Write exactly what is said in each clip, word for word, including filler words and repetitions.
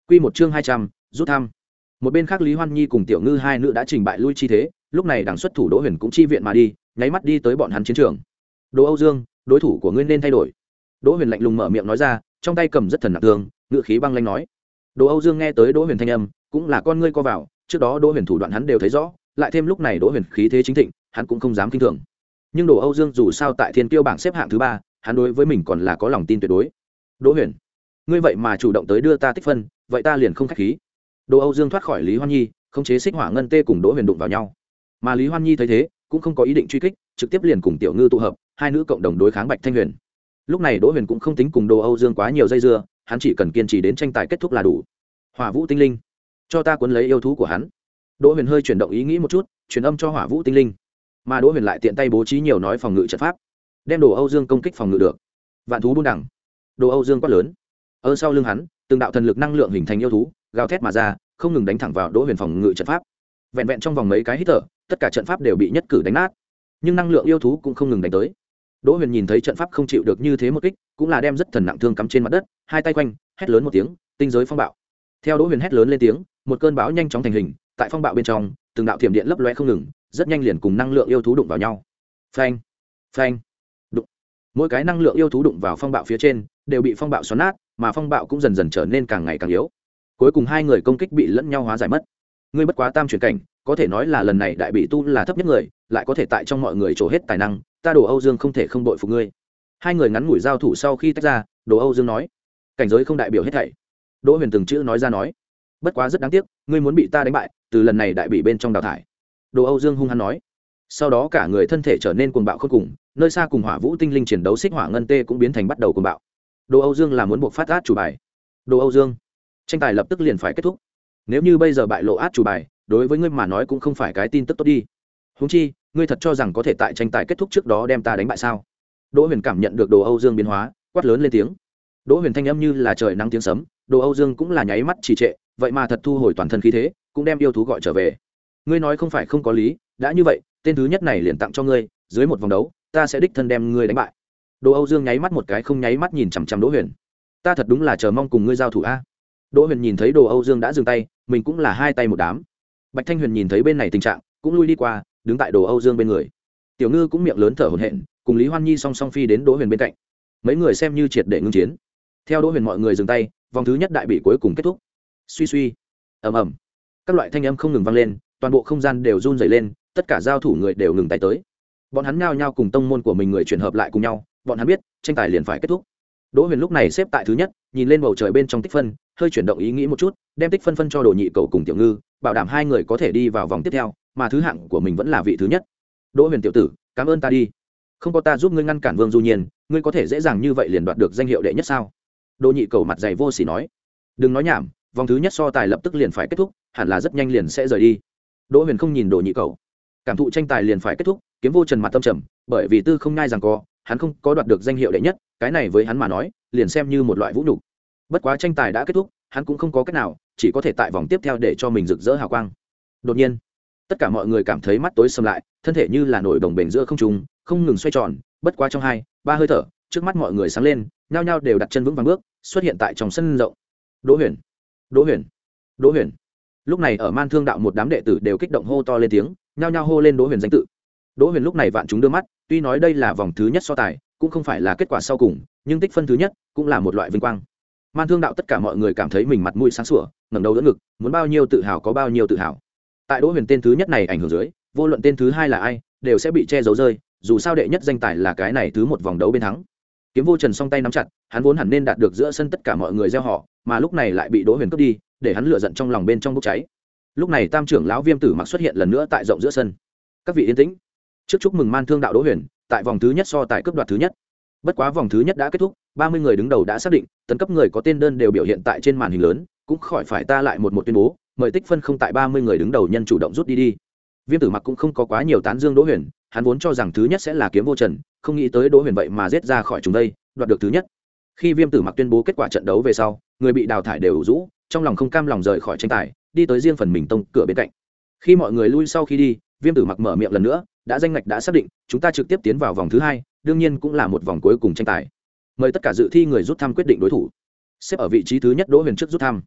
Quy một chương hai trăm, rút thăm. Một bên khác Lý Hoan Nhi cùng Tiểu Ngư hai nữ đã trình bại lui chi thế, lúc này đằng xuất thủ Đỗ Huyền cũng chi viện mà đi, nháy mắt đi tới bọn hắn chiến trường. Đỗ Âu Dương, đối thủ của ngươi nên thay đổi. Đỗ Huyền lạnh lùng mở miệng nói ra, trong tay cầm rất thần nặng thương, ngựa khí băng lãnh nói. Đỗ Âu Dương nghe tới Đỗ Huyền thanh âm, cũng là con ngươi co vào, trước đó Đỗ Huyền thủ đoạn hắn đều thấy rõ, lại thêm lúc này Đỗ Huyền khí thế chính thịnh, hắn cũng không dám kinh thường. Nhưng Đỗ Âu Dương dù sao tại Thiên Kiêu bảng xếp hạng thứ ba, hắn đối với mình còn là có lòng tin tuyệt đối. Đỗ Huyền, ngươi vậy mà chủ động tới đưa ta tích phân, vậy ta liền không khách khí. Đỗ Âu Dương thoát khỏi Lý Hoan Nhi, không chế xích hỏa ngân tê cùng Đỗ Huyền đụng vào nhau. Mà Lý Hoan Nhi thấy thế, cũng không có ý định truy kích, trực tiếp liền cùng Tiểu Ngư tụ hợp, hai nữ cộng đồng đối kháng Bạch Thanh Huyền. Lúc này Đỗ Huyền cũng không tính cùng Đỗ Âu Dương quá nhiều dây dưa, hắn chỉ cần kiên trì đến tranh tài kết thúc là đủ. Hỏa Vũ Tinh Linh, cho ta cuốn lấy yêu thú của hắn. Đỗ Huyền hơi chuyển động ý nghĩ một chút, truyền âm cho Hỏa Vũ Tinh Linh. Mà Đỗ Huyền lại tiện tay bố trí nhiều nói phòng ngự trận pháp, đem Đỗ Âu Dương công kích phòng ngự được. Vạn thú buôn đẳng. Đỗ Âu Dương quát lớn. Ở sau lưng hắn, từng đạo thần lực năng lượng hình thành yêu thú, gào thét mà ra, không ngừng đánh thẳng vào Đỗ Huyền phòng ngự trận pháp. Vẹn vẹn trong vòng mấy cái hít thở, tất cả trận pháp đều bị nhất cử đánh nát. Nhưng năng lượng yêu thú cũng không ngừng đánh tới. Đỗ Huyền nhìn thấy trận pháp không chịu được như thế một kích, cũng là đem rất thần nặng thương cắm trên mặt đất, hai tay quanh, hét lớn một tiếng, tinh giới phong bạo. Theo Đỗ Huyền hét lớn lên tiếng, một cơn bão nhanh chóng thành hình, tại phong bạo bên trong, từng đạo thiểm điện lấp lóe không ngừng, rất nhanh liền cùng năng lượng yêu thú đụng vào nhau. Phanh, phanh, đụng. Mỗi cái năng lượng yêu thú đụng vào phong bạo phía trên, đều bị phong bạo xoắn nát, mà phong bạo cũng dần dần trở nên càng ngày càng yếu. Cuối cùng hai người công kích bị lẫn nhau hóa giải mất. Ngươi bất quá tam chuyển cảnh, có thể nói là lần này đại bị tu là thấp nhất người, lại có thể tại trong mọi người trổ hết tài năng, ta Đồ Âu Dương không thể không đội phục ngươi. Hai người ngắn ngủi giao thủ sau khi tách ra, Đồ Âu Dương nói, cảnh giới không đại biểu hết thảy. Đỗ Huyền từng chữ nói ra nói, bất quá rất đáng tiếc, ngươi muốn bị ta đánh bại, từ lần này đại bị bên trong đào thải. Đồ Âu Dương hung hăng nói. Sau đó cả người thân thể trở nên cuồng bạo khôn cùng, nơi xa cùng Hỏa Vũ Tinh Linh chiến đấu xích hỏa ngân tê cũng biến thành bắt đầu cuồng bạo. Đồ Âu Dương là muốn buộc phát át chủ bài. Đồ Âu Dương, tranh tài lập tức liền phải kết thúc. Nếu như bây giờ bại lộ át chủ bài, đối với ngươi mà nói cũng không phải cái tin tức tốt đi. Huống chi, ngươi thật cho rằng có thể tại tranh tài kết thúc trước đó đem ta đánh bại sao? Đỗ Huyền cảm nhận được Đồ Âu Dương biến hóa, quát lớn lên tiếng. Đỗ Huyền thanh âm như là trời nắng tiếng sấm, Đồ Âu Dương cũng là nháy mắt trì trệ, vậy mà thật thu hồi toàn thân khí thế, cũng đem yêu thú gọi trở về. Ngươi nói không phải không có lý, đã như vậy, tên thứ nhất này liền tặng cho ngươi, dưới một vòng đấu, ta sẽ đích thân đem ngươi đánh bại. Đồ Âu Dương nháy mắt một cái không nháy mắt nhìn chằm chằm Đỗ Huyền. Ta thật đúng là chờ mong cùng ngươi giao thủ a. Đỗ Huyền nhìn thấy Đồ Âu Dương đã dừng tay, mình cũng là hai tay một đám. Bạch Thanh Huyền nhìn thấy bên này tình trạng, cũng lui đi qua, đứng tại Đồ Âu Dương bên người. Tiểu Ngư cũng miệng lớn thở hổn hển, cùng Lý Hoan Nhi song song phi đến Đỗ Huyền bên cạnh. Mấy người xem như triệt để ngưng chiến. Theo Đỗ Huyền mọi người dừng tay, vòng thứ nhất đại bị cuối cùng kết thúc. Suy suy, ầm ầm, các loại thanh âm không ngừng vang lên, toàn bộ không gian đều run rẩy lên, tất cả giao thủ người đều ngừng tay tới. Bọn hắn nhao nhao cùng tông môn của mình người chuyển hợp lại cùng nhau, bọn hắn biết, tranh tài liền phải kết thúc. Đỗ Huyền lúc này xếp tại thứ nhất, nhìn lên bầu trời bên trong tích phân, hơi chuyển động ý nghĩ một chút, đem tích phân phân cho Đồ Nhị Cầu cùng Tiểu Ngư, bảo đảm hai người có thể đi vào vòng tiếp theo, mà thứ hạng của mình vẫn là vị thứ nhất. Đỗ Huyền tiểu tử, cảm ơn ta đi. Không có ta giúp ngươi ngăn cản Vương Du Nhiên, ngươi có thể dễ dàng như vậy liền đoạt được danh hiệu đệ nhất sao? Đồ Nhị Cầu mặt dày vô sỉ nói. Đừng nói nhảm, vòng thứ nhất so tài lập tức liền phải kết thúc, hẳn là rất nhanh liền sẽ rời đi. Đỗ Huyền không nhìn Đồ Nhị Cầu, cảm thụ tranh tài liền phải kết thúc, Kiếm Vô Trần mặt tâm trầm, bởi vì tư không nhai rằng co, hắn không có đoạt được danh hiệu đệ nhất, cái này với hắn mà nói, liền xem như một loại vũ nhục. Bất quá tranh tài đã kết thúc, hắn cũng không có cách nào, chỉ có thể tại vòng tiếp theo để cho mình rực rỡ hào quang. Đột nhiên, tất cả mọi người cảm thấy mắt tối sầm lại, thân thể như là nổi đồng bền giữa không trung, không ngừng xoay tròn, bất quá trong hai, ba hơi thở, trước mắt mọi người sáng lên, nhao nhao đều đặt chân vững vàng bước, xuất hiện tại trong sân rộng. Đỗ Huyền, Đỗ Huyền, Đỗ Huyền. Lúc này ở Man Thương Đạo một đám đệ tử đều kích động hô to lên tiếng, nhao nhao hô lên Đỗ Huyền danh tự. Đỗ Huyền lúc này vạn chúng đưa mắt, tuy nói đây là vòng thứ nhất so tài, cũng không phải là kết quả sau cùng, nhưng tích phân thứ nhất cũng là một loại vinh quang. Man Thương Đạo tất cả mọi người cảm thấy mình mặt mũi sáng sủa, ngẩng đầu đỡ ngực, muốn bao nhiêu tự hào có bao nhiêu tự hào. Tại Đỗ Huyền tên thứ nhất này ảnh hưởng dưới, vô luận tên thứ hai là ai, đều sẽ bị che giấu rơi, dù sao đệ nhất danh tài là cái này thứ một vòng đấu bên thắng. Kiếm Vô Trần song tay nắm chặt, hắn vốn hẳn nên đạt được giữa sân tất cả mọi người gieo họ, mà lúc này lại bị Đỗ Huyền cướp đi, để hắn lửa giận trong lòng bên trong bốc cháy. Lúc này Tam trưởng lão Viêm Tử Mặc xuất hiện lần nữa tại rộng giữa sân. Các vị yên tĩnh. Trước chúc mừng Man Thương Đạo Đỗ Huyền, tại vòng thứ nhất so tài cướp đoạt thứ nhất. Bất quá vòng thứ nhất đã kết thúc, ba mươi người đứng đầu đã xác định, tấn cấp người có tên đơn đều biểu hiện tại trên màn hình lớn, cũng khỏi phải ta lại một một tuyên bố, mời tích phân không tại ba mươi người đứng đầu nhân chủ động rút đi đi. Viêm Tử Mặc cũng không có quá nhiều tán dương Đỗ Huyền, hắn vốn cho rằng thứ nhất sẽ là Kiếm Vô Trần, không nghĩ tới Đỗ Huyền vậy mà giết ra khỏi chúng đây, đoạt được thứ nhất. Khi Viêm Tử Mặc tuyên bố kết quả trận đấu về sau, người bị đào thải đều ủ rũ, trong lòng không cam lòng rời khỏi tranh tài, đi tới riêng phần mình tông cửa bên cạnh. Khi mọi người lui sau khi đi, Viêm Tử Mặc mở miệng lần nữa, đã danh ngạch đã xác định, chúng ta trực tiếp tiến vào vòng thứ hai, đương nhiên cũng là một vòng cuối cùng tranh tài. Mời tất cả dự thi người rút thăm quyết định đối thủ. Xếp ở vị trí thứ nhất Đỗ Huyền trước rút thăm.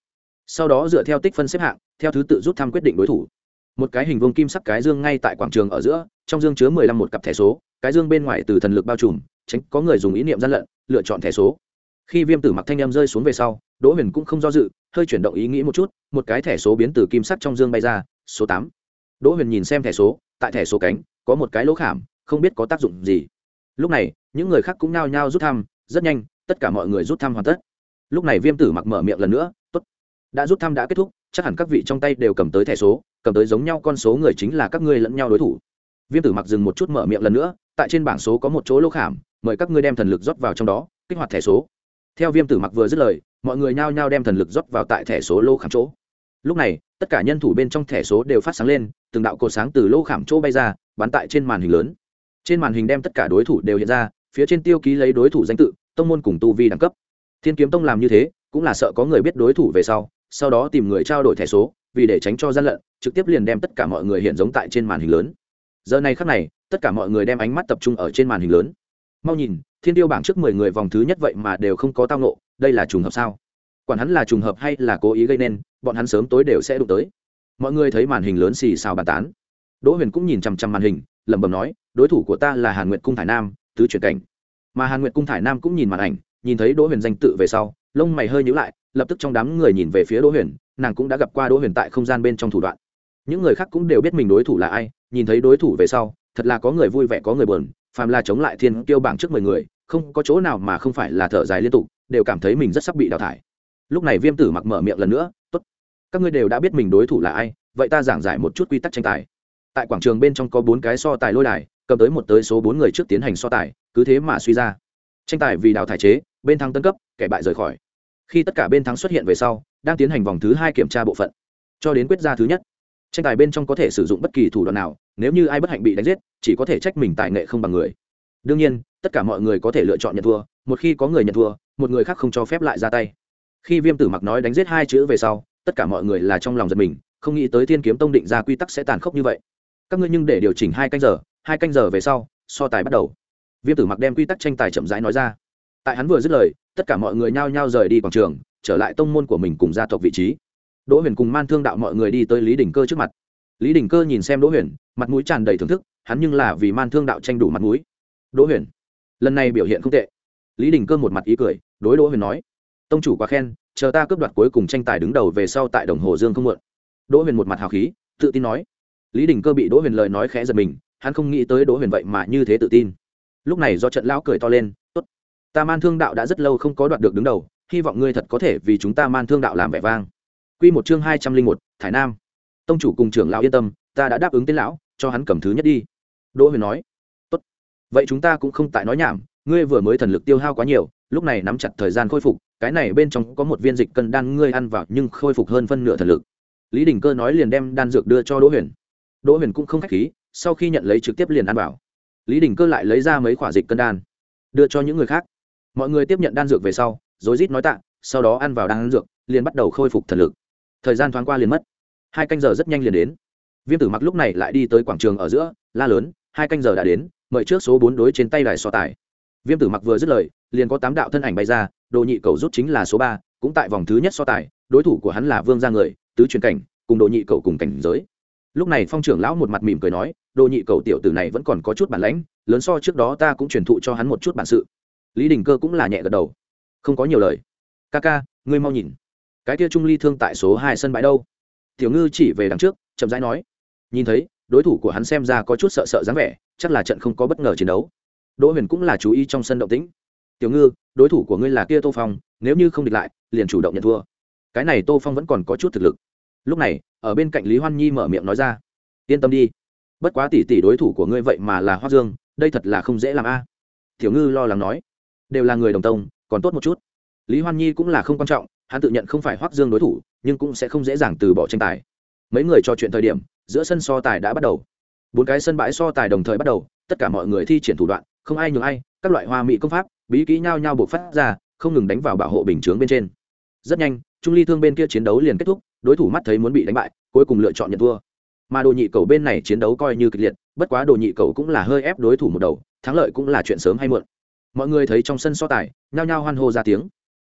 sau đó dựa theo tích phân xếp hạng theo thứ tự rút thăm quyết định đối thủ. Một cái hình vuông kim sắc cái dương ngay tại quảng trường ở giữa, trong dương chứa mười lăm một cặp thẻ số, cái dương bên ngoài từ thần lực bao trùm, tránh có người dùng ý niệm gian lận lựa chọn thẻ số. Khi Viêm Tử Mặc thanh em rơi xuống về sau, Đỗ Huyền cũng không do dự, hơi chuyển động ý nghĩ một chút, một cái thẻ số biến từ kim sắc trong dương bay ra, số tám. Đỗ Huyền nhìn xem thẻ số, tại thẻ số cánh có một cái lỗ khảm, không biết có tác dụng gì. Lúc này, những người khác cũng nhao nhao rút thăm, rất nhanh, tất cả mọi người rút thăm hoàn tất. Lúc này Viêm Tử Mặc mở miệng lần nữa, "Tốt, đã rút thăm đã kết thúc, chắc hẳn các vị trong tay đều cầm tới thẻ số, cầm tới giống nhau con số người chính là các ngươi lẫn nhau đối thủ." Viêm Tử Mặc dừng một chút mở miệng lần nữa, "Tại trên bảng số có một chỗ lỗ khảm, mời các ngươi đem thần lực rót vào trong đó, kích hoạt thẻ số." Theo Viêm Tử Mặc vừa dứt lời, mọi người nhao nhao đem thần lực rót vào tại thẻ số lỗ khảm chỗ. Lúc này, tất cả nhân thủ bên trong thẻ số đều phát sáng lên, từng đạo cột sáng từ lỗ khảm chỗ bay ra, bắn tại trên màn hình lớn. Trên màn hình đem tất cả đối thủ đều hiện ra, phía trên tiêu ký lấy đối thủ danh tự, tông môn cùng tu vi đẳng cấp. Thiên Kiếm Tông làm như thế, cũng là sợ có người biết đối thủ về sau, sau đó tìm người trao đổi thẻ số, vì để tránh cho gian lận, trực tiếp liền đem tất cả mọi người hiện giống tại trên màn hình lớn. Giờ này khắc này, tất cả mọi người đem ánh mắt tập trung ở trên màn hình lớn. Mau nhìn, Thiên Tiêu bảng trước mười người vòng thứ nhất vậy mà đều không có tao ngộ, đây là trùng hợp sao? Quản hắn là trùng hợp hay là cố ý gây nên, bọn hắn sớm tối đều sẽ đụng tới. Mọi người thấy màn hình lớn xì xào bàn tán. Đỗ Huyền cũng nhìn chằm chằm màn hình, lẩm bẩm nói, đối thủ của ta là Hàn Nguyệt Cung Thải Nam, tứ chuyển cảnh. Mà Hàn Nguyệt Cung Thải Nam cũng nhìn màn ảnh, nhìn thấy Đỗ Huyền danh tự về sau, lông mày hơi nhíu lại, lập tức trong đám người nhìn về phía Đỗ Huyền, nàng cũng đã gặp qua Đỗ Huyền tại không gian bên trong thủ đoạn. Những người khác cũng đều biết mình đối thủ là ai, nhìn thấy đối thủ về sau, thật là có người vui vẻ có người buồn, phàm là chống lại Thiên Tiêu bảng trước mười người, không có chỗ nào mà không phải là thở dài liên tục, đều cảm thấy mình rất sắp bị đào thải. Lúc này Viêm Tử Mặc mở miệng lần nữa, "Tốt, các ngươi đều đã biết mình đối thủ là ai, vậy ta giảng giải một chút quy tắc tranh tài." Tại quảng trường bên trong có bốn cái so tài lôi đài, cầm tới một tới số bốn người trước tiến hành so tài, cứ thế mà suy ra. Tranh tài vì đào thải chế, bên thắng tấn cấp, kẻ bại rời khỏi. Khi tất cả bên thắng xuất hiện về sau, đang tiến hành vòng thứ hai kiểm tra bộ phận, cho đến quyết ra thứ nhất. Tranh tài bên trong có thể sử dụng bất kỳ thủ đoạn nào, nếu như ai bất hạnh bị đánh giết, chỉ có thể trách mình tài nghệ không bằng người. Đương nhiên, tất cả mọi người có thể lựa chọn nhận thua, một khi có người nhận thua, một người khác không cho phép lại ra tay. Khi Viêm Tử Mặc nói đánh giết hai chữ về sau, tất cả mọi người là trong lòng giật mình, không nghĩ tới Thiên Kiếm Tông định ra quy tắc sẽ tàn khốc như vậy. Các ngươi nhưng để điều chỉnh hai canh giờ, hai canh giờ về sau, so tài bắt đầu. Viêm Tử Mặc đem quy tắc tranh tài chậm rãi nói ra. Tại hắn vừa dứt lời, tất cả mọi người nhao nhao rời đi quảng trường, trở lại tông môn của mình cùng gia tộc vị trí. Đỗ Huyền cùng Man Thương Đạo mọi người đi tới Lý Đỉnh Cơ trước mặt. Lý Đỉnh Cơ nhìn xem Đỗ Huyền, mặt mũi tràn đầy thưởng thức, hắn nhưng là vì Man Thương Đạo tranh đủ mặt mũi. Đỗ Huyền, lần này biểu hiện không tệ. Lý Đỉnh Cơ một mặt ý cười, đối Đỗ Huyền nói: "Tông chủ quá khen, chờ ta cướp đoạt cuối cùng tranh tài đứng đầu về sau tại Đồng Hồ Dương không muộn." Đỗ Huyền một mặt hào khí, tự tin nói. Lý Đỉnh Cơ bị Đỗ Huyền lời nói khẽ giật mình, hắn không nghĩ tới Đỗ Huyền vậy mà như thế tự tin. Lúc này do trận lão cười to lên, "Tốt, ta Man Thương Đạo đã rất lâu không có đoạt được đứng đầu, hy vọng ngươi thật có thể vì chúng ta Man Thương Đạo làm vẻ vang." Quy một chương hai trăm linh một, Thải Nam. "Tông chủ cùng trưởng lão yên tâm, ta đã đáp ứng tên lão, cho hắn cầm thứ nhất đi." Đỗ Huyền nói. "Tốt, vậy chúng ta cũng không tại nói nhảm, ngươi vừa mới thần lực tiêu hao quá nhiều, lúc này nắm chặt thời gian khôi phục, cái này bên trong có một viên dịch cân đan ngươi ăn vào nhưng khôi phục hơn phân nửa thần lực." Lý Đỉnh Cơ nói liền đem đan dược đưa cho Đỗ Huyền. Đỗ Huyền cũng không khách khí, sau khi nhận lấy trực tiếp liền ăn vào. Lý Đỉnh Cơ lại lấy ra mấy quả dịch cân đan, đưa cho những người khác. Mọi người tiếp nhận đan dược về sau, rối rít nói tạ, sau đó ăn vào đan dược, liền bắt đầu khôi phục thần lực. Thời gian thoáng qua liền mất, hai canh giờ rất nhanh liền đến. Viêm Tử Mặc lúc này lại đi tới quảng trường ở giữa, la lớn, hai canh giờ đã đến, mời trước số bốn đối trên tay đài so tài. Viêm Tử Mặc vừa dứt lời, liền có tám đạo thân ảnh bay ra, Đồ Nhị Cầu rút chính là số ba, cũng tại vòng thứ nhất so tài, đối thủ của hắn là Vương Gia Người, tứ truyền cảnh, cùng Đồ Nhị Cầu cùng cảnh giới. Lúc này Phong trưởng lão một mặt mỉm cười nói, Đồ Nhị Cầu tiểu tử này vẫn còn có chút bản lãnh, lớn so trước đó ta cũng truyền thụ cho hắn một chút bản sự. Lý Đình Cơ cũng là nhẹ gật đầu, không có nhiều lời. Ca ca, ngươi mau nhìn, cái kia Trung Ly Thương tại số hai sân bãi đâu? Tiểu Ngư chỉ về đằng trước, chậm rãi nói. Nhìn thấy đối thủ của hắn xem ra có chút sợ sợ dáng vẻ, chắc là trận không có bất ngờ chiến đấu. Đỗ Huyền cũng là chú ý trong sân động tĩnh. Tiểu Ngư, đối thủ của ngươi là kia Tô Phong, nếu như không địch lại, liền chủ động nhận thua. Cái này Tô Phong vẫn còn có chút thực lực. Lúc này, ở bên cạnh Lý Hoan Nhi mở miệng nói ra, yên tâm đi, bất quá tỷ tỷ đối thủ của ngươi vậy mà là Hoắc Dương, đây thật là không dễ làm a. Tiểu Ngư lo lắng nói, đều là người đồng tông, còn tốt một chút. Lý Hoan Nhi cũng là không quan trọng, hắn tự nhận không phải Hoắc Dương đối thủ, nhưng cũng sẽ không dễ dàng từ bỏ tranh tài. Mấy người trò chuyện thời điểm, giữa sân so tài đã bắt đầu. Bốn cái sân bãi so tài đồng thời bắt đầu, tất cả mọi người thi triển thủ đoạn, không ai nhường ai, các loại hoa mỹ công pháp, bí kỹ nhau nhau bộc phát ra, không ngừng đánh vào bảo hộ bình chướng bên trên. Rất nhanh, Trung Ly Thương bên kia chiến đấu liền kết thúc, đối thủ mắt thấy muốn bị đánh bại, cuối cùng lựa chọn nhận thua. Mà Đồ Nhị Cầu bên này chiến đấu coi như kịch liệt, bất quá Đồ Nhị Cầu cũng là hơi ép đối thủ một đầu, thắng lợi cũng là chuyện sớm hay muộn. Mọi người thấy trong sân so tài, nhao nhao hoan hô ra tiếng.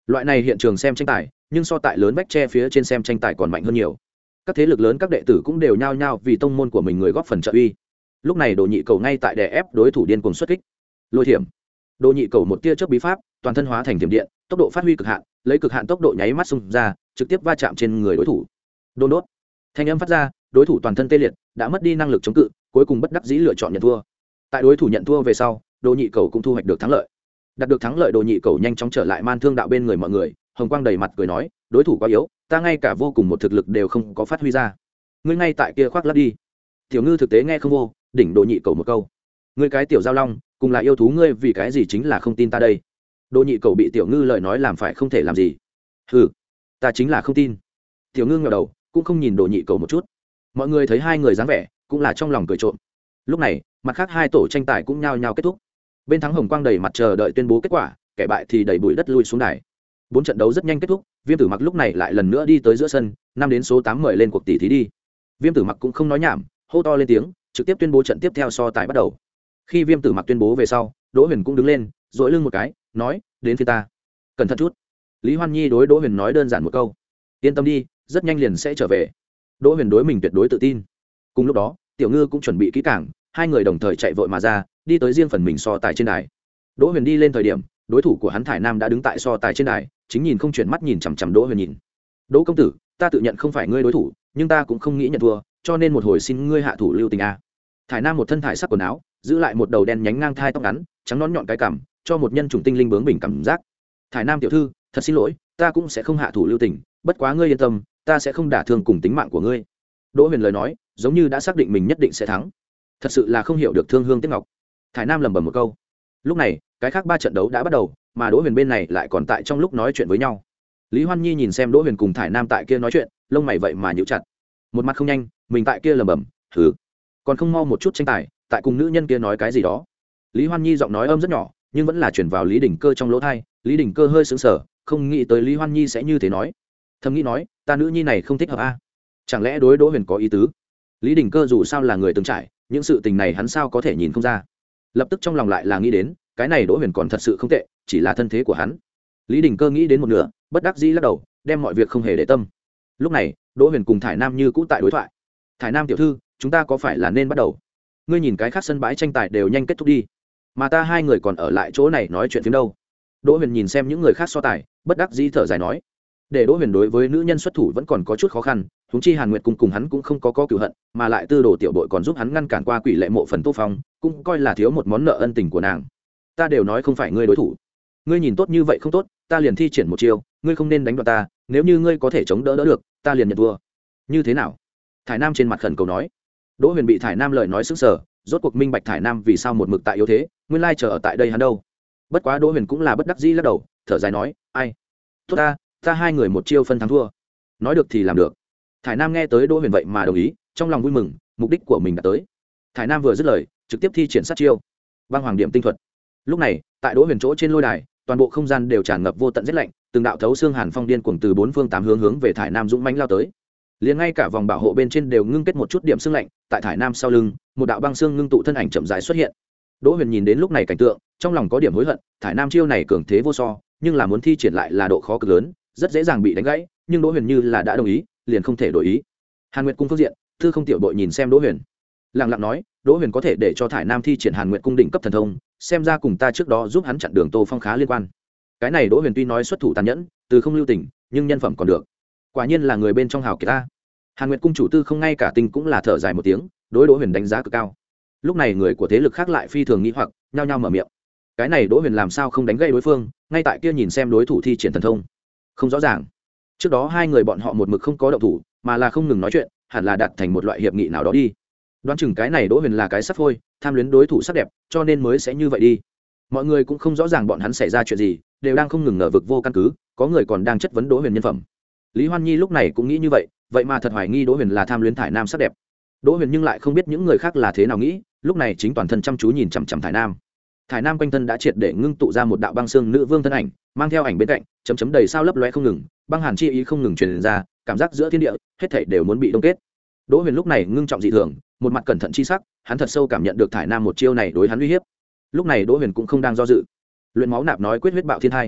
loại này hiện trường xem tranh tài nhưng so tại lớn vách tre phía trên xem tranh tài còn mạnh hơn nhiều. Các thế lực lớn các đệ tử cũng đều nhao nhao vì tông môn của mình người góp phần trợ uy. Lúc này Đồ Nhị Cầu ngay tại đè ép đối thủ điên cuồng xuất kích. Lôi thiểm. Đồ Nhị Cầu một tia chớp bí pháp, toàn thân hóa thành thiểm điện, tốc độ phát huy cực hạn, lấy cực hạn tốc độ nháy mắt xung ra, trực tiếp va chạm trên người đối thủ. Đôn đốt. Thanh âm phát ra, đối thủ toàn thân tê liệt, đã mất đi năng lực chống cự, cuối cùng bất đắc dĩ lựa chọn nhận thua. Tại đối thủ nhận thua về sau, Đồ Nhị Cầu cũng thu hoạch được thắng lợi. Đạt được thắng lợi, Đồ Nhị Cầu nhanh chóng trở lại Man Thương đạo bên người mọi người, hồng quang đầy mặt cười nói, đối thủ quá yếu, ta ngay cả vô cùng một thực lực đều không có phát huy ra. Ngươi ngay tại kia khoác lác đi. Tiểu Ngư thực tế nghe không vô, đỉnh Đồ Nhị Cầu một câu. Ngươi cái tiểu giao long, cùng là yêu thú, ngươi vì cái gì chính là không tin ta đây? Đồ Nhị Cầu bị Tiểu Ngư lời nói làm phải không thể làm gì. Hừ, ta chính là không tin. Tiểu Ngư ngẩng đầu, cũng không nhìn Đồ Nhị Cầu một chút. Mọi người thấy hai người dáng vẻ, cũng là trong lòng cười trộm. Lúc này, mặt khác hai tổ tranh tài cũng nhao nhao kết thúc. Bên thắng hồng quang đầy mặt chờ đợi tuyên bố kết quả, kẻ bại thì đẩy bụi đất lui xuống đài. Bốn trận đấu rất nhanh kết thúc, Viêm Tử Mặc lúc này lại lần nữa đi tới giữa sân, năm đến số tám mời lên cuộc tỷ thí đi. Viêm Tử Mặc cũng không nói nhảm, hô to lên tiếng, trực tiếp tuyên bố trận tiếp theo so tài bắt đầu. Khi Viêm Tử Mặc tuyên bố về sau, Đỗ Huyền cũng đứng lên, duỗi lưng một cái, nói, đến phía ta. Cẩn thận chút. Lý Hoan Nhi đối Đỗ Huyền nói đơn giản một câu. Yên tâm đi, rất nhanh liền sẽ trở về. Đỗ Huyền đối mình tuyệt đối tự tin. Cùng lúc đó, Tiểu Ngư cũng chuẩn bị kỹ càng, hai người đồng thời chạy vội mà ra, đi tới riêng phần mình so tài trên đài. Đỗ Huyền đi lên thời điểm, đối thủ của hắn Thải Nam đã đứng tại so tài trên đài, chính nhìn không chuyển mắt nhìn chằm chằm Đỗ Huyền nhìn. Đỗ công tử, ta tự nhận không phải ngươi đối thủ, nhưng ta cũng không nghĩ nhận thua, cho nên một hồi xin ngươi hạ thủ lưu tình a. Thải Nam một thân thải sắc quần áo, giữ lại một đầu đen nhánh ngang thai tóc ngắn, trắng nón nhọn cái cằm, cho một nhân chủng tinh linh bướng bỉnh cảm giác. Thải Nam tiểu thư, thật xin lỗi, ta cũng sẽ không hạ thủ lưu tình, bất quá ngươi yên tâm, ta sẽ không đả thương cùng tính mạng của ngươi. Đỗ Huyền lời nói, giống như đã xác định mình nhất định sẽ thắng. Thật sự là không hiểu được thương hương tiếc ngọc. Thải Nam lẩm bẩm một câu. Lúc này, cái khác ba trận đấu đã bắt đầu, mà Đỗ Huyền bên này lại còn tại trong lúc nói chuyện với nhau. Lý Hoan Nhi nhìn xem Đỗ Huyền cùng Thải Nam tại kia nói chuyện, lông mày vậy mà nhíu chặt. Một mặt không nhanh, mình tại kia lẩm bẩm, "Hừ, còn không mau một chút tranh tài, tại cùng nữ nhân kia nói cái gì đó." Lý Hoan Nhi giọng nói âm rất nhỏ, nhưng vẫn là truyền vào Lý Đình Cơ trong lỗ tai. Lý Đình Cơ hơi sững sờ, không nghĩ tới Lý Hoan Nhi sẽ như thế nói. Thầm nghĩ nói, ta nữ nhi này không thích hợp a. Chẳng lẽ đối Đỗ Huyền có ý tứ? Lý Đình Cơ dù sao là người từng trải, những sự tình này hắn sao có thể nhìn không ra. Lập tức trong lòng lại là nghĩ đến, cái này Đỗ Huyền còn thật sự không tệ, chỉ là thân thế của hắn. Lý Đình Cơ nghĩ đến một nửa, bất đắc dĩ lắc đầu, đem mọi việc không hề để tâm. Lúc này, Đỗ Huyền cùng Thải Nam như cũ tại đối thoại. Thải Nam tiểu thư, chúng ta có phải là nên bắt đầu? Ngươi nhìn cái khác sân bãi tranh tài đều nhanh kết thúc đi, mà ta hai người còn ở lại chỗ này nói chuyện phím đâu? Đỗ Huyền nhìn xem những người khác so tài, bất đắc dĩ thở dài nói. Để Đỗ Huyền đối với nữ nhân xuất thủ vẫn còn có chút khó khăn, huống chi Hàn Nguyệt cùng cùng hắn cũng không có có cửu hận, mà lại Tư Đồ tiểu đội còn giúp hắn ngăn cản qua Quỷ Lệ Mộ phần Tô Phong, cũng coi là thiếu một món nợ ân tình của nàng. Ta đều nói không phải ngươi đối thủ, ngươi nhìn tốt như vậy không tốt, ta liền thi triển một chiêu, ngươi không nên đánh đoạn ta, nếu như ngươi có thể chống đỡ đỡ được, ta liền nhận thua. Như thế nào? Thải Nam trên mặt khẩn cầu nói. Đỗ Huyền bị Thải Nam lời nói sững sờ, rốt cuộc minh bạch Thải Nam vì sao một mực tại yếu thế, nguyên lai chờ ở tại đây hắn đâu. Bất quá Đỗ Huyền cũng là bất đắc dĩ lắc đầu, thở dài nói, ai? Tốt ta, ta hai người một chiêu phân thắng thua. Nói được thì làm được. Thải Nam nghe tới Đỗ Huyền vậy mà đồng ý, trong lòng vui mừng, mục đích của mình đã tới. Thải Nam vừa dứt lời, trực tiếp thi triển sát chiêu, băng hoàng điểm tinh thuật. Lúc này, tại Đỗ Huyền chỗ trên lôi đài, toàn bộ không gian đều tràn ngập vô tận rét lạnh, từng đạo thấu xương hàn phong điên cuồng từ bốn phương tám hướng hướng về Thải Nam dũng mãnh lao tới. Liền ngay cả vòng bảo hộ bên trên đều ngưng kết một chút điểm xương lạnh, tại Thải Nam sau lưng, một đạo băng xương ngưng tụ thân ảnh chậm rãi xuất hiện. Đỗ Huyền nhìn đến lúc này cảnh tượng, trong lòng có điểm hối hận, Thải Nam chiêu này cường thế vô so, nhưng là muốn thi triển lại là độ khó cực lớn, rất dễ dàng bị đánh gãy, nhưng Đỗ Huyền như là đã đồng ý, liền không thể đổi ý. Hàn Nguyệt cung phương diện, Thư Không tiểu đội nhìn xem Đỗ Huyền, lặng lặng nói, Đỗ Huyền có thể để cho Thải Nam thi triển Hàn Nguyệt cung đỉnh cấp thần thông, xem ra cùng ta trước đó giúp hắn chặn đường Tô Phong khá liên quan. Cái này Đỗ Huyền tuy nói xuất thủ tàn nhẫn, từ không lưu tình, nhưng nhân phẩm còn được. Quả nhiên là người bên trong hào kiệt ta. Hàn Nguyệt cung chủ Tư Không ngay cả tình cũng là thở dài một tiếng, đối Đỗ Huyền đánh giá cực cao. Lúc này người của thế lực khác lại phi thường nghi hoặc, nhao nhao mở miệng. Cái này Đỗ Huyền làm sao không đánh gây đối phương, ngay tại kia nhìn xem đối thủ thi triển thần thông. Không rõ ràng. Trước đó hai người bọn họ một mực không có động thủ, mà là không ngừng nói chuyện, hẳn là đạt thành một loại hiệp nghị nào đó đi. Đoán chừng cái này Đỗ Huyền là cái sắp phôi, tham luyến đối thủ sắc đẹp, cho nên mới sẽ như vậy đi. Mọi người cũng không rõ ràng bọn hắn xảy ra chuyện gì, đều đang không ngừng ngờ vực vô căn cứ, có người còn đang chất vấn Đỗ Huyền nhân phẩm. Lý Hoan Nhi lúc này cũng nghĩ như vậy, vậy mà thật hoài nghi Đỗ Huyền là tham luyến Thải Nam sắc đẹp. Đỗ Huyền nhưng lại không biết những người khác là thế nào nghĩ, lúc này chính toàn thân chăm chú nhìn chằm chằm Thải Nam. Thải Nam quanh thân đã triệt để ngưng tụ ra một đạo băng xương nữ vương thân ảnh, mang theo ảnh bên cạnh, chấm chấm đầy sao lấp lóe không ngừng, băng hàn chi ý không ngừng truyền ra, cảm giác giữa thiên địa hết thảy đều muốn bị đông kết. Đỗ Huyền lúc này ngưng trọng dị thường, một mặt cẩn thận chi sắc, hắn thật sâu cảm nhận được Thải Nam một chiêu này đối hắn uy hiếp. Lúc này Đỗ Huyền cũng không đang do dự. Luyện máu nạp nói quyết huyết bạo thiên thai.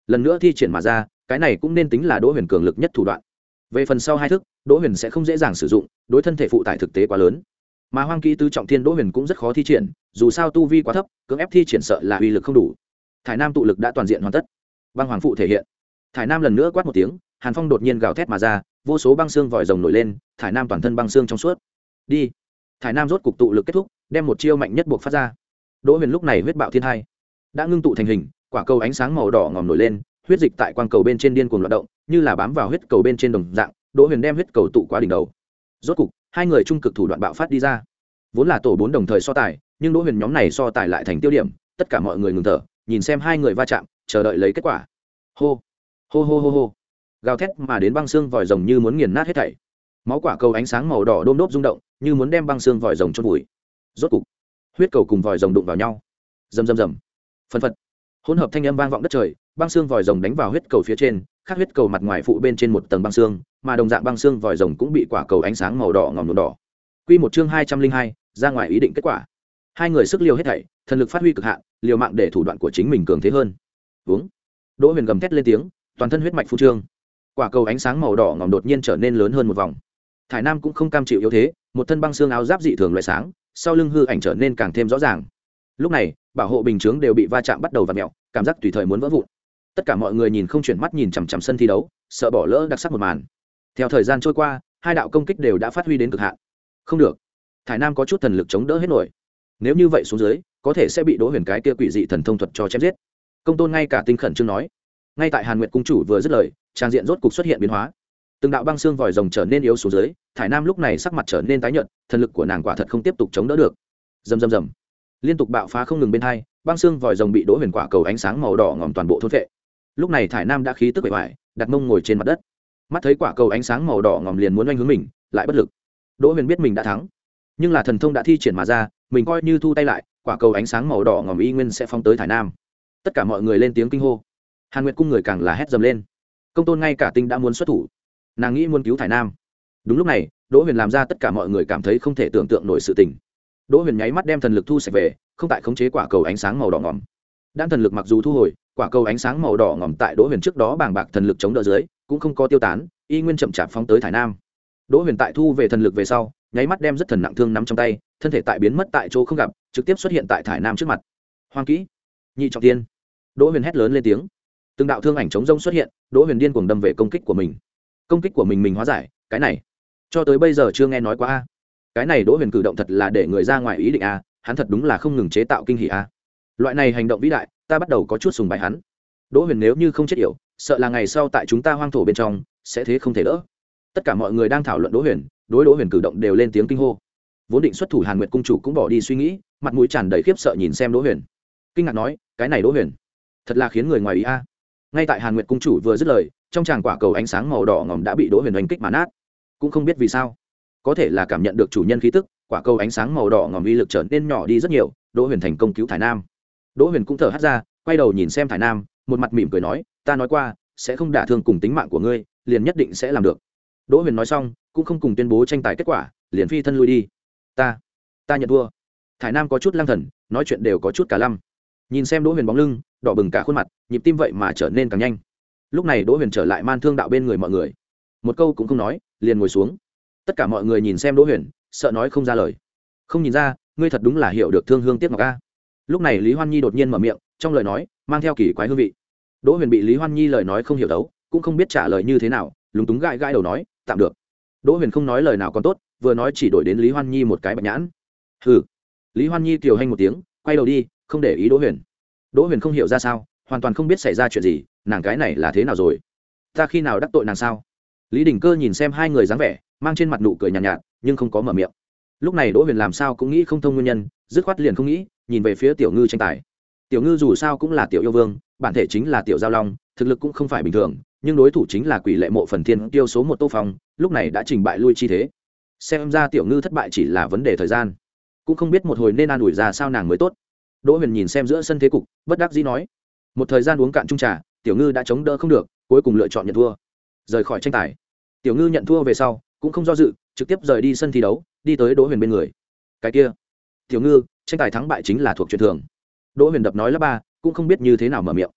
lần nữa thi triển mà ra, cái này cũng nên tính là Đỗ Huyền cường lực nhất thủ đoạn. Về phần sau hai thức, Đỗ Huyền sẽ không dễ dàng sử dụng, đối thân thể phụ tải thực tế quá lớn. Mà Hoang Kỹ tứ trọng thiên Đỗ Huyền cũng rất khó thi triển, dù sao tu vi quá thấp, cưỡng ép thi triển sợ là uy lực không đủ. Thải Nam tụ lực đã toàn diện hoàn tất. Băng Hoàng phụ thể hiện. Thải Nam lần nữa quát một tiếng, Hàn Phong đột nhiên gào thét mà ra, vô số băng xương vòi rồng nổi lên, Thải Nam toàn thân băng xương trong suốt. Đi. Thải Nam rốt cục tụ lực kết thúc, đem một chiêu mạnh nhất buộc phát ra. Đỗ Huyền lúc này huyết bạo thiên hai đã ngưng tụ thành hình, quả cầu ánh sáng màu đỏ ngòm nổi lên, huyết dịch tại quang cầu bên trên điên cuồng loạn động, như là bám vào huyết cầu bên trên đồng dạng. Đỗ Huyền đem huyết cầu tụ qua đỉnh đầu. Rốt cục, hai người trung cực thủ đoạn bạo phát đi ra. Vốn là tổ bốn đồng thời so tài, nhưng Đỗ Huyền nhóm này so tài lại thành tiêu điểm, tất cả mọi người ngừng thở, nhìn xem hai người va chạm, chờ đợi lấy kết quả. Hô, hô hô hô hô. Gào thét mà đến băng xương vòi rồng như muốn nghiền nát hết thảy. Máu quả cầu ánh sáng màu đỏ đôm đốp rung động, như muốn đem băng xương vòi rồng chôn vùi. Rốt cục, huyết cầu cùng vòi rồng đụng vào nhau. Rầm rầm rầm. Phân phật. Hỗn hợp thanh âm vang vọng đất trời, băng xương vòi rồng đánh vào huyết cầu phía trên, khác huyết cầu mặt ngoài phụ bên trên một tầng băng xương, mà đồng dạng băng xương vòi rồng cũng bị quả cầu ánh sáng màu đỏ ngòm nhuộm đỏ. Quy một chương hai trăm linh hai, ra ngoài ý định kết quả. Hai người sức liều hết thảy, thần lực phát huy cực hạn, liều mạng để thủ đoạn của chính mình cường thế hơn. Vướng. Đỗ Huyền gầm thét lên tiếng, toàn thân huyết mạch phun trương. Quả cầu ánh sáng màu đỏ ngòm đột nhiên trở nên lớn hơn một vòng. Thải Nam cũng không cam chịu yếu thế, một thân băng xương áo giáp dị thường loại sáng, sau lưng hư ảnh trở nên càng thêm rõ ràng. Lúc này, bảo hộ bình chướng đều bị va chạm bắt đầu vặn mèo, cảm giác tùy thời muốn vỡ vụn. Tất cả mọi người nhìn không chuyển mắt nhìn chằm chằm sân thi đấu, sợ bỏ lỡ đặc sắc một màn. Theo thời gian trôi qua, hai đạo công kích đều đã phát huy đến cực hạn. Không được, Thải Nam có chút thần lực chống đỡ hết nổi. Nếu như vậy xuống dưới, có thể sẽ bị Đỗ Huyền cái kia quỷ dị thần thông thuật cho chém giết. Công Tôn ngay cả tinh khẩn trương nói. Ngay tại Hàn Nguyệt cung chủ vừa dứt lời, trang diện rốt cục xuất hiện biến hóa. Từng đạo băng xương vòi rồng trở nên yếu xuống dưới, Thải Nam lúc này sắc mặt trở nên tái nhợt, thần lực của nàng quả thật không tiếp tục chống đỡ được. Rầm rầm rầm. Liên tục bạo phá không ngừng bên hai, băng xương vòi rồng bị Đỗ Huyền quả cầu ánh sáng màu đỏ ngòm toàn bộ thôn phệ. Lúc này Thải Nam đã khí tức bề ngoài, đặt mông ngồi trên mặt đất. Mắt thấy quả cầu ánh sáng màu đỏ ngòm liền muốn oanh hướng mình, lại bất lực. Đỗ Huyền biết mình đã thắng, nhưng là thần thông đã thi triển mà ra, mình coi như thu tay lại, quả cầu ánh sáng màu đỏ ngòm y nguyên sẽ phóng tới Thải Nam. Tất cả mọi người lên tiếng kinh hô. Hàn Nguyệt cung người càng là hét dầm lên. Công Tôn ngay cả tinh đã muốn xuất thủ, nàng nghĩ muốn cứu Thải Nam. Đúng lúc này, Đỗ Huyền làm ra tất cả mọi người cảm thấy không thể tưởng tượng nổi sự tình. Đỗ Huyền nháy mắt đem thần lực thu sạch về, không tại khống chế quả cầu ánh sáng màu đỏ ngòm. Đan thần lực mặc dù thu hồi, quả cầu ánh sáng màu đỏ ngòm tại Đỗ Huyền trước đó bàng bạc thần lực chống đỡ dưới, cũng không có tiêu tán, y nguyên chậm chạp phóng tới Thải Nam. Đỗ Huyền tại thu về thần lực về sau, nháy mắt đem rất thần nặng thương nắm trong tay, thân thể tại biến mất tại chỗ không gặp, trực tiếp xuất hiện tại Thải Nam trước mặt. Hoang Kỹ, nhị trọng tiên. Đỗ Huyền hét lớn lên tiếng. Từng đạo thương ảnh chống rông xuất hiện, Đỗ Huyền điên cuồng đâm về công kích của mình. Công kích của mình mình hóa giải, cái này cho tới bây giờ chưa nghe nói qua a. Cái này Đỗ Huyền cử động thật là để người ra ngoài ý định a, hắn thật đúng là không ngừng chế tạo kinh hỉ a. Loại này hành động vĩ đại, ta bắt đầu có chút sùng bái hắn. Đỗ Huyền nếu như không chết yểu, sợ là ngày sau tại chúng ta hoang thổ bên trong sẽ thế không thể đỡ. Tất cả mọi người đang thảo luận Đỗ Huyền, đối Đỗ Huyền cử động đều lên tiếng kinh hô. Vốn định xuất thủ Hàn Nguyệt cung chủ cũng bỏ đi suy nghĩ, mặt mũi tràn đầy khiếp sợ nhìn xem Đỗ Huyền, kinh ngạc nói, cái này Đỗ Huyền thật là khiến người ngoài ý a. Ngay tại Hàn Nguyệt cung chủ vừa dứt lời, trong tràng quả cầu ánh sáng màu đỏ ngòm đã bị Đỗ Huyền đánh kích mà nát. Cũng không biết vì sao, có thể là cảm nhận được chủ nhân khí tức, quả cầu ánh sáng màu đỏ ngòm uy lực trở nên nhỏ đi rất nhiều. Đỗ Huyền thành công cứu Thải Nam. Đỗ Huyền cũng thở hắt ra, quay đầu nhìn xem Thải Nam, một mặt mỉm cười nói, ta nói qua sẽ không đả thương cùng tính mạng của ngươi, liền nhất định sẽ làm được. Đỗ Huyền nói xong, cũng không cùng tuyên bố tranh tài kết quả, liền phi thân lui đi. Ta, ta nhận thua. Thải Nam có chút lang thần, nói chuyện đều có chút cả lăm. Nhìn xem Đỗ Huyền bóng lưng, đỏ bừng cả khuôn mặt, nhịp tim vậy mà trở nên càng nhanh. Lúc này Đỗ Huyền trở lại Man Thương đạo bên người mọi người, một câu cũng không nói, liền ngồi xuống. Tất cả mọi người nhìn xem Đỗ Huyền, sợ nói không ra lời. Không nhìn ra, ngươi thật đúng là hiểu được thương hương tiếc ngọc a. Lúc này Lý Hoan Nhi đột nhiên mở miệng, trong lời nói mang theo kỳ quái hương vị. Đỗ Huyền bị Lý Hoan Nhi lời nói không hiểu đấu, cũng không biết trả lời như thế nào, lúng túng gãi gãi đầu nói, tạm được. Đỗ Huyền không nói lời nào còn tốt, vừa nói chỉ đổi đến Lý Hoan Nhi một cái bạch nhãn. Hừ. Lý Hoan Nhi kiều hanh một tiếng, quay đầu đi, không để ý Đỗ Huyền. Đỗ Huyền không hiểu ra sao, hoàn toàn không biết xảy ra chuyện gì, nàng cái này là thế nào rồi? Ta khi nào đắc tội nàng sao? Lý Đình Cơ nhìn xem hai người dáng vẻ, mang trên mặt nụ cười nhàn nhạt, nhạt, nhưng không có mở miệng. Lúc này Đỗ Huyền làm sao cũng nghĩ không thông nguyên nhân, dứt khoát liền không nghĩ, nhìn về phía Tiểu Ngư tranh tài. Tiểu Ngư dù sao cũng là tiểu yêu vương, bản thể chính là tiểu giao long, thực lực cũng không phải bình thường, nhưng đối thủ chính là Quỷ Lệ Mộ Phần Thiên tiêu số một Tô Phong, lúc này đã trình bại lui chi thế. Xem ra Tiểu Ngư thất bại chỉ là vấn đề thời gian, cũng không biết một hồi nên an ủi ra sao nàng mới tốt. Đỗ Huyền nhìn xem giữa sân thế cục, bất đắc dĩ nói, một thời gian uống cạn chung trà, Tiểu Ngư đã chống đỡ không được, cuối cùng lựa chọn nhận thua, rời khỏi tranh tài. Tiểu Ngư nhận thua về sau, cũng không do dự, trực tiếp rời đi sân thi đấu, đi tới Đỗ Huyền bên người. Cái kia, Tiểu Ngư, tranh tài thắng bại chính là thuộc chuyện thường. Đỗ Huyền đập nói lá ba, cũng không biết như thế nào mở miệng.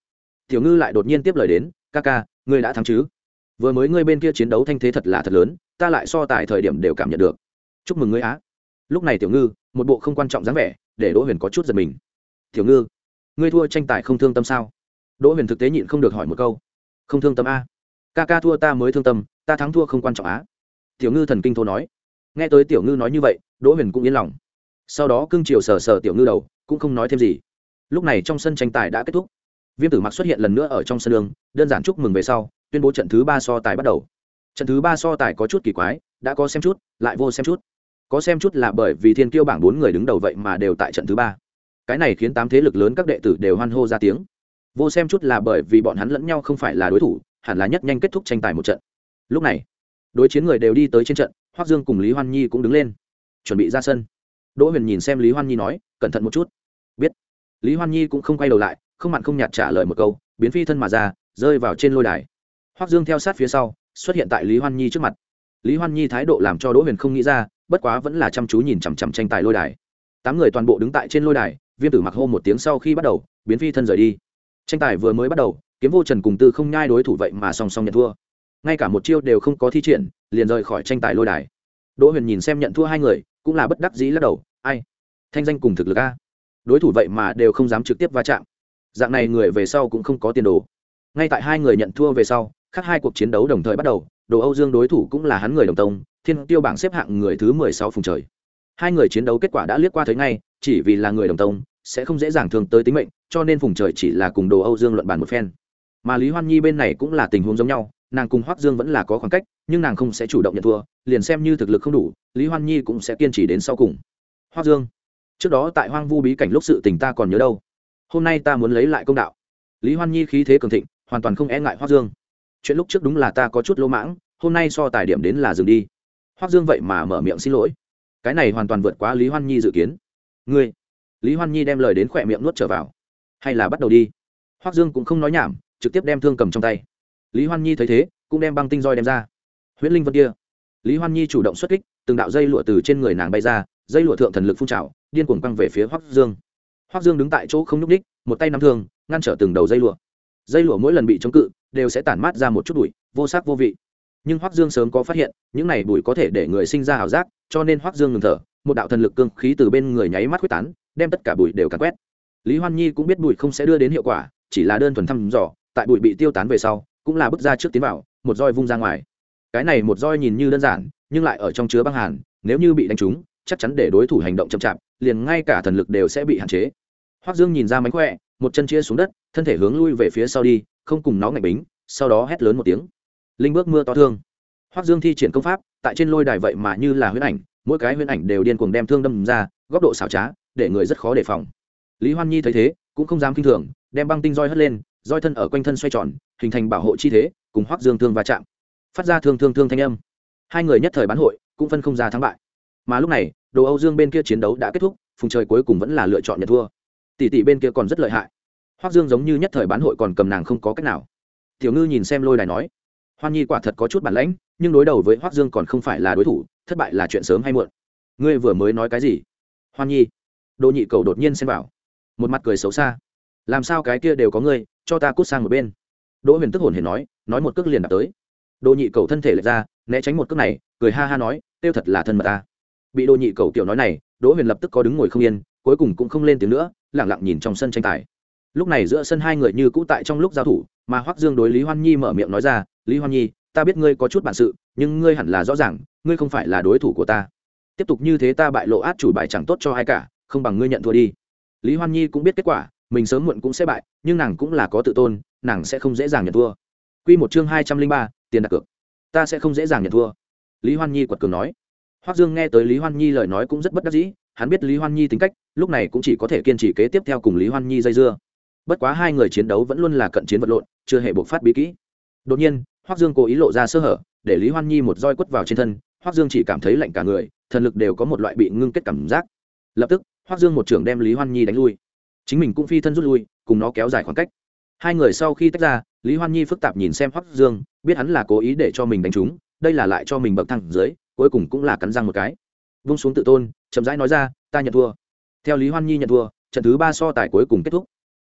Tiểu Ngư lại đột nhiên tiếp lời đến, ca ca, ngươi đã thắng chứ? Vừa mới ngươi bên kia chiến đấu thanh thế thật là thật lớn, ta lại so tài thời điểm đều cảm nhận được. Chúc mừng ngươi á. Lúc này Tiểu Ngư, một bộ không quan trọng dáng vẻ, để Đỗ Huyền có chút giật mình. Tiểu Ngư, ngươi thua tranh tài không thương tâm sao? Đỗ Huyền thực tế nhịn không được hỏi một câu. Không thương tâm a? Ca ca thua ta mới thương tâm, ta thắng thua không quan trọng á. Tiểu Ngư thần kinh thô nói. Nghe tới Tiểu Ngư nói như vậy, Đỗ Huyền cũng yên lòng. Sau đó cưng chiều sờ sờ Tiểu Ngư đầu, cũng không nói thêm gì. Lúc này trong sân tranh tài đã kết thúc. Viêm Tử Mặc xuất hiện lần nữa ở trong sân đường, đơn giản chúc mừng về sau, tuyên bố trận thứ ba so tài bắt đầu. Trận thứ ba so tài có chút kỳ quái, đã có xem chút, lại vô xem chút. Có xem chút là bởi vì Thiên Kiêu bảng bốn người đứng đầu vậy mà đều tại trận thứ ba. Cái này khiến tám thế lực lớn các đệ tử đều hoan hô ra tiếng. Vô xem chút là bởi vì bọn hắn lẫn nhau không phải là đối thủ, hẳn là nhất nhanh kết thúc tranh tài một trận. Lúc này, đối chiến người đều đi tới trên trận, Hoắc Dương cùng Lý Hoan Nhi cũng đứng lên, chuẩn bị ra sân. Đỗ Huyền nhìn xem Lý Hoan Nhi nói, cẩn thận một chút. Biết. Lý Hoan Nhi cũng không quay đầu lại, không mặn không nhạt trả lời một câu, biến phi thân mà ra, rơi vào trên lôi đài. Hoắc Dương theo sát phía sau, xuất hiện tại Lý Hoan Nhi trước mặt. Lý Hoan Nhi thái độ làm cho Đỗ Huyền không nghĩ ra, bất quá vẫn là chăm chú nhìn chằm chằm tranh tài lôi đài. Tám người toàn bộ đứng tại trên lôi đài, Viêm Tử Mặc hô một tiếng sau khi bắt đầu, biến phi thân rời đi. Tranh tài vừa mới bắt đầu, Kiếm Vô Trần cùng Tư Không Nhai đối thủ vậy mà song song nhận thua. Ngay cả một chiêu đều không có thi triển, liền rời khỏi tranh tài lôi đài. Đỗ Huyền nhìn xem nhận thua hai người, cũng là bất đắc dĩ lắc đầu, ai? Thanh danh cùng thực lực a. Đối thủ vậy mà đều không dám trực tiếp va chạm. Dạng này người về sau cũng không có tiền đồ. Ngay tại hai người nhận thua về sau, khác hai cuộc chiến đấu đồng thời bắt đầu, Đồ Âu Dương đối thủ cũng là hắn người đồng tông, Thiên Tiêu bảng xếp hạng người thứ mười sáu Phùng Trời. Hai người chiến đấu kết quả đã liếc qua thấy ngay, chỉ vì là người đồng tông, sẽ không dễ dàng thương tới tính mệnh, cho nên Phùng Trời chỉ là cùng Đồ Âu Dương luận bàn một phen. Mà Lý Hoan Nhi bên này cũng là tình huống giống nhau, nàng cùng Hoắc Dương vẫn là có khoảng cách, nhưng nàng không sẽ chủ động nhận thua, liền xem như thực lực không đủ, Lý Hoan Nhi cũng sẽ kiên trì đến sau cùng. Hoắc Dương, trước đó tại Hoang Vu bí cảnh lúc sự tình ta còn nhớ đâu, hôm nay ta muốn lấy lại công đạo. Lý Hoan Nhi khí thế cường thịnh, hoàn toàn không e ngại Hoắc Dương. Chuyện lúc trước đúng là ta có chút lỗ mãng, hôm nay so tài điểm đến là dừng đi. Hoắc Dương vậy mà mở miệng xin lỗi, cái này hoàn toàn vượt quá Lý Hoan Nhi dự kiến. Ngươi, Lý Hoan Nhi đem lời đến khỏe miệng nuốt trở vào, hay là bắt đầu đi. Hoắc Dương cũng không nói nhảm, trực tiếp đem thương cầm trong tay. Lý Hoan Nhi thấy thế, cũng đem băng tinh roi đem ra. Huyễn Linh Vân kia, Lý Hoan Nhi chủ động xuất kích, từng đạo dây lụa từ trên người nàng bay ra, dây lụa thượng thần lực phun trào, điên cuồng quăng về phía Hoắc Dương. Hoắc Dương đứng tại chỗ không nhúc nhích, một tay nắm thương, ngăn trở từng đầu dây lụa. Dây lụa mỗi lần bị chống cự, đều sẽ tản mát ra một chút bụi, vô sắc vô vị. Nhưng Hoắc Dương sớm có phát hiện, những này bụi có thể để người sinh ra ảo giác, cho nên Hoắc Dương ngừng thở, một đạo thần lực cương khí từ bên người nháy mắt quét tán, đem tất cả bụi đều càn quét. Lý Hoan Nhi cũng biết bụi không sẽ đưa đến hiệu quả, chỉ là đơn thuần thăm dò, tại bụi bị tiêu tán về sau, cũng là bước ra trước tiến vào, một roi vung ra ngoài. Cái này một roi nhìn như đơn giản, nhưng lại ở trong chứa băng hàn, nếu như bị đánh trúng, chắc chắn để đối thủ hành động chậm chạp, liền ngay cả thần lực đều sẽ bị hạn chế. Hoắc Dương nhìn ra mánh khỏe, một chân chia xuống đất, thân thể hướng lui về phía sau đi, không cùng nó ngạnh bính, sau đó hét lớn một tiếng. Linh bước mưa to thương. Hoắc Dương thi triển công pháp, tại trên lôi đài vậy mà như là huyễn ảnh, mỗi cái huyễn ảnh đều điên cuồng đem thương đâm ra, góc độ xảo trá, để người rất khó đề phòng. Lý Hoan Nhi thấy thế, cũng không dám kinh thường, đem băng tinh roi hất lên, roi thân ở quanh thân xoay tròn, hình thành bảo hộ chi thế, cùng Hoắc Dương thương va chạm, phát ra thương thương thương thanh âm. Hai người nhất thời bán hội, cũng phân không ra thắng bại. Mà lúc này, Đồ Âu Dương bên kia chiến đấu đã kết thúc, Phùng Trời cuối cùng vẫn là lựa chọn nhận thua. Tỷ tỷ bên kia còn rất lợi hại. Hoắc Dương giống như nhất thời bán hội còn cầm nàng không có cách nào. Tiểu Ngư nhìn xem lôi đài nói, Hoan Nhi quả thật có chút bản lãnh, nhưng đối đầu với Hoắc Dương còn không phải là đối thủ, thất bại là chuyện sớm hay muộn. Ngươi vừa mới nói cái gì? Hoan Nhi. Đỗ Nhị Cầu đột nhiên xen vào, một mặt cười xấu xa. Làm sao cái kia đều có ngươi, cho ta cút sang một bên. Đỗ Huyền tức hồn hển nói, nói một cước liền đạp tới. Đỗ Nhị Cầu thân thể lệch ra, né tránh một cước này, cười ha ha nói, tiêu thật là thân mật ta. Bị Đỗ Nhị Cầu tiểu nói này, Đỗ Huyền lập tức có đứng ngồi không yên, cuối cùng cũng không lên tiếng nữa, lặng lặng nhìn trong sân tranh tài. Lúc này giữa sân hai người như cũ tại trong lúc giao thủ, mà Hoắc Dương đối Lý Hoan Nhi mở miệng nói ra, Lý Hoan Nhi, ta biết ngươi có chút bản sự, nhưng ngươi hẳn là rõ ràng, ngươi không phải là đối thủ của ta. Tiếp tục như thế ta bại lộ át chủ bài chẳng tốt cho ai cả, không bằng ngươi nhận thua đi. Lý Hoan Nhi cũng biết kết quả, mình sớm muộn cũng sẽ bại, nhưng nàng cũng là có tự tôn, nàng sẽ không dễ dàng nhận thua. Quy một chương hai trăm linh ba, tiền đặt cược. Ta sẽ không dễ dàng nhận thua. Lý Hoan Nhi quật cường nói. Hoắc Dương nghe tới Lý Hoan Nhi lời nói cũng rất bất đắc dĩ, hắn biết Lý Hoan Nhi tính cách, lúc này cũng chỉ có thể kiên trì kế tiếp theo cùng Lý Hoan Nhi dây dưa. Bất quá hai người chiến đấu vẫn luôn là cận chiến vật lộn, chưa hề buộc phát bí kỹ. Đột nhiên, Hoắc Dương cố ý lộ ra sơ hở, để Lý Hoan Nhi một roi quất vào trên thân, Hoắc Dương chỉ cảm thấy lạnh cả người, thần lực đều có một loại bị ngưng kết cảm giác. Lập tức, Hoắc Dương một trưởng đem Lý Hoan Nhi đánh lui. Chính mình cũng phi thân rút lui, cùng nó kéo dài khoảng cách. Hai người sau khi tách ra, Lý Hoan Nhi phức tạp nhìn xem Hoắc Dương, biết hắn là cố ý để cho mình đánh trúng, đây là lại cho mình bậc thang dưới, cuối cùng cũng là cắn răng một cái. Vung xuống tự tôn, chậm rãi nói ra, ta nhận thua. Theo Lý Hoan Nhi nhận thua, trận thứ ba so tài cuối cùng kết thúc.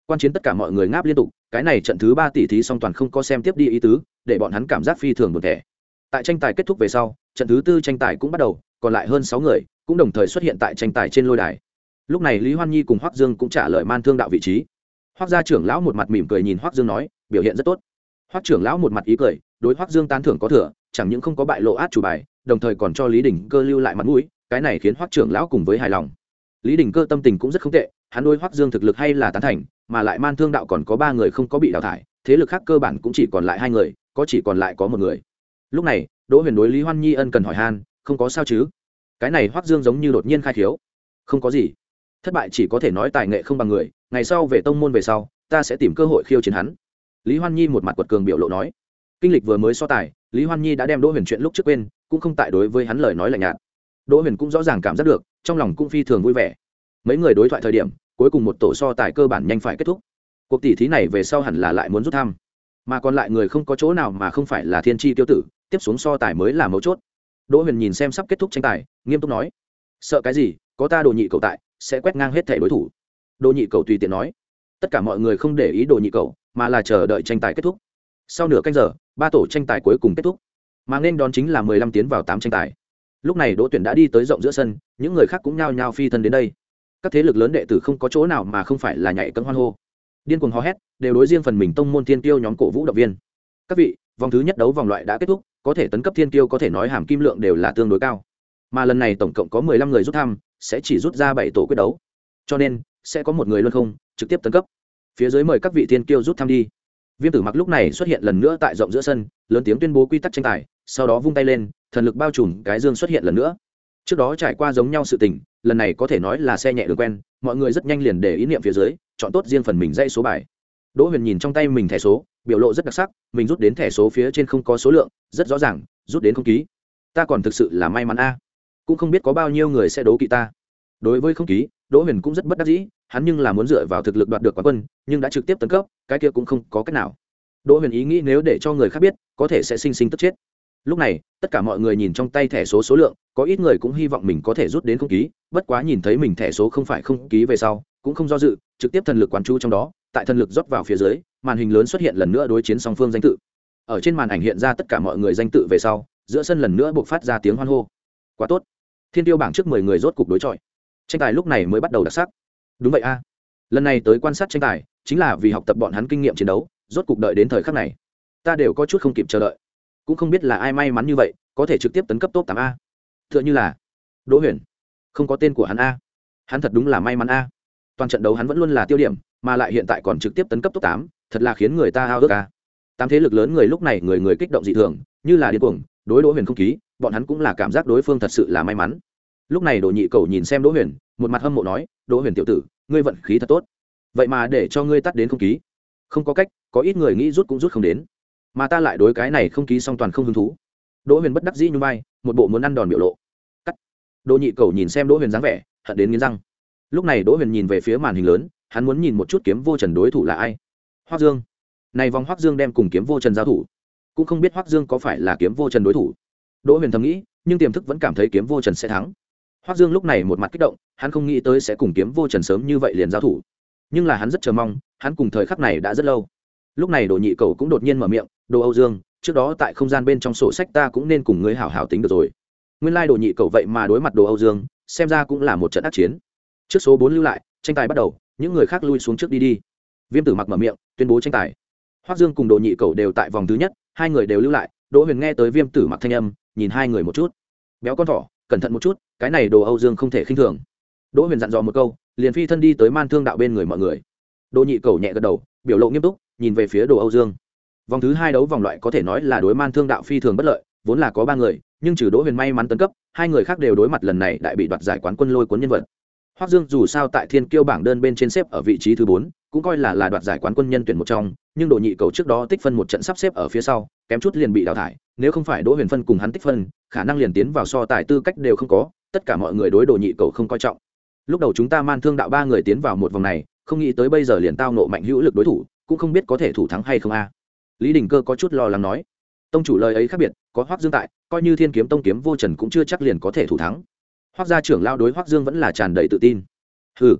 Quan chiến tất cả mọi người ngáp liên tục, cái này trận thứ ba tỷ thí song toàn không có xem tiếp đi ý tứ, để bọn hắn cảm giác phi thường buồn tẻ. Tại tranh tài kết thúc về sau, trận thứ tư tranh tài cũng bắt đầu, còn lại hơn sáu người cũng đồng thời xuất hiện tại tranh tài trên lôi đài. Lúc này Lý Hoan Nhi cùng Hoắc Dương cũng trả lời man thương đạo vị trí. Hoắc gia trưởng lão một mặt mỉm cười nhìn Hoắc Dương nói, biểu hiện rất tốt. Hoắc trưởng lão một mặt ý cười, đối Hoắc Dương tán thưởng có thừa, chẳng những không có bại lộ át chủ bài, đồng thời còn cho Lý Đình Cơ lưu lại mặt mũi, cái này khiến Hoắc trưởng lão cùng với hài lòng. Lý Đình Cơ tâm tình cũng rất không tệ, hắn đối Hoắc Dương thực lực hay là tán thành, mà lại man thương đạo còn có ba người không có bị đào thải, thế lực khác cơ bản cũng chỉ còn lại hai người, có chỉ còn lại có một người. Lúc này, Đỗ Huyền đối Lý Hoan Nhi ân cần hỏi han, không có sao chứ? Cái này Hoắc Dương giống như đột nhiên khai khiếu. Không có gì. Thất bại chỉ có thể nói tài nghệ không bằng người, ngày sau về tông môn về sau, ta sẽ tìm cơ hội khiêu chiến hắn. Lý Hoan Nhi một mặt quật cường biểu lộ nói. Kinh lịch vừa mới so tài, Lý Hoan Nhi đã đem Đỗ Huyền chuyện lúc trước quên, cũng không tại đối với hắn lời nói lạnh nhạt. Đỗ Huyền cũng rõ ràng cảm giác được, trong lòng cũng phi thường vui vẻ. Mấy người đối thoại thời điểm, cuối cùng một tổ so tài cơ bản nhanh phải kết thúc. Cuộc tỷ thí này về sau hẳn là lại muốn rút thăm, mà còn lại người không có chỗ nào mà không phải là thiên chi tiêu tử, tiếp xuống so tài mới là mấu chốt. Đỗ Huyền nhìn xem sắp kết thúc tranh tài, nghiêm túc nói: "Sợ cái gì, có ta Đồ Nhị Cẩu tại, sẽ quét ngang hết thể đối thủ." Đồ Nhị Cẩu tùy tiện nói. Tất cả mọi người không để ý Đồ Nhị Cẩu, mà là chờ đợi tranh tài kết thúc. Sau nửa canh giờ, ba tổ tranh tài cuối cùng kết thúc, mà nên đón chính là mười lăm tiến vào tám tranh tài. Lúc này Đỗ Tuyển đã đi tới rộng giữa sân, những người khác cũng nhao nhao phi thân đến đây. Các thế lực lớn đệ tử không có chỗ nào mà không phải là nhảy cẫng hoan hô, điên cuồng hò hét, đều đối riêng phần mình tông môn thiên tiêu nhóm cổ vũ động viên. Các vị, vòng thứ nhất đấu vòng loại đã kết thúc, có thể tấn cấp thiên tiêu có thể nói hàm kim lượng đều là tương đối cao. Mà lần này tổng cộng có mười lăm người rút thăm, sẽ chỉ rút ra bảy tổ quyết đấu. Cho nên, sẽ có một người luân không, trực tiếp tấn cấp. Phía dưới mời các vị thiên kiêu rút thăm đi. Viêm Tử Mặc lúc này xuất hiện lần nữa tại rộng giữa sân, lớn tiếng tuyên bố quy tắc tranh tài, sau đó vung tay lên, thần lực bao trùm cái dương xuất hiện lần nữa. Trước đó trải qua giống nhau sự tình, lần này có thể nói là xe nhẹ đường quen, mọi người rất nhanh liền để ý niệm phía dưới, chọn tốt riêng phần mình dãy số bài. Đỗ Huyền nhìn trong tay mình thẻ số, biểu lộ rất đặc sắc, mình rút đến thẻ số phía trên không có số lượng, rất rõ ràng, rút đến không ký. Ta còn thực sự là may mắn a. Cũng không biết có bao nhiêu người sẽ đố kỵ ta. Đối với không ký, Đỗ Huyền cũng rất bất đắc dĩ, hắn nhưng là muốn dựa vào thực lực đoạt được quán quân, nhưng đã trực tiếp tấn cấp, cái kia cũng không có cách nào. Đỗ Huyền ý nghĩ nếu để cho người khác biết, có thể sẽ sinh sinh tức chết. Lúc này, tất cả mọi người nhìn trong tay thẻ số số lượng, có ít người cũng hy vọng mình có thể rút đến không ký, bất quá nhìn thấy mình thẻ số không phải không ký về sau, cũng không do dự, trực tiếp thần lực quán chú trong đó, tại thần lực rót vào phía dưới, màn hình lớn xuất hiện lần nữa đối chiến song phương danh tự. Ở trên màn ảnh hiện ra tất cả mọi người danh tự về sau, giữa sân lần nữa bộc phát ra tiếng hoan hô. Quá tốt. Thiên tiêu bảng trước mười người rốt cục đối chọi. Tranh tài lúc này mới bắt đầu đặc sắc. Đúng vậy a. Lần này tới quan sát tranh tài, chính là vì học tập bọn hắn kinh nghiệm chiến đấu, rốt cục đợi đến thời khắc này. Ta đều có chút không kịp chờ đợi. Cũng không biết là ai may mắn như vậy, có thể trực tiếp tấn cấp top tám a. Tựa như là Đỗ Huyền. Không có tên của hắn a. Hắn thật đúng là may mắn a. Toàn trận đấu hắn vẫn luôn là tiêu điểm, mà lại hiện tại còn trực tiếp tấn cấp top tám, thật là khiến người ta ao ước a. Tám thế lực lớn người lúc này người người kích động dị thường, như là điên cuồng, đối Đỗ Huyền không ký, bọn hắn cũng là cảm giác đối phương thật sự là may mắn. Lúc này Đồ Nhị Cẩu nhìn xem Đỗ Huyền, một mặt hâm mộ nói, Đỗ Huyền tiểu tử, ngươi vận khí thật tốt, vậy mà để cho ngươi tắt đến không ký. Không có cách, có ít người nghĩ rút cũng rút không đến, mà ta lại đối cái này không ký song toàn không hứng thú. Đỗ Huyền bất đắc dĩ nhún vai, một bộ muốn ăn đòn biểu lộ. Cắt. Đồ Nhị Cẩu nhìn xem Đỗ Huyền dáng vẻ, hận đến nghiến răng. Lúc này Đỗ Huyền nhìn về phía màn hình lớn, hắn muốn nhìn một chút Kiếm Vô Trần đối thủ là ai. Hoắc Dương. Này vòng Hoắc Dương đem cùng Kiếm Vô Trần giao thủ, cũng không biết Hoắc Dương có phải là Kiếm Vô Trần đối thủ. Đỗ Huyền thầm nghĩ, nhưng tiềm thức vẫn cảm thấy Kiếm Vô Trần sẽ thắng. Hoắc Dương lúc này một mặt kích động, hắn không nghĩ tới sẽ cùng Kiếm Vô Trần sớm như vậy liền giao thủ, nhưng là hắn rất chờ mong, hắn cùng thời khắc này đã rất lâu. Lúc này Đồ Nhị Cẩu cũng đột nhiên mở miệng, Đồ Âu Dương, trước đó tại không gian bên trong sổ sách ta cũng nên cùng ngươi hảo hảo tính được rồi. Nguyên lai Đồ Nhị Cẩu vậy mà đối mặt Đồ Âu Dương, xem ra cũng là một trận ác chiến. Trước số bốn lưu lại, tranh tài bắt đầu, những người khác lui xuống trước đi đi. Viêm Tử Mặc mở miệng, tuyên bố tranh tài. Hoắc Dương cùng Đồ Nhị Cẩu đều tại vòng thứ nhất, hai người đều lưu lại. Đỗ Huyền nghe tới Viêm Tử Mặc thanh âm, nhìn hai người một chút. Béo con thỏ, cẩn thận một chút, cái này Đồ Âu Dương không thể khinh thường. Đỗ Huyền dặn dò một câu, liền phi thân đi tới Man Thương đạo bên người mọi người. Đồ Nhị Cẩu nhẹ gật đầu, biểu lộ nghiêm túc, nhìn về phía Đồ Âu Dương. Vòng thứ hai đấu vòng loại có thể nói là đối Man Thương đạo phi thường bất lợi, vốn là có ba người, nhưng trừ Đỗ Huyền may mắn tấn cấp, hai người khác đều đối mặt lần này đại bị đoạt giải quán quân lôi cuốn nhân vật. Hoắc Dương dù sao tại Thiên Kiêu bảng đơn bên trên xếp ở vị trí thứ bốn, cũng coi là là đoạt giải quán quân nhân tuyển một trong, nhưng Đồ Nhị Cẩu trước đó tích phân một trận sắp xếp ở phía sau, kém chút liền bị đào thải, nếu không phải Đỗ Huyền phân cùng hắn tích phân, khả năng liền tiến vào so tài tư cách đều không có, tất cả mọi người đối Đồ Nhị Cẩu không coi trọng. Lúc đầu chúng ta Man Thương đạo ba người tiến vào một vòng này, không nghĩ tới bây giờ liền tao nộ mạnh hữu lực đối thủ, cũng không biết có thể thủ thắng hay không a. Lý Đình Cơ có chút lo lắng nói. Tông chủ lời ấy khác biệt, có Hoắc Dương tại, coi như Thiên Kiếm Tông Kiếm Vô Trần cũng chưa chắc liền có thể thủ thắng. Hoắc gia trưởng lao đối Hoắc Dương vẫn là tràn đầy tự tin. Hừ,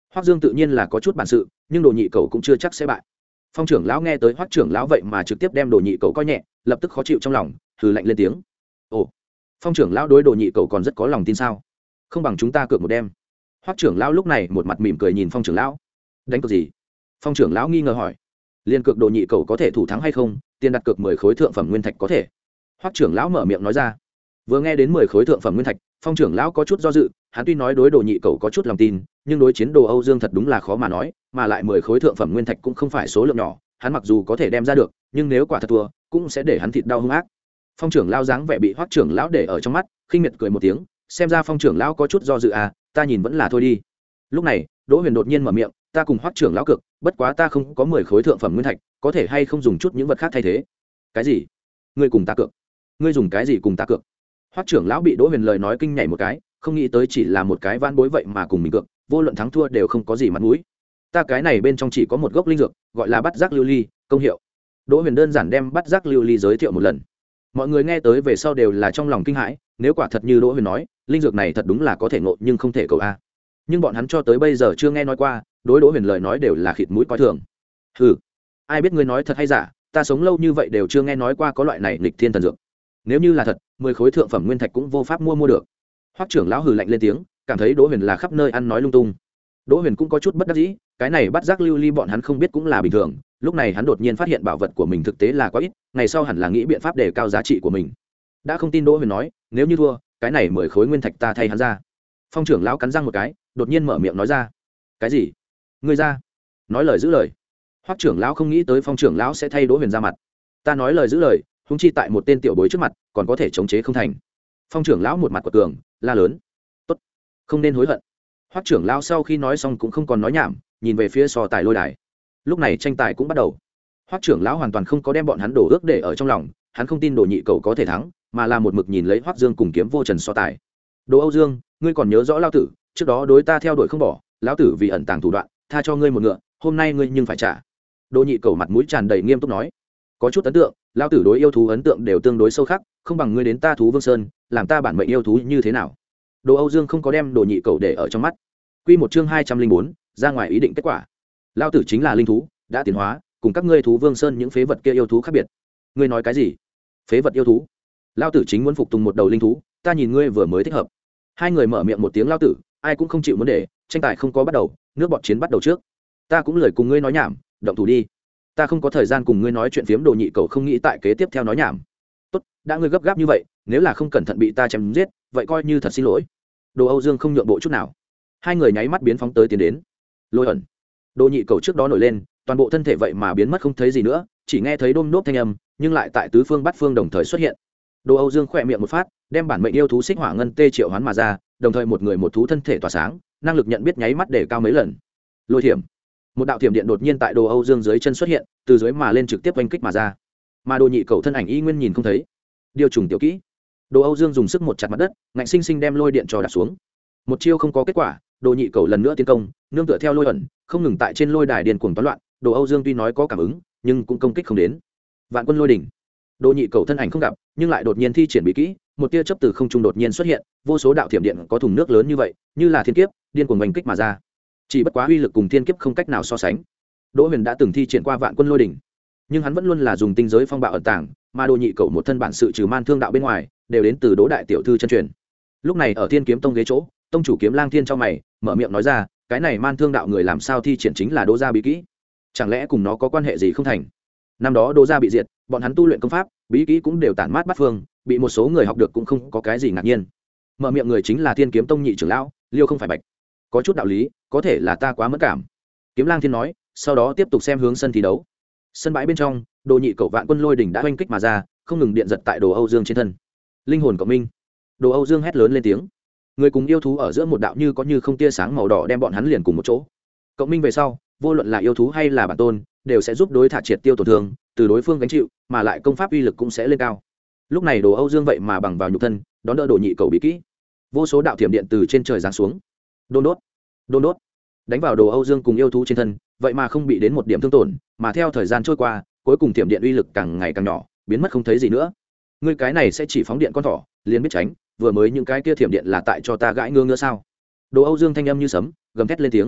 Hoắc Dương tự nhiên là có chút bản sự, nhưng đồ nhị cầu cũng chưa chắc sẽ bại. Phong trưởng lão nghe tới Hoắc trưởng lão vậy mà trực tiếp đem đồ nhị cầu coi nhẹ, lập tức khó chịu trong lòng, hừ lạnh lên tiếng. Ồ, Phong trưởng lão đối đồ nhị cầu còn rất có lòng tin sao? Không bằng chúng ta cược một đêm. Hoắc trưởng lão lúc này một mặt mỉm cười nhìn Phong trưởng lão. Đánh cược gì? Phong trưởng lão nghi ngờ hỏi. Liên cược đồ nhị cầu có thể thủ thắng hay không, tiền đặt cược mười khối thượng phẩm nguyên thạch có thể. Hoắc trưởng lão mở miệng nói ra. Vừa nghe đến mười khối thượng phẩm nguyên thạch, Phong trưởng lão có chút do dự, hắn tuy nói đối đồ nhị cầu có chút lòng tin, nhưng đối chiến đồ Âu Dương thật đúng là khó mà nói, mà lại mười khối thượng phẩm nguyên thạch cũng không phải số lượng nhỏ, hắn mặc dù có thể đem ra được, nhưng nếu quả thật thua, cũng sẽ để hắn thịt đau hung ác. Phong trưởng lão dáng vẻ bị Hoắc trưởng lão để ở trong mắt, khinh miệt cười một tiếng, xem ra Phong trưởng lão có chút do dự à, ta nhìn vẫn là thôi đi. Lúc này, Đỗ Huyền đột nhiên mở miệng, ta cùng Hoắc trưởng lão cực, bất quá ta không có mười khối thượng phẩm nguyên thạch, có thể hay không dùng chút những vật khác thay thế? Cái gì? Ngươi cùng ta cược? Ngươi dùng cái gì cùng ta cược? Hoắc trưởng lão bị Đỗ Huyền lời nói kinh nhảy một cái, không nghĩ tới chỉ là một cái van bối vậy mà cùng mình cược, vô luận thắng thua đều không có gì mặt mũi. Ta cái này bên trong chỉ có một gốc linh dược, gọi là Bát Giác Lưu Ly, công hiệu. Đỗ Huyền đơn giản đem Bát Giác Lưu Ly giới thiệu một lần. Mọi người nghe tới về sau đều là trong lòng kinh hãi, nếu quả thật như Đỗ Huyền nói, linh dược này thật đúng là có thể ngộ nhưng không thể cầu a. Nhưng bọn hắn cho tới bây giờ chưa nghe nói qua, đối Đỗ Huyền lời nói đều là khịt mũi coi thường. Hừ, ai biết ngươi nói thật hay giả, ta sống lâu như vậy đều chưa nghe nói qua có loại này nghịch thiên thần dược. Nếu như là thật, mười khối thượng phẩm nguyên thạch cũng vô pháp mua mua được. Hoắc trưởng lão hừ lạnh lên tiếng, cảm thấy Đỗ Huyền là khắp nơi ăn nói lung tung. Đỗ Huyền cũng có chút bất đắc dĩ, cái này Bát Giác Lưu Ly bọn hắn không biết cũng là bình thường, lúc này hắn đột nhiên phát hiện bảo vật của mình thực tế là quá ít, ngày sau hẳn là nghĩ biện pháp để cao giá trị của mình. Đã không tin Đỗ Huyền nói, nếu như thua, cái này mười khối nguyên thạch ta thay hắn ra. Phong trưởng lão cắn răng một cái, đột nhiên mở miệng nói ra. Cái gì? Ngươi ra? Nói lời giữ lời. Hoắc trưởng lão không nghĩ tới Phong trưởng lão sẽ thay Đỗ Huyền ra mặt. Ta nói lời giữ lời, huống chi tại một tên tiểu bối trước mặt, còn có thể chống chế không thành. Phong trưởng lão một mặt quật cường, la lớn. Tốt, không nên hối hận. Hoắc trưởng lão sau khi nói xong cũng không còn nói nhảm, nhìn về phía so tài lôi đài. Lúc này tranh tài cũng bắt đầu. Hoắc trưởng lão hoàn toàn không có đem bọn hắn đổ ước để ở trong lòng, hắn không tin Đồ Nhị Cầu có thể thắng, mà là một mực nhìn lấy Hoắc Dương cùng Kiếm Vô Trần so tài. Đồ Âu Dương, ngươi còn nhớ rõ lão tử, trước đó đối ta theo đuổi không bỏ, lão tử vì ẩn tàng thủ đoạn, tha cho ngươi một ngựa, hôm nay ngươi nhưng phải trả. Đồ Nhị Cầu mặt mũi tràn đầy nghiêm túc nói. Có chút ấn tượng, lão tử đối yêu thú ấn tượng đều tương đối sâu khắc, không bằng ngươi đến ta thú Vương Sơn, làm ta bản mệnh yêu thú như thế nào? Đồ Âu Dương không có đem Đồ Nhị Cầu để ở trong mắt. Quy một chương hai trăm linh bốn, ra ngoài ý định kết quả. Lão tử chính là linh thú, đã tiến hóa, cùng các ngươi thú Vương Sơn những phế vật kia yêu thú khác biệt. Ngươi nói cái gì? Phế vật yêu thú? Lão tử chính muốn phục tùng một đầu linh thú, ta nhìn ngươi vừa mới thích hợp. Hai người mở miệng một tiếng lão tử, ai cũng không chịu muốn để, tranh tài không có bắt đầu, nước bọt chiến bắt đầu trước. Ta cũng lời cùng ngươi nói nhảm, động thủ đi. Ta không có thời gian cùng ngươi nói chuyện phiếm. Đồ Nhị Cầu không nghĩ tại kế tiếp theo nói nhảm. Tốt, đã ngươi gấp gáp như vậy, nếu là không cẩn thận bị ta chém giết, vậy coi như thật xin lỗi. Đồ Âu Dương không nhượng bộ chút nào. Hai người nháy mắt biến phóng tới tiến đến. Lôi ẩn. Đồ Nhị Cầu trước đó nổi lên, toàn bộ thân thể vậy mà biến mất không thấy gì nữa, chỉ nghe thấy đôm nốt thanh âm, nhưng lại tại tứ phương bát phương đồng thời xuất hiện. Đồ Âu Dương khỏe miệng một phát, đem bản mệnh yêu thú Xích Hỏa Ngân Tê triệu hoán mà ra, đồng thời một người một thú thân thể tỏa sáng, năng lực nhận biết nháy mắt để cao mấy lần. Lôi thiểm. Một đạo thiểm điện đột nhiên tại Đồ Âu Dương dưới chân xuất hiện, từ dưới mà lên trực tiếp oanh kích mà ra. Mà Đồ Nhị Cầu thân ảnh y nguyên nhìn không thấy. Điều trùng tiểu kỹ. Đồ Âu Dương dùng sức một chặt mặt đất, ngạnh sinh sinh đem lôi điện cho đạp xuống. Một chiêu không có kết quả, Đồ Nhị Cầu lần nữa tiến công, nương tựa theo lôi ẩn, không ngừng tại trên lôi đài điên cuồng toán loạn. Đồ Âu Dương tuy nói có cảm ứng, nhưng cũng công kích không đến. Vạn Quân Lôi Đỉnh. Đồ Nhị Cầu thân ảnh không gặp, nhưng lại đột nhiên thi triển bí kỹ, một tia chớp từ không trung đột nhiên xuất hiện, vô số đạo thiểm điện có thùng nước lớn như vậy, như là thiên kiếp, điên cuồng oanh kích mà ra. Chỉ bất quá uy lực cùng thiên kiếp không cách nào so sánh. Đỗ Huyền đã từng thi triển qua Vạn Quân Lôi Đỉnh, nhưng hắn vẫn luôn là dùng tinh giới phong bạo ẩn tàng, mà Đồ Nhị Cầu một thân bản sự trừ man thương đạo bên ngoài, đều đến từ Đỗ đại tiểu thư chân truyền. Lúc này ở Thiên Kiếm Tông ghế chỗ, tông chủ Kiếm Lang Thiên trong mày, mở miệng nói ra, cái này man thương đạo người làm sao thi triển chính là Đỗ gia bí kỹ? Chẳng lẽ cùng nó có quan hệ gì không thành? Năm đó Đỗ gia bị diệt, bọn hắn tu luyện công pháp, bí kỹ cũng đều tản mát bát phương, bị một số người học được cũng không có cái gì ngạc nhiên. Mở miệng người chính là Thiên Kiếm Tông nhị trưởng lão, Liêu không phải Bạch. Có chút đạo lý, có thể là ta quá mất cảm. Kiếm Lang Thiên nói, sau đó tiếp tục xem hướng sân thi đấu. Sân bãi bên trong, Đồ Nhị Cầu Vạn Quân Lôi Đỉnh đã oanh kích mà ra, không ngừng điện giật tại Đồ Âu Dương trên thân. Linh hồn cộng minh. Đồ Âu Dương hét lớn lên tiếng. Người cùng yêu thú ở giữa một đạo như có như không tia sáng màu đỏ đem bọn hắn liền cùng một chỗ. Cộng minh về sau, vô luận là yêu thú hay là bản tôn, đều sẽ giúp đối thả triệt tiêu tổn thương, từ đối phương gánh chịu, mà lại công pháp uy lực cũng sẽ lên cao. Lúc này Đồ Âu Dương vậy mà bằng vào nhục thân, đón đỡ Đồ Nhị Cầu bí kỹ. Vô số đạo thiểm điện từ trên trời giáng xuống. Đôn đốt, đôn đốt, đánh vào Đồ Âu Dương cùng yêu thú trên thân, vậy mà không bị đến một điểm thương tổn, mà theo thời gian trôi qua, cuối cùng thiểm điện uy lực càng ngày càng nhỏ, biến mất không thấy gì nữa. Ngươi cái này sẽ chỉ phóng điện con thỏ, liền biết tránh, vừa mới những cái kia thiểm điện là tại cho ta gãi ngứa ngứa sao? Đồ Âu Dương thanh âm như sấm, gầm thét lên tiếng.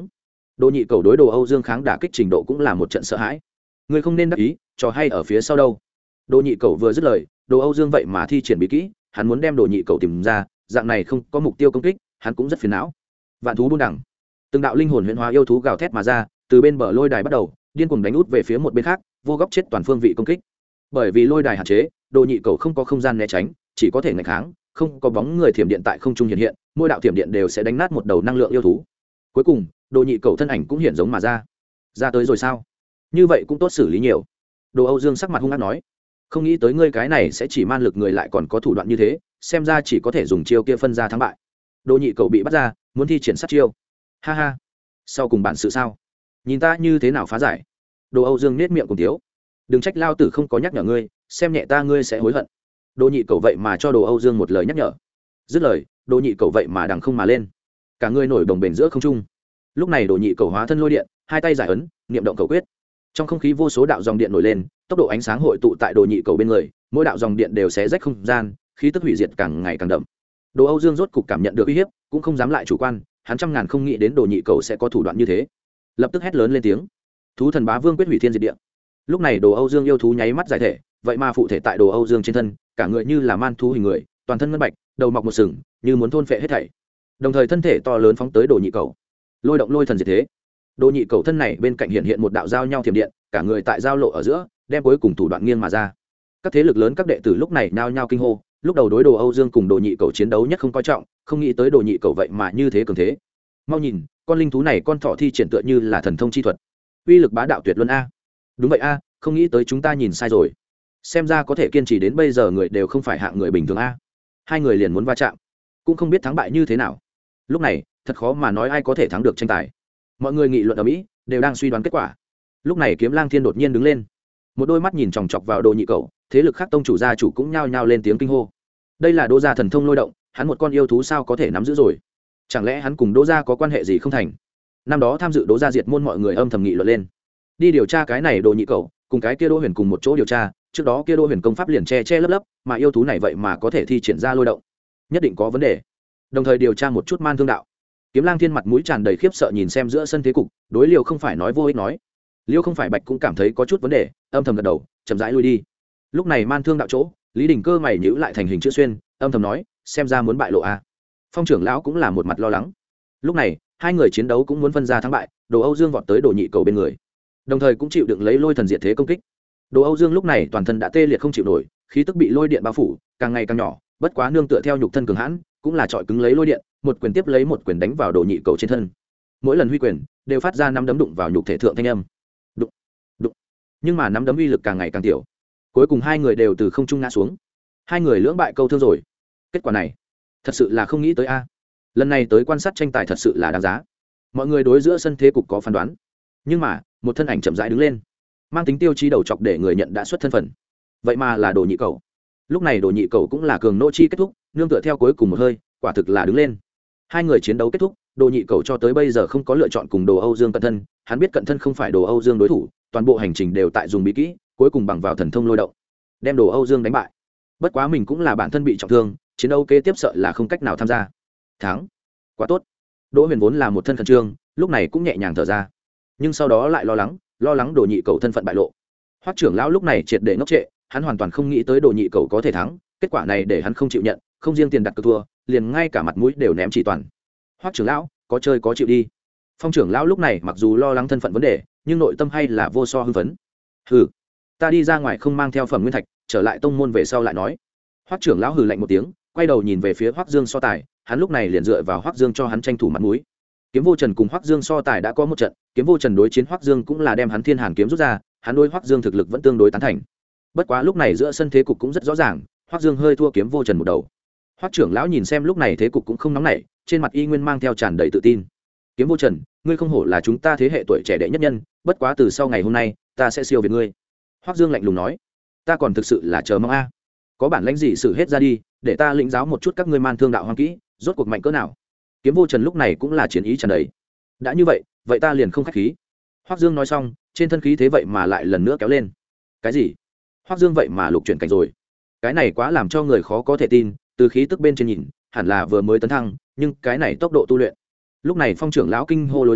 Đồ nhị cầu đối Đồ Âu Dương kháng đả kích trình độ cũng là một trận sợ hãi. Ngươi không nên đắc ý, trò hay ở phía sau đâu. Đồ nhị cầu vừa dứt lời, Đồ Âu Dương vậy mà thi triển bí kỹ, hắn muốn đem Đồ nhị cầu tìm ra, dạng này không có mục tiêu công kích, hắn cũng rất phiền não. Vạn thú buôn đẳng, từng đạo linh hồn huyễn hóa yêu thú gào thét mà ra, từ bên bờ lôi đài bắt đầu, điên cuồng đánh út về phía một bên khác, vô góc chết toàn phương vị công kích. Bởi vì lôi đài hạn chế, Đồ nhị cầu không có không gian né tránh, chỉ có thể nghịch kháng, không có bóng người thiểm điện tại không trung hiện hiện, mỗi đạo thiểm điện đều sẽ đánh nát một đầu năng lượng yêu thú. Cuối cùng, Đồ nhị cầu thân ảnh cũng hiện giống mà ra. Ra tới rồi sao? Như vậy cũng tốt xử lý nhiều. Đồ Âu Dương sắc mặt hung ác nói, không nghĩ tới ngươi cái này sẽ chỉ man lực người lại còn có thủ đoạn như thế, xem ra chỉ có thể dùng chiêu kia phân ra thắng bại. Đồ nhị cầu bị bắt ra, muốn thi triển sát chiêu. Ha ha, sau cùng bản sự sao? Nhìn ta như thế nào phá giải? Đồ Âu Dương nết miệng cùng tiếu, đừng trách lao tử không có nhắc nhở ngươi, xem nhẹ ta ngươi sẽ hối hận. Đồ nhị cầu vậy mà cho Đồ Âu Dương một lời nhắc nhở. Dứt lời, Đồ nhị cầu vậy mà đằng không mà lên, cả người nổi bồng bềnh giữa không trung. Lúc này Đồ nhị cầu hóa thân lôi điện, hai tay giải ấn, niệm động cầu quyết. Trong không khí vô số đạo dòng điện nổi lên, tốc độ ánh sáng hội tụ tại Đồ nhị cầu bên người, mỗi đạo dòng điện đều xé rách không gian, khí tức hủy diệt càng ngày càng đậm. Đồ Âu Dương rốt cục cảm nhận được uy hiếp, cũng không dám lại chủ quan, hắn trăm ngàn không nghĩ đến Đồ nhị cầu sẽ có thủ đoạn như thế, lập tức hét lớn lên tiếng: thú thần bá vương quyết hủy thiên diệt địa. Lúc này Đồ Âu Dương yêu thú nháy mắt giải thể, vậy mà phụ thể tại Đồ Âu Dương trên thân, cả người như là man thú hình người, toàn thân ngân bạch, đầu mọc một sừng, như muốn thôn phệ hết thảy. Đồng thời thân thể to lớn phóng tới Đồ nhị cầu, lôi động lôi thần diệt thế. Đồ nhị cầu thân này bên cạnh hiện hiện một đạo giao nhau thiểm điện, cả người tại giao lộ ở giữa, đem cuối cùng thủ đoạn nghiêng mà ra. Các thế lực lớn các đệ tử lúc này nao nhao kinh hô, lúc đầu đối Đồ Âu Dương cùng Đồ nhị cầu chiến đấu nhất không coi trọng, không nghĩ tới Đồ nhị cầu vậy mà như thế cường thế. Mau nhìn, con linh thú này con thỏ thi triển tựa như là thần thông chi thuật, uy lực bá đạo tuyệt luân a. Đúng vậy a, không nghĩ tới chúng ta nhìn sai rồi, xem ra có thể kiên trì đến bây giờ người đều không phải hạng người bình thường a. Hai người liền muốn va chạm, cũng không biết thắng bại như thế nào. Lúc này thật khó mà nói ai có thể thắng được tranh tài. Mọi người nghị luận ở mỹ đều đang suy đoán kết quả. Lúc này Kiếm Lang Thiên đột nhiên đứng lên, một đôi mắt nhìn chòng chọc vào Đồ nhị cầu, thế lực khác tông chủ gia chủ cũng nhao nhao lên tiếng kinh hô. Đây là Đỗ gia thần thông lôi động, hắn một con yêu thú sao có thể nắm giữ rồi? Chẳng lẽ hắn cùng Đỗ gia có quan hệ gì không thành? Năm đó tham dự Đỗ gia diệt môn mọi người âm thầm nghị luận lên, đi điều tra cái này Đồ nhị cầu cùng cái kia Đỗ Huyền cùng một chỗ điều tra. Trước đó kia Đỗ Huyền công pháp liền che che lấp lấp, mà yêu thú này vậy mà có thể thi triển ra lôi động, nhất định có vấn đề. Đồng thời điều tra một chút man thương đạo. Kiếm Lang Thiên mặt mũi tràn đầy khiếp sợ nhìn xem giữa sân thế cục, đối Liêu không phải nói vô ích nói. Liêu không phải Bạch cũng cảm thấy có chút vấn đề, âm thầm gật đầu, chậm rãi lui đi. Lúc này man thương đạo chỗ, Lý Đình Cơ mày nhíu lại thành hình chữ xuyên, âm thầm nói, xem ra muốn bại lộ a. Phong trưởng lão cũng là một mặt lo lắng. Lúc này hai người chiến đấu cũng muốn phân ra thắng bại. Đồ Âu Dương vọt tới Đồ nhị cầu bên người, đồng thời cũng chịu đựng lấy lôi thần diệt thế công kích. Đồ Âu Dương lúc này toàn thân đã tê liệt không chịu nổi, khí tức bị lôi điện bao phủ, càng ngày càng nhỏ, bất quá nương tựa theo nhục thân cường hãn, cũng là trọi cứng lấy lôi điện, một quyền tiếp lấy một quyền đánh vào Đồ nhị cầu trên thân. Mỗi lần huy quyền đều phát ra năm đấm đụng vào nhục thể thượng thanh âm. Đụng, đụng. Nhưng mà năm đấm uy lực càng ngày càng tiểu. Cuối cùng hai người đều từ không trung ngã xuống. Hai người lưỡng bại câu thương rồi. Kết quả này, thật sự là không nghĩ tới a. Lần này tới quan sát tranh tài thật sự là đáng giá. Mọi người đối giữa sân thế cục có phán đoán. Nhưng mà, một thân ảnh chậm rãi đứng lên, mang tính tiêu chí đầu chọc để người nhận đã xuất thân phận. Vậy mà là Đồ nhị cầu. Lúc này Đồ nhị cầu cũng là cường nô chi kết thúc, nương tựa theo cuối cùng một hơi, quả thực là đứng lên. Hai người chiến đấu kết thúc, Đồ nhị cầu cho tới bây giờ không có lựa chọn cùng Đồ Âu Dương cận thân, hắn biết cận thân không phải Đồ Âu Dương đối thủ, toàn bộ hành trình đều tại dùng bí kỹ, cuối cùng bằng vào thần thông lôi động, đem Đồ Âu Dương đánh bại. Bất quá mình cũng là bản thân bị trọng thương, chiến đấu kế tiếp sợ là không cách nào tham gia. Thắng, quá tốt. Đỗ Huyền vốn là một thân khẩn trương, lúc này cũng nhẹ nhàng thở ra, nhưng sau đó lại lo lắng, lo lắng Đồ nhị cầu thân phận bại lộ. Hoắc trưởng lão lúc này triệt để ngốc trệ, hắn hoàn toàn không nghĩ tới Đồ nhị cầu có thể thắng, kết quả này để hắn không chịu nhận, không riêng tiền đặt cược thua, liền ngay cả mặt mũi đều ném chỉ toàn. Hoắc trưởng lão, có chơi có chịu đi. Phong trưởng lão lúc này mặc dù lo lắng thân phận vấn đề, nhưng nội tâm hay là vô so hưng phấn. Hừ, ta đi ra ngoài không mang theo phẩm nguyên thạch, trở lại tông môn về sau lại nói. Hoắc trưởng lão hừ lạnh một tiếng, quay đầu nhìn về phía Hoắc Dương so tài, hắn lúc này liền dựa vào Hoắc Dương cho hắn tranh thủ mặt mũi. Kiếm Vô Trần cùng Hoắc Dương so tài đã có một trận, Kiếm Vô Trần đối chiến Hoắc Dương cũng là đem hắn Thiên Hàn kiếm rút ra, hắn đối Hoắc Dương thực lực vẫn tương đối tán thành. Bất quá lúc này giữa sân thế cục cũng rất rõ ràng, Hoắc Dương hơi thua Kiếm Vô Trần một đầu. Hoắc trưởng lão nhìn xem lúc này thế cục cũng không nóng nảy, trên mặt y nguyên mang theo tràn đầy tự tin. Kiếm Vô Trần, ngươi không hổ là chúng ta thế hệ tuổi trẻ đệ nhất nhân, bất quá từ sau ngày hôm nay, ta sẽ siêu việt ngươi. Hoắc Dương lạnh lùng nói, ta còn thực sự là chờ mong a. Có bản lĩnh gì xử hết ra đi, để ta lĩnh giáo một chút các ngươi man thương đạo hoang kỹ, rốt cuộc mạnh cỡ nào. Kiếm Vô Trần lúc này cũng là chiến ý tràn đầy. Đã như vậy, vậy ta liền không khách khí. Hoắc Dương nói xong, trên thân khí thế vậy mà lại lần nữa kéo lên. Cái gì? Hoắc Dương vậy mà lục chuyển cảnh rồi. Cái này quá làm cho người khó có thể tin, từ khí tức bên trên nhìn, hẳn là vừa mới tấn thăng, nhưng cái này tốc độ tu luyện. Lúc này Phong trưởng lão kinh hô lối ra,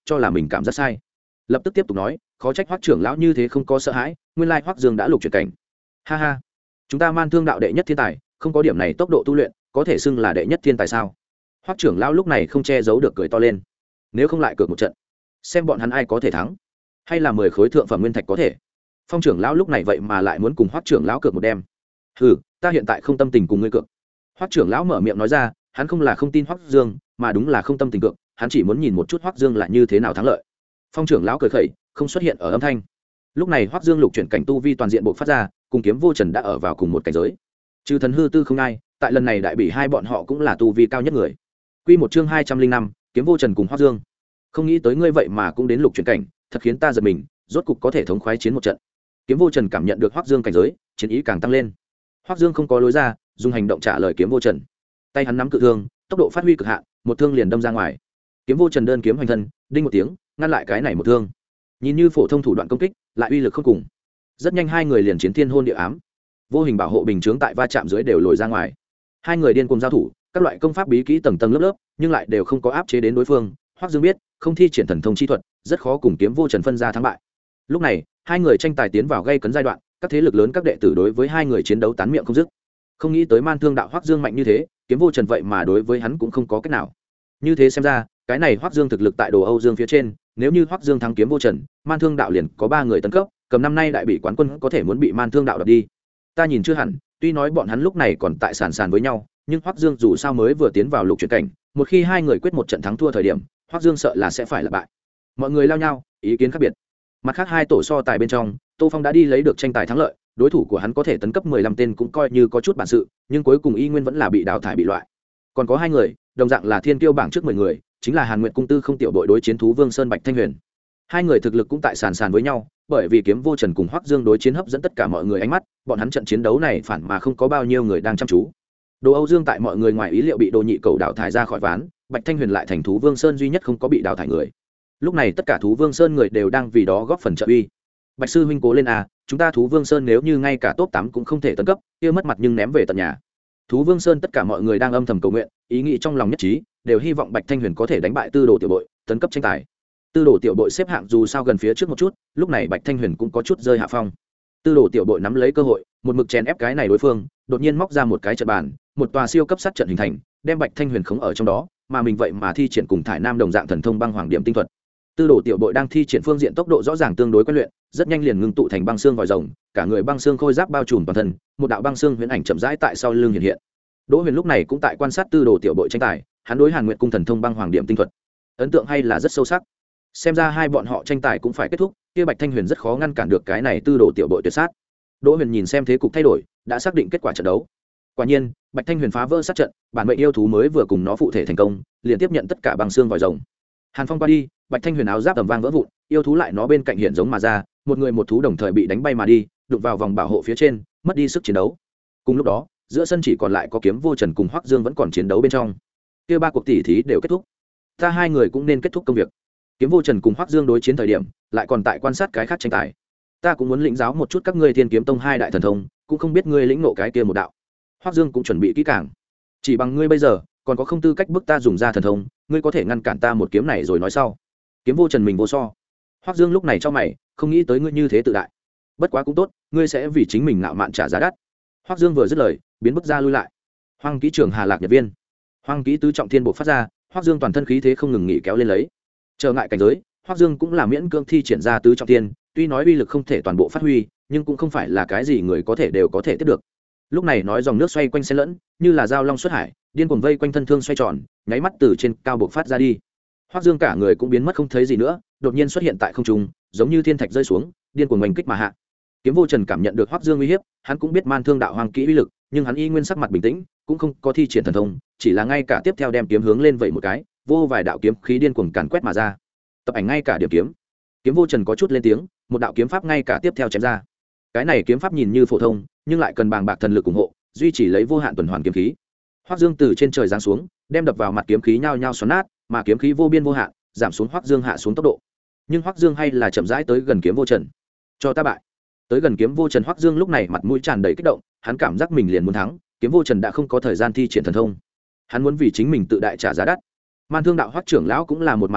cho là mình cảm giác sai, lập tức tiếp tục nói, khó trách Hoắc trưởng lão như thế không có sợ hãi, nguyên lai Hoắc Dương đã lục chuyển cảnh. Ha ha, chúng ta Man Thương đạo đệ nhất thiên tài, không có điểm này tốc độ tu luyện, có thể xưng là đệ nhất thiên tài sao? Hoắc trưởng lão lúc này không che giấu được cười to lên. Nếu không lại cược một trận, xem bọn hắn ai có thể thắng, hay là mười khối thượng phẩm nguyên thạch có thể. Phong trưởng lão lúc này vậy mà lại muốn cùng Hoắc trưởng lão cược một đêm. Hừ, ta hiện tại không tâm tình cùng ngươi cược. Hoắc trưởng lão mở miệng nói ra, hắn không là không tin Hoắc Dương, mà đúng là không tâm tình cược, hắn chỉ muốn nhìn một chút Hoắc Dương là như thế nào thắng lợi. Phong trưởng lão cười khẩy, không xuất hiện ở âm thanh. Lúc này Hoắc Dương lục chuyển cảnh tu vi toàn diện bộc phát ra, cùng Kiếm Vô Trần đã ở vào cùng một cảnh giới. Trừ thần hư tư không ai, tại lần này đại bị hai bọn họ cũng là tu vi cao nhất người. Quy một chương hai trăm linh năm, Kiếm Vô Trần cùng Hoắc Dương. Không nghĩ tới ngươi vậy mà cũng đến lục chuyển cảnh, thật khiến ta giật mình, rốt cục có thể thống khoái chiến một trận. Kiếm Vô Trần cảm nhận được Hoắc Dương cảnh giới, chiến ý càng tăng lên. Hoắc Dương không có lối ra, dùng hành động trả lời Kiếm Vô Trần. Tay hắn nắm cự thương, tốc độ phát huy cực hạn, một thương liền đâm ra ngoài. Kiếm Vô Trần đơn kiếm hoành thân, đinh một tiếng, ngăn lại cái này một thương. Nhìn như phổ thông thủ đoạn công kích, lại uy lực không cùng. Rất nhanh hai người liền chiến thiên hôn địa ám. Vô hình bảo hộ bình chướng tại va chạm dưới đều lồi ra ngoài. Hai người điên cuồng giao thủ, các loại công pháp bí kỹ tầng tầng lớp lớp, nhưng lại đều không có áp chế đến đối phương. Hoắc Dương biết, không thi triển thần thông chi thuật, rất khó cùng Kiếm Vô Trần phân ra thắng bại. Lúc này, hai người tranh tài tiến vào gây cấn giai đoạn, các thế lực lớn các đệ tử đối với hai người chiến đấu tán miệng không dứt. Không nghĩ tới Man Thương đạo Hoắc Dương mạnh như thế, Kiếm Vô Trần vậy mà đối với hắn cũng không có cách nào. Như thế xem ra, cái này Hoắc Dương thực lực tại Đồ Âu Dương phía trên, nếu như Hoắc Dương thắng Kiếm Vô Trần, Man Thương đạo liền có ba người tấn cấp, cầm năm nay đại bị quán quân có thể muốn bị Man Thương đạo đoạt đi. Ta nhìn chưa hẳn, tuy nói bọn hắn lúc này còn tại sàn sàn với nhau, nhưng Hoắc Dương dù sao mới vừa tiến vào lục chuyển cảnh, một khi hai người quyết một trận thắng thua thời điểm, Hoắc Dương sợ là sẽ phải là bại. Mọi người lao nhau, ý kiến khác biệt. Mặt khác hai tổ so tài bên trong, Tô Phong đã đi lấy được tranh tài thắng lợi, đối thủ của hắn có thể tấn cấp mười lăm tên cũng coi như có chút bản sự, nhưng cuối cùng y nguyên vẫn là bị đào thải bị loại. Còn có hai người, đồng dạng là thiên kiêu bảng trước mười người, chính là Hàn Nguyệt cung tư không tiểu đội đối chiến thú Vương Sơn Bạch Thanh Huyền. Hai người thực lực cũng tại sàn sàn với nhau, bởi vì Kiếm Vô Trần cùng Hoắc Dương đối chiến hấp dẫn tất cả mọi người ánh mắt, bọn hắn trận chiến đấu này phản mà không có bao nhiêu người đang chăm chú. Đồ Âu Dương tại mọi người ngoài ý liệu bị Đồ Nhị Cầu đào thải ra khỏi ván, Bạch Thanh Huyền lại thành thú Vương Sơn duy nhất không có bị đào thải người. Lúc này tất cả thú Vương Sơn người đều đang vì đó góp phần trợ uy. Bạch sư huynh cố lên à, chúng ta thú Vương Sơn nếu như ngay cả top tám cũng không thể tấn cấp, kia mất mặt nhưng ném về tận nhà. Thú Vương Sơn tất cả mọi người đang âm thầm cầu nguyện, ý nghĩ trong lòng nhất trí, đều hy vọng Bạch Thanh Huyền có thể đánh bại Tư Đồ tiểu đội, tấn cấp tranh tài. Tư Đồ tiểu đội xếp hạng dù sao gần phía trước một chút, lúc này Bạch Thanh Huyền cũng có chút rơi hạ phong. Tư Đồ tiểu đội nắm lấy cơ hội, một mực chèn ép cái này đối phương, đột nhiên móc ra một cái trận bàn, một tòa siêu cấp sát trận hình thành, đem Bạch Thanh Huyền khống ở trong đó, mà mình vậy mà thi triển cùng thải nam đồng dạng thần thông băng hoàng điểm tinh thuật. Tư Đồ tiểu đội đang thi triển phương diện tốc độ rõ ràng tương đối quen luyện, rất nhanh liền ngưng tụ thành băng xương vòi rồng, cả người băng xương khôi giáp bao trùm toàn thân, một đạo băng xương huyễn ảnh chậm rãi tại sau lưng hiện hiện. Đỗ Huyền lúc này cũng tại quan sát Tư Đồ tiểu đội tranh tài, hắn đối Hàn Nguyệt cung thần thông băng hoàng điểm tinh thuật ấn tượng hay là rất sâu sắc. Xem ra hai bọn họ tranh tài cũng phải kết thúc, kia Bạch Thanh Huyền rất khó ngăn cản được cái này Tư Đồ tiểu đội tuyệt sát. Đỗ Huyền nhìn xem thế cục thay đổi, đã xác định kết quả trận đấu. Quả nhiên, Bạch Thanh Huyền phá vỡ sát trận, bản mệnh yêu thú mới vừa cùng nó phụ thể thành công, liền tiếp nhận tất cả băng xương vòi rồng. Hàn Phong qua đi, Bạch Thanh Huyền áo giáp ầm vang vỡ vụn, yêu thú lại nó bên cạnh hiện giống mà ra, một người một thú đồng thời bị đánh bay mà đi, đụng vào vòng bảo hộ phía trên, mất đi sức chiến đấu. Cùng lúc đó, giữa sân chỉ còn lại có Kiếm Vô Trần cùng Hoắc Dương vẫn còn chiến đấu bên trong. Kia ba cuộc tỷ thí đều kết thúc, ta hai người cũng nên kết thúc công việc. Kiếm Vô Trần cùng Hoắc Dương đối chiến thời điểm, lại còn tại quan sát cái khác tranh tài. Ta cũng muốn lĩnh giáo một chút các ngươi Thiên Kiếm Tông hai đại thần thông, cũng không biết ngươi lĩnh ngộ cái kia một đạo. Hoắc Dương cũng chuẩn bị kỹ càng. Chỉ bằng ngươi bây giờ, còn có không tư cách bức ta dùng ra thần thông, ngươi có thể ngăn cản ta một kiếm này rồi nói sau. Kiếm Vô Trần mình vô so. Hoắc Dương lúc này cho mày, không nghĩ tới ngươi như thế tự đại. Bất quá cũng tốt, ngươi sẽ vì chính mình ngạo mạn trả giá đắt. Hoắc Dương vừa dứt lời, biến bức ra lui lại. Hoang kỹ trưởng Hà Lạc Nhật Viên, Hoang kỹ tứ trọng thiên bộ phát ra, Hoắc Dương toàn thân khí thế không ngừng nghỉ kéo lên lấy. Trở ngại cảnh giới, Hoắc Dương cũng là miễn cưỡng thi triển ra tứ trọng thiên, tuy nói uy lực không thể toàn bộ phát huy, nhưng cũng không phải là cái gì người có thể đều có thể tiếp được. Lúc này nói dòng nước xoay quanh xen lẫn, như là dao long xuất hải, điên cuồng vây quanh thân thương xoay tròn, nháy mắt từ trên cao bộc phát ra đi. Hoắc Dương cả người cũng biến mất không thấy gì nữa, đột nhiên xuất hiện tại không trung, giống như thiên thạch rơi xuống, điên cuồng oanh kích mà hạ. Kiếm Vô Trần cảm nhận được Hoắc Dương uy hiếp, hắn cũng biết Man Thương đạo hoàng kỹ uy lực, nhưng hắn y nguyên sắc mặt bình tĩnh, cũng không có thi triển thần thông, chỉ là ngay cả tiếp theo đem kiếm hướng lên vậy một cái, vô vài đạo kiếm khí điên cuồng càn quét mà ra. Tập ảnh ngay cả điểm kiếm. Kiếm Vô Trần có chút lên tiếng, một đạo kiếm pháp ngay cả tiếp theo chém ra. Cái này kiếm pháp nhìn như phổ thông, nhưng lại cần bàng bạc thần lực ủng hộ, duy trì lấy vô hạn tuần hoàn kiếm khí. Hoắc Dương từ trên trời giáng xuống, đem đập vào mặt kiếm khí nhao nhao xoắn nát, mà kiếm khí vô biên vô hạn, giảm xuống Hoắc Dương hạ xuống tốc độ. Nhưng Hoắc Dương hay là chậm rãi tới gần Kiếm Vô Trần. Cho ta bại. Tới gần Kiếm Vô Trần, Hoắc Dương lúc này mặt mũi tràn đầy kích động, hắn cảm giác mình liền muốn thắng, Kiếm Vô Trần đã không có thời gian thi triển thần thông. Hắn muốn vì chính mình tự đại trả giá đắt. Man Thương đạo Hoắc trưởng lão cũng là một mặt kích động,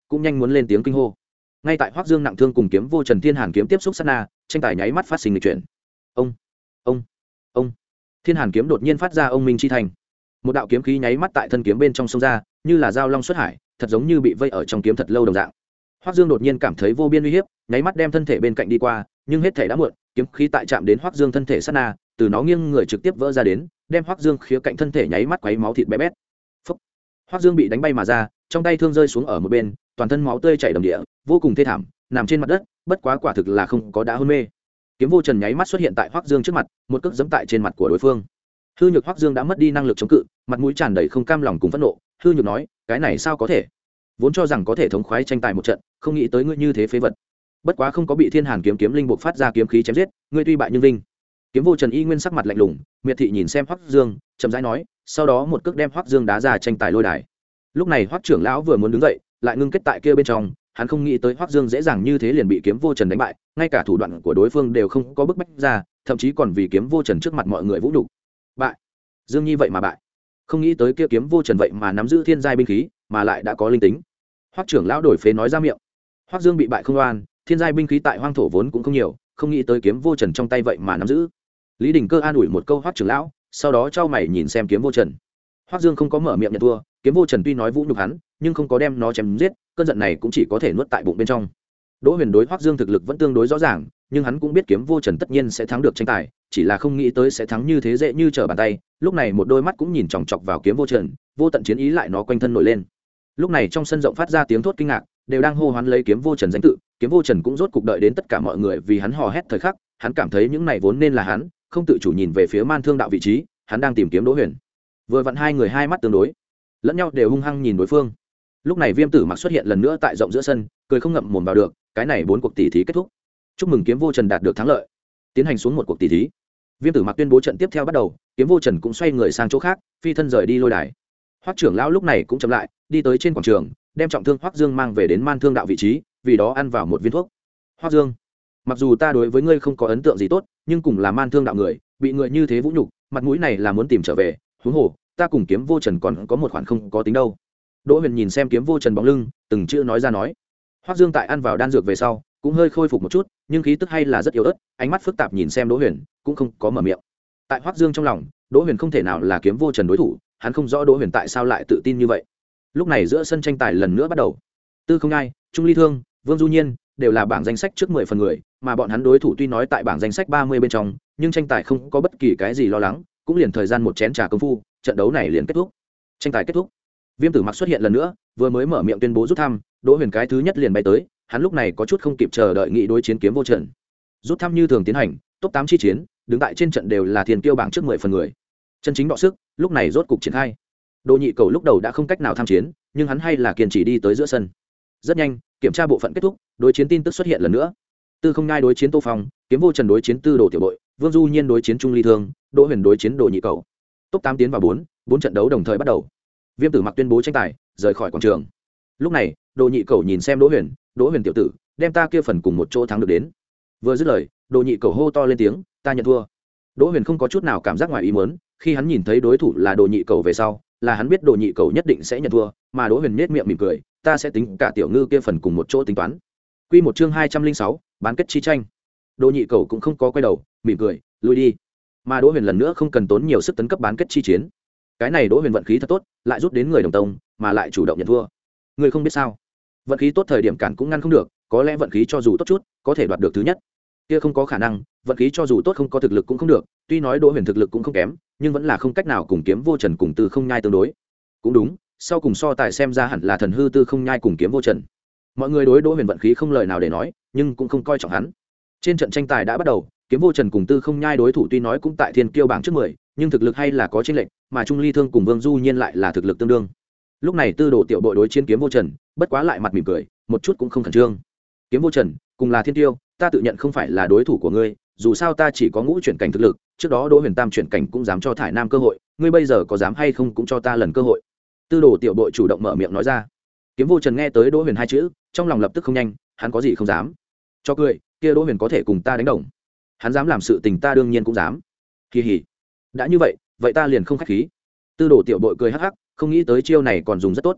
cũng nhanh muốn lên tiếng kinh hô. Ngay tại Hoắc Dương nặng thương cùng kiếm vô trần thiên hàn kiếm tiếp xúc sát na, tranh tài nháy mắt phát sinh lịch chuyển. Ông, ông, ông. Thiên hàn kiếm đột nhiên phát ra ông minh chi thành. Một đạo kiếm khí nháy mắt tại thân kiếm bên trong sông ra, như là dao long xuất hải, thật giống như bị vây ở trong kiếm thật lâu đồng dạng. Hoắc Dương đột nhiên cảm thấy vô biên uy hiếp, nháy mắt đem thân thể bên cạnh đi qua, nhưng hết thể đã muộn, kiếm khí tại chạm đến Hoắc Dương thân thể sát na, từ nó nghiêng người trực tiếp vỡ ra đến, đem Hoắc Dương khía cạnh thân thể nháy mắt quấy máu thịt bé bét. Phốc. Hoắc Dương bị đánh bay mà ra, trong tay thương rơi xuống ở một bên, toàn thân máu tươi chảy đầm địa, vô cùng thê thảm, nằm trên mặt đất, bất quá quả thực là không có đã hôn mê. Kiếm vô trần nháy mắt xuất hiện tại Hoắc Dương trước mặt, một cước giẫm tại trên mặt của đối phương. Hư Nhược Hoắc Dương đã mất đi năng lực chống cự, mặt mũi tràn đầy không cam lòng cùng phẫn nộ, Hư Nhược nói, cái này sao có thể? Vốn cho rằng có thể thống khoái tranh tài một trận, không nghĩ tới ngươi như thế phế vật. Bất quá không có bị Thiên Hàn kiếm kiếm linh buộc phát ra kiếm khí chém giết, ngươi tuy bại nhưng vinh. Kiếm vô trần y nguyên sắc mặt lạnh lùng, miệt thị nhìn xem Hoắc Dương, chậm rãi nói, sau đó một cước đem Hoắc Dương đá ra tranh tài lôi đài. Lúc này Hoắc trưởng lão vừa muốn đứng dậy, lại ngưng kết tại kia bên trong, hắn không nghĩ tới Hoắc Dương dễ dàng như thế liền bị kiếm vô trần đánh bại, ngay cả thủ đoạn của đối phương đều không có bức bách ra, thậm chí còn vì kiếm vô trần trước mặt mọi người vũ nhục. Bại. Dương Nhi vậy mà bại. Không nghĩ tới kia kiếm vô trần vậy mà nắm giữ thiên giai binh khí, mà lại đã có linh tính. Hoắc trưởng lão đổi phế nói ra miệng. Hoắc Dương bị bại không oan, thiên giai binh khí tại hoang thổ vốn cũng không nhiều, không nghĩ tới kiếm vô trần trong tay vậy mà nắm giữ. Lý Đình Cơ an ủi một câu Hoắc trưởng lão, sau đó trao mày nhìn xem kiếm vô trần. Hoắc Dương không có mở miệng nhận thua, kiếm vô trần tuy nói vũ nhục hắn, nhưng không có đem nó chém giết, cơn giận này cũng chỉ có thể nuốt tại bụng bên trong. Đỗ Huyền đối Hoắc Dương thực lực vẫn tương đối rõ ràng, nhưng hắn cũng biết kiếm vô trần tất nhiên sẽ thắng được tranh tài, chỉ là không nghĩ tới sẽ thắng như thế dễ như trở bàn tay. Lúc này một đôi mắt cũng nhìn chòng chọc vào kiếm vô trần, vô tận chiến ý lại nó quanh thân nổi lên. Lúc này trong sân rộng phát ra tiếng thốt kinh ngạc, đều đang hô hoán lấy kiếm vô trần danh tự. Kiếm vô trần cũng rốt cục đợi đến tất cả mọi người vì hắn hò hét thời khắc, hắn cảm thấy những này vốn nên là hắn, không tự chủ nhìn về phía Man Thương đạo vị trí, hắn đang tìm kiếm Đỗ Huyền. Vừa vặn hai người hai mắt tương đối, lẫn nhau đều hung hăng nhìn đối phương. Lúc này Viêm Tử Mặc xuất hiện lần nữa tại rộng giữa sân, cười không ngậm mồm vào được, cái này bốn cuộc tỷ thí kết thúc. Chúc mừng kiếm vô trần đạt được thắng lợi. Tiến hành xuống một cuộc tỷ thí. Viêm Tử Mặc tuyên bố trận tiếp theo bắt đầu, kiếm vô trần cũng xoay người sang chỗ khác, phi thân rời đi lôi đài. Hoắc trưởng lão lúc này cũng chậm lại, đi tới trên quảng trường, đem trọng thương Hoắc Dương mang về đến Man Thương đạo vị trí, vì đó ăn vào một viên thuốc. Hoắc Dương, mặc dù ta đối với ngươi không có ấn tượng gì tốt, nhưng cùng là Man Thương đạo người, bị người như thế vũ nhục, mặt mũi này là muốn tìm trở về, huống hồ, ta cùng kiếm vô trần còn có một khoản không có tính đâu. Đỗ Huyền nhìn xem kiếm vô trần bóng lưng, từng chữ nói ra nói. Hoắc Dương tại ăn vào đan dược về sau, cũng hơi khôi phục một chút, nhưng khí tức hay là rất yếu ớt, ánh mắt phức tạp nhìn xem Đỗ Huyền, cũng không có mở miệng. Tại Hoắc Dương trong lòng, Đỗ Huyền không thể nào là kiếm vô trần đối thủ, hắn không rõ Đỗ Huyền tại sao lại tự tin như vậy. Lúc này giữa sân tranh tài lần nữa bắt đầu. Tư Không Nhai, Trung Ly Thương, Vương Du Nhiên đều là bảng danh sách trước mười phần người, mà bọn hắn đối thủ tuy nói tại bảng danh sách ba mươi bên trong, nhưng tranh tài không có bất kỳ cái gì lo lắng, cũng liền thời gian một chén trà công phu, trận đấu này liền kết thúc. Tranh tài kết thúc. Viêm Tử Mặc xuất hiện lần nữa, vừa mới mở miệng tuyên bố rút thăm, Đỗ Huyền cái thứ nhất liền bay tới, hắn lúc này có chút không kịp chờ đợi nghị đối chiến kiếm vô trần. Rút thăm như thường tiến hành, top tám chi chiến, đứng tại trên trận đều là thiên kiêu bảng trước mười phần người. Chân chính đọ sức, lúc này rốt cục triển khai. Đồ Nhị Cầu lúc đầu đã không cách nào tham chiến, nhưng hắn hay là kiên trì đi tới giữa sân. Rất nhanh, kiểm tra bộ phận kết thúc, đối chiến tin tức xuất hiện lần nữa. Tư Không Nhai đối chiến Tô Phong, kiếm vô trần đối chiến Tư Đồ Tiểu Bội, Vương Du Nhiên đối chiến Trung Ly Thương, Đỗ Huyền đối chiến Đồ Nhị Cầu. Top tám tiến vào bốn, bốn trận đấu đồng thời bắt đầu. Viêm Tử Mặc tuyên bố tranh tài, rời khỏi quảng trường. Lúc này, Đồ Nhị Cầu nhìn xem Đỗ Huyền, Đỗ Huyền tiểu tử, đem ta kia phần cùng một chỗ thắng được đến. Vừa dứt lời, Đồ Nhị Cầu hô to lên tiếng, ta nhận thua. Đỗ Huyền không có chút nào cảm giác ngoài ý muốn, khi hắn nhìn thấy đối thủ là Đồ Nhị Cầu về sau, là hắn biết Đồ Nhị Cầu nhất định sẽ nhận thua, mà Đỗ Huyền nhếch miệng mỉm cười, ta sẽ tính cả tiểu ngư kia phần cùng một chỗ tính toán. Quy một chương hai trăm linh sáu, bán kết chi tranh. Đồ Nhị Cầu cũng không có quay đầu, mỉm cười, lui đi. Mà Đỗ Huyền lần nữa không cần tốn nhiều sức tấn cấp bán kết chi chiến. Cái này Đỗ Huyền vận khí thật tốt, lại rút đến người đồng tông, mà lại chủ động nhận thua. Người không biết sao? Vận khí tốt thời điểm cản cũng ngăn không được, có lẽ vận khí cho dù tốt chút, có thể đoạt được thứ nhất. Kia không có khả năng, vận khí cho dù tốt không có thực lực cũng không được, tuy nói Đỗ Huyền thực lực cũng không kém, nhưng vẫn là không cách nào cùng kiếm vô trần cùng Tư Không Nhai tương đối. Cũng đúng, sau cùng so tài xem ra hẳn là thần hư Tư Không Nhai cùng kiếm vô trần. Mọi người đối Đỗ Huyền vận khí không lời nào để nói, nhưng cũng không coi trọng hắn. Trên trận tranh tài đã bắt đầu, kiếm vô trần cùng Tư Không Nhai đối thủ tuy nói cũng tại thiên kiêu bảng trước mười, nhưng thực lực hay là có chênh lệch, mà Trung Ly Thương cùng Vương Du Nhiên lại là thực lực tương đương. Lúc này Tư Đồ Tiểu Bội đối chiến kiếm vô trần, bất quá lại mặt mỉm cười, một chút cũng không khẩn trương. Kiếm vô trần, cùng là thiên tiêu, ta tự nhận không phải là đối thủ của ngươi, dù sao ta chỉ có ngũ chuyển cảnh thực lực, trước đó Đỗ Huyền tam chuyển cảnh cũng dám cho thải nam cơ hội, ngươi bây giờ có dám hay không cũng cho ta lần cơ hội. Tư Đồ Tiểu Bội chủ động mở miệng nói ra. Kiếm vô trần nghe tới Đỗ Huyền hai chữ, trong lòng lập tức không nhanh, hắn có gì không dám? Cho cười, kia Đỗ Huyền có thể cùng ta đánh đồng, hắn dám làm sự tình ta đương nhiên cũng dám. Kỳ hỉ, đã như vậy, vậy ta liền không khách khí. Tư Đồ Tiểu Bội cười hắc hắc, không nghĩ tới chiêu này còn dùng rất tốt.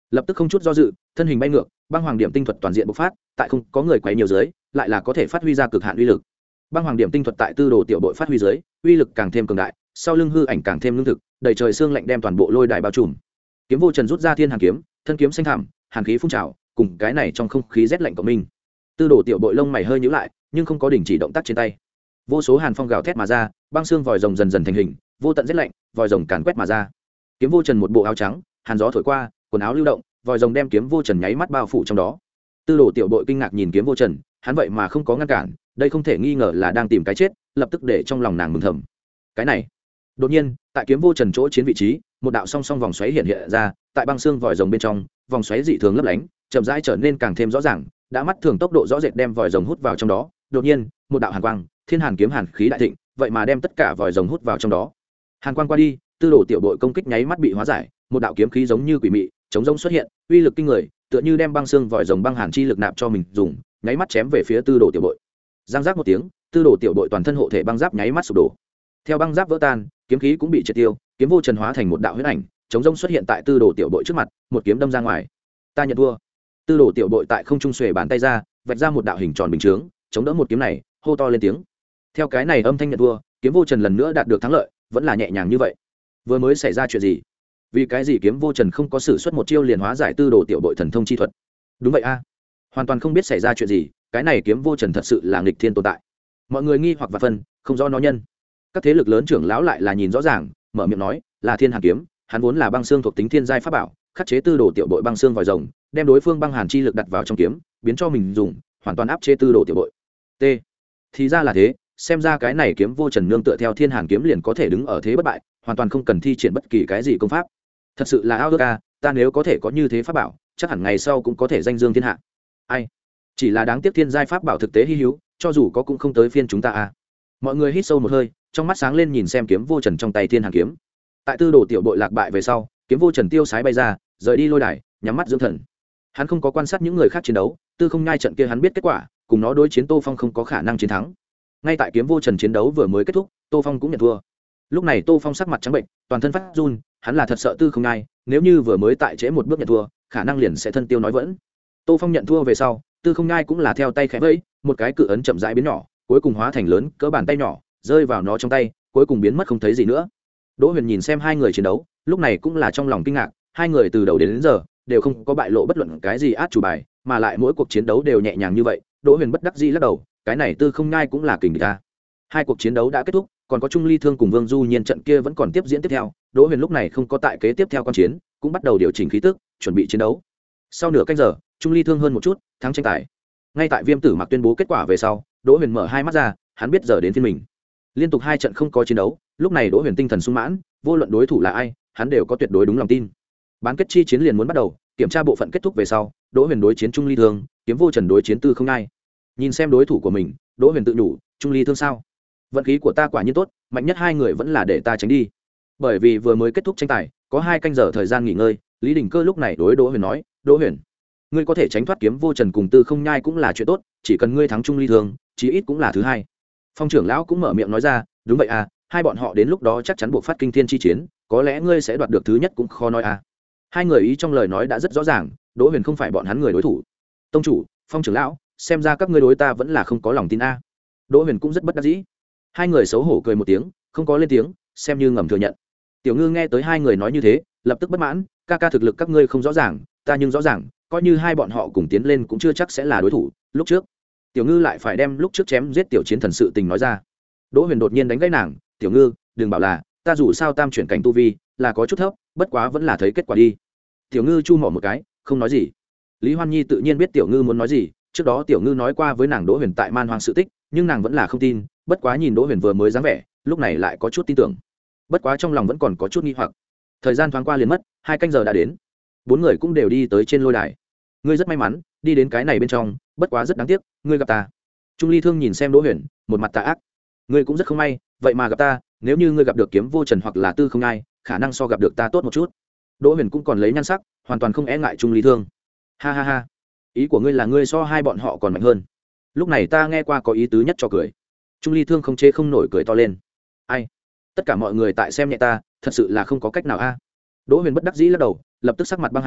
lập tức không chút do dự, thân hình bay ngược, băng hoàng điểm tinh thuật toàn diện bộc phát, tại không có người quấy nhiều dưới, lại là có thể phát huy ra cực hạn uy lực. Băng hoàng điểm tinh thuật tại tư đồ tiểu bội phát huy dưới, uy lực càng thêm cường đại, sau lưng hư ảnh càng thêm lương thực, đầy trời xương lạnh đem toàn bộ lôi đài bao trùm. Kiếm vô trần rút ra thiên hàn kiếm, thân kiếm xanh thẳm, hàn khí phun trào, cùng cái này trong không khí rét lạnh của mình. Tư đồ tiểu bội lông mày hơi nhíu lại, nhưng không có đình chỉ động tác trên tay. Vô số hàn phong gào thét mà ra, băng xương vòi rồng dần dần thành hình, vô tận rét lạnh, vòi rồng càn quét mà ra. Kiếm vô trần một bộ áo trắng, hàn gió thổi qua, quần áo lưu động, vòi rồng đem kiếm vô trần nháy mắt bao phủ trong đó. Tư đồ tiểu bội kinh ngạc nhìn kiếm vô trần, hắn vậy mà không có ngăn cản, đây không thể nghi ngờ là đang tìm cái chết, lập tức để trong lòng nàng mừng thầm. Cái này, đột nhiên, tại kiếm vô trần chỗ chiến vị trí, một đạo song song vòng xoáy hiện hiện ra, tại băng xương vòi rồng bên trong, vòng xoáy dị thường lấp lánh, chậm rãi trở nên càng thêm rõ ràng, đã mắt thường tốc độ rõ rệt đem vòi rồng hút vào trong đó. Đột nhiên, một đạo hàn quang, thiên hàn kiếm hàn khí đại thịnh, vậy mà đem tất cả vòi rồng hút vào trong đó. Hàn quang qua đi, tư đồ tiểu bội công kích nháy mắt bị hóa giải, một đạo kiếm khí giống như quỷ mị, chống rông xuất hiện, uy lực kinh người, tựa như đem băng xương vòi rồng băng hàn chi lực nạp cho mình dùng, nháy mắt chém về phía tư đồ tiểu bội. Giang giác một tiếng, tư đồ tiểu bội toàn thân hộ thể băng giáp nháy mắt sụp đổ. Theo băng giáp vỡ tan, kiếm khí cũng bị triệt tiêu, kiếm vô trần hóa thành một đạo huyết ảnh, chống rông xuất hiện tại tư đồ tiểu bội trước mặt, một kiếm đâm ra ngoài. Ta nhận thua. Tư đồ tiểu bội tại không trung xuề bàn tay ra, vạch ra một đạo hình tròn bình chướng, chống đỡ một kiếm này, hô to lên tiếng. Theo cái này âm thanh nhận thua, kiếm vô trần lần nữa đạt được thắng lợi, vẫn là nhẹ nhàng như vậy. Vừa mới xảy ra chuyện gì? Vì cái gì kiếm vô trần không có sử xuất một chiêu liền hóa giải tư đồ tiểu bội thần thông chi thuật? Đúng vậy a, hoàn toàn không biết xảy ra chuyện gì, cái này kiếm vô trần thật sự là nghịch thiên tồn tại. Mọi người nghi hoặc và phân, không rõ nó nhân. Các thế lực lớn trưởng lão lại là nhìn rõ ràng, mở miệng nói, là thiên hàn kiếm, hắn vốn là băng xương thuộc tính thiên giai pháp bảo, khắc chế tư đồ tiểu bội băng xương vòi rồng, đem đối phương băng hàn chi lực đặt vào trong kiếm, biến cho mình dùng, hoàn toàn áp chế tư đồ tiểu bội. T. Thì ra là thế, xem ra cái này kiếm vô trần nương tựa theo thiên hàn kiếm liền có thể đứng ở thế bất bại, hoàn toàn không cần thi triển bất kỳ cái gì công pháp. Thật sự là ao ước a, ta nếu có thể có như thế pháp bảo, chắc hẳn ngày sau cũng có thể danh dương thiên hạ. Ai? Chỉ là đáng tiếc thiên giai pháp bảo thực tế hi hữu, cho dù có cũng không tới phiên chúng ta a. Mọi người hít sâu một hơi, trong mắt sáng lên nhìn xem kiếm vô trần trong tay thiên hàn kiếm. Tại tư đồ tiểu bội lạc bại về sau, kiếm vô trần tiêu sái bay ra, rời đi lôi đài, nhắm mắt dưỡng thần. Hắn không có quan sát những người khác chiến đấu, tư không nhai trận kia hắn biết kết quả, cùng nó đối chiến Tô Phong không có khả năng chiến thắng. Ngay tại kiếm vô trần chiến đấu vừa mới kết thúc, Tô Phong cũng nhận thua. Lúc này Tô Phong sắc mặt trắng bệnh, toàn thân phát run, hắn là thật sợ tư không nhai, nếu như vừa mới tại trễ một bước nhận thua, khả năng liền sẽ thân tiêu nói vẫn. Tô Phong nhận thua về sau, tư không nhai cũng là theo tay khẽ vẫy, một cái cự ấn chậm rãi biến nhỏ, cuối cùng hóa thành lớn cỡ bàn tay nhỏ, rơi vào nó trong tay, cuối cùng biến mất không thấy gì nữa. Đỗ Huyền nhìn xem hai người chiến đấu, lúc này cũng là trong lòng kinh ngạc, hai người từ đầu đến, đến giờ đều không có bại lộ bất luận cái gì át chủ bài, mà lại mỗi cuộc chiến đấu đều nhẹ nhàng như vậy. Đỗ Huyền bất đắc dĩ lắc đầu, cái này tư không nhai cũng là kình địch ta. Hai cuộc chiến đấu đã kết thúc, còn có Trung Ly Thương cùng Vương Du Nhiên trận kia vẫn còn tiếp diễn tiếp theo. Đỗ Huyền lúc này không có tại kế tiếp theo quan chiến, cũng bắt đầu điều chỉnh khí tức, chuẩn bị chiến đấu. Sau nửa canh giờ, Trung Ly Thương hơn một chút, thắng tranh tài. Ngay tại Viêm Tử Mặc tuyên bố kết quả về sau, Đỗ Huyền mở hai mắt ra, hắn biết giờ đến phiên mình. Liên tục hai trận không có chiến đấu, lúc này Đỗ Huyền tinh thần sung mãn, vô luận đối thủ là ai, hắn đều có tuyệt đối đúng lòng tin. Bán kết chi chiến liền muốn bắt đầu, kiểm tra bộ phận kết thúc về sau, Đỗ Huyền đối chiến Trung Ly Thương, Kiếm Vô Trần đối chiến Tư Không Nhai. Nhìn xem đối thủ của mình, Đỗ Huyền tự nhủ, Trung Ly Thương sao? Vận khí của ta quả nhiên tốt, mạnh nhất hai người vẫn là để ta tránh đi. Bởi vì vừa mới kết thúc tranh tài, có hai canh giờ thời gian nghỉ ngơi, Lý Đình Cơ lúc này đối Đỗ Huyền nói, Đỗ Huyền, ngươi có thể tránh thoát Kiếm Vô Trần cùng Tư Không Nhai cũng là chuyện tốt, chỉ cần ngươi thắng Trung Ly Thương, chí ít cũng là thứ hai. Phong trưởng lão cũng mở miệng nói ra, đúng vậy à, hai bọn họ đến lúc đó chắc chắn buộc phát kinh thiên chi chiến, có lẽ ngươi sẽ đoạt được thứ nhất cũng khó nói à. Hai người ý trong lời nói đã rất rõ ràng, Đỗ Huyền không phải bọn hắn người đối thủ. Tông chủ, Phong trưởng lão, xem ra các ngươi đối ta vẫn là không có lòng tin a. Đỗ Huyền cũng rất bất đắc dĩ. Hai người xấu hổ cười một tiếng, không có lên tiếng, xem như ngầm thừa nhận. Tiểu Ngư nghe tới hai người nói như thế, lập tức bất mãn, ca ca thực lực các ngươi không rõ ràng, ta nhưng rõ ràng, coi như hai bọn họ cùng tiến lên cũng chưa chắc sẽ là đối thủ. Lúc trước, Tiểu Ngư lại phải đem lúc trước chém giết tiểu chiến thần sự tình nói ra. Đỗ Huyền đột nhiên đánh gãy nàng, Tiểu Ngư, đừng bảo là, ta dù sao tam chuyển cảnh tu vi, là có chút thấp, bất quá vẫn là thấy kết quả đi. Tiểu Ngư chu mỏ một cái, không nói gì. Lý Hoan Nhi tự nhiên biết Tiểu Ngư muốn nói gì, trước đó Tiểu Ngư nói qua với nàng Đỗ Huyền tại Man Hoang sự tích, nhưng nàng vẫn là không tin, bất quá nhìn Đỗ Huyền vừa mới dáng vẻ, lúc này lại có chút tin tưởng. Bất quá trong lòng vẫn còn có chút nghi hoặc. Thời gian thoáng qua liền mất, hai canh giờ đã đến. Bốn người cũng đều đi tới trên lôi đài. Ngươi rất may mắn, đi đến cái này bên trong, bất quá rất đáng tiếc, ngươi gặp ta. Trung Ly Thương nhìn xem Đỗ Huyền, một mặt tà ác. Ngươi cũng rất không may, vậy mà gặp ta, nếu như ngươi gặp được Kiếm Vô Trần hoặc là Tư Không Nhai, khả năng so gặp được ta tốt một chút. Đỗ Huyền cũng còn lấy nhan sắc, hoàn toàn không e ngại Trung Ly Thương. Ha ha ha, ý của ngươi là ngươi so hai bọn họ còn mạnh hơn. Lúc này ta nghe qua có ý tứ nhất cho cười. Trung Ly Thương không chế không nổi cười to lên. Ai? Tất cả mọi người tại xem nhẹ ta, thật sự là không có cách nào a. Đỗ Huyền bất đắc dĩ lắc đầu, lập tức sắc mặt băng hàn,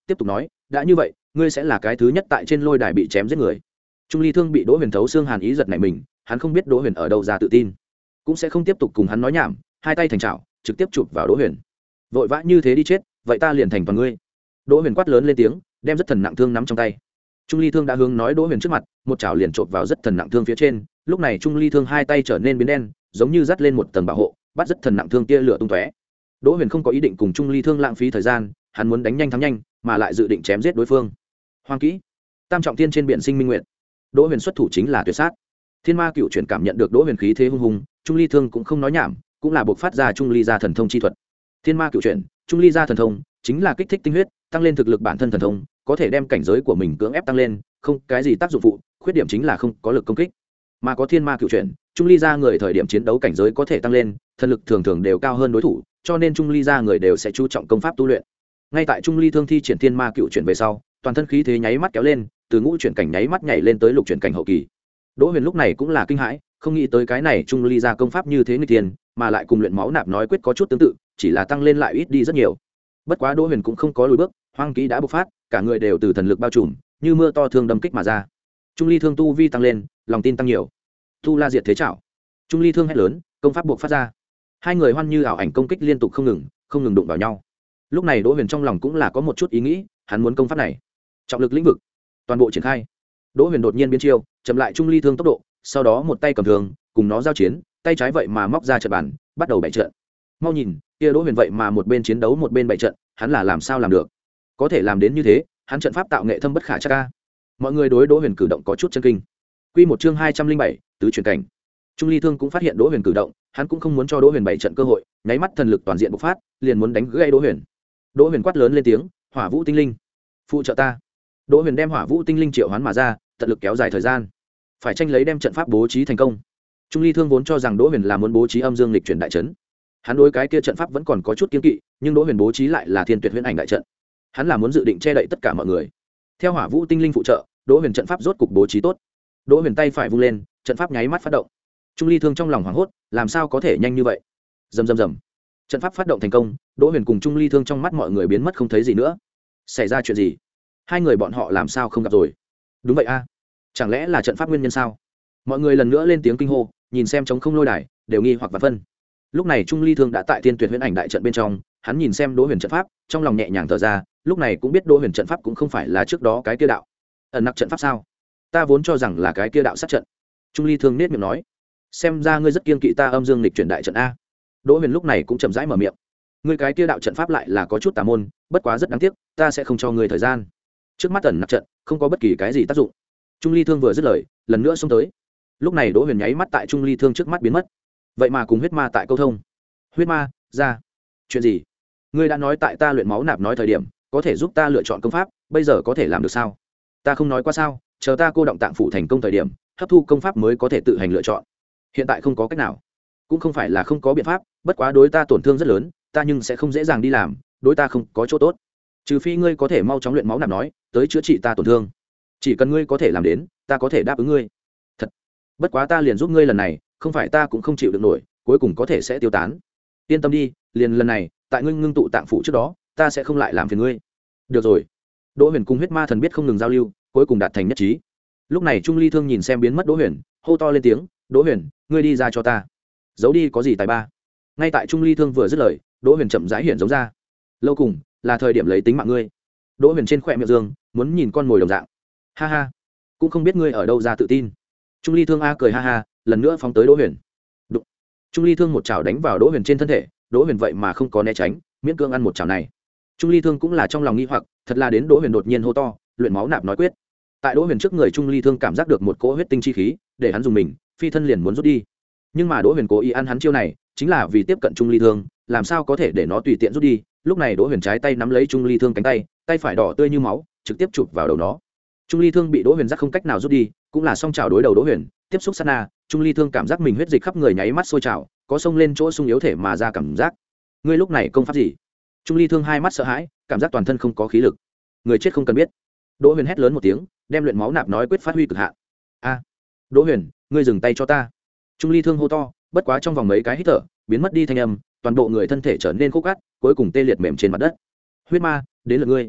tiếp tục nói đã như vậy ngươi sẽ là cái thứ nhất tại trên lôi đài bị chém giết người. Trung ly thương bị đỗ huyền thấu xương hàn ý giật nảy mình, hắn không biết đỗ huyền ở đâu ra tự tin, cũng sẽ không tiếp tục cùng hắn nói nhảm, hai tay thành chảo trực tiếp chụp vào đỗ huyền. Vội vã như thế đi chết, vậy ta liền thành toàn ngươi. Đỗ huyền quát lớn lên tiếng, đem rất thần nặng thương nắm trong tay. Trung ly thương đã hướng nói đỗ huyền trước mặt, một chảo liền chộp vào rất thần nặng thương phía trên. Lúc này trung ly thương hai tay trở nên biến đen, giống như dắt lên một tầng bảo hộ, bắt rất thần nặng thương tia lửa tung tóe. Đỗ huyền không có ý định cùng trung ly thương lãng phí thời gian, hắn muốn đánh nhanh thắng nhanh, mà lại dự định chém giết đối phương. Hoang kỹ, tam trọng thiên trên biển sinh minh nguyện. Đỗ huyền xuất thủ chính là tuyệt sát. Thiên ma cựu chuyển cảm nhận được đỗ huyền khí thế hung hùng, trung ly thương cũng không nói nhảm, cũng là buộc phát ra trung ly gia thần thông chi thuật. Thiên ma cựu chuyển, trung ly gia thần thông chính là kích thích tinh huyết, tăng lên thực lực bản thân thần thông, có thể đem cảnh giới của mình cưỡng ép tăng lên, không cái gì tác dụng phụ, khuyết điểm chính là không có lực công kích. Mà có thiên ma cựu chuyển, trung ly gia người thời điểm chiến đấu cảnh giới có thể tăng lên, thần lực thường thường đều cao hơn đối thủ, cho nên trung ly gia người đều sẽ chú trọng công pháp tu luyện. Ngay tại trung ly thương thi triển thiên ma cựu chuyển về sau, toàn thân khí thế nháy mắt kéo lên, từ ngũ chuyển cảnh nháy mắt nhảy lên tới lục chuyển cảnh hậu kỳ. Đỗ huyền lúc này cũng là kinh hãi, không nghĩ tới cái này trung ly gia công pháp như thế nghịch thiên, mà lại cùng luyện máu nạp nói quyết có chút tương tự, chỉ là tăng lên lại ít đi rất nhiều. Bất quá đỗ huyền cũng không có lùi bước, hoang kỹ đã bộc phát, cả người đều từ thần lực bao trùm, như mưa to thương đâm kích mà ra. Trung ly thương tu vi tăng lên, lòng tin tăng nhiều. Tu la diệt thế chảo. Trung ly thương hét lớn, công pháp bộc phát ra. Hai người hoan như ảo ảnh công kích liên tục không ngừng, không ngừng đụng vào nhau. Lúc này đỗ huyền trong lòng cũng là có một chút ý nghĩ, hắn muốn công pháp này trọng lực lĩnh vực toàn bộ triển khai. Đỗ huyền đột nhiên biến chiêu, chậm lại trung ly thương tốc độ, sau đó một tay cầm thương cùng nó giao chiến, tay trái vậy mà móc ra trận bàn, bắt đầu bày trận. Mau nhìn, kia đỗ huyền vậy mà một bên chiến đấu một bên bày trận, hắn là làm sao làm được? Có thể làm đến như thế, hắn trận pháp tạo nghệ thâm bất khả trắc a. Mọi người đối đỗ huyền cử động có chút chân kinh. Quy một chương hai trăm linh bảy, tứ chuyển cảnh. Trung ly thương cũng phát hiện đỗ huyền cử động, hắn cũng không muốn cho đỗ huyền bày trận cơ hội, nháy mắt thần lực toàn diện bộc phát, liền muốn đánh gãy đỗ huyền. Đỗ huyền quát lớn lên tiếng, hỏa vũ tinh linh, phụ trợ ta. Đỗ huyền đem hỏa vũ tinh linh triệu hoán mà ra, tận lực kéo dài thời gian, phải tranh lấy đem trận pháp bố trí thành công. Trung ly thương vốn cho rằng đỗ huyền là muốn bố trí âm dương lịch chuyển đại trận, hắn đối cái kia trận pháp vẫn còn có chút kiên kỵ, nhưng đỗ huyền bố trí lại là thiên tuyệt huyễn ảnh đại trận, hắn là muốn dự định che đậy tất cả mọi người. Theo hỏa vũ tinh linh phụ trợ, đỗ huyền trận pháp rốt cục bố trí tốt. Đỗ huyền tay phải vung lên, trận pháp nháy mắt phát động. Trung ly thương trong lòng hoảng hốt, làm sao có thể nhanh như vậy? Rầm rầm rầm, trận pháp phát động thành công. Đỗ huyền cùng trung ly thương trong mắt mọi người biến mất không thấy gì nữa. Xảy ra chuyện gì? Hai người bọn họ làm sao không gặp rồi? Đúng vậy a, chẳng lẽ là trận pháp nguyên nhân sao? Mọi người lần nữa lên tiếng kinh hô, nhìn xem trống không lôi đài, đều nghi hoặc và phân. Lúc này trung ly thương đã tại thiên tuyệt huyễn ảnh đại trận bên trong, hắn nhìn xem đỗ huyền trận pháp, trong lòng nhẹ nhàng thở ra, lúc này cũng biết đỗ huyền trận pháp cũng không phải là trước đó cái kia đạo ẩn nặc trận pháp sao? Ta vốn cho rằng là cái kia đạo sát trận. Trung ly thương nết miệng nói, xem ra ngươi rất kiên kỵ ta âm dương lịch chuyển đại trận a. Đỗ huyền lúc này cũng chậm rãi mở miệng, ngươi cái kia đạo trận pháp lại là có chút tà môn, bất quá rất đáng tiếc, ta sẽ không cho ngươi thời gian. Trước mắt ẩn nặc trận không có bất kỳ cái gì tác dụng. Trung ly thương vừa dứt lời, lần nữa xông tới. Lúc này đỗ huyền nháy mắt tại trung ly thương trước mắt biến mất, vậy mà cùng huyết ma tại câu thông. Huyết ma ra, chuyện gì? Ngươi đã nói tại ta luyện máu nạp nói thời điểm có thể giúp ta lựa chọn công pháp, bây giờ có thể làm được sao? Ta không nói qua sao, chờ ta cô động tạng phủ thành công thời điểm hấp thu công pháp mới có thể tự hành lựa chọn, hiện tại không có cách nào. Cũng không phải là không có biện pháp, bất quá đối ta tổn thương rất lớn, ta nhưng sẽ không dễ dàng đi làm, đối ta không có chỗ tốt. Trừ phi ngươi có thể mau chóng luyện máu nạp nói tới chữa trị ta tổn thương, chỉ cần ngươi có thể làm đến, ta có thể đáp ứng ngươi. Thật, bất quá ta liền giúp ngươi lần này, không phải ta cũng không chịu được nổi, cuối cùng có thể sẽ tiêu tán. Yên tâm đi, liền lần này tại ngươi ngưng tụ tạng phủ trước đó ta sẽ không lại làm phiền ngươi. Được rồi. Đỗ huyền cùng huyết ma thần biết không ngừng giao lưu, cuối cùng đạt thành nhất trí. Lúc này trung ly thương nhìn xem biến mất đỗ huyền, hô to lên tiếng, đỗ huyền, ngươi đi ra cho ta. Giấu đi có gì tài ba? Ngay tại trung ly thương vừa dứt lời, đỗ huyền chậm rãi hiện giống ra. Lâu cùng là thời điểm lấy tính mạng ngươi. Đỗ huyền trên khỏe miệng dương muốn nhìn con mồi đồng dạng. Ha ha, cũng không biết ngươi ở đâu ra tự tin. Trung ly thương a cười ha ha, lần nữa phóng tới đỗ huyền. Đụng. Trung ly thương một chảo đánh vào đỗ huyền trên thân thể, đỗ huyền vậy mà không có né tránh, miễn cưỡng ăn một chảo này. Trung ly thương cũng là trong lòng nghi hoặc, thật là đến đỗ huyền đột nhiên hô to, luyện máu nạp nói quyết. Tại đỗ huyền trước người trung ly thương cảm giác được một cỗ huyết tinh chi khí, để hắn dùng mình, phi thân liền muốn rút đi. Nhưng mà đỗ huyền cố ý ăn hắn chiêu này, chính là vì tiếp cận trung ly thương, làm sao có thể để nó tùy tiện rút đi. Lúc này đỗ huyền trái tay nắm lấy trung ly thương cánh tay, tay phải đỏ tươi như máu, trực tiếp chụp vào đầu nó. Trung ly thương bị đỗ huyền giác không cách nào rút đi, cũng là song chảo đối đầu đỗ huyền, tiếp xúc sát na, trung ly thương cảm giác mình huyết dịch khắp người nháy mắt sôi trào, có xông lên chỗ sung yếu thể mà ra cảm giác. Ngươi lúc này công pháp gì? Trung ly thương hai mắt sợ hãi, cảm giác toàn thân không có khí lực. Người chết không cần biết. Đỗ huyền hét lớn một tiếng, đem luyện máu nạp nói quyết phát huy cực hạn. A, Đỗ huyền, ngươi dừng tay cho ta. Trung ly thương hô to, bất quá trong vòng mấy cái hít thở, biến mất đi thanh âm, toàn bộ người thân thể trở nên khô cát, cuối cùng tê liệt mềm trên mặt đất. Huyết ma, đến lượt ngươi.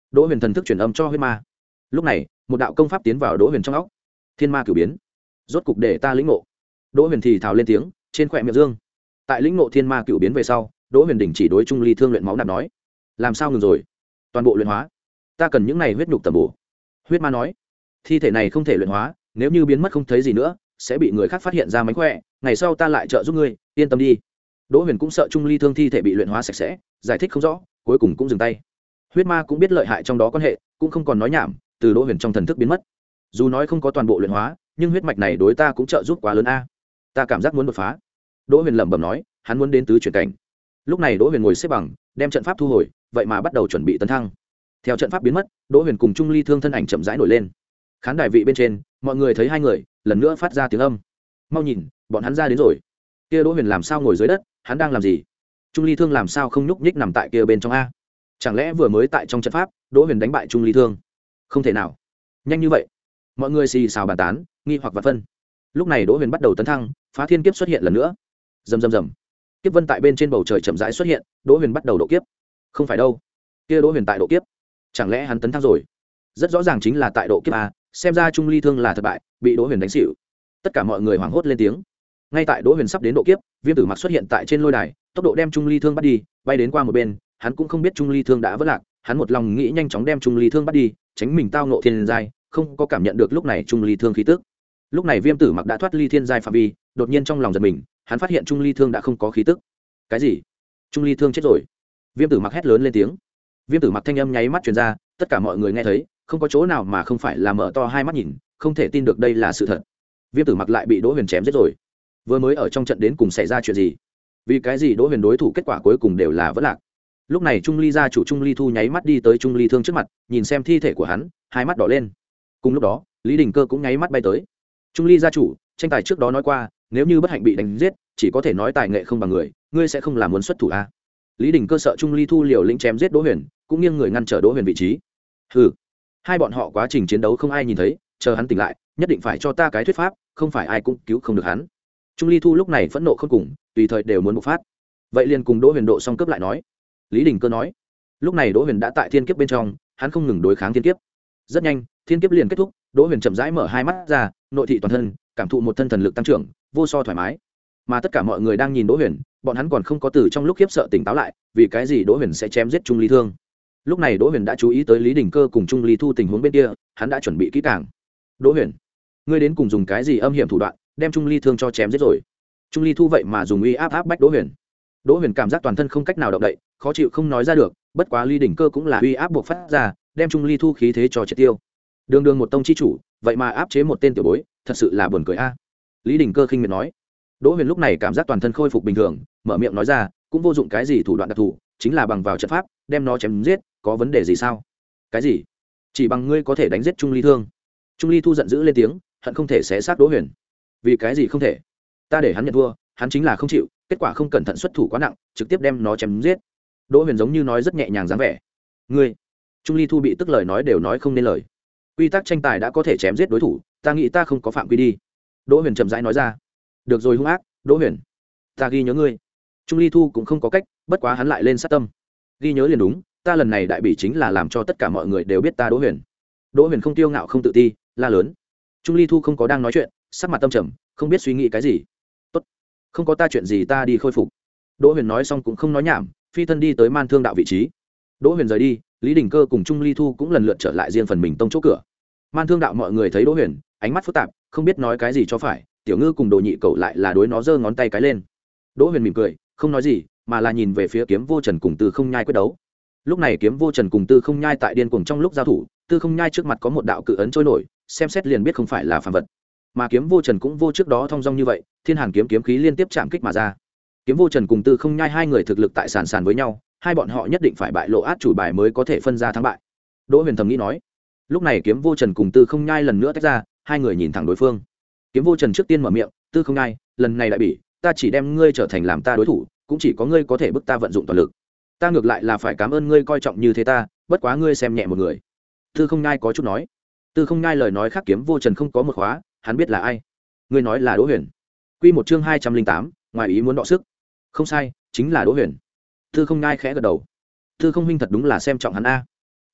Đỗ Huyền thần thức truyền âm cho huyết ma. Lúc này một đạo công pháp tiến vào Đỗ Huyền trong óc. Thiên ma cửu biến, rốt cục để ta lĩnh ngộ. Đỗ Huyền thì thào lên tiếng, trên khóe miệng dương. Tại lĩnh ngộ thiên ma cửu biến về sau, Đỗ Huyền đình chỉ đối Trung Ly Thương luyện máu nạp nói, làm sao ngừng rồi? Toàn bộ luyện hóa, ta cần những này huyết nhục tầm bổ. Huyết ma nói, thi thể này không thể luyện hóa, nếu như biến mất không thấy gì nữa sẽ bị người khác phát hiện ra mánh khỏe, ngày sau ta lại trợ giúp ngươi, yên tâm đi. Đỗ Huyền cũng sợ Trung Ly Thương thi thể bị luyện hóa sạch sẽ, giải thích không rõ, cuối cùng cũng dừng tay. Huyết ma cũng biết lợi hại trong đó quan hệ, cũng không còn nói nhảm, từ Đỗ Huyền trong thần thức biến mất. Dù nói không có toàn bộ luyện hóa, nhưng huyết mạch này đối ta cũng trợ giúp quá lớn a. Ta cảm giác muốn đột phá. Đỗ Huyền lẩm bẩm nói, hắn muốn đến tứ chuyển cảnh. Lúc này Đỗ Huyền ngồi xếp bằng, đem trận pháp thu hồi, vậy mà bắt đầu chuẩn bị tấn thăng. Theo trận pháp biến mất, Đỗ Huyền cùng Trung Ly Thương thân ảnh chậm rãi nổi lên. Khán đài vị bên trên, mọi người thấy hai người, lần nữa phát ra tiếng âm. Mau nhìn, bọn hắn ra đến rồi. Kia Đỗ Huyền làm sao ngồi dưới đất, hắn đang làm gì? Trung Ly Thương làm sao không nhúc nhích nằm tại kia bên trong a? Chẳng lẽ vừa mới tại trong trận pháp, Đỗ Huyền đánh bại Trung Ly Thương? Không thể nào, nhanh như vậy. Mọi người xì xào bàn tán, nghi hoặc và phân. Lúc này Đỗ Huyền bắt đầu tấn thăng, phá thiên kiếp xuất hiện lần nữa. Rầm rầm rầm. Kiếp vân tại bên trên bầu trời chậm rãi xuất hiện, Đỗ Huyền bắt đầu độ kiếp. Không phải đâu, kia Đỗ Huyền tại độ kiếp. Chẳng lẽ hắn tấn thăng rồi? Rất rõ ràng chính là tại độ kiếp a, xem ra Trung Ly Thương là thất bại, bị Đỗ Huyền đánh xỉu. Tất cả mọi người hoảng hốt lên tiếng. Ngay tại Đỗ Huyền sắp đến độ kiếp, Viêm Tử Mặc xuất hiện tại trên lôi đài, tốc độ đem Trung Ly Thương bắt đi, bay đến qua một bên, hắn cũng không biết Trung Ly Thương đã vỡ lạc, hắn một lòng nghĩ nhanh chóng đem Trung Ly Thương bắt đi, tránh mình tao ngộ thiên giai, không có cảm nhận được lúc này Trung Ly Thương khí tức. Lúc này Viêm Tử Mặc đã thoát ly thiên giai phạm vi, đột nhiên trong lòng giật mình, hắn phát hiện Trung Ly Thương đã không có khí tức. Cái gì? Trung Ly Thương chết rồi? Viêm Tử Mặc hét lớn lên tiếng. Viêm Tử Mặc thanh âm nháy mắt truyền ra, tất cả mọi người nghe thấy, không có chỗ nào mà không phải là mở to hai mắt nhìn, không thể tin được đây là sự thật. Viêm Tử Mặc lại bị Đỗ Huyền chém giết rồi. Vừa mới ở trong trận đến cùng xảy ra chuyện gì? Vì cái gì Đỗ Huyền đối thủ kết quả cuối cùng đều là vỡ lạc? Lúc này Trung Ly gia chủ Trung Ly Thu nháy mắt đi tới Trung Ly Thương trước mặt, nhìn xem thi thể của hắn, hai mắt đỏ lên. Cùng lúc đó, Lý Đình Cơ cũng nháy mắt bay tới. Trung Ly gia chủ, tranh tài trước đó nói qua, nếu như bất hạnh bị đánh giết, chỉ có thể nói tài nghệ không bằng người, ngươi sẽ không làm muốn xuất thủ a. Lý Đình Cơ sợ Trung Ly Thu liều lĩnh chém giết Đỗ Huyền, cũng nghiêng người ngăn trở Đỗ Huyền vị trí. Hừ, hai bọn họ quá trình chiến đấu không ai nhìn thấy, chờ hắn tỉnh lại, nhất định phải cho ta cái thuyết pháp, không phải ai cũng cứu không được hắn. Trung Ly Thu lúc này phẫn nộ không cùng, tùy thời đều muốn bộc phát. Vậy liền cùng Đỗ Huyền độ xong cướp lại nói. Lý Đình Cơ nói. Lúc này Đỗ Huyền đã tại thiên kiếp bên trong, hắn không ngừng đối kháng thiên kiếp. Rất nhanh, thiên kiếp liền kết thúc, Đỗ Huyền chậm rãi mở hai mắt ra, nội thị toàn thân, cảm thụ một thân thần lực tăng trưởng, vô so thoải mái. Mà tất cả mọi người đang nhìn Đỗ Huyền, bọn hắn còn không có từ trong lúc khiếp sợ tỉnh táo lại, vì cái gì Đỗ Huyền sẽ chém giết Trung Ly Thương. Lúc này Đỗ Huyền đã chú ý tới Lý Đình Cơ cùng Trung Ly Thu tình huống bên kia, hắn đã chuẩn bị kỹ càng. Đỗ Huyền, ngươi đến cùng dùng cái gì âm hiểm thủ đoạn, đem Trung Ly Thương cho chém giết rồi? Trung Ly Thu vậy mà dùng uy áp áp bách Đỗ Huyền. Đỗ Huyền cảm giác toàn thân không cách nào động đậy, khó chịu không nói ra được, bất quá Lý Đình Cơ cũng là uy áp buộc phát ra, đem Trung Ly Thu khí thế cho triệt tiêu. Đường đường một tông chi chủ, vậy mà áp chế một tên tiểu bối, thật sự là buồn cười a. Lý Đình Cơ khinh miệt nói. Đỗ Huyền lúc này cảm giác toàn thân khôi phục bình thường, mở miệng nói ra, cũng vô dụng cái gì thủ đoạn đặc thù, chính là bằng vào trận pháp, đem nó chém giết, có vấn đề gì sao? Cái gì? Chỉ bằng ngươi có thể đánh giết Trung Ly Thương? Trung Ly Thu giận dữ lên tiếng, hận không thể xé xác Đỗ Huyền. Vì cái gì không thể? Ta để hắn nhận thua, hắn chính là không chịu, kết quả không cẩn thận xuất thủ quá nặng, trực tiếp đem nó chém giết. Đỗ Huyền giống như nói rất nhẹ nhàng dáng vẻ. Ngươi? Trung Ly Thu bị tức lời nói đều nói không nên lời. Quy tắc tranh tài đã có thể chém giết đối thủ, ta nghĩ ta không có phạm quy đi. Đỗ Huyền chậm rãi nói ra. Được rồi hung ác, Đỗ Huyền, ta ghi nhớ ngươi. Trung Ly Thu cũng không có cách, bất quá hắn lại lên sát tâm. Ghi nhớ liền đúng, ta lần này đại bỉ chính là làm cho tất cả mọi người đều biết ta Đỗ Huyền. Đỗ Huyền không tiêu ngạo không tự ti, la lớn. Trung Ly Thu không có đang nói chuyện, sắc mặt tâm trầm, không biết suy nghĩ cái gì. Tốt, không có ta chuyện gì ta đi khôi phục. Đỗ Huyền nói xong cũng không nói nhảm, phi thân đi tới Man Thương đạo vị trí. Đỗ Huyền rời đi, Lý Đình Cơ cùng Trung Ly Thu cũng lần lượt trở lại riêng phần mình tông chỗ cửa. Man Thương đạo mọi người thấy Đỗ Huyền, ánh mắt phức tạp, không biết nói cái gì cho phải. Tiểu Ngư cùng Đồ Nhị Cẩu lại là đối nó giơ ngón tay cái lên. Đỗ Huyền mỉm cười, không nói gì, mà là nhìn về phía Kiếm Vô Trần cùng Tư Không Nhai quyết đấu. Lúc này Kiếm Vô Trần cùng Tư Không Nhai tại điên cuồng trong lúc giao thủ, Tư Không Nhai trước mặt có một đạo cự ấn trôi nổi, xem xét liền biết không phải là phàm vật. Mà Kiếm Vô Trần cũng vô trước đó thông dong như vậy, Thiên Hàn kiếm kiếm khí liên tiếp chạm kích mà ra. Kiếm Vô Trần cùng Tư Không Nhai hai người thực lực tại sàn sàn với nhau, hai bọn họ nhất định phải bại lộ át chủ bài mới có thể phân ra thắng bại. Đỗ Huyền thầm nghĩ nói. Lúc này Kiếm Vô Trần cùng Tư Không Nhai lần nữa tách ra, hai người nhìn thẳng đối phương. Kiếm Vô Trần trước tiên mở miệng, Tư Không Nhai, lần này đại bỉ, ta chỉ đem ngươi trở thành làm ta đối thủ, cũng chỉ có ngươi có thể bức ta vận dụng toàn lực. Ta ngược lại là phải cảm ơn ngươi coi trọng như thế ta, bất quá ngươi xem nhẹ một người. Tư Không Nhai có chút nói. Tư Không Nhai lời nói khác Kiếm Vô Trần không có một khóa, hắn biết là ai. Ngươi nói là Đỗ Huyền. Quy một chương hai trăm linh tám, ngoài ý muốn đọ sức. Không sai, chính là Đỗ Huyền. Tư Không Nhai khẽ gật đầu. Tư Không huynh thật đúng là xem trọng hắn a.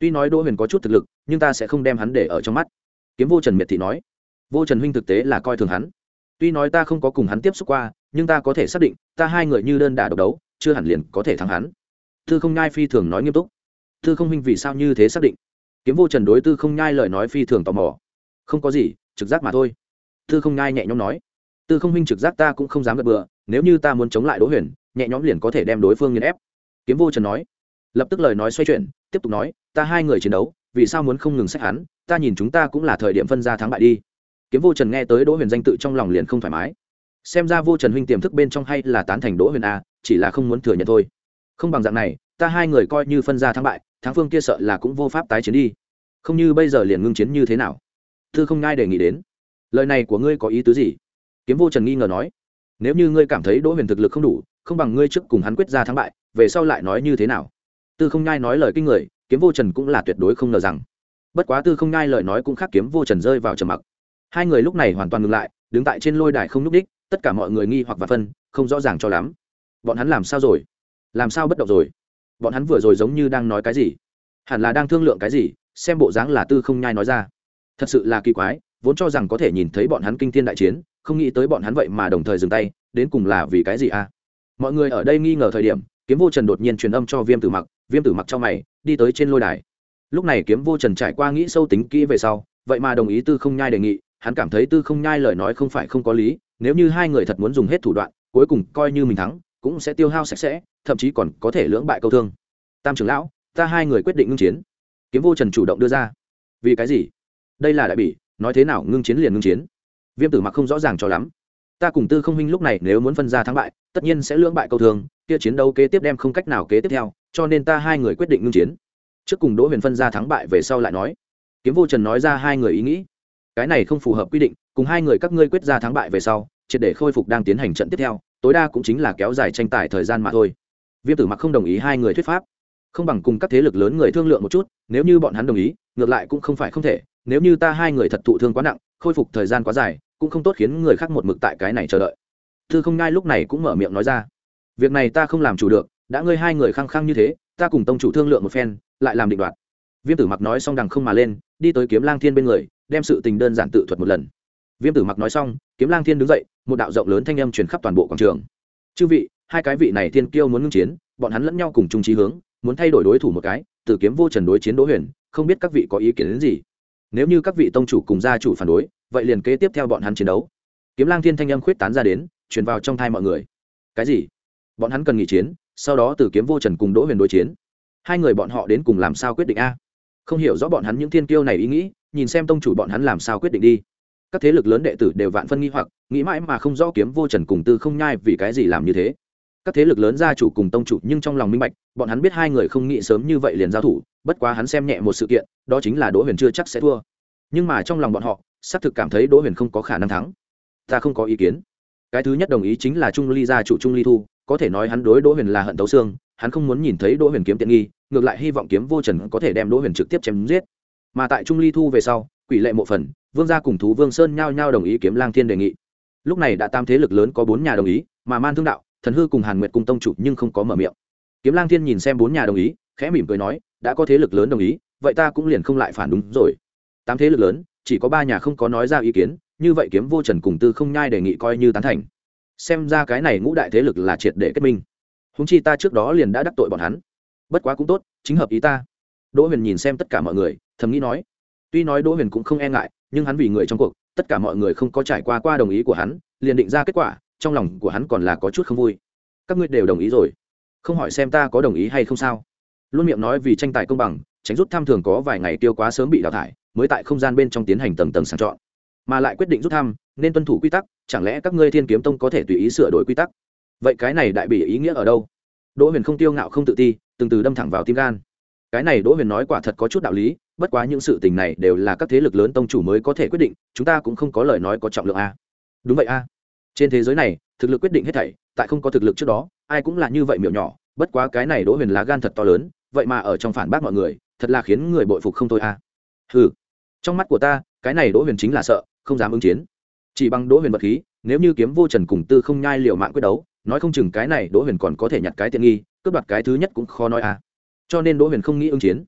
tuy nói đỗ huyền có chút thực lực nhưng ta sẽ không đem hắn để ở trong mắt. Kiếm vô trần miệt thị nói. Vô trần huynh thực tế là coi thường hắn. Tuy nói ta không có cùng hắn tiếp xúc qua nhưng ta có thể xác định ta hai người như đơn đả độc đấu chưa hẳn liền có thể thắng hắn. Tư không nhai phi thường nói nghiêm túc. Tư không huynh vì sao như thế xác định? Kiếm vô trần đối Tư không nhai lời nói phi thường tò mò. Không có gì, trực giác mà thôi. Tư không nhai nhẹ nhõm nói. Tư không huynh trực giác ta cũng không dám gật bừa, nếu như ta muốn chống lại Đỗ Huyền nhẹ nhõm liền có thể đem đối phương nghiền ép. Kiếm vô trần nói. Lập tức lời nói xoay chuyển, tiếp tục nói, ta hai người chiến đấu vì sao muốn không ngừng xét hắn, ta nhìn chúng ta cũng là thời điểm phân ra thắng bại đi. Kiếm vô trần nghe tới Đỗ Huyền danh tự trong lòng liền không thoải mái. Xem ra vô trần huynh tiềm thức bên trong hay là tán thành Đỗ Huyền a, chỉ là không muốn thừa nhận thôi. Không bằng dạng này, ta hai người coi như phân ra thắng bại, thắng phương kia sợ là cũng vô pháp tái chiến đi. Không như bây giờ liền ngưng chiến như thế nào? Tư không ngai đề nghị đến. Lời này của ngươi có ý tứ gì? Kiếm vô trần nghi ngờ nói. Nếu như ngươi cảm thấy Đỗ Huyền thực lực không đủ, không bằng ngươi trước cùng hắn quyết ra thắng bại, về sau lại nói như thế nào? Tư không ngai nói lời kinh người, Kiếm vô trần cũng là tuyệt đối không ngờ rằng. Bất quá Tư không ngai lời nói cũng khác, Kiếm vô trần rơi vào trầm mặc. Hai người lúc này hoàn toàn ngừng lại, đứng tại trên lôi đài không nhúc đích, tất cả mọi người nghi hoặc và phân, không rõ ràng cho lắm. Bọn hắn làm sao rồi? Làm sao bất động rồi? Bọn hắn vừa rồi giống như đang nói cái gì? Hẳn là đang thương lượng cái gì, xem bộ dáng là Tư không nhai nói ra. Thật sự là kỳ quái, vốn cho rằng có thể nhìn thấy bọn hắn kinh thiên đại chiến, không nghĩ tới bọn hắn vậy mà đồng thời dừng tay, đến cùng là vì cái gì a? Mọi người ở đây nghi ngờ thời điểm, Kiếm vô trần đột nhiên truyền âm cho Viêm Tử Mặc, Viêm Tử Mặc cho mày, đi tới trên lôi đài. Lúc này Kiếm vô trần trải qua nghĩ sâu tính kỹ về sau, vậy mà đồng ý Tư không nhai đề nghị, hắn cảm thấy Tư không nhai lời nói không phải không có lý, nếu như hai người thật muốn dùng hết thủ đoạn, cuối cùng coi như mình thắng cũng sẽ tiêu hao sạch sẽ, thậm chí còn có thể lưỡng bại câu thương. Tam trưởng lão, ta hai người quyết định ngưng chiến. Kiếm vô trần chủ động đưa ra. Vì cái gì? Đây là đại bỉ, nói thế nào ngưng chiến liền ngưng chiến? Viêm Tử Mặc không rõ ràng cho lắm. Ta cùng Tư không huynh lúc này nếu muốn phân ra thắng bại, tất nhiên sẽ lưỡng bại câu thương, kia chiến đấu kế tiếp đem không cách nào kế tiếp theo, cho nên ta hai người quyết định ngưng chiến. Trước cùng Đỗ Huyền phân ra thắng bại về sau lại nói. Kiếm vô trần nói ra hai người ý nghĩ. Cái này không phù hợp quy định, cùng hai người các ngươi quyết ra thắng bại về sau, triệt để khôi phục đang tiến hành trận tiếp theo, tối đa cũng chính là kéo dài tranh tài thời gian mà thôi. Viêm Tử Mặc không đồng ý hai người thuyết pháp. Không bằng cùng các thế lực lớn người thương lượng một chút, nếu như bọn hắn đồng ý, ngược lại cũng không phải không thể, nếu như ta hai người thật thụ thương quá nặng, khôi phục thời gian quá dài, cũng không tốt khiến người khác một mực tại cái này chờ đợi. Tư không ngai lúc này cũng mở miệng nói ra. Việc này ta không làm chủ được, đã ngươi hai người khăng khăng như thế, ta cùng tông chủ thương lượng một phen, lại làm định đoạt. Viêm Tử Mặc nói xong đằng không mà lên, đi tới Kiếm Lang Thiên bên người, đem sự tình đơn giản tự thuật một lần. Viêm Tử Mặc nói xong, Kiếm Lang Thiên đứng dậy, một đạo rộng lớn thanh âm truyền khắp toàn bộ quảng trường. Chư vị, hai cái vị này thiên kiêu muốn ngưng chiến, bọn hắn lẫn nhau cùng chung chí hướng, muốn thay đổi đối thủ một cái, từ Kiếm vô trần đối chiến Đỗ Huyền, không biết các vị có ý kiến đến gì? Nếu như các vị tông chủ cùng gia chủ phản đối, vậy liền kế tiếp theo bọn hắn chiến đấu. Kiếm Lang Thiên thanh âm khuyết tán ra đến, truyền vào trong tai mọi người. Cái gì? Bọn hắn cần nghỉ chiến, sau đó từ Kiếm vô trần cùng Đỗ Huyền đối chiến. Hai người bọn họ đến cùng làm sao quyết định a? Không hiểu rõ bọn hắn những thiên kiêu này ý nghĩ, nhìn xem tông chủ bọn hắn làm sao quyết định đi. Các thế lực lớn đệ tử đều vạn phân nghi hoặc, nghĩ mãi mà không rõ Kiếm vô trần cùng Tư không nhai vì cái gì làm như thế. Các thế lực lớn gia chủ cùng tông chủ nhưng trong lòng minh bạch, bọn hắn biết hai người không nghĩ sớm như vậy liền giao thủ, bất quá hắn xem nhẹ một sự kiện, đó chính là Đỗ Huyền chưa chắc sẽ thua. Nhưng mà trong lòng bọn họ, xác thực cảm thấy Đỗ Huyền không có khả năng thắng. Ta không có ý kiến. Cái thứ nhất đồng ý chính là Trung Ly gia chủ Trung Ly Thu, có thể nói hắn đối Đỗ Huyền là hận tấu xương, hắn không muốn nhìn thấy Đỗ Huyền kiếm tiện nghi, ngược lại hy vọng Kiếm vô trần có thể đem Đỗ Huyền trực tiếp chém giết. Mà tại Trung Ly Thu về sau, Quỷ Lệ Mộ Phần, Vương gia cùng Thú Vương Sơn nhao nhao đồng ý Kiếm Lang Thiên đề nghị. Lúc này đã tam thế lực lớn có bốn nhà đồng ý, mà Man Thương Đạo, Thần Hư cùng Hàn Nguyệt cùng tông chủ nhưng không có mở miệng. Kiếm Lang Thiên nhìn xem bốn nhà đồng ý, khẽ mỉm cười nói, đã có thế lực lớn đồng ý, vậy ta cũng liền không lại phản đúng rồi. Tám thế lực lớn, chỉ có ba nhà không có nói ra ý kiến, như vậy Kiếm vô trần cùng Tư không nhai đề nghị coi như tán thành. Xem ra cái này ngũ đại thế lực là triệt để kết minh. Húng chi ta trước đó liền đã đắc tội bọn hắn, bất quá cũng tốt, chính hợp ý ta. Đỗ Huyền nhìn xem tất cả mọi người, thầm nghĩ nói. Tuy nói Đỗ Huyền cũng không e ngại, nhưng hắn vì người trong cuộc, tất cả mọi người không có trải qua qua đồng ý của hắn, liền định ra kết quả, trong lòng của hắn còn là có chút không vui. Các ngươi đều đồng ý rồi, không hỏi xem ta có đồng ý hay không sao? Luôn miệng nói vì tranh tài công bằng, tránh rút thăm thường có vài ngày tiêu quá sớm bị đào thải, mới tại không gian bên trong tiến hành tầng tầng sàng chọn, mà lại quyết định rút thăm nên tuân thủ quy tắc, chẳng lẽ các ngươi Thiên Kiếm Tông có thể tùy ý sửa đổi quy tắc? Vậy cái này đại bỉ ý nghĩa ở đâu? Đỗ Huyền không tiêu ngạo không tự ti, từng từ đâm thẳng vào tim gan. Cái này Đỗ Huyền nói quả thật có chút đạo lý, bất quá những sự tình này đều là các thế lực lớn tông chủ mới có thể quyết định, chúng ta cũng không có lời nói có trọng lượng a. Đúng vậy a. Trên thế giới này, thực lực quyết định hết thảy, tại không có thực lực trước đó, ai cũng là như vậy miểu nhỏ, bất quá cái này Đỗ Huyền lá gan thật to lớn, vậy mà ở trong phản bác mọi người, thật là khiến người bội phục không thôi a. Hừ. Trong mắt của ta, cái này Đỗ Huyền chính là sợ, không dám ứng chiến. Chỉ bằng Đỗ Huyền vật khí, nếu như Kiếm vô trần cùng Tư không nhai liều mạng quyết đấu, nói không chừng cái này Đỗ Huyền còn có thể nhặt cái tiện nghi, cướp đoạt cái thứ nhất cũng khó nói a. Cho nên Đỗ Huyền không nghĩ ứng chiến.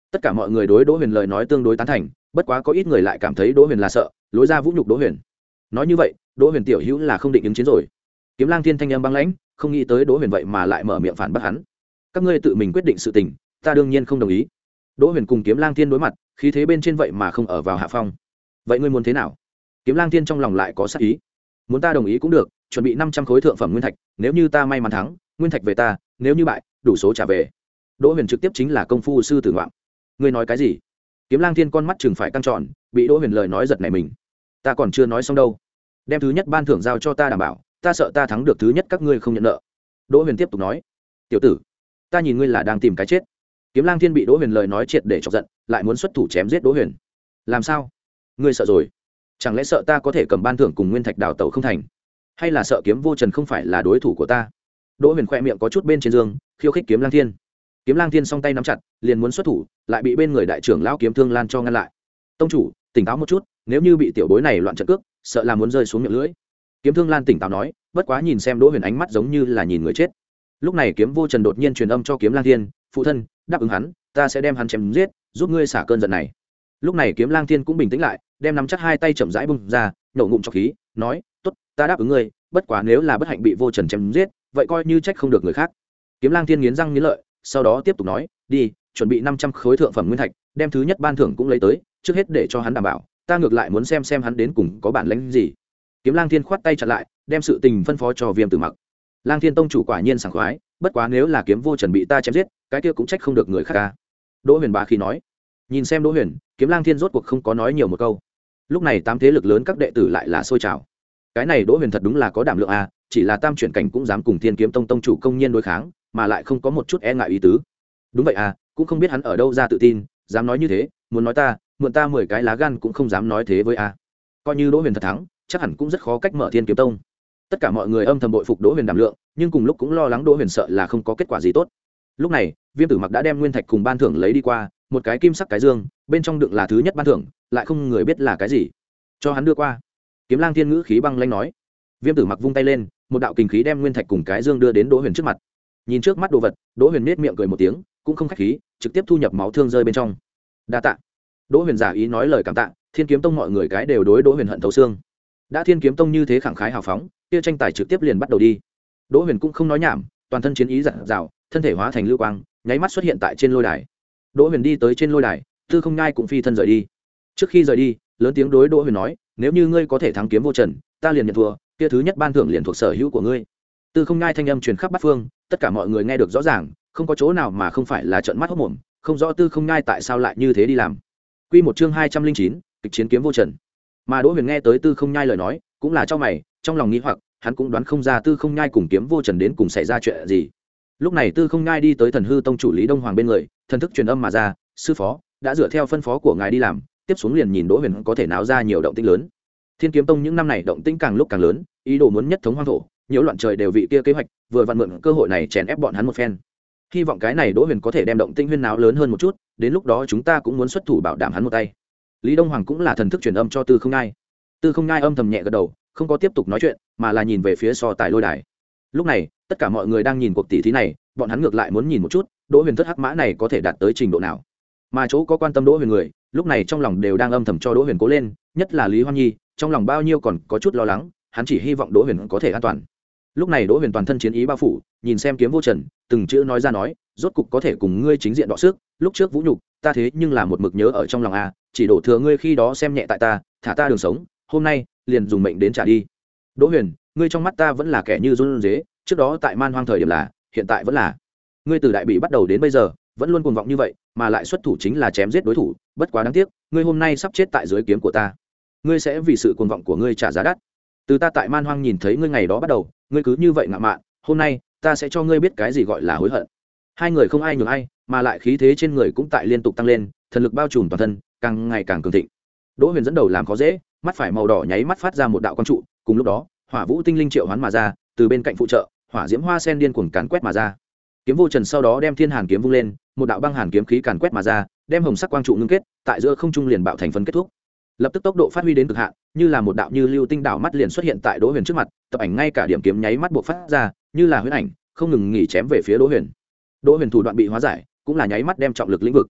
Tất cả mọi người đối Đỗ Huyền lời nói tương đối tán thành, bất quá có ít người lại cảm thấy Đỗ Huyền là sợ, lối ra vũ nhục Đỗ Huyền. Nói như vậy, Đỗ Huyền tiểu hữu là không định ứng chiến rồi. Kiếm Lang Thiên thanh âm băng lãnh, không nghĩ tới Đỗ Huyền vậy mà lại mở miệng phản bác hắn. Các ngươi tự mình quyết định sự tình, ta đương nhiên không đồng ý. Đỗ Huyền cùng Kiếm Lang Thiên đối mặt, khí thế bên trên vậy mà không ở vào hạ phong. Vậy ngươi muốn thế nào? Kiếm Lang Thiên trong lòng lại có sát ý. Muốn ta đồng ý cũng được, chuẩn bị năm trăm khối thượng phẩm nguyên thạch, nếu như ta may mắn thắng, nguyên thạch về ta, nếu như bại, đủ số trả về. Đỗ Huyền trực tiếp chính là công phu sư tử ngoạm. Ngươi nói cái gì? Kiếm Lang Thiên con mắt chừng phải căng tròn, bị Đỗ Huyền lời nói giật nảy mình. Ta còn chưa nói xong đâu. Đem thứ nhất ban thưởng giao cho ta đảm bảo, ta sợ ta thắng được thứ nhất các ngươi không nhận nợ. Đỗ Huyền tiếp tục nói. Tiểu tử, ta nhìn ngươi là đang tìm cái chết. Kiếm Lang Thiên bị Đỗ Huyền lời nói triệt để chọc giận, lại muốn xuất thủ chém giết Đỗ Huyền. Làm sao? Ngươi sợ rồi? Chẳng lẽ sợ ta có thể cầm ban thưởng cùng nguyên thạch đào tẩu không thành? Hay là sợ Kiếm Vô Trần không phải là đối thủ của ta? Đỗ Huyền khoe miệng có chút bên trên giường, khiêu khích Kiếm Lang Thiên. Kiếm Lang Thiên song tay nắm chặt, liền muốn xuất thủ, lại bị bên người đại trưởng lão Kiếm Thương Lan cho ngăn lại. Tông chủ, tỉnh táo một chút, nếu như bị tiểu bối này loạn trận cước, sợ là muốn rơi xuống miệng lưỡi. Kiếm Thương Lan tỉnh táo nói, bất quá nhìn xem Đỗ Huyền ánh mắt giống như là nhìn người chết. Lúc này Kiếm Vô Trần đột nhiên truyền âm cho Kiếm Lang Thiên, phụ thân, đáp ứng hắn, ta sẽ đem hắn chém giết, giúp ngươi xả cơn giận này. Lúc này Kiếm Lang Thiên cũng bình tĩnh lại, đem nắm chắc hai tay chậm rãi bung ra, nhổ ngụm trọc khí, nói, tốt, ta đáp ứng ngươi, bất quá nếu là bất hạnh bị Vô Trần chém giết, vậy coi như trách không được người khác. Kiếm Lang Thiên nghiến răng nghiến lợi, sau đó tiếp tục nói, đi, chuẩn bị năm trăm khối thượng phẩm nguyên thạch, đem thứ nhất ban thưởng cũng lấy tới, trước hết để cho hắn đảm bảo, ta ngược lại muốn xem xem hắn đến cùng có bản lĩnh gì. Kiếm Lang Thiên khoát tay chặn lại, đem sự tình phân phó cho Viêm Tử Mặc. Lang Thiên tông chủ quả nhiên sảng khoái, bất quá nếu là Kiếm Vô Trần bị ta chém giết, cái kia cũng trách không được người khác ca. Đỗ Huyền bá khí nói. Nhìn xem Đỗ Huyền, Kiếm Lang Thiên rốt cuộc không có nói nhiều một câu. Lúc này tám thế lực lớn các đệ tử lại là sôi trào. Cái này Đỗ Huyền thật đúng là có đảm lượng a, chỉ là tam chuyển cảnh cũng dám cùng Thiên Kiếm tông tông chủ công nhiên đối kháng, mà lại không có một chút e ngại ý tứ. Đúng vậy à, cũng không biết hắn ở đâu ra tự tin, dám nói như thế, muốn nói ta, mượn ta mười cái lá gan cũng không dám nói thế với a. Coi như Đỗ Huyền thật thắng, chắc hẳn cũng rất khó cách mở Thiên Kiếm tông. Tất cả mọi người âm thầm bội phục Đỗ Huyền đảm lượng, nhưng cùng lúc cũng lo lắng Đỗ Huyền sợ là không có kết quả gì tốt. Lúc này, Viêm Tử Mặc đã đem nguyên thạch cùng ban thưởng lấy đi qua, một cái kim sắc cái dương, bên trong đựng là thứ nhất ban thưởng, lại không người biết là cái gì. Cho hắn đưa qua. Kiếm Lang Thiên ngữ khí băng lãnh nói. Viêm Tử Mặc vung tay lên, một đạo kình khí đem nguyên thạch cùng cái dương đưa đến Đỗ Huyền trước mặt. Nhìn trước mắt đồ vật, Đỗ Huyền nhếch miệng cười một tiếng, cũng không khách khí, trực tiếp thu nhập máu thương rơi bên trong. Đa tạ. Đỗ Huyền giả ý nói lời cảm tạ, Thiên Kiếm tông mọi người cái đều đối Đỗ Huyền hận thấu xương. Đã Thiên Kiếm tông như thế khẳng khái hào phóng, kia tranh tài trực tiếp liền bắt đầu đi. Đỗ Huyền cũng không nói nhảm, toàn thân chiến ý dạt dào, thân thể hóa thành lưu quang, nháy mắt xuất hiện tại trên lôi đài. Đỗ Huyền đi tới trên lôi đài, Tư Không Nhai cũng phi thân rời đi. Trước khi rời đi, lớn tiếng đối Đỗ Huyền nói, nếu như ngươi có thể thắng Kiếm Vô Trần, ta liền nhận thua, kia thứ nhất ban thưởng liền thuộc sở hữu của ngươi. Tư Không Nhai thanh âm truyền khắp bát phương, tất cả mọi người nghe được rõ ràng, không có chỗ nào mà không phải là trợn mắt hốt mồm, không rõ Tư Không Nhai tại sao lại như thế đi làm. Quy một chương hai trăm linh chín, kịch chiến Kiếm Vô Trần. Mà Đỗ Huyền nghe tới Tư Không Nhai lời nói, cũng là cho mày, trong lòng nghi hoặc, hắn cũng đoán không ra Tư Không Nhai cùng Kiếm Vô Trần đến cùng xảy ra chuyện gì. Lúc này Tư Không Nhai đi tới Thần Hư tông chủ Lý Đông Hoàng bên người, thần thức truyền âm mà ra, sư phó, đã dựa theo phân phó của ngài đi làm, tiếp xuống liền nhìn Đỗ Huyền có thể náo ra nhiều động tĩnh lớn. Thiên Kiếm tông những năm này động tĩnh càng lúc càng lớn, ý đồ muốn nhất thống hoang thổ, nhiễu loạn trời đều vị kia kế hoạch, vừa vặn mượn cơ hội này chèn ép bọn hắn một phen. Hy vọng cái này Đỗ Huyền có thể đem động tĩnh huyên náo lớn hơn một chút, đến lúc đó chúng ta cũng muốn xuất thủ bảo đảm hắn một tay. Lý Đông Hoàng cũng là thần thức truyền âm cho Tư Không Nhai. Tư Không Nhai âm thầm nhẹ gật đầu, không có tiếp tục nói chuyện, mà là nhìn về phía so tài lôi đài. Lúc này, tất cả mọi người đang nhìn cuộc tỷ thí này, bọn hắn ngược lại muốn nhìn một chút, Đỗ Huyền thất hắc mã này có thể đạt tới trình độ nào. Mà chỗ có quan tâm Đỗ Huyền người, lúc này trong lòng đều đang âm thầm cho Đỗ Huyền cố lên, nhất là Lý Hoan Nhi, trong lòng bao nhiêu còn có chút lo lắng, hắn chỉ hy vọng Đỗ Huyền có thể an toàn. Lúc này Đỗ Huyền toàn thân chiến ý bao phủ, nhìn xem Kiếm Vô Trần, từng chữ nói ra nói, rốt cục có thể cùng ngươi chính diện đọ sức, lúc trước vũ nhục, ta thế nhưng là một mực nhớ ở trong lòng a, chỉ đổ thừa ngươi khi đó xem nhẹ tại ta, thả ta đường sống, hôm nay liền dùng mệnh đến trả đi. Đỗ Huyền, ngươi trong mắt ta vẫn là kẻ như run rế, trước đó tại Man Hoang thời điểm là, hiện tại vẫn là. Ngươi từ đại bị bắt đầu đến bây giờ, vẫn luôn cuồng vọng như vậy, mà lại xuất thủ chính là chém giết đối thủ, bất quá đáng tiếc, ngươi hôm nay sắp chết tại dưới kiếm của ta. Ngươi sẽ vì sự cuồng vọng của ngươi trả giá đắt. Từ ta tại Man Hoang nhìn thấy ngươi ngày đó bắt đầu, ngươi cứ như vậy ngạo mạn, hôm nay ta sẽ cho ngươi biết cái gì gọi là hối hận. Hai người không ai nhường ai, mà lại khí thế trên người cũng tại liên tục tăng lên, thần lực bao trùm toàn thân, càng ngày càng cường thịnh. Đỗ Huyền dẫn đầu làm khó dễ, mắt phải màu đỏ nháy mắt phát ra một đạo quang trụ, cùng lúc đó, Hỏa Vũ tinh linh triệu hoán mà ra, từ bên cạnh phụ trợ, hỏa diễm hoa sen điên cuồng càn quét mà ra. Kiếm Vô Trần sau đó đem Thiên Hàn kiếm vung lên, một đạo băng hàn kiếm khí càn quét mà ra, đem hồng sắc quang trụ ngưng kết, tại giữa không trung liền bạo thành phân kết thúc. Lập tức tốc độ phát huy đến cực hạn, như là một đạo như lưu tinh đảo mắt liền xuất hiện tại Đỗ Huyền trước mặt, tập ảnh ngay cả điểm kiếm nháy mắt buộc phát ra, như là huyễn ảnh, không ngừng nghỉ chém về phía Đỗ Huyền. Đỗ Huyền thủ đoạn bị hóa giải, cũng là nháy mắt đem trọng lực lĩnh vực.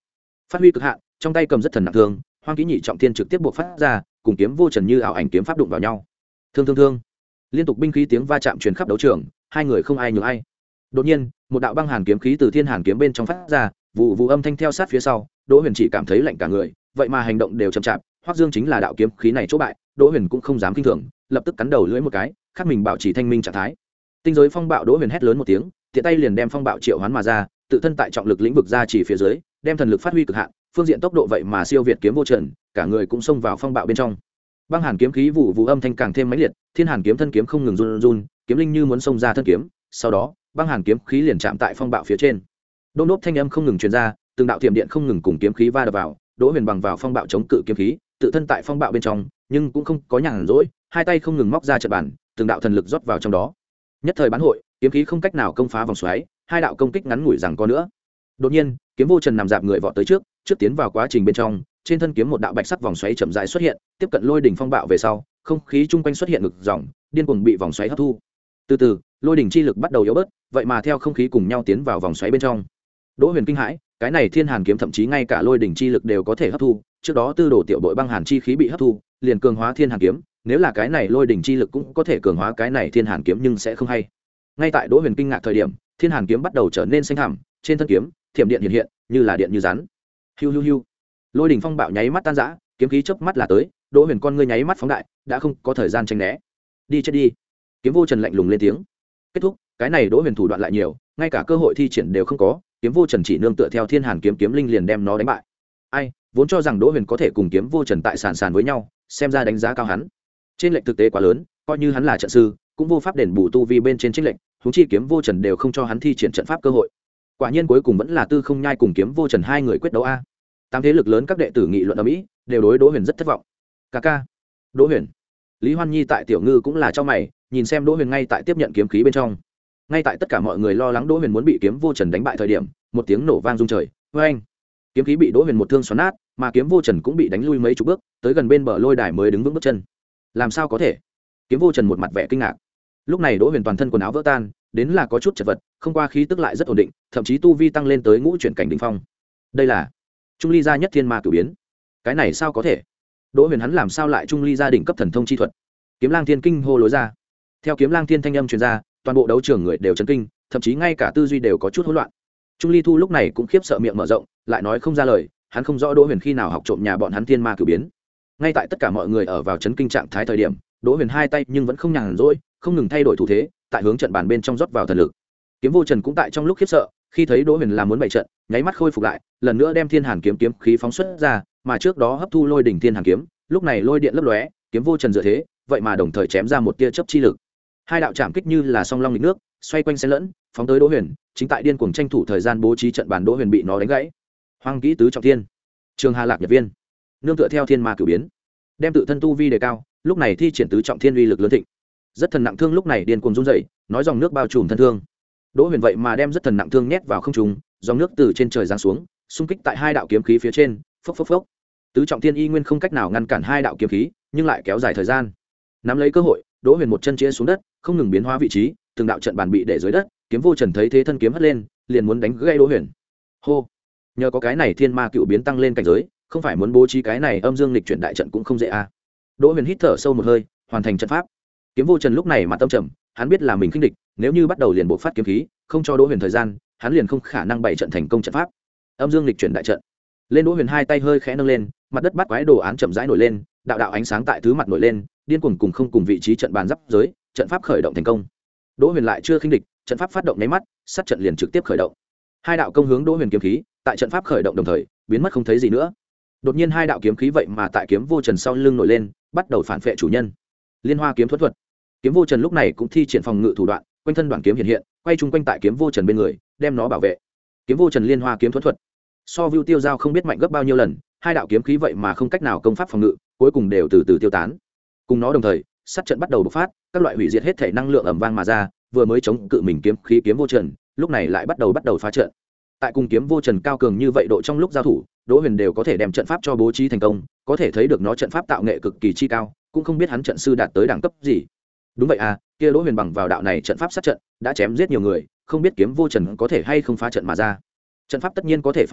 phát huy cực hạn, trong tay cầm rất thần nặng thương, Hoang Ký Nhị trọng thiên trực tiếp buộc phát ra, cùng kiếm vô trần như ảo ảnh kiếm pháp đụng vào nhau. Thương thương thương, liên tục binh khí tiếng va chạm truyền khắp đấu trường, hai người không ai nhường ai. Đột nhiên, một đạo băng hàn kiếm khí từ thiên hàn kiếm bên trong phát ra, vụ vụ âm thanh theo sát phía sau. Đỗ Huyền chỉ cảm thấy lạnh cả người, vậy mà hành động đều chậm chạp. Hoắc Dương chính là đạo kiếm khí này chỗ bại, Đỗ Huyền cũng không dám kinh thường, lập tức cắn đầu lưỡi một cái, khắc mình bảo trì thanh minh trạng thái. Tinh giới phong bạo, Đỗ Huyền hét lớn một tiếng, tiện tay liền đem phong bạo triệu hoán mà ra, tự thân tại trọng lực lĩnh vực ra chỉ phía dưới, đem thần lực phát huy cực hạn, phương diện tốc độ vậy mà siêu việt kiếm vô trần, cả người cũng xông vào phong bạo bên trong. Băng hàn kiếm khí vụ vụ âm thanh càng thêm mãnh liệt, thiên hàn kiếm thân kiếm không ngừng run run, kiếm linh như muốn xông ra thân kiếm, sau đó, băng hàn kiếm khí liền chạm tại phong bạo phía trên. Đôn đốp thanh âm không ngừng truyền ra, từng đạo thiểm điện không ngừng cùng kiếm khí va đập vào. Đỗ Huyền bằng vào phong bạo chống cự kiếm khí, tự thân tại phong bạo bên trong, nhưng cũng không có nhàn rỗi, hai tay không ngừng móc ra trận bản, từng đạo thần lực rót vào trong đó. Nhất thời bán hội, kiếm khí không cách nào công phá vòng xoáy, hai đạo công kích ngắn ngủi rằng có nữa. Đột nhiên, kiếm vô trần nằm dạp người vọt tới trước, trước tiến vào quá trình bên trong, trên thân kiếm một đạo bạch sắc vòng xoáy chậm rãi xuất hiện, tiếp cận lôi đỉnh phong bạo về sau, không khí chung quanh xuất hiện ngực dòng, điên cuồng bị vòng xoáy hấp thu. Từ từ, lôi đỉnh chi lực bắt đầu yếu bớt, vậy mà theo không khí cùng nhau tiến vào vòng xoáy bên trong. Đỗ Huyền kinh hãi, cái này thiên hàn kiếm thậm chí ngay cả lôi đỉnh chi lực đều có thể hấp thu, trước đó tư đồ tiểu bội băng hàn chi khí bị hấp thu, liền cường hóa thiên hàn kiếm, nếu là cái này lôi đỉnh chi lực cũng có thể cường hóa cái này thiên hàn kiếm nhưng sẽ không hay. Ngay tại Đỗ Huyền kinh ngạc thời điểm, thiên hàn kiếm bắt đầu trở nên xanh thẳm, trên thân kiếm, thiểm điện hiện hiện, như là điện như rắn. Hiu hiu hiu. Lôi đỉnh phong bạo nháy mắt tan rã, kiếm khí chớp mắt là tới, Đỗ Huyền con ngươi nháy mắt phóng đại, đã không có thời gian tránh né. Đi chết đi. Kiếm vô trần lạnh lùng lên tiếng. Kết thúc, cái này Đỗ Huyền thủ đoạn lại nhiều, ngay cả cơ hội thi triển đều không có, kiếm vô trần chỉ nương tựa theo thiên hàn kiếm kiếm linh liền đem nó đánh bại. Ai, vốn cho rằng Đỗ Huyền có thể cùng kiếm vô trần tại sàn sàn với nhau, xem ra đánh giá cao hắn. Trên lệnh thực tế quá lớn, coi như hắn là trận sư, cũng vô pháp đền bù tu vi bên trên trên lệnh, huống chi kiếm vô trần đều không cho hắn thi triển trận pháp cơ hội. Quả nhiên cuối cùng vẫn là Tư Không Nhai cùng kiếm vô trần hai người quyết đấu a. Tám thế lực lớn các đệ tử nghị luận ở mỹ, đều đối Đỗ Huyền rất thất vọng. Ca ca, Đỗ Huyền. Lý Hoan Nhi tại tiểu ngư cũng là cho mày, nhìn xem Đỗ Huyền ngay tại tiếp nhận kiếm khí bên trong. Ngay tại tất cả mọi người lo lắng Đỗ Huyền muốn bị kiếm vô trần đánh bại thời điểm, một tiếng nổ vang rung trời. Oeng! Kiếm khí bị Đỗ Huyền một thương xoắn nát, mà kiếm vô trần cũng bị đánh lui mấy chục bước, tới gần bên bờ lôi đài mới đứng vững bước chân. Làm sao có thể? Kiếm vô trần một mặt vẻ kinh ngạc. Lúc này Đỗ Huyền toàn thân quần áo vỡ tan, đến là có chút chật vật, không qua khí tức lại rất ổn định, thậm chí tu vi tăng lên tới ngũ chuyển cảnh đỉnh phong. Đây là Trung Ly gia nhất thiên ma cửu biến. Cái này sao có thể? Đỗ Huyền hắn làm sao lại Trung Ly gia đỉnh cấp thần thông chi thuật? Kiếm Lang Thiên kinh hô lối ra. Theo Kiếm Lang Thiên thanh âm truyền ra, toàn bộ đấu trường người đều chấn kinh, thậm chí ngay cả tư duy đều có chút hỗn loạn. Trung Ly Thu lúc này cũng khiếp sợ miệng mở rộng, lại nói không ra lời, hắn không rõ Đỗ Huyền khi nào học trộm nhà bọn hắn thiên ma cửu biến. Ngay tại tất cả mọi người ở vào chấn kinh trạng thái thời điểm, Đỗ Huyền hai tay nhưng vẫn không nhàn rỗi, không ngừng thay đổi thủ thế, tại hướng trận bàn bên trong rót vào thần lực. Kiếm vô trần cũng tại trong lúc khiếp sợ, khi thấy Đỗ Huyền làm muốn bày trận, nháy mắt khôi phục lại, lần nữa đem thiên hàn kiếm kiếm khí phóng xuất ra, mà trước đó hấp thu lôi đỉnh thiên hàn kiếm, lúc này lôi điện lấp lóe, kiếm vô trần dựa thế, vậy mà đồng thời chém ra một tia chớp chi lực. Hai đạo chạm kích như là song long nghịch nước, xoay quanh xen lẫn, phóng tới Đỗ Huyền, chính tại điên cuồng tranh thủ thời gian bố trí trận bàn. Đỗ Huyền bị nó đánh gãy. Hoang Kỹ tứ trọng thiên, Trường Hà Lạc Nhật Viên, nương tựa theo thiên ma cửu biến, đem tự thân tu vi đề cao, lúc này thi triển tứ trọng thiên uy lực lớn thịnh. Rất thần nặng thương lúc này điên cuồng run rẩy, nói dòng nước bao trùm thân thương. Đỗ Huyền vậy mà đem rất thần nặng thương nhét vào không trung, dòng nước từ trên trời giáng xuống, xung kích tại hai đạo kiếm khí phía trên, phốc phốc phốc. Tứ trọng thiên y nguyên không cách nào ngăn cản hai đạo kiếm khí, nhưng lại kéo dài thời gian. Nắm lấy cơ hội, Đỗ Huyền một chân chĩa xuống đất, không ngừng biến hóa vị trí, từng đạo trận bàn bị để dưới đất, kiếm vô trần thấy thế thân kiếm hất lên, liền muốn đánh gãy Đỗ Huyền. Hô, nhờ có cái này thiên ma cựu biến tăng lên cảnh giới, không phải muốn bố trí cái này âm dương lịch chuyển đại trận cũng không dễ a. À. Đỗ Huyền hít thở sâu một hơi, hoàn thành trận pháp. Kiếm vô trần lúc này mặt tâm trầm, hắn biết là mình khinh địch, nếu như bắt đầu liền bộc phát kiếm khí, không cho Đỗ Huyền thời gian, hắn liền không khả năng bày trận thành công trận pháp. Âm dương lịch chuyển đại trận. Lên Đỗ Huyền hai tay hơi khẽ nâng lên, mặt đất bắt quái đồ án chậm rãi nổi lên, đạo đạo ánh sáng tại thứ mặt nổi lên, điên cuồng cùng không cùng vị trí trận bàn giáp giới, trận pháp khởi động thành công. Đỗ Huyền lại chưa khinh địch, trận pháp phát động nháy mắt, sát trận liền trực tiếp khởi động. Hai đạo công hướng Đỗ Huyền kiếm khí, tại trận pháp khởi động đồng thời, biến mất không thấy gì nữa. Đột nhiên hai đạo kiếm khí vậy mà tại kiếm vô trần sau lưng nổi lên, bắt đầu phản phệ chủ nhân. Liên Hoa kiếm thuật thuật. Kiếm vô trần lúc này cũng thi triển phòng ngự thủ đoạn, quanh thân đoạn kiếm hiện hiện, quay chung quanh tại kiếm vô trần bên người, đem nó bảo vệ. Kiếm vô trần Liên Hoa kiếm thuật thuật. So Vưu Tiêu Giao không biết mạnh gấp bao nhiêu lần, hai đạo kiếm khí vậy mà không cách nào công pháp phòng ngự, cuối cùng đều từ từ tiêu tán. Cùng nó đồng thời, sát trận bắt đầu bộc phát, các loại hủy diệt hết thể năng lượng ầm vang mà ra, vừa mới chống cự mình kiếm khí kiếm vô trần, lúc này lại bắt đầu bắt đầu phá trận. Tại cùng kiếm vô trần cao cường như vậy độ trong lúc giao thủ, Đỗ Huyền đều có thể đem trận pháp cho bố trí thành công, có thể thấy được nó trận pháp tạo nghệ cực kỳ chi cao, cũng không biết hắn trận sư đạt tới đẳng cấp gì. Đúng vậy à, kia Đỗ Huyền bằng vào đạo này trận pháp sát trận, đã chém giết nhiều người, không biết kiếm vô trần có thể hay không phá trận mà ra. Trận pháp tất nhiên có thể phá giải,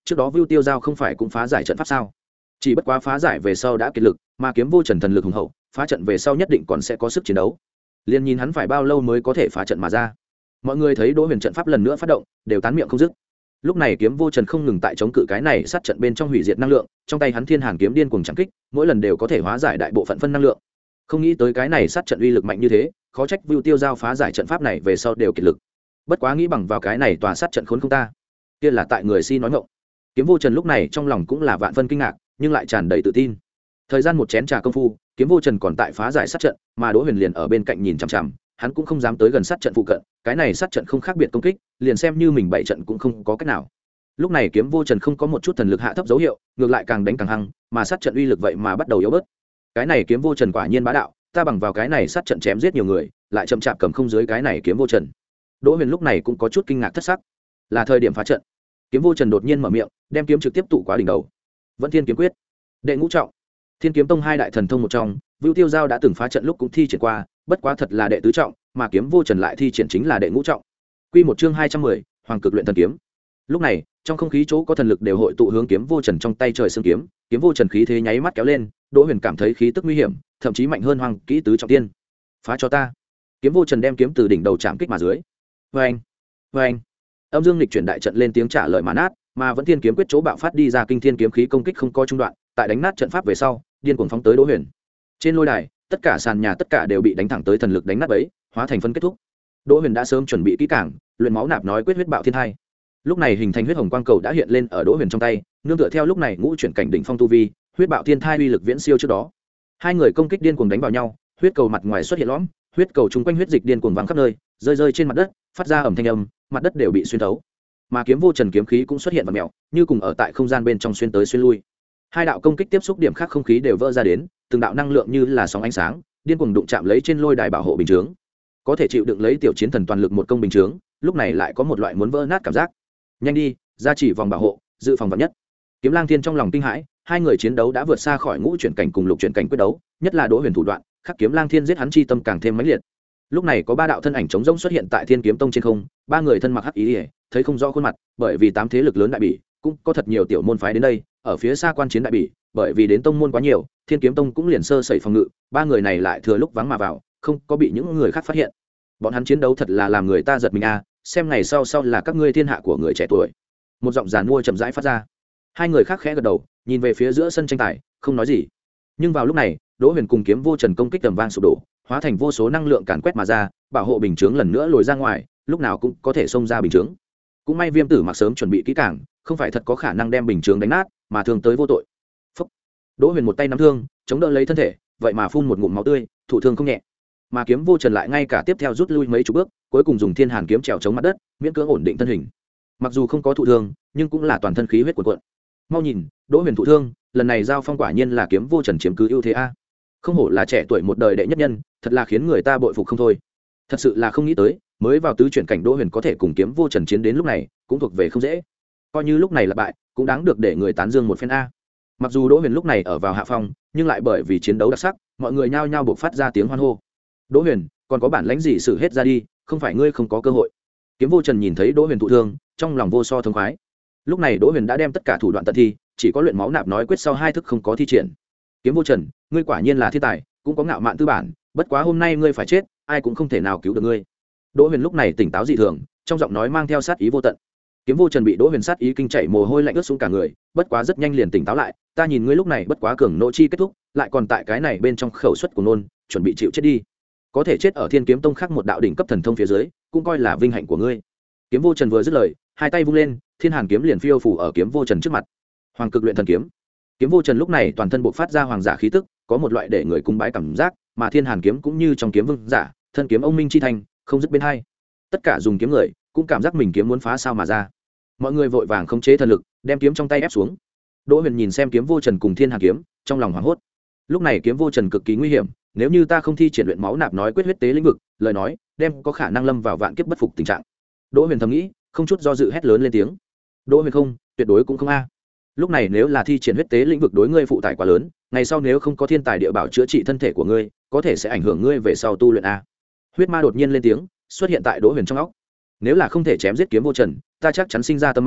trước đó Vưu Tiêu Giao không phải cũng phá giải trận pháp sao? Chỉ bất quá phá giải về sau đã kiệt lực, mà kiếm vô trần thần lực hùng hậu, phá trận về sau nhất định còn sẽ có sức chiến đấu. Liên nhìn hắn phải bao lâu mới có thể phá trận mà ra. Mọi người thấy Đỗ Huyền trận pháp lần nữa phát động, đều tán miệng không dứt. Lúc này kiếm vô trần không ngừng tại chống cự cái này sát trận bên trong hủy diệt năng lượng, trong tay hắn thiên hàn kiếm điên cuồng chạm kích, mỗi lần đều có thể hóa giải đại bộ phận phân năng lượng. Không nghĩ tới cái này sát trận uy lực mạnh như thế, khó trách Vưu Tiêu Giao phá giải trận pháp này về sau đều kiệt lực. Bất quá nghĩ bằng vào cái này tòa sát trận khốn không ta, kia là tại người si nói ngọng. Kiếm vô trần lúc này trong lòng cũng là vạn phân kinh ngạc, nhưng lại tràn đầy tự tin. Thời gian một chén trà công phu, kiếm vô trần còn tại phá giải sát trận, mà Đỗ Huyền liền ở bên cạnh nhìn chằm chằm, hắn cũng không dám tới gần sát trận phụ cận, cái này sát trận không khác biệt công kích, liền xem như mình bảy trận cũng không có cách nào. Lúc này kiếm vô trần không có một chút thần lực hạ thấp dấu hiệu, ngược lại càng đánh càng hăng, mà sát trận uy lực vậy mà bắt đầu yếu bớt. Cái này kiếm vô trần quả nhiên bá đạo, ta bằng vào cái này sát trận chém giết nhiều người, lại chậm chạp cầm không dưới cái này kiếm vô trần. Đỗ Huyền lúc này cũng có chút kinh ngạc thất sắc. Là thời điểm phá trận. Kiếm vô trần đột nhiên mở miệng, đem kiếm trực tiếp tụ quá đỉnh đầu. Vẫn Thiên kiếm quyết, đệ ngũ trọng. Thiên kiếm tông hai đại thần thông một trong, Vưu Tiêu Giao đã từng phá trận lúc cũng thi triển qua, bất quá thật là đệ tứ trọng, mà kiếm vô trần lại thi triển chính là đệ ngũ trọng. Quy một chương hai trăm mười, Hoàng cực luyện thần kiếm. Lúc này, trong không khí chỗ có thần lực đều hội tụ hướng kiếm vô trần trong tay trời xương kiếm, kiếm vô trần khí thế nháy mắt kéo lên, Đỗ Huyền cảm thấy khí tức nguy hiểm, thậm chí mạnh hơn Hoàng kỹ tứ trọng tiên. Phá cho ta. Kiếm vô trần đem kiếm từ đỉnh đầu chạm kích mà dưới. Oeng, oeng. Âm dương lịch chuyển đại trận lên tiếng trả lời mà nát, mà Vẫn Thiên kiếm quyết chỗ bạo phát đi ra kinh thiên kiếm khí công kích không có trung đoạn, tại đánh nát trận pháp về sau, điên cuồng phóng tới Đỗ Huyền. Trên lôi đài, tất cả sàn nhà tất cả đều bị đánh thẳng tới thần lực đánh nát bấy, hóa thành phân kết thúc. Đỗ Huyền đã sớm chuẩn bị kỹ càng, luyện máu nạp nói quyết huyết bạo thiên hai. Lúc này hình thành huyết hồng quang cầu đã hiện lên ở Đỗ Huyền trong tay, nương tựa theo lúc này ngũ chuyển cảnh đỉnh phong tu vi, huyết bạo thiên thai uy lực viễn siêu trước đó. Hai người công kích điên cuồng đánh vào nhau, huyết cầu mặt ngoài xuất hiện lõm, huyết cầu chung quanh huyết dịch điên cuồng văng khắp nơi, rơi rơi trên mặt đất, phát ra ầm thanh âm, mặt đất đều bị xuyên thấu. Mà kiếm vô trần kiếm khí cũng xuất hiện vặn mèo, như cùng ở tại không gian bên trong xuyên tới xuyên lui. Hai đạo công kích tiếp xúc điểm khác không khí đều vỡ ra đến, từng đạo năng lượng như là sóng ánh sáng, điên cuồng đụng chạm lấy trên lôi đài bảo hộ bình chướng. Có thể chịu đựng lấy tiểu chiến thần toàn lực một công bình chướng, lúc này lại có một loại muốn vỡ nát cảm giác. Nhanh đi, ra chỉ vòng bảo hộ, dự phòng vạn nhất. Kiếm Lang Thiên trong lòng kinh hãi, hai người chiến đấu đã vượt xa khỏi ngũ chuyển cảnh cùng lục chuyển cảnh quyết đấu, nhất là Đỗ Huyền thủ đoạn, khắc Kiếm Lang Thiên giết hắn chi tâm càng thêm mãnh liệt. Lúc này có ba đạo thân ảnh trống rỗng xuất hiện tại Thiên Kiếm Tông trên không, ba người thân mặc hắc ý, thấy không rõ khuôn mặt, bởi vì tám thế lực lớn đại bỉ, cũng có thật nhiều tiểu môn phái đến đây, ở phía xa quan chiến đại bỉ, bởi vì đến tông môn quá nhiều, Thiên Kiếm Tông cũng liền sơ sẩy phòng ngự, ba người này lại thừa lúc vắng mà vào, không có bị những người khác phát hiện. Bọn hắn chiến đấu thật là làm người ta giật mình a, xem ngày sau sau là các ngươi thiên hạ của người trẻ tuổi. Một giọng giàn mua chậm rãi phát ra. Hai người khác khẽ gật đầu, nhìn về phía giữa sân tranh tài, không nói gì. Nhưng vào lúc này, Đỗ Huyền cùng kiếm vô trần công kích tầm vang sụp đổ, hóa thành vô số năng lượng càn quét mà ra, bảo hộ bình chướng lần nữa lồi ra ngoài, lúc nào cũng có thể xông ra bình chướng. Cũng may Viêm Tử mặc sớm chuẩn bị kỹ càng, không phải thật có khả năng đem bình chướng đánh nát, mà thương tới vô tội. Phúc. Đỗ Huyền một tay nắm thương, chống đỡ lấy thân thể, vậy mà phun một ngụm máu tươi, thụ thương không nhẹ. Mà kiếm vô trần lại ngay cả tiếp theo rút lui mấy chục bước, cuối cùng dùng thiên hàn kiếm trèo chống mặt đất, miễn cưỡng ổn định thân hình. Mặc dù không có thụ thương, nhưng cũng là toàn thân khí huyết cuồn cuộn. Mau nhìn, Đỗ Huyền thụ thương, lần này giao phong quả nhiên là kiếm vô trần chiếm cứ ưu thế a. Không hổ là trẻ tuổi một đời đệ nhất nhân, thật là khiến người ta bội phục không thôi. Thật sự là không nghĩ tới, mới vào tứ chuyển cảnh Đỗ Huyền có thể cùng kiếm vô trần chiến đến lúc này, cũng thuộc về không dễ. Coi như lúc này là bại, cũng đáng được để người tán dương một phen a. Mặc dù Đỗ Huyền lúc này ở vào hạ phong, nhưng lại bởi vì chiến đấu đặc sắc, mọi người nhao nhao buộc phát ra tiếng hoan hô. Đỗ Huyền, còn có bản lãnh gì xử hết ra đi, không phải ngươi không có cơ hội. Kiếm vô trần nhìn thấy Đỗ Huyền thụ thương, trong lòng vô so thông khoái. Lúc này Đỗ Huyền đã đem tất cả thủ đoạn tận thi, chỉ có luyện máu nạp nói quyết sau hai thức không có thi triển. Kiếm vô trần, ngươi quả nhiên là thiên tài, cũng có ngạo mạn tư bản, bất quá hôm nay ngươi phải chết, ai cũng không thể nào cứu được ngươi. Đỗ Huyền lúc này tỉnh táo dị thường, trong giọng nói mang theo sát ý vô tận. Kiếm vô trần bị Đỗ Huyền sát ý kinh chảy mồ hôi lạnh ướt xuống cả người, bất quá rất nhanh liền tỉnh táo lại, ta nhìn ngươi lúc này bất quá cường nộ chi kết thúc, lại còn tại cái này bên trong khẩu suất của nôn, chuẩn bị chịu chết đi. Có thể chết ở Thiên Kiếm Tông khác một đạo đỉnh cấp thần thông phía dưới, cũng coi là vinh hạnh của ngươi. Kiếm vô trần vừa dứt lời, hai tay vung lên, thiên hàn kiếm liền phiêu phủ ở kiếm vô trần trước mặt. Hoàng cực luyện thần kiếm. Kiếm vô trần lúc này toàn thân bộc phát ra hoàng giả khí tức, có một loại để người cung bái cảm giác, mà thiên hàn kiếm cũng như trong kiếm vương giả, thân kiếm ông minh chi thành, không dứt bên hai. Tất cả dùng kiếm người, cũng cảm giác mình kiếm muốn phá sao mà ra. Mọi người vội vàng khống chế thần lực, đem kiếm trong tay ép xuống. Đỗ Huyền nhìn xem kiếm vô trần cùng thiên hàn kiếm, trong lòng hoảng hốt. Lúc này kiếm vô trần cực kỳ nguy hiểm, nếu như ta không thi triển luyện máu nạp nói quyết huyết tế lĩnh vực, lời nói, đem có khả năng lâm vào vạn kiếp bất phục tình trạng. Đỗ Huyền thầm nghĩ, không chút do dự hét lớn lên tiếng. Đỗ Huyền không, tuyệt đối cũng không a. Lúc này nếu là thi triển huyết tế lĩnh vực đối ngươi phụ tải quá lớn, ngày sau nếu không có thiên tài địa bảo chữa trị thân thể của ngươi, có thể sẽ ảnh hưởng ngươi về sau tu luyện a. Huyết ma đột nhiên lên tiếng, xuất hiện tại Đỗ Huyền trong óc. Nếu là không thể chém giết kiếm vô trần, ta chắc chắn sinh ra tâm ma,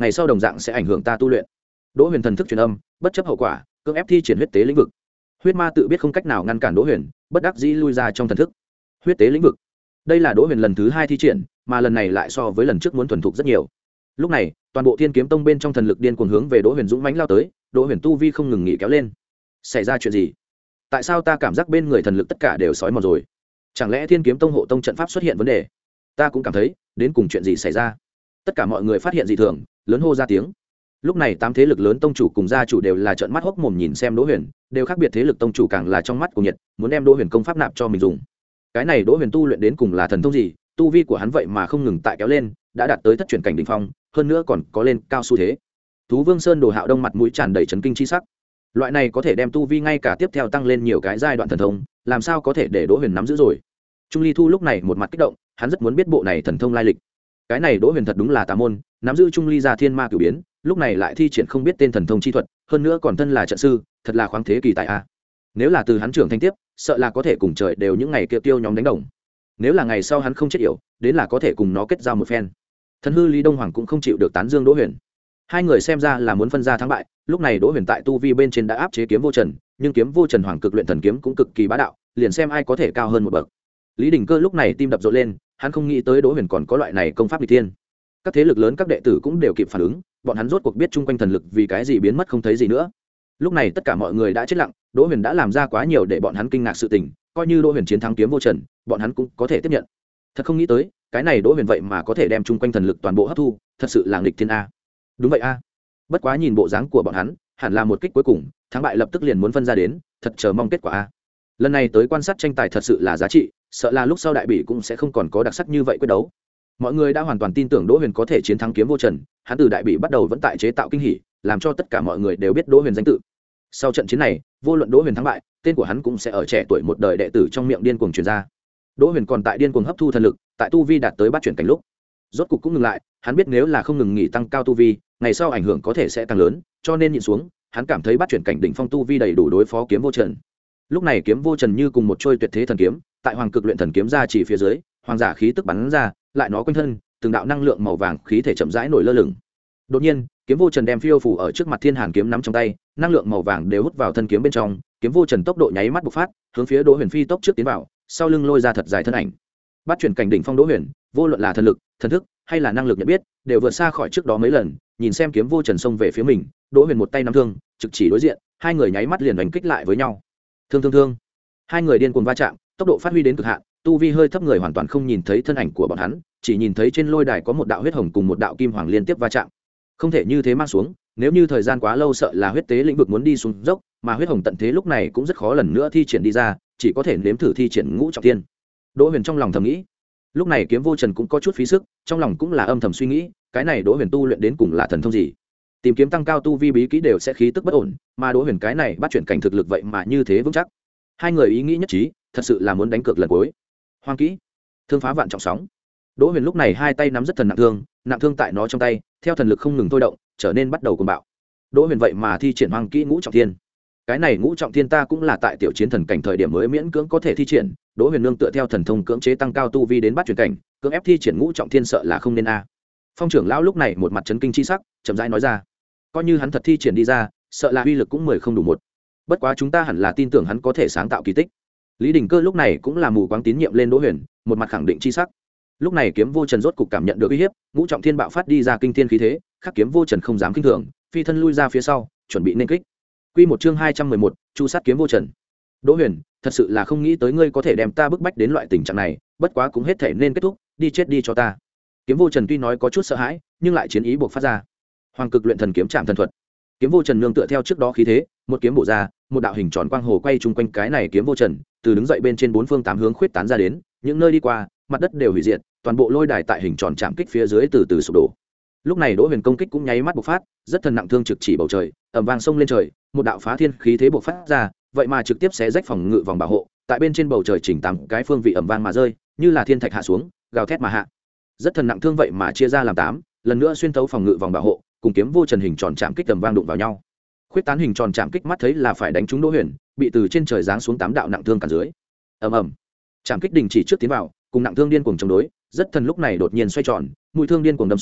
ngày sau đồng dạng sẽ ảnh hưởng ta tu luyện. Đỗ Huyền thần thức truyền âm, bất chấp hậu quả cưỡng ép thi triển huyết tế lĩnh vực. Huyết ma tự biết không cách nào ngăn cản Đỗ Huyền, bất đắc dĩ lui ra trong thần thức. Huyết tế lĩnh vực, đây là Đỗ Huyền lần thứ hai thi triển, mà lần này lại so với lần trước muốn thuần thục rất nhiều. Lúc này toàn bộ Thiên Kiếm Tông bên trong thần lực điên cuồng hướng về Đỗ Huyền dũng mãnh lao tới. Đỗ Huyền tu vi không ngừng nghỉ kéo lên. Xảy ra chuyện gì? Tại sao ta cảm giác bên người thần lực tất cả đều sói mòn rồi? Chẳng lẽ Thiên Kiếm Tông hộ tông trận pháp xuất hiện vấn đề? Ta cũng cảm thấy, đến cùng chuyện gì xảy ra? Tất cả mọi người phát hiện dị thường, lớn hô ra tiếng. Lúc này tám thế lực lớn tông chủ cùng gia chủ đều là trợn mắt hốc mồm nhìn xem Đỗ Huyền, đều khác biệt thế lực tông chủ càng là trong mắt của nhiệt, muốn đem Đỗ Huyền công pháp nạp cho mình dùng. Cái này Đỗ Huyền tu luyện đến cùng là thần thông gì? Tu vi của hắn vậy mà không ngừng tại kéo lên, đã đạt tới thất chuyển cảnh đỉnh phong, hơn nữa còn có lên cao xu thế. Thú Vương Sơn Đồ Hạo Đông mặt mũi tràn đầy chấn kinh chi sắc. Loại này có thể đem tu vi ngay cả tiếp theo tăng lên nhiều cái giai đoạn thần thông, làm sao có thể để Đỗ Huyền nắm giữ rồi? Trung Ly Thu lúc này một mặt kích động, hắn rất muốn biết bộ này thần thông lai lịch. Cái này Đỗ Huyền thật đúng là tà môn, nắm giữ Trung Ly gia thiên ma cửu biến, lúc này lại thi triển không biết tên thần thông chi thuật, hơn nữa còn thân là trận sư, thật là khoáng thế kỳ tài a. Nếu là từ hắn trưởng thành tiếp, sợ là có thể cùng trời đều những ngày kia tiêu nhóm đánh đồng. Nếu là ngày sau hắn không chết yểu, đến là có thể cùng nó kết giao một phen. Thần hư Lý Đông Hoàng cũng không chịu được tán dương Đỗ Huyền. Hai người xem ra là muốn phân ra thắng bại, lúc này Đỗ Huyền tại tu vi bên trên đã áp chế kiếm vô trần, nhưng kiếm vô trần hoàng cực luyện thần kiếm cũng cực kỳ bá đạo, liền xem ai có thể cao hơn một bậc. Lý Đình Cơ lúc này tim đập rộn lên, hắn không nghĩ tới Đỗ Huyền còn có loại này công pháp nghịch thiên. Các thế lực lớn các đệ tử cũng đều kịp phản ứng, bọn hắn rốt cuộc biết chung quanh thần lực vì cái gì biến mất không thấy gì nữa. Lúc này tất cả mọi người đã chết lặng, Đỗ Huyền đã làm ra quá nhiều để bọn hắn kinh ngạc sự tình, coi như Đỗ Huyền chiến thắng kiếm vô trần, bọn hắn cũng có thể tiếp nhận. Thật không nghĩ tới, cái này Đỗ Huyền vậy mà có thể đem chung quanh thần lực toàn bộ hấp thu, thật sự là nghịch thiên a. Đúng vậy a. Bất quá nhìn bộ dáng của bọn hắn, hẳn là một kích cuối cùng, thắng bại lập tức liền muốn phân ra đến, thật chờ mong kết quả a. Lần này tới quan sát tranh tài thật sự là giá trị, sợ là lúc sau đại bỉ cũng sẽ không còn có đặc sắc như vậy quyết đấu. Mọi người đã hoàn toàn tin tưởng Đỗ Huyền có thể chiến thắng kiếm vô trần, hắn từ đại bỉ bắt đầu vẫn tại chế tạo kinh hỉ, làm cho tất cả mọi người đều biết Đỗ Huyền danh tự. Sau trận chiến này, vô luận Đỗ Huyền thắng bại, tên của hắn cũng sẽ ở trẻ tuổi một đời đệ tử trong miệng điên cuồng truyền ra. Đỗ Huyền còn tại điên cuồng hấp thu thần lực, tại tu vi đạt tới bát chuyển cảnh lúc, rốt cục cũng ngừng lại, hắn biết nếu là không ngừng nghỉ tăng cao tu vi, ngày sau ảnh hưởng có thể sẽ càng lớn, cho nên nhịn xuống, hắn cảm thấy bát chuyển cảnh đỉnh phong tu vi đầy đủ đối phó kiếm vô trần. Lúc này kiếm vô trần như cùng một trôi tuyệt thế thần kiếm, tại hoàng cực luyện thần kiếm ra chỉ phía dưới, hoàng giả khí tức bắn ra, lại nó quanh thân, từng đạo năng lượng màu vàng khí thể chậm rãi nổi lơ lửng. Đột nhiên, kiếm vô trần đem phiêu phủ ở trước mặt thiên hàn kiếm nắm trong tay, năng lượng màu vàng đều hút vào thân kiếm bên trong, kiếm vô trần tốc độ nháy mắt bộc phát, hướng phía Đỗ Huyền phi tốc trước tiến vào, sau lưng lôi ra thật dài thân ảnh. Bát chuyển cảnh đỉnh phong Đỗ Huyền, vô luận là thần lực, thần thức hay là năng lực nhận biết, đều vượt xa khỏi trước đó mấy lần. Nhìn xem kiếm vô trần xông về phía mình, Đỗ Huyền một tay nắm thương, trực chỉ đối diện, hai người nháy mắt liền đánh kích lại với nhau. Thương thương thương, hai người điên cuồng va chạm, tốc độ phát huy đến cực hạn, tu vi hơi thấp người hoàn toàn không nhìn thấy thân ảnh của bọn hắn, chỉ nhìn thấy trên lôi đài có một đạo huyết hồng cùng một đạo kim hoàng liên tiếp va chạm. Không thể như thế mang xuống, nếu như thời gian quá lâu sợ là huyết tế lĩnh vực muốn đi xuống dốc, mà huyết hồng tận thế lúc này cũng rất khó lần nữa thi triển đi ra, chỉ có thể nếm thử thi triển ngũ trọng thiên. Đỗ Huyền trong lòng thầm nghĩ. Lúc này kiếm vô trần cũng có chút phí sức, trong lòng cũng là âm thầm suy nghĩ, cái này Đỗ Huyền tu luyện đến cùng là thần thông gì? Tìm kiếm tăng cao tu vi bí kỹ đều sẽ khí tức bất ổn, mà Đỗ Huyền cái này bắt chuyển cảnh thực lực vậy mà như thế vững chắc. Hai người ý nghĩ nhất trí, thật sự là muốn đánh cược lần cuối. Hoang kỹ, thương phá vạn trọng sóng. Đỗ Huyền lúc này hai tay nắm rất thần nặng thương, nặng thương tại nó trong tay, theo thần lực không ngừng thôi động, trở nên bắt đầu cuồng bạo. Đỗ Huyền vậy mà thi triển hoang kỹ ngũ trọng thiên. Cái này ngũ trọng thiên ta cũng là tại tiểu chiến thần cảnh thời điểm mới miễn cưỡng có thể thi triển, Đỗ Huyền nương tựa theo thần thông cưỡng chế tăng cao tu vi đến bắt chuyển cảnh, cưỡng ép thi triển ngũ trọng thiên sợ là không nên a. Phong trưởng lão lúc này một mặt chấn kinh chi sắc, chậm rãi nói ra, coi như hắn thật thi triển đi ra, sợ là uy lực cũng mười không đủ một. Bất quá chúng ta hẳn là tin tưởng hắn có thể sáng tạo kỳ tích. Lý Đình Cơ lúc này cũng là mù quáng tín nhiệm lên Đỗ Huyền, một mặt khẳng định chi sắc. Lúc này kiếm vô trần rốt cục cảm nhận được uy hiếp, ngũ trọng thiên bạo phát đi ra kinh thiên khí thế, khắc kiếm vô trần không dám kinh thường, phi thân lui ra phía sau, chuẩn bị nên kích. Quy một chương hai trăm mười một, chu sát kiếm vô trần. Đỗ Huyền, thật sự là không nghĩ tới ngươi có thể đem ta bức bách đến loại tình trạng này, bất quá cũng hết thể nên kết thúc, đi chết đi cho ta. Kiếm vô trần tuy nói có chút sợ hãi, nhưng lại chiến ý buộc phát ra. Hoàng cực luyện thần kiếm chạm thần thuật. Kiếm vô trần nương tựa theo trước đó khí thế, một kiếm bổ ra, một đạo hình tròn quang hồ quay chung quanh cái này kiếm vô trần, từ đứng dậy bên trên bốn phương tám hướng khuyết tán ra đến, những nơi đi qua, mặt đất đều hủy diệt, toàn bộ lôi đài tại hình tròn chạm kích phía dưới từ từ sụp đổ. Lúc này Đỗ Huyền công kích cũng nháy mắt bộc phát, rất thần nặng thương trực chỉ bầu trời, ầm vang sông lên trời, một đạo phá thiên khí thế bộc phát ra, vậy mà trực tiếp xé rách phòng ngự vòng bảo hộ, tại bên trên bầu trời chỉnh tám cái phương vị ầm vang mà rơi, như là thiên thạch hạ xuống, gào thét mà hạ. Rất thần nặng thương vậy mà chia ra làm tám, lần nữa xuyên thấu phòng ngự vòng bảo hộ, cùng kiếm vô trần hình tròn chạm kích ầm vang đụng vào nhau. Khuyết tán hình tròn chạm kích mắt thấy là phải đánh trúng Đỗ Huyền, bị từ trên trời giáng xuống tám đạo nặng thương cản dưới. Ầm ầm. Chạm kích đình chỉ trước tiến vào, cùng nặng thương điên cuồng chống đối, rất thần lúc này đột nhiên xoay tròn, mũi thương điên cuồng đâm xuyên,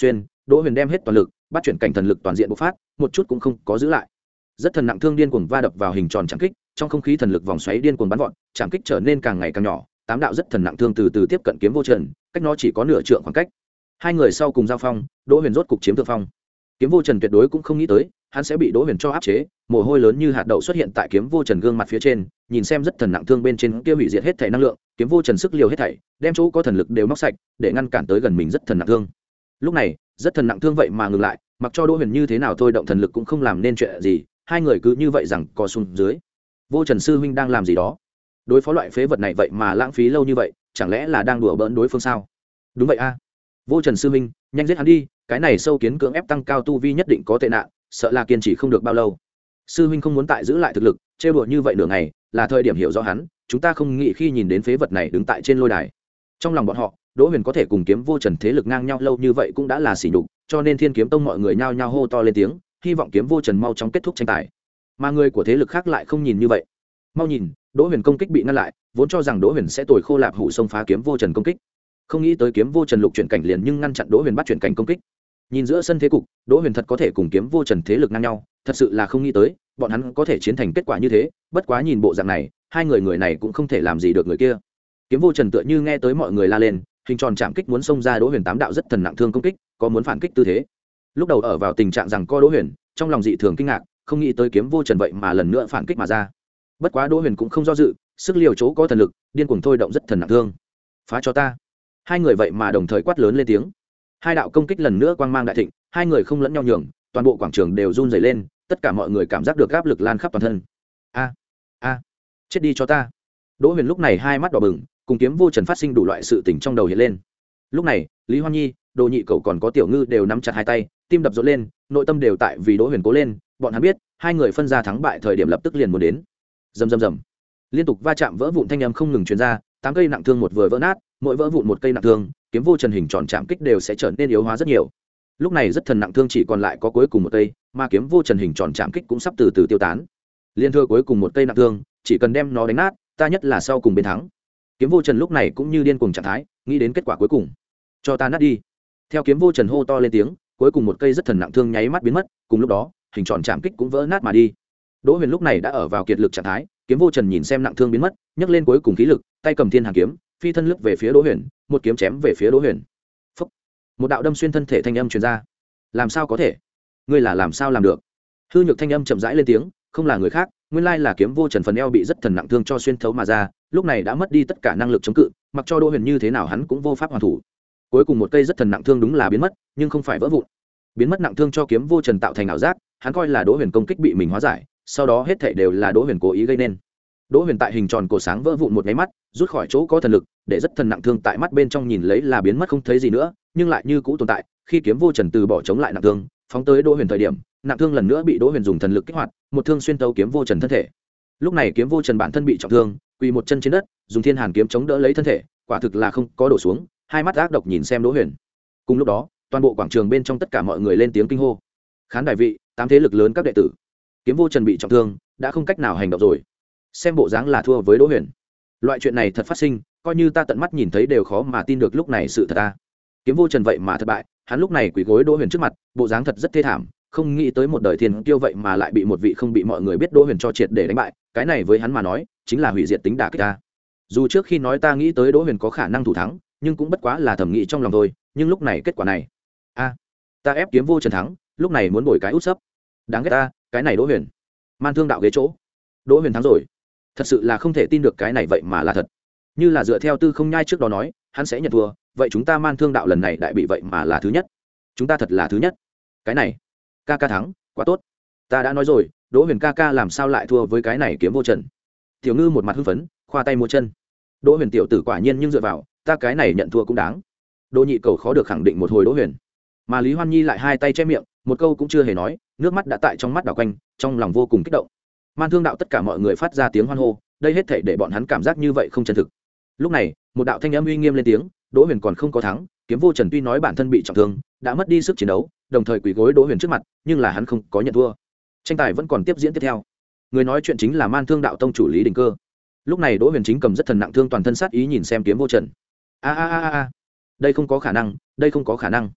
Đỗ Huyền đem hết toàn lực, bắt chuyển cảnh thần lực toàn diện bộc phát, một chút cũng không có giữ lại. Rất thần nặng thương điên cuồng va đập vào hình tròn chạm kích, trong không khí thần lực vòng xoáy điên cuồng bắn vọt, chạm kích trở nên càng ngày càng nhỏ, tám đạo rất thần nặng thương từ từ tiếp cận kiếm vô trần, cách nó chỉ có nửa trượng khoảng cách. Hai người sau cùng giao phong, Đỗ Huyền rốt cục chiếm thượng phong. Kiếm vô trần tuyệt đối cũng không nghĩ tới, hắn sẽ bị Đỗ Huyền cho áp chế, mồ hôi lớn như hạt đậu xuất hiện tại kiếm vô trần gương mặt phía trên, nhìn xem rất thần nặng thương bên trên kia hủy diệt hết thể năng lượng, kiếm vô trần sức liều hết thảy, đem chỗ có thần lực đều móc sạch, để ngăn cản tới gần mình rất thần nặng thương. Lúc này, rất thần nặng thương vậy mà ngừng lại, mặc cho Đỗ Huyền như thế nào thôi động thần lực cũng không làm nên chuyện gì, hai người cứ như vậy rằng co xuống dưới. Vô Trần sư huynh đang làm gì đó? Đối phó loại phế vật này vậy mà lãng phí lâu như vậy, chẳng lẽ là đang đùa bỡn đối phương sao? Đúng vậy a. Vô Trần sư huynh, nhanh giết hắn đi, cái này sâu kiến cưỡng ép tăng cao tu vi nhất định có tệ nạn, sợ là kiên trì không được bao lâu. Sư huynh không muốn tại giữ lại thực lực, trêu đùa như vậy nửa ngày, là thời điểm hiểu rõ hắn, chúng ta không nghĩ khi nhìn đến phế vật này đứng tại trên lôi đài. Trong lòng bọn họ, Đỗ Huyền có thể cùng Kiếm Vô Trần thế lực ngang nhau lâu như vậy cũng đã là sỉ nhục, cho nên Thiên Kiếm Tông mọi người nhao nhao hô to lên tiếng, hy vọng Kiếm Vô Trần mau chóng kết thúc tranh tài. Mà người của thế lực khác lại không nhìn như vậy. Mau nhìn, Đỗ Huyền công kích bị ngăn lại, vốn cho rằng Đỗ Huyền sẽ tồi khô lạp hủ xông phá Kiếm Vô Trần công kích, không nghĩ tới Kiếm Vô Trần lục chuyển cảnh liền nhưng ngăn chặn Đỗ Huyền bắt chuyển cảnh công kích. Nhìn giữa sân thế cục, Đỗ Huyền thật có thể cùng Kiếm Vô Trần thế lực ngang nhau, thật sự là không nghĩ tới, bọn hắn có thể chiến thành kết quả như thế, bất quá nhìn bộ dạng này, hai người người này cũng không thể làm gì được người kia. Kiếm Vô Trần tựa như nghe tới mọi người la lên, hình tròn chạm kích muốn xông ra Đỗ Huyền tám đạo rất thần nặng thương công kích, có muốn phản kích tư thế. Lúc đầu ở vào tình trạng rằng co Đỗ Huyền, trong lòng dị thường kinh ngạc, không nghĩ tới Kiếm Vô Trần vậy mà lần nữa phản kích mà ra. Bất quá Đỗ Huyền cũng không do dự, sức liều chỗ có thần lực, điên cuồng thôi động rất thần nặng thương. Phá cho ta. Hai người vậy mà đồng thời quát lớn lên tiếng. Hai đạo công kích lần nữa quang mang đại thịnh, hai người không lẫn nhau nhường, toàn bộ quảng trường đều run rẩy lên, tất cả mọi người cảm giác được áp lực lan khắp toàn thân. A a, chết đi cho ta. Đỗ Huyền lúc này hai mắt đỏ bừng, cùng Kiếm Vô Trần phát sinh đủ loại sự tình trong đầu hiện lên. Lúc này, Lý Hoan Nhi, Đồ Nhị Cẩu còn có Tiểu Ngư đều nắm chặt hai tay, tim đập rộn lên, nội tâm đều tại vì Đỗ Huyền cố lên, bọn hắn biết, hai người phân ra thắng bại thời điểm lập tức liền muốn đến. Rầm rầm rầm. Liên tục va chạm vỡ vụn thanh âm không ngừng truyền ra, tám cây nặng thương một vừa vỡ nát, mỗi vỡ vụn một cây nặng thương, Kiếm Vô Trần hình tròn chạm kích đều sẽ trở nên yếu hóa rất nhiều. Lúc này rất thần nặng thương chỉ còn lại có cuối cùng một cây, mà Kiếm Vô Trần hình tròn chạm kích cũng sắp từ từ tiêu tán. Liên thừa cuối cùng một cây nặng thương, chỉ cần đem nó đánh nát, ta nhất là sau cùng bên thắng. Kiếm Vô Trần lúc này cũng như điên cuồng trạng thái, nghĩ đến kết quả cuối cùng. Cho ta nát đi. Theo Kiếm Vô Trần hô to lên tiếng, cuối cùng một cây rất thần nặng thương nháy mắt biến mất, cùng lúc đó, hình tròn chạm kích cũng vỡ nát mà đi. Đỗ Huyền lúc này đã ở vào kiệt lực trạng thái, Kiếm Vô Trần nhìn xem nặng thương biến mất, nhấc lên cuối cùng khí lực, tay cầm thiên hàn kiếm, phi thân lướt về phía Đỗ Huyền, một kiếm chém về phía Đỗ Huyền. Phúc. Một đạo đâm xuyên thân thể thanh âm truyền ra. Làm sao có thể? Ngươi là làm sao làm được? Hư Nhược thanh âm chậm rãi lên tiếng, không là người khác, nguyên lai là Kiếm Vô Trần phần eo bị rất thần nặng thương cho xuyên thấu mà ra, lúc này đã mất đi tất cả năng lực chống cự, mặc cho Đỗ Huyền như thế nào hắn cũng vô pháp hoàn thủ. Cuối cùng một cây rất thần nặng thương đúng là biến mất, nhưng không phải vỡ vụn. Biến mất nặng thương cho Kiếm Vô Trần tạo thành ảo giác, hắn coi là Đỗ Huyền công kích bị mình hóa giải, sau đó hết thảy đều là Đỗ Huyền cố ý gây nên. Đỗ Huyền tại hình tròn cổ sáng vỡ vụn một cái mắt, rút khỏi chỗ có thần lực, để rất thần nặng thương tại mắt bên trong nhìn lấy là biến mất không thấy gì nữa, nhưng lại như cũ tồn tại. Khi Kiếm Vô Trần từ bỏ chống lại nặng thương, phóng tới Đỗ Huyền thời điểm, nặng thương lần nữa bị Đỗ Huyền dùng thần lực kích hoạt, một thương xuyên tấu Kiếm Vô Trần thân thể. Lúc này Kiếm Vô Trần bản thân bị trọng thương, quỳ một chân trên đất, dùng thiên hàn kiếm chống đỡ lấy thân thể, quả thực là không có đổ xuống, hai mắt ác độc nhìn xem Đỗ Huyền. Cùng lúc đó, toàn bộ quảng trường bên trong tất cả mọi người lên tiếng kinh hô. Khán đài vị, tám thế lực lớn các đệ tử. Kiếm Vô Trần bị trọng thương, đã không cách nào hành động rồi. Xem bộ dáng là thua với Đỗ Huyền. Loại chuyện này thật phát sinh, coi như ta tận mắt nhìn thấy đều khó mà tin được lúc này sự thật ta. Kiếm Vô Trần vậy mà thất bại, hắn lúc này quỳ gối Đỗ Huyền trước mặt, bộ dáng thật rất thê thảm, không nghĩ tới một đời thiên kiêu vậy mà lại bị một vị không bị mọi người biết Đỗ Huyền cho triệt để đánh bại, cái này với hắn mà nói, chính là hủy diệt tính đả kích ta. Dù trước khi nói ta nghĩ tới Đỗ Huyền có khả năng thủ thắng, nhưng cũng bất quá là thẩm nghĩ trong lòng thôi, nhưng lúc này kết quả này, a, ta ép Kiếm Vô Trần thắng, lúc này muốn bồi cái út sấp. Đáng ghét ta, cái này Đỗ Huyền. Man Thương đạo ghế chỗ. Đỗ Huyền thắng rồi. Thật sự là không thể tin được cái này vậy mà là thật. Như là dựa theo Tư Không Nhai trước đó nói, hắn sẽ nhận thua, vậy chúng ta Man Thương đạo lần này đại bị vậy mà là thứ nhất. Chúng ta thật là thứ nhất. Cái này, ca ca thắng, quá tốt. Ta đã nói rồi, Đỗ Huyền ca ca làm sao lại thua với cái này Kiếm Vô Trần. Tiểu Ngư một mặt hưng phấn, khoa tay múa chân. Đỗ Huyền tiểu tử quả nhiên nhưng dựa vào, ta cái này nhận thua cũng đáng. Đỗ Nhị Cẩu khó được khẳng định một hồi Đỗ Huyền. Mà Lý Hoan Nhi lại hai tay che miệng, một câu cũng chưa hề nói, nước mắt đã tại trong mắt đảo quanh, trong lòng vô cùng kích động. Man Thương đạo tất cả mọi người phát ra tiếng hoan hô, đây hết thảy để bọn hắn cảm giác như vậy không chân thực. Lúc này, một đạo thanh âm uy nghiêm lên tiếng, Đỗ Huyền còn không có thắng, Kiếm Vô Trần tuy nói bản thân bị trọng thương, đã mất đi sức chiến đấu, đồng thời quỳ gối Đỗ Huyền trước mặt, nhưng là hắn không có nhận thua. Tranh tài vẫn còn tiếp diễn tiếp theo. Người nói chuyện chính là Man Thương đạo tông chủ Lý Đình Cơ. Lúc này Đỗ Huyền chính cầm rất thần nặng thương toàn thân sát ý nhìn xem Kiếm Vô Trần. A a a a, đây không có khả năng, đây không có khả năng.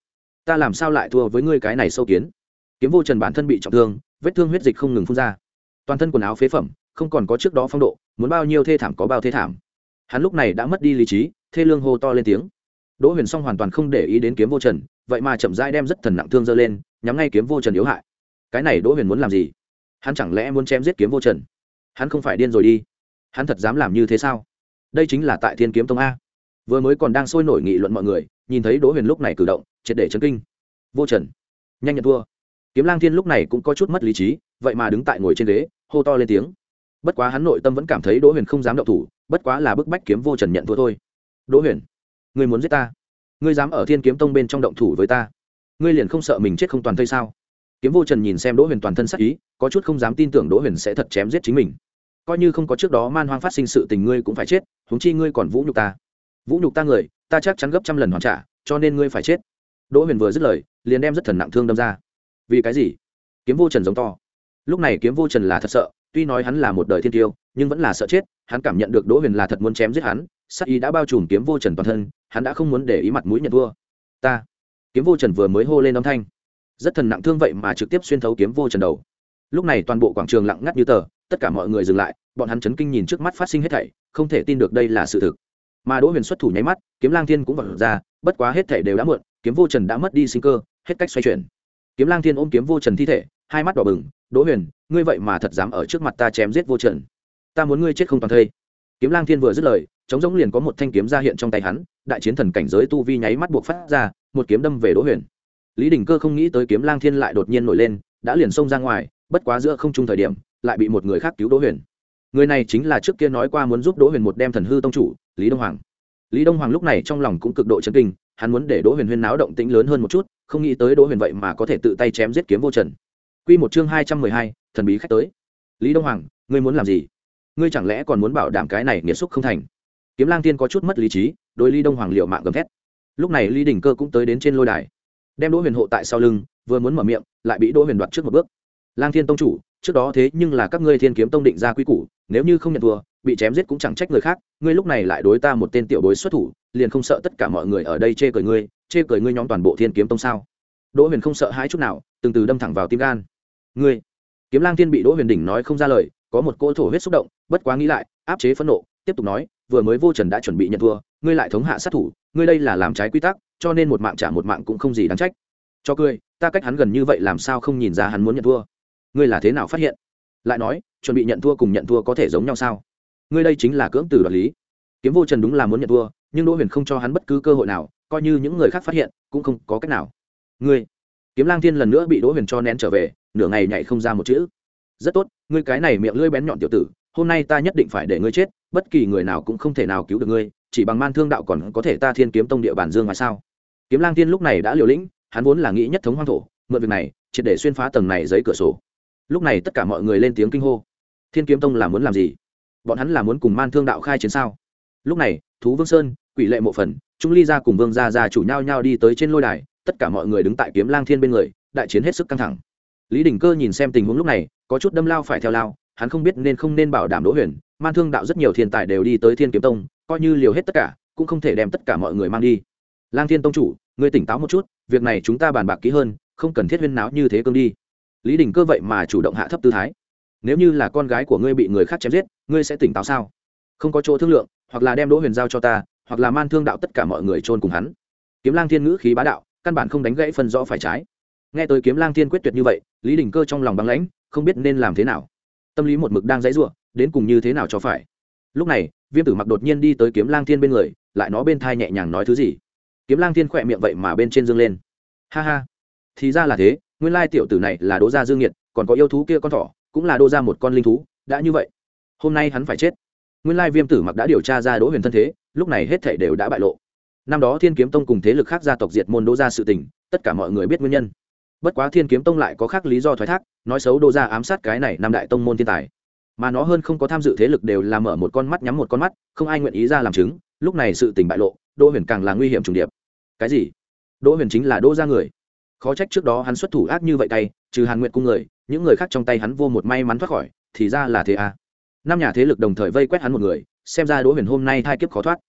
ta làm sao lại thua với ngươi cái này sâu kiến. Kiếm Vô Trần bản thân bị trọng thương, vết thương huyết dịch không ngừng phun ra, toàn thân quần áo phế phẩm, không còn có trước đó phong độ, muốn bao nhiêu thê thảm có bao thê thảm. Hắn lúc này đã mất đi lý trí, thê lương hô to lên tiếng. Đỗ Huyền Song hoàn toàn không để ý đến Kiếm Vô Trần, vậy mà chậm rãi đem rất thần nặng thương giơ lên, nhắm ngay Kiếm Vô Trần yếu hại. Cái này Đỗ Huyền muốn làm gì? Hắn chẳng lẽ muốn chém giết Kiếm Vô Trần? Hắn không phải điên rồi đi? Hắn thật dám làm như thế sao? Đây chính là tại Thiên Kiếm Tông a. Vừa mới còn đang sôi nổi nghị luận mọi người, nhìn thấy Đỗ Huyền lúc này cử động, triệt để chấn kinh. Vô Trần, nhanh nhận thua. Kiếm Lang Thiên lúc này cũng có chút mất lý trí, vậy mà đứng tại ngồi trên ghế, hô to lên tiếng. Bất quá hắn nội tâm vẫn cảm thấy Đỗ Huyền không dám động thủ, bất quá là bức bách Kiếm Vô Trần nhận thua thôi. Đỗ Huyền, ngươi muốn giết ta? Ngươi dám ở Thiên Kiếm Tông bên trong động thủ với ta? Ngươi liền không sợ mình chết không toàn thây sao? Kiếm Vô Trần nhìn xem Đỗ Huyền toàn thân sắc ý, có chút không dám tin tưởng Đỗ Huyền sẽ thật chém giết chính mình. Coi như không có trước đó man hoang phát sinh sự tình ngươi cũng phải chết, huống chi ngươi còn vũ nhục ta. Vũ nhục ta người, ta chắc chắn gấp trăm lần hoàn trả, cho nên ngươi phải chết. Đỗ Huyền vừa dứt lời, liền đem rất thần nặng thương đâm ra. Vì cái gì? Kiếm Vô Trần giống to. Lúc này Kiếm Vô Trần là thật sợ, tuy nói hắn là một đời thiên tiêu, nhưng vẫn là sợ chết. Hắn cảm nhận được Đỗ Huyền là thật muốn chém giết hắn, sát ý đã bao trùm Kiếm Vô Trần toàn thân, hắn đã không muốn để ý mặt mũi nhận thua. Ta. Kiếm Vô Trần vừa mới hô lên âm thanh, rất thần nặng thương vậy mà trực tiếp xuyên thấu Kiếm Vô Trần đầu. Lúc này toàn bộ quảng trường lặng ngắt như tờ, tất cả mọi người dừng lại, bọn hắn chấn kinh nhìn trước mắt phát sinh hết thảy, không thể tin được đây là sự thực. Mà Đỗ Huyền xuất thủ nháy mắt, Kiếm Lang Thiên cũng vọt ra, bất quá hết thảy đều đã muộn, Kiếm Vô Trần đã mất đi sinh cơ, hết cách xoay chuyển. Kiếm Lang Thiên ôm Kiếm Vô Trần thi thể, hai mắt đỏ bừng. Đỗ Huyền, ngươi vậy mà thật dám ở trước mặt ta chém giết Vô Trần, ta muốn ngươi chết không toàn thây. Kiếm Lang Thiên vừa dứt lời, chống giống liền có một thanh kiếm ra hiện trong tay hắn, đại chiến thần cảnh giới tu vi nháy mắt buộc phát ra, một kiếm đâm về Đỗ Huyền. Lý Đình Cơ không nghĩ tới Kiếm Lang Thiên lại đột nhiên nổi lên, đã liền xông ra ngoài, bất quá giữa không trung thời điểm, lại bị một người khác cứu Đỗ Huyền. Người này chính là trước kia nói qua muốn giúp Đỗ Huyền một đem thần hư tông chủ, Lý Đông Hoàng. Lý Đông Hoàng lúc này trong lòng cũng cực độ chấn kinh, hắn muốn để Đỗ Huyền huyên náo động tĩnh lớn hơn một chút, không nghĩ tới Đỗ Huyền vậy mà có thể tự tay chém giết Kiếm Vô Trần. Quy một chương hai trăm mười hai, thần bí khách tới. Lý Đông Hoàng, ngươi muốn làm gì? Ngươi chẳng lẽ còn muốn bảo đảm cái này nghiệt xúc không thành? Kiếm Lang Thiên có chút mất lý trí, đối Lý Đông Hoàng liều mạng gầm thét. Lúc này Lý Đình Cơ cũng tới đến trên lôi đài, đem Đỗ Huyền hộ tại sau lưng, vừa muốn mở miệng, lại bị Đỗ Huyền đoạt trước một bước. Lang Thiên tông chủ, trước đó thế nhưng là các ngươi Thiên Kiếm Tông định ra quy củ, nếu như không nhận thua, bị chém giết cũng chẳng trách người khác, ngươi lúc này lại đối ta một tên tiểu bối xuất thủ, liền không sợ tất cả mọi người ở đây chê cười ngươi, chê cười ngươi nhóm toàn bộ Thiên Kiếm Tông sao? Đỗ Huyền không sợ hãi chút nào, từng từ đâm thẳng vào tim gan. Ngươi! Kiếm Lang Thiên bị Đỗ Huyền đỉnh nói không ra lời, có một cỗ thổ huyết xúc động, bất quá nghĩ lại, áp chế phẫn nộ, tiếp tục nói, vừa mới Vô Trần đã chuẩn bị nhận thua, ngươi lại thống hạ sát thủ, ngươi đây là làm trái quy tắc, cho nên một mạng trả một mạng cũng không gì đáng trách. Cho cười, ta cách hắn gần như vậy làm sao không nhìn ra hắn muốn nhận thua? Ngươi là thế nào phát hiện? Lại nói, chuẩn bị nhận thua cùng nhận thua có thể giống nhau sao? Ngươi đây chính là cưỡng từ đoạt lý. Kiếm Vô Trần đúng là muốn nhận thua, nhưng Đỗ Huyền không cho hắn bất cứ cơ hội nào, coi như những người khác phát hiện, cũng không có cách nào. Ngươi! Kiếm Lang Thiên lần nữa bị Đỗ Huyền cho nén trở về, nửa ngày nhảy không ra một chữ. Rất tốt, ngươi cái này miệng lưỡi bén nhọn tiểu tử, hôm nay ta nhất định phải để ngươi chết, bất kỳ người nào cũng không thể nào cứu được ngươi, chỉ bằng man thương đạo còn có thể ta Thiên Kiếm Tông địa bàn dương mà sao? Kiếm Lang Thiên lúc này đã liều lĩnh, hắn vốn là nghĩ nhất thống hoang thổ, mượn việc này, triệt để xuyên phá tầng này giấy cửa sổ. Lúc này tất cả mọi người lên tiếng kinh hô. Thiên Kiếm Tông là muốn làm gì? Bọn hắn là muốn cùng man thương đạo khai chiến sao? Lúc này, Thú Vương Sơn, Quỷ Lệ Mộ Phần, Trung Ly gia cùng Vương gia gia chủ nhau nhau đi tới trên lôi đài, tất cả mọi người đứng tại Kiếm Lang Thiên bên người, đại chiến hết sức căng thẳng. Lý Đình Cơ nhìn xem tình huống lúc này, có chút đâm lao phải theo lao, hắn không biết nên không nên bảo đảm Đỗ Huyền, man thương đạo rất nhiều thiên tài đều đi tới Thiên Kiếm Tông, coi như liều hết tất cả, cũng không thể đem tất cả mọi người mang đi. Lang Thiên tông chủ, ngươi tỉnh táo một chút, việc này chúng ta bàn bạc kỹ hơn, không cần thiết huyên náo như thế cương đi. Lý Đình Cơ vậy mà chủ động hạ thấp tư thái. Nếu như là con gái của ngươi bị người khác chém giết, ngươi sẽ tỉnh táo sao? Không có chỗ thương lượng, hoặc là đem Đỗ Huyền giao cho ta, hoặc là man thương đạo tất cả mọi người chôn cùng hắn. Kiếm Lang Thiên ngữ khí bá đạo, căn bản không đánh gãy phân rõ phải trái. Nghe tới Kiếm Lang Thiên quyết tuyệt như vậy, Lý Đình Cơ trong lòng băng lãnh, không biết nên làm thế nào. Tâm lý một mực đang giãy giụa, đến cùng như thế nào cho phải. Lúc này, Viêm Tử Mặc đột nhiên đi tới Kiếm Lang Thiên bên người, lại nó bên thai nhẹ nhàng nói thứ gì. Kiếm Lang Thiên khỏe miệng vậy mà bên trên dương lên. Ha ha, thì ra là thế, nguyên lai tiểu tử này là Đỗ gia Dương Nghiệt, còn có yêu thú kia con thỏ, cũng là Đỗ gia một con linh thú, đã như vậy, hôm nay hắn phải chết. Nguyên lai Viêm Tử Mặc đã điều tra ra Đỗ Huyền thân thế, lúc này hết thảy đều đã bại lộ. Năm đó Thiên Kiếm Tông cùng thế lực khác gia tộc diệt môn Đỗ gia sự tình, tất cả mọi người biết nguyên nhân. Bất quá Thiên Kiếm Tông lại có khác lý do thoái thác, nói xấu Đỗ gia ám sát cái này năm đại tông môn thiên tài. Mà nó hơn không có tham dự thế lực đều là mở một con mắt nhắm một con mắt, không ai nguyện ý ra làm chứng, lúc này sự tình bại lộ, Đỗ Huyền càng là nguy hiểm trùng điệp. Cái gì? Đỗ Huyền chính là Đỗ gia người? Khó trách trước đó hắn xuất thủ ác như vậy tay, trừ Hàn Nguyệt cung người, những người khác trong tay hắn vô một may mắn thoát khỏi, thì ra là thế à. Năm nhà thế lực đồng thời vây quét hắn một người, xem ra Đỗ Huyền hôm nay thai kiếp khó thoát.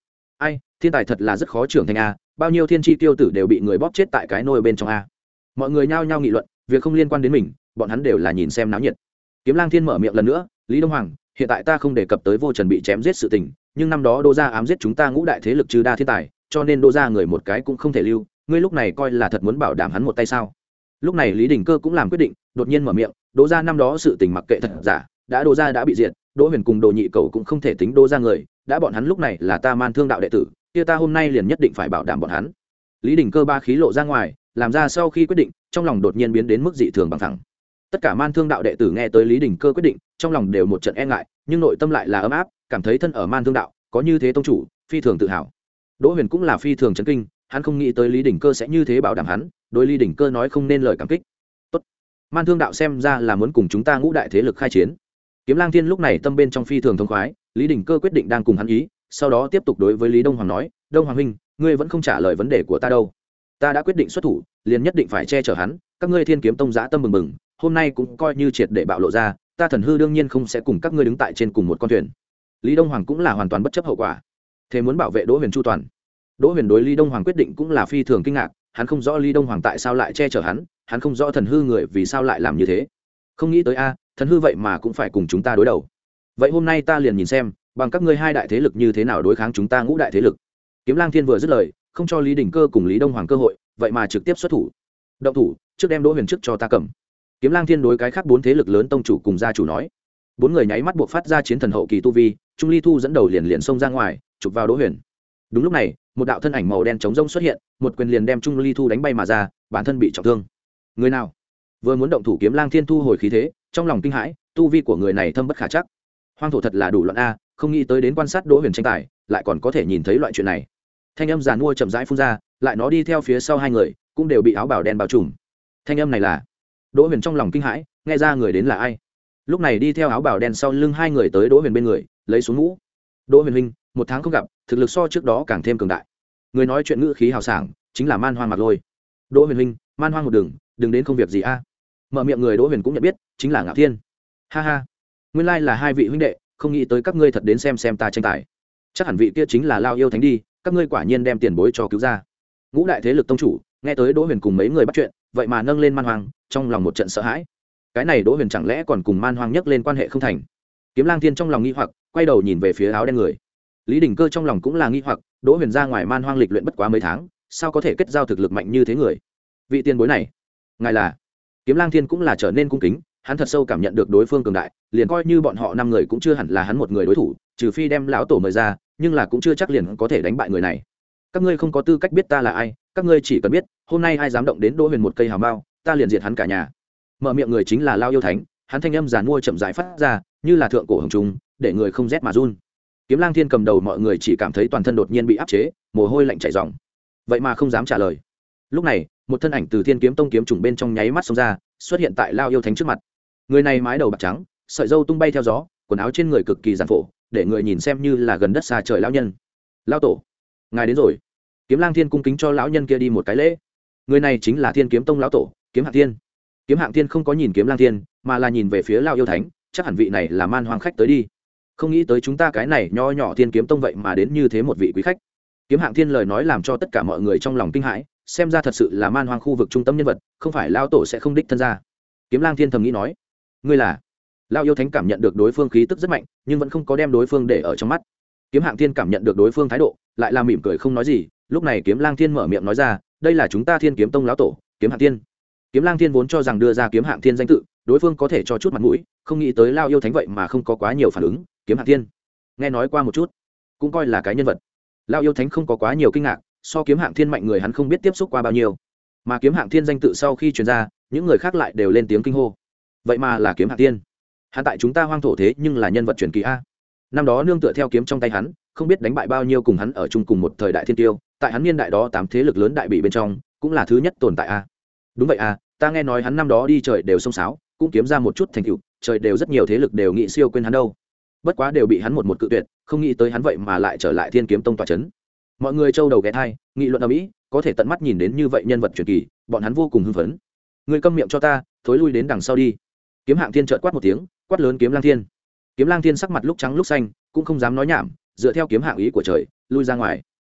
ai thiên tài thật là rất khó trưởng thành a, bao nhiêu thiên tri tiêu tử đều bị người bóp chết tại cái nôi bên trong a. Mọi người nhao nhao nghị luận, việc không liên quan đến mình, bọn hắn đều là nhìn xem náo nhiệt. Kiếm Lang Thiên mở miệng lần nữa, Lý Đông Hoàng, hiện tại ta không đề cập tới Vô Trần bị chém giết sự tình, nhưng năm đó Đỗ gia ám giết chúng ta ngũ đại thế lực trừ đa thiên tài, cho nên Đỗ gia người một cái cũng không thể lưu, ngươi lúc này coi là thật muốn bảo đảm hắn một tay sao? Lúc này Lý Đình Cơ cũng làm quyết định, đột nhiên mở miệng, Đỗ gia năm đó sự tình mặc kệ thật giả, đã Đỗ gia đã bị diệt, Đỗ Huyền cùng Đồ Nhị Cầu cũng không thể tính Đỗ gia người, đã bọn hắn lúc này là ta Man Thương đạo đệ tử, kia ta hôm nay liền nhất định phải bảo đảm bọn hắn. Lý Đình Cơ ba khí lộ ra ngoài, làm ra sau khi quyết định, trong lòng đột nhiên biến đến mức dị thường bằng thẳng. Tất cả Man Thương đạo đệ tử nghe tới Lý Đình Cơ quyết định, trong lòng đều một trận e ngại, nhưng nội tâm lại là ấm áp, cảm thấy thân ở Man Thương đạo, có như thế tông chủ, phi thường tự hào. Đỗ Huyền cũng là phi thường chấn kinh, hắn không nghĩ tới Lý Đình Cơ sẽ như thế bảo đảm hắn, đối Lý Đình Cơ nói không nên lời cảm kích. Tốt, Man Thương đạo xem ra là muốn cùng chúng ta ngũ đại thế lực khai chiến. Kiếm Lang Thiên lúc này tâm bên trong phi thường thông khoái, Lý Đình Cơ quyết định đang cùng hắn ý, sau đó tiếp tục đối với Lý Đông Hoàng nói, Đông Hoàng huynh, ngươi vẫn không trả lời vấn đề của ta đâu. Ta đã quyết định xuất thủ, liền nhất định phải che chở hắn, các ngươi Thiên Kiếm Tông dã tâm mừng mừng, hôm nay cũng coi như triệt để bạo lộ ra, ta Thần Hư đương nhiên không sẽ cùng các ngươi đứng tại trên cùng một con thuyền. Lý Đông Hoàng cũng là hoàn toàn bất chấp hậu quả, thế muốn bảo vệ Đỗ Huyền chu toàn. Đỗ Huyền đối Lý Đông Hoàng quyết định cũng là phi thường kinh ngạc, hắn không rõ Lý Đông Hoàng tại sao lại che chở hắn, hắn không rõ Thần Hư người vì sao lại làm như thế. Không nghĩ tới a, Thần Hư vậy mà cũng phải cùng chúng ta đối đầu. Vậy hôm nay ta liền nhìn xem, bằng các ngươi hai đại thế lực như thế nào đối kháng chúng ta ngũ đại thế lực. Kiếm Lang Thiên vừa dứt lời, không cho Lý Đình Cơ cùng Lý Đông Hoàng cơ hội, vậy mà trực tiếp xuất thủ. Động thủ, trước đem Đỗ Huyền trước cho ta cầm. Kiếm Lang Thiên đối cái khác bốn thế lực lớn tông chủ cùng gia chủ nói. Bốn người nháy mắt buộc phát ra chiến thần hậu kỳ tu vi, Trung Ly Thu dẫn đầu liền liền xông ra ngoài, chụp vào Đỗ Huyền. Đúng lúc này, một đạo thân ảnh màu đen chống rông xuất hiện, một quyền liền đem Trung Ly Thu đánh bay mà ra, bản thân bị trọng thương. Người nào? Vừa muốn động thủ, Kiếm Lang Thiên thu hồi khí thế, trong lòng kinh hãi, tu vi của người này thâm bất khả chắc. Hoang thổ thật là đủ loạn a, không nghĩ tới đến quan sát Đỗ Huyền tranh tài, lại còn có thể nhìn thấy loại chuyện này. Thanh âm giàn mua chậm rãi phun ra, lại nó đi theo phía sau hai người, cũng đều bị áo bào đen bao trùm. Thanh âm này là Đỗ Huyền, trong lòng kinh hãi, nghe ra người đến là ai. Lúc này đi theo áo bào đen sau lưng hai người tới Đỗ Huyền bên người, lấy xuống mũ. Đỗ Huyền huynh, một tháng không gặp, thực lực so trước đó càng thêm cường đại. Người nói chuyện ngữ khí hào sảng, chính là Man Hoang Mạc Lôi. Đỗ Huyền huynh, Man Hoang một đường, đừng đến không việc gì a. Mở miệng người Đỗ Huyền cũng nhận biết, chính là Ngạo Thiên. Ha ha, nguyên lai là hai vị huynh đệ, không nghĩ tới các ngươi thật đến xem xem ta tranh tài. Chắc hẳn vị kia chính là Lao Yêu Thánh đi, các ngươi quả nhiên đem tiền bối cho cứu ra. Ngũ đại thế lực tông chủ nghe tới Đỗ Huyền cùng mấy người bắt chuyện, vậy mà nâng lên Man Hoang, trong lòng một trận sợ hãi. Cái này Đỗ Huyền chẳng lẽ còn cùng Man Hoang nhắc lên quan hệ không thành? Kiếm Lang Thiên trong lòng nghi hoặc, quay đầu nhìn về phía áo đen người. Lý Đình Cơ trong lòng cũng là nghi hoặc, Đỗ Huyền ra ngoài Man Hoang lịch luyện bất quá mấy tháng, sao có thể kết giao thực lực mạnh như thế người? Vị tiền bối này, ngài là? Kiếm Lang Thiên cũng là trở nên cung kính, hắn thật sâu cảm nhận được đối phương cường đại, liền coi như bọn họ năm người cũng chưa hẳn là hắn một người đối thủ, trừ phi đem lão tổ mời ra, nhưng là cũng chưa chắc liền có thể đánh bại người này. Các ngươi không có tư cách biết ta là ai, các ngươi chỉ cần biết, hôm nay ai dám động đến Đỗ Huyền một cây hào mao, ta liền diệt hắn cả nhà. Mở miệng người chính là Lao Yêu Thánh, hắn thanh âm giàn mua chậm rãi phát ra, như là thượng cổ hồng trùng, để người không rét mà run. Kiếm Lang Thiên cầm đầu, mọi người chỉ cảm thấy toàn thân đột nhiên bị áp chế, mồ hôi lạnh chảy ròng, vậy mà không dám trả lời. Lúc này, một thân ảnh từ Thiên Kiếm Tông kiếm trùng bên trong nháy mắt xông ra, xuất hiện tại Lao Yêu Thánh trước mặt. Người này mái đầu bạc trắng, sợi râu tung bay theo gió, quần áo trên người cực kỳ giản phổ, để người nhìn xem như là gần đất xa trời lão nhân. Lão tổ, ngài đến rồi. Kiếm Lang Thiên cung kính cho lão nhân kia đi một cái lễ. Người này chính là Thiên Kiếm Tông lão tổ, Kiếm Hạng Thiên. Kiếm Hạng Thiên không có nhìn Kiếm Lang Thiên, mà là nhìn về phía Lao Yêu Thánh, chắc hẳn vị này là Man Hoang khách tới đi. Không nghĩ tới chúng ta cái này nho nhỏ Thiên Kiếm Tông vậy mà đến như thế một vị quý khách. Kiếm Hạng Thiên lời nói làm cho tất cả mọi người trong lòng kinh hãi, xem ra thật sự là Man Hoang khu vực trung tâm nhân vật, không phải lão tổ sẽ không đích thân ra. Kiếm Lang Thiên thầm nghĩ nói, ngươi là? Lao Yêu Thánh cảm nhận được đối phương khí tức rất mạnh, nhưng vẫn không có đem đối phương để ở trong mắt. Kiếm Hạng Thiên cảm nhận được đối phương thái độ, lại là mỉm cười không nói gì. Lúc này Kiếm Lang Thiên mở miệng nói ra, đây là chúng ta Thiên Kiếm Tông lão tổ, Kiếm Hạng Thiên. Kiếm Lang Thiên vốn cho rằng đưa ra Kiếm Hạng Thiên danh tự, đối phương có thể cho chút mặt mũi, không nghĩ tới Lao Yêu Thánh vậy mà không có quá nhiều phản ứng. Kiếm Hạng Thiên, nghe nói qua một chút, cũng coi là cái nhân vật. Lao Yêu Thánh không có quá nhiều kinh ngạc, so Kiếm Hạng Thiên mạnh người hắn không biết tiếp xúc qua bao nhiêu, mà Kiếm Hạng Thiên danh tự sau khi truyền ra, những người khác lại đều lên tiếng kinh hô. Vậy mà là Kiếm Hạng Thiên, hắn tại chúng ta Hoang thổ thế nhưng là nhân vật truyền kỳ a. Năm đó nương tựa theo kiếm trong tay hắn, không biết đánh bại bao nhiêu cùng hắn ở chung cùng một thời đại thiên tiêu, tại hắn niên đại đó tám thế lực lớn đại bị bên trong, cũng là thứ nhất tồn tại a. Đúng vậy a, ta nghe nói hắn năm đó đi trời đều sông sáo, cũng kiếm ra một chút thành tựu, trời đều rất nhiều thế lực đều nghĩ siêu quên hắn đâu. Bất quá đều bị hắn một một cự tuyệt, không nghĩ tới hắn vậy mà lại trở lại Thiên Kiếm Tông tọa trấn. Mọi người châu đầu ghé thai, nghị luận ầm ĩ, có thể tận mắt nhìn đến như vậy nhân vật truyền kỳ, bọn hắn vô cùng hưng phấn. Ngươi câm miệng cho ta, thối lui đến đằng sau đi. Kiếm Hạng Thiên chợt quát một tiếng, quát lớn Kiếm Lang Thiên. Kiếm Lang Thiên sắc mặt lúc trắng lúc xanh, cũng không dám nói nhảm, dựa theo kiếm hạng ý của trời, lui ra ngoài.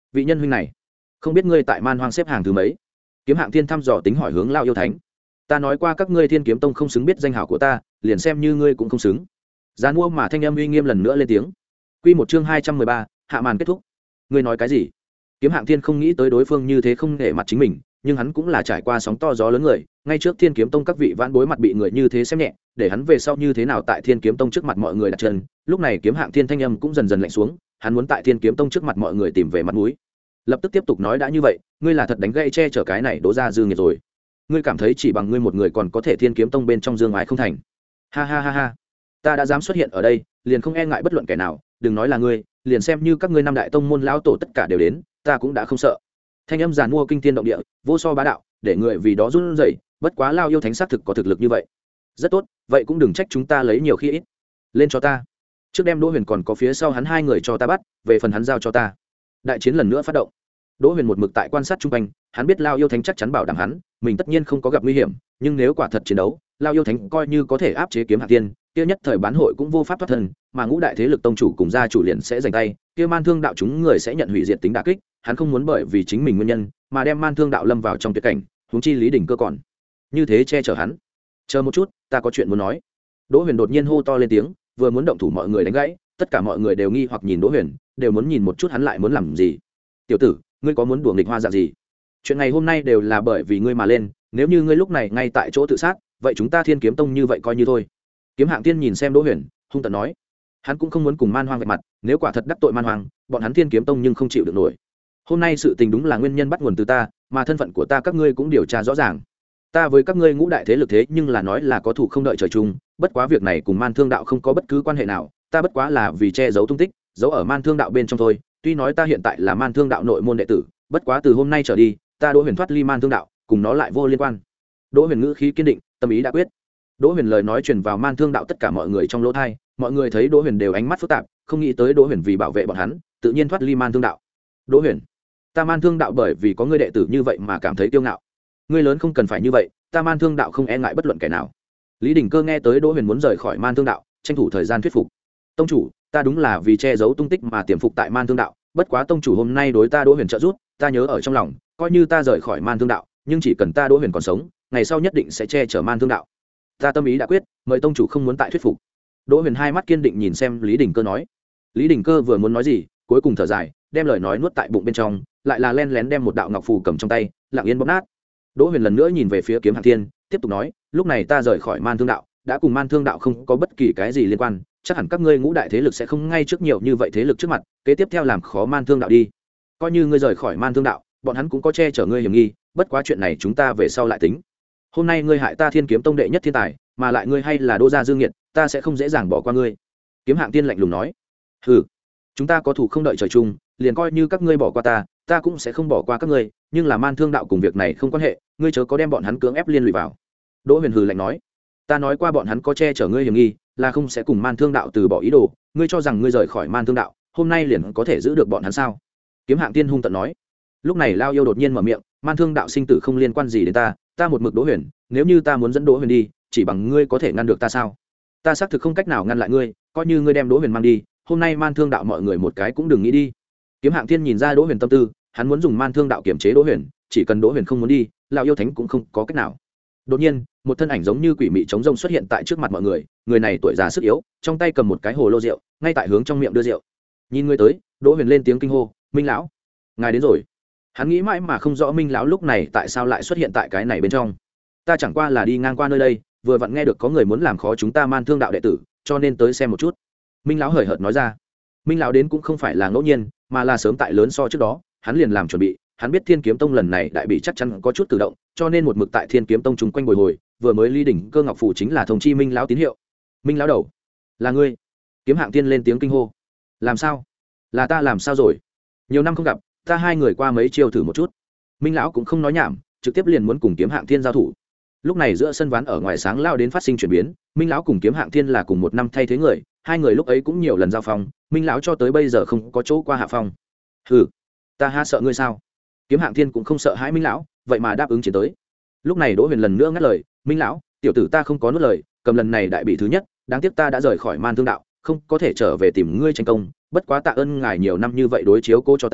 vị nhân huynh này, không biết ngươi tại man hoang xếp hàng thứ mấy? Kiếm Hạng Thiên thăm dò tính hỏi hướng Lao Yêu Thánh. Ta nói qua các ngươi Thiên Kiếm Tông không xứng biết danh hảo của ta, liền xem như ngươi cũng không xứng. Giàn mua mà thanh âm uy nghiêm lần nữa lên tiếng. Quy một chương hai trăm mười ba, hạ màn kết thúc. Ngươi nói cái gì? Kiếm Hạng Thiên không nghĩ tới đối phương như thế không nể mặt chính mình, nhưng hắn cũng là trải qua sóng to gió lớn người, ngay trước Thiên Kiếm Tông các vị vãn bối mặt bị người như thế xem nhẹ, để hắn về sau như thế nào tại Thiên Kiếm Tông trước mặt mọi người đặt chân. Lúc này Kiếm Hạng Thiên thanh âm cũng dần dần lạnh xuống, hắn muốn tại Thiên Kiếm Tông trước mặt mọi người tìm về mặt mũi. Lập tức tiếp tục nói, đã như vậy, ngươi là thật đánh gãy che chở cái này đố ra dư nghiệt rồi. Ngươi cảm thấy chỉ bằng ngươi một người còn có thể Thiên Kiếm Tông bên trong dương ái không thành? Ha ha ha ha. Ta đã dám xuất hiện ở đây, liền không e ngại bất luận kẻ nào, đừng nói là ngươi, liền xem như các ngươi năm đại tông môn lão tổ tất cả đều đến, ta cũng đã không sợ. Thanh âm giàn mua kinh thiên động địa, vô so bá đạo, để người vì đó run rẩy, bất quá Lao Yêu Thánh xác thực có thực lực như vậy. Rất tốt, vậy cũng đừng trách chúng ta lấy nhiều khi ít. Lên cho ta. Trước đem Đỗ Huyền còn có phía sau hắn hai người cho ta bắt, về phần hắn giao cho ta. Đại chiến lần nữa phát động. Đỗ Huyền một mực tại quan sát chung quanh, hắn biết Lao Yêu Thánh chắc chắn bảo đảm hắn, mình tất nhiên không có gặp nguy hiểm, nhưng nếu quả thật chiến đấu, Lao Yêu Thánh coi như có thể áp chế Kiếm Hạng Thiên, kia nhất thời bán hội cũng vô pháp thoát thân, mà ngũ đại thế lực tông chủ cùng gia chủ liền sẽ giành tay, kia Man Thương đạo chúng người sẽ nhận hủy diệt tính đả kích, hắn không muốn bởi vì chính mình nguyên nhân mà đem Man Thương đạo lâm vào trong tuyệt cảnh, huống chi Lý Đỉnh Cơ còn như thế che chở hắn. Chờ một chút, ta có chuyện muốn nói. Đỗ Huyền đột nhiên hô to lên tiếng, vừa muốn động thủ mọi người đánh gãy, tất cả mọi người đều nghi hoặc nhìn Đỗ Huyền, đều muốn nhìn một chút hắn lại muốn làm gì. Tiểu tử, ngươi có muốn đùa nghịch hoa dạng gì? Chuyện ngày hôm nay đều là bởi vì ngươi mà lên, nếu như ngươi lúc này ngay tại chỗ tự sát, vậy chúng ta Thiên Kiếm Tông như vậy coi như thôi. Kiếm Hạng Thiên nhìn xem Đỗ Huyền, hung tợn nói, hắn cũng không muốn cùng Man Hoang vạch mặt, nếu quả thật đắc tội Man Hoang, bọn hắn Thiên Kiếm Tông nhưng không chịu được nổi. Hôm nay sự tình đúng là nguyên nhân bắt nguồn từ ta, mà thân phận của ta các ngươi cũng điều tra rõ ràng. Ta với các ngươi ngũ đại thế lực thế nhưng là nói là có thủ không đợi trời chung, bất quá việc này cùng Man Thương đạo không có bất cứ quan hệ nào, ta bất quá là vì che giấu tung tích, giấu ở Man Thương đạo bên trong thôi. Tuy nói ta hiện tại là Man Thương đạo nội môn đệ tử, bất quá từ hôm nay trở đi, ta Đỗ Huyền thoát ly Man Thương đạo, cùng nó lại vô liên quan. Đỗ Huyền ngữ khí kiên định, tâm ý đã quyết. Đỗ Huyền lời nói truyền vào Man Thương đạo tất cả mọi người trong lỗ tai, mọi người thấy Đỗ Huyền đều ánh mắt phức tạp, không nghĩ tới Đỗ Huyền vì bảo vệ bọn hắn, tự nhiên thoát ly Man Thương đạo. Đỗ Huyền, ta Man Thương đạo bởi vì có ngươi đệ tử như vậy mà cảm thấy kiêu ngạo. Ngươi lớn không cần phải như vậy, ta Man Thương đạo không e ngại bất luận kẻ nào. Lý Đỉnh Cơ nghe tới Đỗ Huyền muốn rời khỏi Man Thương đạo, tranh thủ thời gian thuyết phục. Tông chủ, ta đúng là vì che giấu tung tích mà tiềm phục tại Man Thương đạo, bất quá tông chủ hôm nay đối ta Đỗ Huyền trợ giúp, ta nhớ ở trong lòng, coi như ta rời khỏi Man Thương đạo, nhưng chỉ cần ta Đỗ Huyền còn sống, ngày sau nhất định sẽ che chở Man Thương đạo. Ta tâm ý đã quyết, mời tông chủ không muốn tại thuyết phục. Đỗ Huyền hai mắt kiên định nhìn xem Lý Đỉnh Cơ nói. Lý Đỉnh Cơ vừa muốn nói gì, cuối cùng thở dài, đem lời nói nuốt tại bụng bên trong, lại là len lén đem một đạo ngọc phù cầm trong tay, lặng yên bóp nát. Đỗ Huyền lần nữa nhìn về phía Kiếm Hạng Thiên, tiếp tục nói, lúc này ta rời khỏi Man Thương đạo, đã cùng Man Thương đạo không có bất kỳ cái gì liên quan, chắc hẳn các ngươi ngũ đại thế lực sẽ không ngay trước nhiều như vậy thế lực trước mặt, kế tiếp theo làm khó Man Thương đạo đi. Coi như ngươi rời khỏi Man Thương đạo, bọn hắn cũng có che chở ngươi hiểm nghi, bất quá chuyện này chúng ta về sau lại tính. Hôm nay ngươi hại ta Thiên Kiếm Tông đệ nhất thiên tài, mà lại ngươi hay là Đỗ gia dương nghiệt, ta sẽ không dễ dàng bỏ qua ngươi. Kiếm Hạng Thiên lạnh lùng nói. Hừ, chúng ta có thủ không đợi trời chung, liền coi như các ngươi bỏ qua ta, ta cũng sẽ không bỏ qua các ngươi, nhưng là Man Thương đạo cùng việc này không quan hệ, ngươi chớ có đem bọn hắn cưỡng ép liên lụy vào. Đỗ Huyền hừ lạnh nói. Ta nói qua bọn hắn có che chở ngươi hiểm nghi, là không sẽ cùng Man Thương đạo từ bỏ ý đồ, ngươi cho rằng ngươi rời khỏi Man Thương đạo, hôm nay liền có thể giữ được bọn hắn sao? Kiếm Hạng Thiên hung tận nói. Lúc này Lao Yêu đột nhiên mở miệng, Man Thương đạo sinh tử không liên quan gì đến ta, ta một mực Đỗ Huyền, nếu như ta muốn dẫn Đỗ Huyền đi, chỉ bằng ngươi có thể ngăn được ta sao? Ta xác thực không cách nào ngăn lại ngươi, coi như ngươi đem Đỗ Huyền mang đi, hôm nay Man Thương đạo mọi người một cái cũng đừng nghĩ đi. Kiếm Hạng Thiên nhìn ra Đỗ Huyền tâm tư, hắn muốn dùng Man Thương đạo kiểm chế Đỗ Huyền, chỉ cần Đỗ Huyền không muốn đi, Lão Yêu Thánh cũng không có cách nào. Đột nhiên, một thân ảnh giống như quỷ mị chống rông xuất hiện tại trước mặt mọi người, người này tuổi già sức yếu, trong tay cầm một cái hồ lô rượu, ngay tại hướng trong miệng đưa rượu. Nhìn người tới, Đỗ Huyền lên tiếng kinh hô, "Minh lão, ngài đến rồi." Hắn nghĩ mãi mà không rõ Minh lão lúc này tại sao lại xuất hiện tại cái này bên trong. Ta chẳng qua là đi ngang qua nơi đây, vừa vặn nghe được có người muốn làm khó chúng ta Man Thương đạo đệ tử, cho nên tới xem một chút. Minh lão hời hợt nói ra. Minh lão đến cũng không phải là ngẫu nhiên, mà là sớm tại lớn so trước đó, hắn liền làm chuẩn bị, hắn biết Thiên Kiếm Tông lần này đại bị chắc chắn có chút cử động, cho nên một mực tại Thiên Kiếm Tông chung quanh bồi hồi, vừa mới Ly đỉnh Cơ ngọc phủ chính là thông chi Minh lão tín hiệu. Minh lão đầu, là ngươi? Kiếm Hạng Thiên lên tiếng kinh hô. Làm sao? Là ta làm sao rồi? Nhiều năm không gặp, ta hai người qua mấy chiêu thử một chút. Minh lão cũng không nói nhảm, trực tiếp liền muốn cùng Kiếm Hạng Thiên giao thủ. Lúc này giữa sân ván ở ngoài sáng lao đến phát sinh chuyển biến, Minh lão cùng Kiếm Hạng Thiên là cùng một năm thay thế người, hai người lúc ấy cũng nhiều lần giao phong, Minh lão cho tới bây giờ không có chỗ qua hạ phong. Hừ, ta ha sợ ngươi sao? Kiếm Hạng Thiên cũng không sợ hãi Minh lão, vậy mà đáp ứng chiến tới. Lúc này Đỗ Huyền lần nữa ngắt lời, Minh lão, tiểu tử ta không có nuốt lời, cầm lần này đại bị thứ nhất, đáng tiếc ta đã rời khỏi Man Thương đạo, không có thể trở về tìm ngươi tranh công, bất quá tạ ơn ngài nhiều năm như vậy đối chiếu cố cho ta,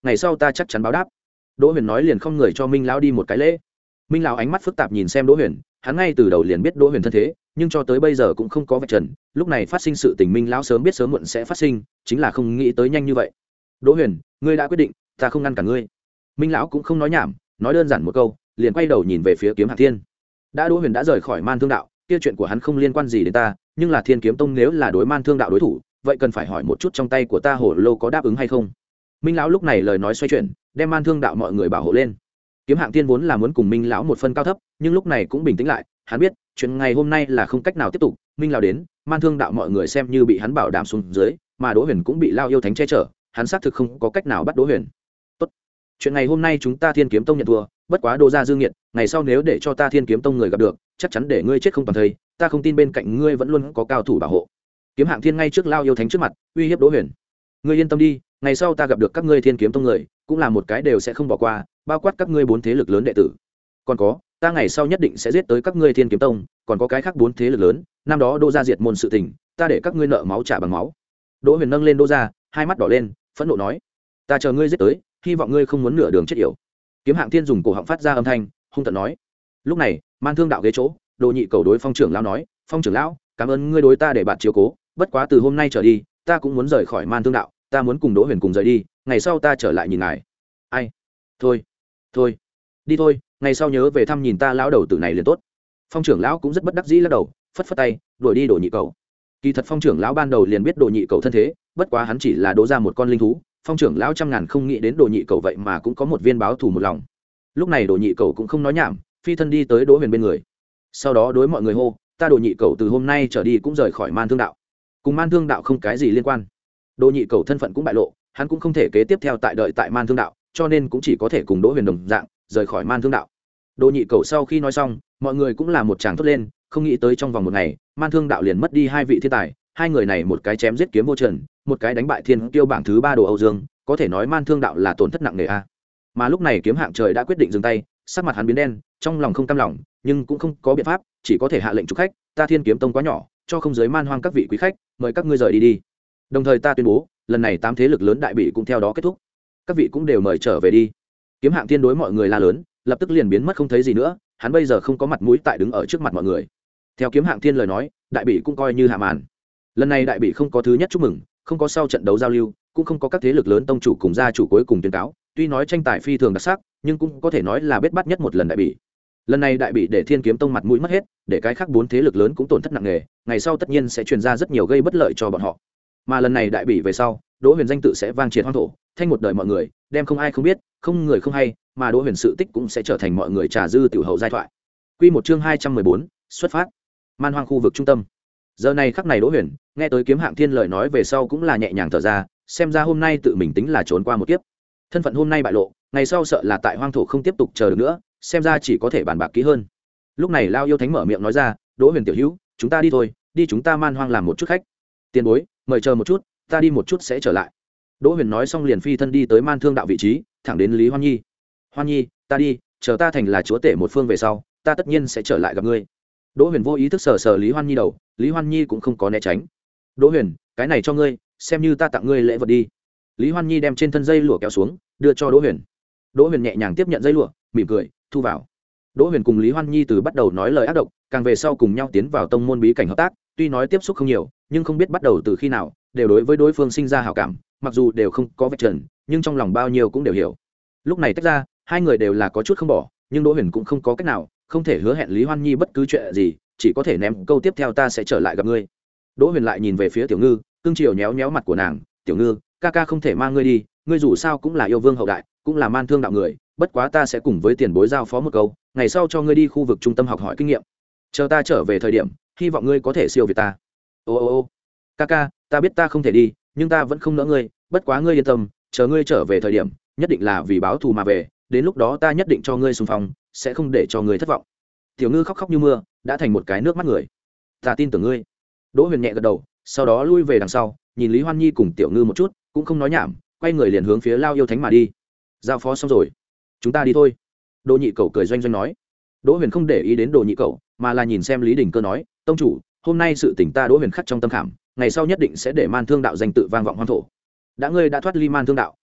ngày sau ta chắc chắn báo đáp. Đỗ Huyền nói liền không người cho Minh lão đi một cái lễ. Minh lão ánh mắt phức tạp nhìn xem Đỗ Huyền, hắn ngay từ đầu liền biết Đỗ Huyền thân thế, nhưng cho tới bây giờ cũng không có vạch trần, lúc này phát sinh sự tình Minh lão sớm biết sớm muộn sẽ phát sinh, chính là không nghĩ tới nhanh như vậy. Đỗ Huyền, ngươi đã quyết định, ta không ngăn cản ngươi. Minh lão cũng không nói nhảm, nói đơn giản một câu, liền quay đầu nhìn về phía Kiếm Hạc Thiên. Đã Đỗ Huyền đã rời khỏi Man Thương đạo, kia chuyện của hắn không liên quan gì đến ta, nhưng là Thiên Kiếm Tông nếu là đối Man Thương đạo đối thủ, vậy cần phải hỏi một chút trong tay của ta Hổ Lô có đáp ứng hay không. Minh lão lúc này lời nói xoay chuyển, đem Man Thương đạo mọi người bảo hộ lên. Kiếm Hạng Thiên vốn là muốn cùng Minh lão một phân cao thấp, nhưng lúc này cũng bình tĩnh lại, hắn biết, chuyện ngày hôm nay là không cách nào tiếp tục, Minh lão đến, Man Thương đạo mọi người xem như bị hắn bảo đảm xuống dưới, mà Đỗ Huyền cũng bị Lao Yêu Thánh che chở, hắn xác thực không có cách nào bắt Đỗ Huyền. Tốt, chuyện ngày hôm nay chúng ta Thiên Kiếm Tông nhận thua, bất quá Đỗ gia dương nghiệt, ngày sau nếu để cho ta Thiên Kiếm Tông người gặp được, chắc chắn để ngươi chết không toàn thây, ta không tin bên cạnh ngươi vẫn luôn có cao thủ bảo hộ. Kiếm Hạng Thiên ngay trước Lao Yêu Thánh trước mặt, uy hiếp Đỗ Huyền. Ngươi yên tâm đi, ngày sau ta gặp được các ngươi Thiên Kiếm Tông người, cũng là một cái đều sẽ không bỏ qua, bao quát các ngươi bốn thế lực lớn đệ tử. Còn có, ta ngày sau nhất định sẽ giết tới các ngươi Thiên Kiếm Tông, còn có cái khác bốn thế lực lớn, năm đó Đỗ gia diệt môn sự tình, ta để các ngươi nợ máu trả bằng máu. Đỗ Huyền nâng lên Đỗ gia, hai mắt đỏ lên, phẫn nộ nói: "Ta chờ ngươi giết tới, hy vọng ngươi không muốn nửa đường chết yểu." Kiếm Hạng Thiên dùng cổ họng phát ra âm thanh, hung tợn nói. Lúc này, Man Thương đạo ghế chỗ, Đồ Nhị cầu đối Phong trưởng lão nói: "Phong trưởng lão, cảm ơn ngươi đối ta để bạn chiếu cố, bất quá từ hôm nay trở đi, ta cũng muốn rời khỏi Man Thương đạo, ta muốn cùng Đỗ Huyền cùng rời đi, ngày sau ta trở lại nhìn ngài." "Ai? Thôi, thôi, đi thôi, ngày sau nhớ về thăm nhìn ta lão đầu tử này liền tốt." Phong trưởng lão cũng rất bất đắc dĩ lắc đầu, phất phất tay, đuổi đi Đồ Nhị cầu. Kỳ thật Phong trưởng lão ban đầu liền biết Đồ Nhị cầu thân thế, bất quá hắn chỉ là đố ra một con linh thú, Phong trưởng lão trăm ngàn không nghĩ đến Đồ Nhị cầu vậy mà cũng có một viên báo thù một lòng. Lúc này Đồ Nhị cầu cũng không nói nhảm, phi thân đi tới Đỗ Huyền bên người. Sau đó đối mọi người hô: "Ta Đồ Nhị cầu từ hôm nay trở đi cũng rời khỏi Man Thương đạo." Cùng Man Thương đạo không cái gì liên quan. Đồ Nhị cầu thân phận cũng bại lộ, hắn cũng không thể kế tiếp theo tại đợi tại Man Thương đạo, cho nên cũng chỉ có thể cùng Đỗ Huyền đồng dạng, rời khỏi Man Thương đạo. Đồ Nhị cầu sau khi nói xong, mọi người cũng là một tràng thốt lên, không nghĩ tới trong vòng một ngày, Man Thương đạo liền mất đi hai vị thiên tài, hai người này một cái chém giết kiếm vô trần, một cái đánh bại thiên tiêu bảng thứ ba Đồ Âu Dương, có thể nói Man Thương đạo là tổn thất nặng nề a. Mà lúc này Kiếm Hạng Trời đã quyết định dừng tay, sắc mặt hắn biến đen, trong lòng không cam lòng, nhưng cũng không có biện pháp, chỉ có thể hạ lệnh chúc khách, ta Thiên Kiếm Tông quá nhỏ, cho không giới Man Hoang các vị quý khách, mời các ngươi rời đi đi. Đồng thời ta tuyên bố, lần này tám thế lực lớn đại bị cũng theo đó kết thúc, các vị cũng đều mời trở về đi. Kiếm Hạng Thiên đối mọi người la lớn, lập tức liền biến mất không thấy gì nữa, hắn bây giờ không có mặt mũi tại đứng ở trước mặt mọi người. Theo Kiếm Hạng Thiên lời nói, đại bị cũng coi như hạ màn. Lần này đại bị không có thứ nhất chúc mừng, không có sau trận đấu giao lưu, cũng không có các thế lực lớn tông chủ cùng gia chủ cuối cùng tuyên cáo, tuy nói tranh tài phi thường đặc sắc, nhưng cũng có thể nói là bết bát nhất một lần đại bị. Lần này đại bị để Thiên Kiếm Tông mặt mũi mất hết, để cái khác bốn thế lực lớn cũng tổn thất nặng nề, ngày sau tất nhiên sẽ truyền ra rất nhiều gây bất lợi cho bọn họ. Mà lần này đại bị về sau, Đỗ Huyền danh tự sẽ vang triệt hoang thổ, thanh một đời mọi người, đem không ai không biết, không người không hay, mà Đỗ Huyền sự tích cũng sẽ trở thành mọi người trà dư tiểu hậu giai thoại. Quy một chương hai trăm mười bốn, xuất phát. Man Hoang khu vực trung tâm. Giờ này khắc này Đỗ Huyền, nghe tới Kiếm Hạng Thiên lời nói về sau cũng là nhẹ nhàng thở ra, xem ra hôm nay tự mình tính là trốn qua một kiếp. Thân phận hôm nay bại lộ, ngày sau sợ là tại hoang thổ không tiếp tục chờ được nữa, xem ra chỉ có thể bàn bạc kỹ hơn. Lúc này Lao Yêu Thánh mở miệng nói ra: "Đỗ Huyền tiểu hữu, chúng ta đi thôi, đi chúng ta Man Hoang làm một chút khách. Tiền bối, mời chờ một chút, ta đi một chút sẽ trở lại." Đỗ Huyền nói xong liền phi thân đi tới Man Thương đạo vị trí, thẳng đến Lý Hoan Nhi. "Hoan Nhi, ta đi, chờ ta thành là chúa tể một phương về sau, ta tất nhiên sẽ trở lại gặp ngươi." Đỗ Huyền vô ý thức sờ sờ Lý Hoan Nhi đầu, Lý Hoan Nhi cũng không có né tránh. "Đỗ Huyền, cái này cho ngươi, xem như ta tặng ngươi lễ vật đi." Lý Hoan Nhi đem trên thân dây lụa kéo xuống, đưa cho Đỗ Huyền. Đỗ Huyền nhẹ nhàng tiếp nhận dây lụa, mỉm cười, thu vào. Đỗ Huyền cùng Lý Hoan Nhi từ bắt đầu nói lời ác độc, càng về sau cùng nhau tiến vào tông môn bí cảnh hợp tác, tuy nói tiếp xúc không nhiều, nhưng không biết bắt đầu từ khi nào, đều đối với đối phương sinh ra hảo cảm, mặc dù đều không có vạch trần, nhưng trong lòng bao nhiêu cũng đều hiểu. Lúc này tách ra, hai người đều là có chút không bỏ, nhưng Đỗ Huyền cũng không có cách nào, không thể hứa hẹn Lý Hoan Nhi bất cứ chuyện gì, chỉ có thể ném câu tiếp theo ta sẽ trở lại gặp ngươi. Đỗ Huyền lại nhìn về phía Tiểu Ngư, cương chiều nhéo nhéo mặt của nàng, "Tiểu Ngư, ca ca không thể mang ngươi đi, ngươi dù sao cũng là yêu vương hậu đại, cũng là Man Thương đạo người, bất quá ta sẽ cùng với tiền bối giao phó một câu, ngày sau cho ngươi đi khu vực trung tâm học hỏi kinh nghiệm. Chờ ta trở về thời điểm, hy vọng ngươi có thể siêu việt ta." "Ô ô ô, ca ca, ta biết ta không thể đi, nhưng ta vẫn không nỡ ngươi, bất quá ngươi yên tâm, chờ ngươi trở về thời điểm, nhất định là vì báo thù mà về, đến lúc đó ta nhất định cho ngươi xung phong, sẽ không để cho ngươi thất vọng." Tiểu Ngư khóc khóc như mưa, đã thành một cái nước mắt người. "Ta tin tưởng ngươi." Đỗ Huyền nhẹ gật đầu, sau đó lui về đằng sau, nhìn Lý Hoan Nhi cùng Tiểu Ngư một chút, cũng không nói nhảm, quay người liền hướng phía Lao Yêu Thánh mà đi. "Giao phó xong rồi, chúng ta đi thôi." Đỗ Nhị Cẩu cười doanh doanh nói. Đỗ Huyền không để ý đến Đỗ Nhị Cẩu, mà là nhìn xem Lý Đình Cơ nói: "Tông chủ, hôm nay sự tình ta Đỗ Huyền khắc trong tâm khảm, ngày sau nhất định sẽ để Man Thương đạo danh tự vang vọng hoang thổ. Đã ngươi đã thoát ly Man Thương đạo,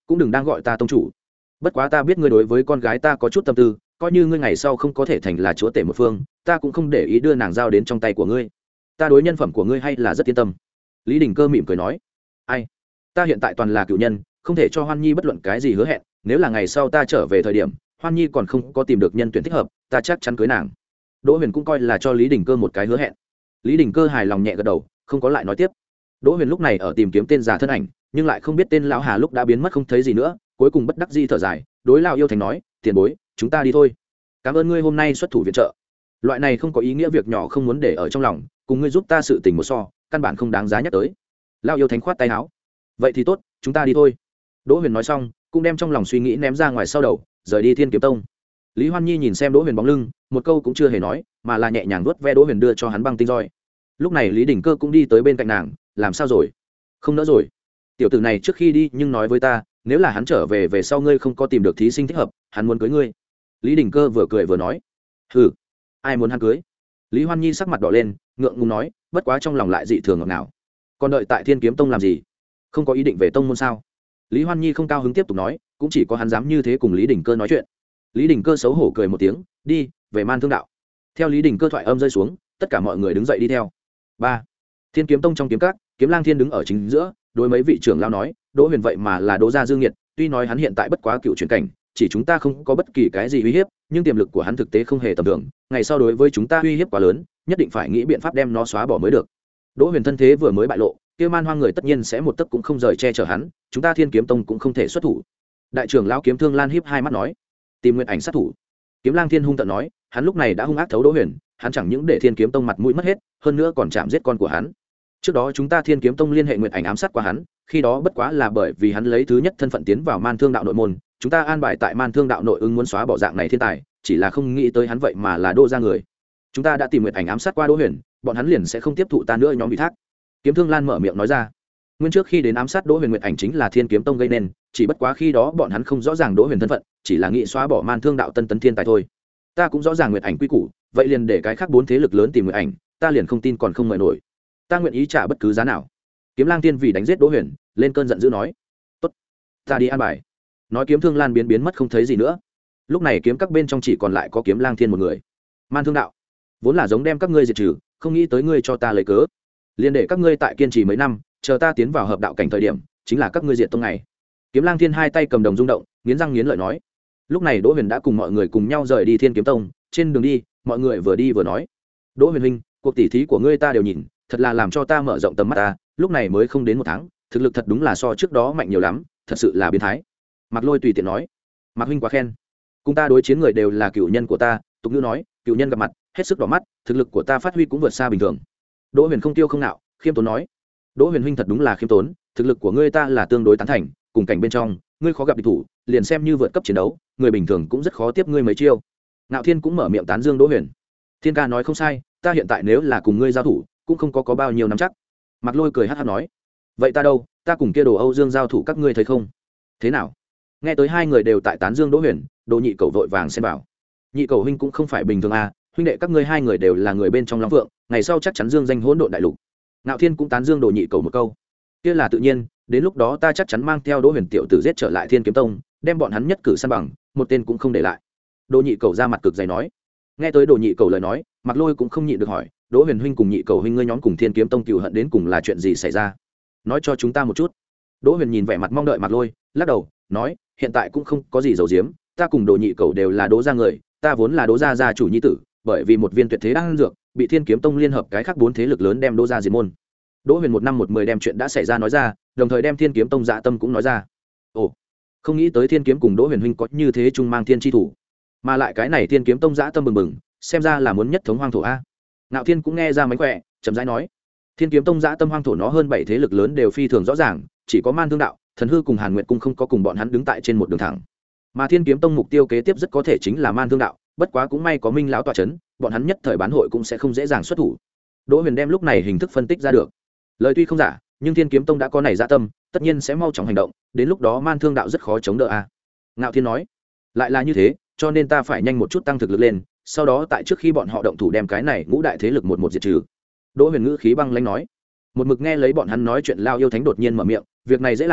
cũng đừng đang gọi ta tông chủ. Bất quá ta biết ngươi đối với con gái ta có chút tâm tư, coi như ngươi ngày sau không có thể thành là chúa tể một phương, ta cũng không để ý đưa nàng giao đến trong tay của ngươi. Ta đối nhân phẩm của ngươi hay là rất yên tâm. Lý Đình Cơ mỉm cười nói. Ai, ta hiện tại toàn là cựu nhân, không thể cho Hoan Nhi bất luận cái gì hứa hẹn, nếu là ngày sau ta trở về thời điểm Hoan Nhi còn không có tìm được nhân tuyển thích hợp, ta chắc chắn cưới nàng. Đỗ Huyền cũng coi là cho Lý Đình Cơ một cái hứa hẹn. Lý Đình Cơ hài lòng nhẹ gật đầu, không có lại nói tiếp. Đỗ Huyền lúc này ở tìm kiếm tên già thân ảnh, nhưng lại không biết tên lão Hà lúc đã biến mất không thấy gì nữa, cuối cùng bất đắc dĩ thở dài, đối lão yêu thành nói, tiền bối, chúng ta đi thôi. Cảm ơn ngươi hôm nay xuất thủ viện trợ. Loại này không có ý nghĩa việc nhỏ không muốn để ở trong lòng, cùng ngươi giúp ta sự tình một so, căn bản không đáng giá nhắc tới. Lão yêu thánh khoát tay áo. Vậy thì tốt, chúng ta đi thôi. Đỗ Huyền nói xong, cũng đem trong lòng suy nghĩ ném ra ngoài sau đầu, rời đi Thiên Kiếm Tông. Lý Hoan Nhi nhìn xem Đỗ Huyền bóng lưng, một câu cũng chưa hề nói, mà là nhẹ nhàng vuốt ve Đỗ Huyền đưa cho hắn băng tinh roi. Lúc này Lý Đình Cơ cũng đi tới bên cạnh nàng, làm sao rồi? Không nỡ rồi. Tiểu tử này trước khi đi nhưng nói với ta, nếu là hắn trở về về sau ngươi không có tìm được thí sinh thích hợp, hắn muốn cưới ngươi. Lý Đình Cơ vừa cười vừa nói. Hừ, ai muốn hắn cưới? Lý Hoan Nhi sắc mặt đỏ lên, ngượng ngùng nói, bất quá trong lòng lại dị thường ngọt ngào. Còn đợi tại Thiên Kiếm Tông làm gì? Không có ý định về tông môn sao? Lý Hoan Nhi không cao hứng tiếp tục nói, cũng chỉ có hắn dám như thế cùng Lý Đình Cơ nói chuyện. Lý Đình Cơ xấu hổ cười một tiếng, đi về Man Thương Đạo. Theo Lý Đình Cơ thoại âm rơi xuống, tất cả mọi người đứng dậy đi theo. Ba, Thiên Kiếm Tông trong kiếm các, Kiếm Lang Thiên đứng ở chính giữa, đối mấy vị trưởng lão nói, Đỗ Huyền vậy mà là Đỗ gia Dương Nghiệt, tuy nói hắn hiện tại bất quá cựu chuyển cảnh, chỉ chúng ta không có bất kỳ cái gì uy hiếp, nhưng tiềm lực của hắn thực tế không hề tầm thường, ngày sau đối với chúng ta uy hiếp quá lớn, nhất định phải nghĩ biện pháp đem nó xóa bỏ mới được. Đỗ Huyền thân thế vừa mới bại lộ, kia Man Hoang người tất nhiên sẽ một tấc cũng không rời che chở hắn, chúng ta Thiên Kiếm Tông cũng không thể xuất thủ. Đại trưởng lão Kiếm Thương Lan híp hai mắt nói, tìm Nguyệt Ảnh sát thủ. Kiếm Lang Thiên hung tợn nói, hắn lúc này đã hung ác thấu Đỗ Huyền, hắn chẳng những để Thiên Kiếm Tông mặt mũi mất hết, hơn nữa còn chạm giết con của hắn. Trước đó chúng ta Thiên Kiếm Tông liên hệ Nguyệt Ảnh ám sát qua hắn, khi đó bất quá là bởi vì hắn lấy thứ nhất thân phận tiến vào Man Thương Đạo nội môn, chúng ta an bài tại Man Thương Đạo nội ứng muốn xóa bỏ dạng này thiên tài, chỉ là không nghĩ tới hắn vậy mà là Đỗ gia người. Chúng ta đã tìm Nguyệt Ảnh ám sát qua Đỗ Huyền, bọn hắn liền sẽ không tiếp thụ ta nữa nhóm ủy thác. Kiếm Thương Lan mở miệng nói ra. Nguyên trước khi đến ám sát Đỗ Huyền, Nguyệt Ảnh chính là Thiên Kiếm Tông gây nên, chỉ bất quá khi đó bọn hắn không rõ ràng Đỗ Huyền thân phận, chỉ là nghĩ xóa bỏ Man Thương Đạo tân tấn thiên tài thôi. Ta cũng rõ ràng Nguyệt Ảnh quy củ, vậy liền để cái khác bốn thế lực lớn tìm Nguyệt Ảnh, ta liền không tin còn không mời nổi. Ta nguyện ý trả bất cứ giá nào. Kiếm Lang Tiên vì đánh giết Đỗ Huyền, lên cơn giận dữ nói, tốt, ta đi an bài. Nói Kiếm Thương Lan biến biến mất không thấy gì nữa. Lúc này kiếm các bên trong chỉ còn lại có Kiếm Lang Thiên một người. Man Thương Đạo vốn là giống đem các ngươi diệt trừ, không nghĩ tới ngươi cho ta lấy cớ, liền để các ngươi tại kiên trì mấy năm, chờ ta tiến vào hợp đạo cảnh thời điểm, chính là các ngươi diệt tông này. Kiếm Lang Thiên hai tay cầm đồng rung động, nghiến răng nghiến lợi nói. Lúc này Đỗ Huyền đã cùng mọi người cùng nhau rời đi Thiên Kiếm Tông, trên đường đi, mọi người vừa đi vừa nói, Đỗ Huyền huynh, cuộc tỉ thí của ngươi ta đều nhìn, thật là làm cho ta mở rộng tầm mắt ta, lúc này mới không đến một tháng, thực lực thật đúng là so trước đó mạnh nhiều lắm, thật sự là biến thái. Mạc Lôi tùy tiện nói, Mạc huynh quá khen, cùng ta đối chiến người đều là cựu nhân của ta, tục ngữ nói, cựu nhân gặp mặt, hết sức đỏ mắt, thực lực của ta phát huy cũng vượt xa bình thường. Đỗ Huyền không tiêu không nạo, khiêm tốn nói, Đỗ Huyền huynh thật đúng là khiêm tốn, thực lực của ngươi ta là tương đối tán thành, cùng cảnh bên trong, ngươi khó gặp địch thủ, liền xem như vượt cấp chiến đấu, người bình thường cũng rất khó tiếp ngươi mấy chiêu. Ngạo Thiên cũng mở miệng tán dương Đỗ Huyền. Thiên ca nói không sai, ta hiện tại nếu là cùng ngươi giao thủ, cũng không có có bao nhiêu nắm chắc. Mạc Lôi cười hắt hắt nói, vậy ta đâu, ta cùng kia Đồ Âu Dương giao thủ các ngươi thấy không? Thế nào? Nghe tới hai người đều tại tán dương Đỗ Huyền, Đồ Nhị Cầu vội vàng xen vào. Nhị Cầu huynh cũng không phải bình thường à, huynh đệ các ngươi hai người đều là người bên trong Long Vượng, ngày sau chắc chắn dương danh hỗn độn đại lục. Ngạo Thiên cũng tán dương Đồ Nhị Cầu một câu. Kia là tự nhiên, đến lúc đó ta chắc chắn mang theo Đỗ Huyền tiểu tử giết trở lại Thiên Kiếm Tông, đem bọn hắn nhất cử san bằng, một tên cũng không để lại. Đồ Nhị Cầu ra mặt cực dày nói. Nghe tới Đồ Nhị Cầu lời nói, Mạc Lôi cũng không nhịn được hỏi, Đỗ Huyền huynh cùng Nhị Cầu huynh ngươi nhóm cùng Thiên Kiếm Tông cừu hận đến cùng là chuyện gì xảy ra? Nói cho chúng ta một chút. Đỗ Huyền nhìn vẻ mặt mong đợi Mạc Lôi, lắc đầu, nói, hiện tại cũng không có gì giấu giếm, ta cùng Đồ Nhị Cầu đều là Đỗ gia người, ta vốn là Đỗ gia gia chủ nhi tử, bởi vì một viên tuyệt thế đan dược, bị Thiên Kiếm Tông liên hợp cái khác bốn thế lực lớn đem Đỗ gia diệt môn. Đỗ Huyền một năm một mười đem chuyện đã xảy ra nói ra, đồng thời đem Thiên Kiếm Tông dạ tâm cũng nói ra. Ồ, không nghĩ tới Thiên Kiếm cùng Đỗ Huyền huynh có như thế chung mang thiên chi thủ, mà lại cái này Thiên Kiếm Tông dạ tâm bừng bừng, xem ra là muốn nhất thống hoang thổ a. Ngạo Thiên cũng nghe ra mánh khỏe, chậm rãi nói, Thiên Kiếm Tông dạ tâm hoang thổ nó hơn bảy thế lực lớn đều phi thường rõ ràng, chỉ có Man Thương Đạo, Thần Hư cùng Hàn Nguyệt cung không có cùng bọn hắn đứng tại trên một đường thẳng, mà Thiên Kiếm Tông mục tiêu kế tiếp rất có thể chính là Man Thương Đạo, bất quá cũng may có Minh lão tọa chấn, bọn hắn nhất thời bán hội cũng sẽ không dễ dàng xuất thủ. Đỗ Huyền đem lúc này hình thức phân tích ra được, lời tuy không giả, nhưng Thiên Kiếm Tông đã có này dạ tâm, tất nhiên sẽ mau chóng hành động, đến lúc đó Man Thương Đạo rất khó chống đỡ a. Ngạo Thiên nói, lại là như thế, cho nên ta phải nhanh một chút tăng thực lực lên, sau đó tại trước khi bọn họ động thủ đem cái này ngũ đại thế lực một một diệt trừ. Đỗ Huyền ngữ khí băng lãnh nói. Một mực nghe lấy bọn hắn nói chuyện, Lao Yêu Thánh đột nhiên mở miệng, việc này dễ làm,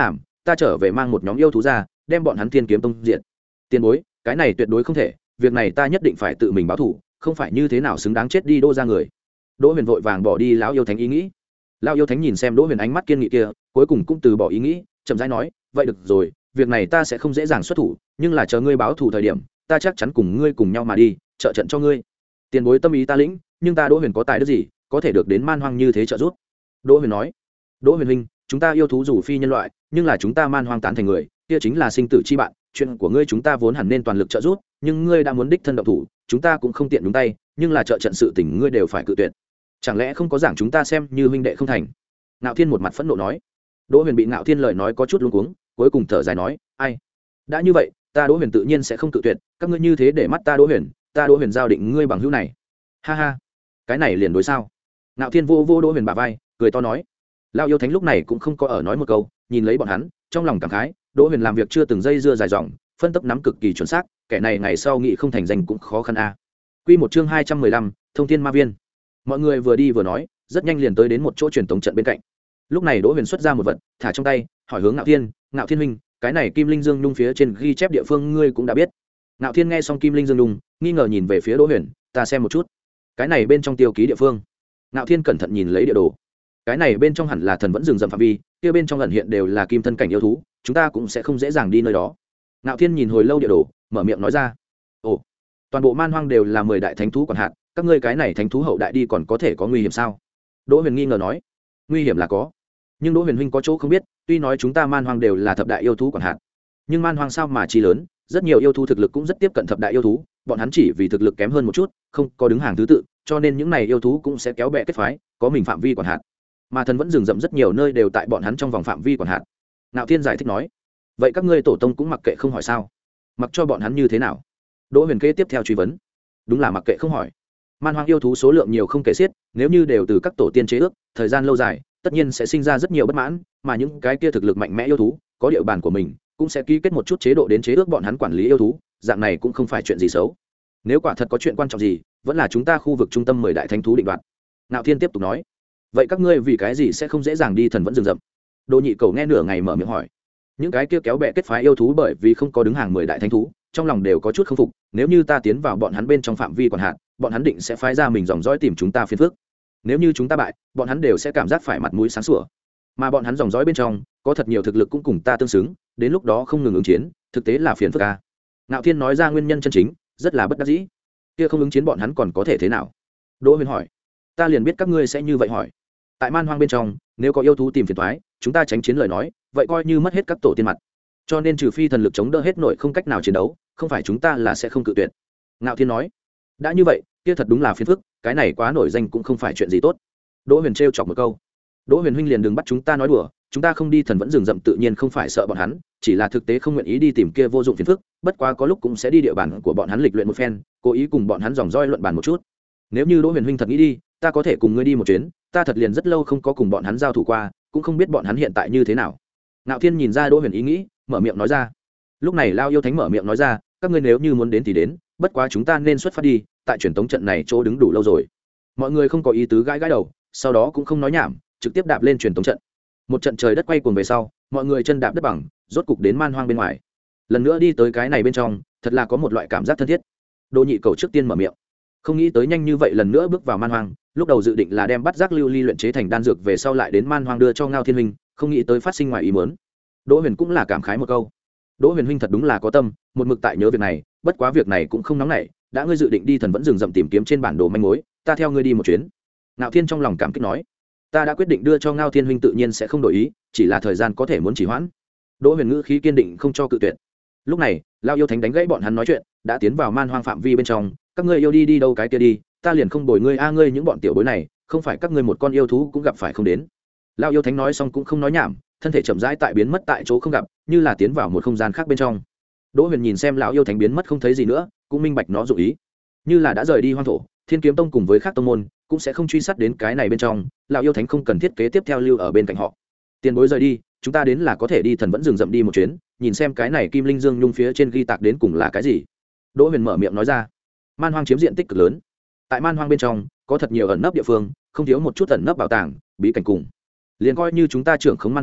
ta trở về mang một nhóm yêu thú ra đem bọn hắn thiên kiếm tông diện. Tiền bối, cái này tuyệt đối không thể, việc này ta nhất định phải tự mình báo thù, không phải như thế nào xứng đáng chết đi Đỗ ra người. Đỗ Huyền vội vàng bỏ đi lão yêu thánh ý nghĩ. Lão yêu thánh nhìn xem Đỗ Huyền ánh mắt kiên nghị kia, cuối cùng cũng từ bỏ ý nghĩ, chậm rãi nói, vậy được rồi, việc này ta sẽ không dễ dàng xuất thủ, nhưng là chờ ngươi báo thù thời điểm, ta chắc chắn cùng ngươi cùng nhau mà đi, trợ trận cho ngươi. Tiền bối tâm ý ta lĩnh, nhưng ta Đỗ Huyền có tài đức gì, có thể được đến man hoang như thế trợ giúp? Đỗ Huyền nói. Đỗ Huyền huynh, chúng ta yêu thú dù phi nhân loại, nhưng là chúng ta man hoang tán thành người, kia chính là sinh tử chi bạn, chuyện của ngươi chúng ta vốn hẳn nên toàn lực trợ giúp, nhưng ngươi đã muốn đích thân động thủ, chúng ta cũng không tiện đúng tay, nhưng là trợ trận sự tình ngươi đều phải cự tuyệt. Chẳng lẽ không có giảng chúng ta xem như huynh đệ không thành? Ngạo Thiên một mặt phẫn nộ nói. Đỗ Huyền bị Ngạo Thiên lời nói có chút luống cuống, cuối cùng thở dài nói, ai, đã như vậy, ta Đỗ Huyền tự nhiên sẽ không cự tuyệt, các ngươi như thế để mắt ta Đỗ Huyền, ta Đỗ Huyền giao định ngươi bằng hữu này. Ha ha, cái này liền đối sao? Ngạo Thiên vô vô Đỗ Huyền bả vai, cười to nói. Lão yêu thánh lúc này cũng không có ở nói một câu, nhìn lấy bọn hắn, trong lòng cảm khái, Đỗ Huyền làm việc chưa từng dây dưa dài dòng, phân tốc nắm cực kỳ chuẩn xác, kẻ này ngày sau nghị không thành danh cũng khó khăn a. Quy một chương hai trăm mười lăm, Thông Thiên Ma Viên. Mọi người vừa đi vừa nói, rất nhanh liền tới đến một chỗ truyền tống trận bên cạnh. Lúc này Đỗ Huyền xuất ra một vật, thả trong tay, hỏi hướng Ngạo Thiên, Ngạo Thiên huynh, cái này Kim Linh Dương Nhung phía trên ghi chép địa phương ngươi cũng đã biết. Ngạo Thiên nghe xong Kim Linh Dương Nhung, nghi ngờ nhìn về phía Đỗ Huyền, ta xem một chút. Cái này bên trong tiêu ký địa phương. Ngạo Thiên cẩn thận nhìn lấy địa đồ. Cái này bên trong hẳn là thần vẫn rừng rậm phạm vi, kia bên trong ẩn hiện đều là kim thân cảnh yêu thú, chúng ta cũng sẽ không dễ dàng đi nơi đó. Ngạo Thiên nhìn hồi lâu địa đồ, mở miệng nói ra, ồ, toàn bộ man hoang đều là mười đại thánh thú quản hạt, các ngươi cái này thánh thú hậu đại đi còn có thể có nguy hiểm sao? Đỗ Huyền nghi ngờ nói. Nguy hiểm là có, nhưng Đỗ Huyền huynh có chỗ không biết, tuy nói chúng ta man hoang đều là thập đại yêu thú quản hạt, nhưng man hoang sao mà chi lớn, rất nhiều yêu thú thực lực cũng rất tiếp cận thập đại yêu thú, bọn hắn chỉ vì thực lực kém hơn một chút, không có đứng hàng thứ tự, cho nên những này yêu thú cũng sẽ kéo bè kết phái, có mình phạm vi quản hạt. Mà thần vẫn rừng rậm rất nhiều nơi đều tại bọn hắn trong vòng phạm vi quản hạt. Ngạo Thiên giải thích nói, vậy các ngươi tổ tông cũng mặc kệ không hỏi sao? Mặc cho bọn hắn như thế nào? Đỗ Huyền kế tiếp theo truy vấn. Đúng là mặc kệ không hỏi. Man hoang yêu thú số lượng nhiều không kể xiết, nếu như đều từ các tổ tiên chế ước, thời gian lâu dài, tất nhiên sẽ sinh ra rất nhiều bất mãn, mà những cái kia thực lực mạnh mẽ yêu thú, có địa bàn của mình, cũng sẽ ký kết một chút chế độ đến chế ước bọn hắn quản lý yêu thú, dạng này cũng không phải chuyện gì xấu. Nếu quả thật có chuyện quan trọng gì, vẫn là chúng ta khu vực trung tâm mười đại thánh thú định đoạt. Ngạo Thiên tiếp tục nói, vậy các ngươi vì cái gì sẽ không dễ dàng đi thần vẫn rừng rậm? Đỗ Nhị Cầu nghe nửa ngày mở miệng hỏi. Những cái kia kéo bè kết phái yêu thú bởi vì không có đứng hàng mười đại thánh thú, trong lòng đều có chút không phục, nếu như ta tiến vào bọn hắn bên trong phạm vi quản hạt, bọn hắn định sẽ phái ra mình dòng dõi tìm chúng ta phiền phức. Nếu như chúng ta bại, bọn hắn đều sẽ cảm giác phải mặt mũi sáng sủa. Mà bọn hắn dòng dõi bên trong có thật nhiều thực lực cũng cùng ta tương xứng, đến lúc đó không ngừng ứng chiến, thực tế là phiền phức a. Ngạo Thiên nói ra nguyên nhân chân chính, rất là bất đắc dĩ. Kia không ứng chiến bọn hắn còn có thể thế nào? Đỗ Huyền hỏi. Ta liền biết các ngươi sẽ như vậy hỏi. Tại man hoang bên trong, nếu có yêu thú tìm phiền toái, chúng ta tránh chiến lời nói, vậy coi như mất hết các tổ tiên mặt. Cho nên trừ phi thần lực chống đỡ hết nội không cách nào chiến đấu, không phải chúng ta là sẽ không cự tuyệt. Ngạo Thiên nói. Đã như vậy, kia thật đúng là phiền phức, cái này quá nổi danh cũng không phải chuyện gì tốt. Đỗ Huyền trêu chọc một câu. Đỗ Huyền huynh liền đừng bắt chúng ta nói đùa, chúng ta không đi thần vẫn rừng rậm tự nhiên không phải sợ bọn hắn, chỉ là thực tế không nguyện ý đi tìm kia vô dụng phiền phức, bất quá có lúc cũng sẽ đi địa bàn của bọn hắn lịch luyện một phen, cố ý cùng bọn hắn dòng roi luận bàn một chút. Nếu như Đỗ Huyền huynh thật nghĩ đi, ta có thể cùng ngươi đi một chuyến, ta thật liền rất lâu không có cùng bọn hắn giao thủ qua, cũng không biết bọn hắn hiện tại như thế nào. Ngạo Thiên nhìn ra Đỗ Huyền ý nghĩ, mở miệng nói ra. Lúc này Lao Yêu Thánh mở miệng nói ra, các ngươi nếu như muốn đến thì đến, bất quá chúng ta nên xuất phát đi, tại truyền tống trận này chỗ đứng đủ lâu rồi. Mọi người không có ý tứ gãi gãi đầu, sau đó cũng không nói nhảm, trực tiếp đạp lên truyền tống trận. Một trận trời đất quay cuồng về sau, mọi người chân đạp đất bằng, rốt cục đến man hoang bên ngoài. Lần nữa đi tới cái này bên trong, thật là có một loại cảm giác thân thiết. Đỗ Nhị Cầu trước tiên mở miệng, không nghĩ tới nhanh như vậy lần nữa bước vào man hoang, lúc đầu dự định là đem bắt giác lưu ly luyện chế thành đan dược về sau lại đến man hoang đưa cho Ngao Thiên huynh, không nghĩ tới phát sinh ngoài ý muốn. Đỗ Huyền cũng là cảm khái một câu. Đỗ Huyền huynh thật đúng là có tâm, một mực tại nhớ việc này, bất quá việc này cũng không nóng nảy, đã ngươi dự định đi thần vẫn rừng rậm tìm kiếm trên bản đồ manh mối, ta theo ngươi đi một chuyến. Ngạo Thiên trong lòng cảm kích nói, ta đã quyết định đưa cho Ngao Thiên huynh tự nhiên sẽ không đổi ý, chỉ là thời gian có thể muốn trì hoãn. Đỗ Huyền ngữ khí kiên định không cho cự tuyệt. Lúc này, Lao Yêu Thánh đánh gãy bọn hắn nói chuyện, đã tiến vào man hoang phạm vi bên trong, các ngươi yêu đi đi đâu cái kia đi, ta liền không bồi ngươi a ngươi những bọn tiểu bối này, không phải các ngươi một con yêu thú cũng gặp phải không đến. Lao Yêu Thánh nói xong cũng không nói nhảm, thân thể chậm rãi tại biến mất tại chỗ không gặp, như là tiến vào một không gian khác bên trong. Đỗ Huyền nhìn xem lão yêu thánh biến mất không thấy gì nữa, cũng minh bạch nó dụng ý, như là đã rời đi hoang thổ, Thiên Kiếm Tông cùng với các tông môn cũng sẽ không truy sát đến cái này bên trong, lão yêu thánh không cần thiết kế tiếp theo lưu ở bên cạnh họ. Tiền bối rời đi, chúng ta đến là có thể đi thần vẫn rừng rậm đi một chuyến, nhìn xem cái này Kim Linh Dương Nhung phía trên ghi tạc đến cùng là cái gì. Đỗ Huyền mở miệng nói ra. Man hoang chiếm diện tích cực lớn, tại man hoang bên trong có thật nhiều ẩn nấp địa phương, không thiếu một chút ẩn nấp bảo tàng bí cảnh cùng. Liền coi như chúng ta trưởng khống man hoang,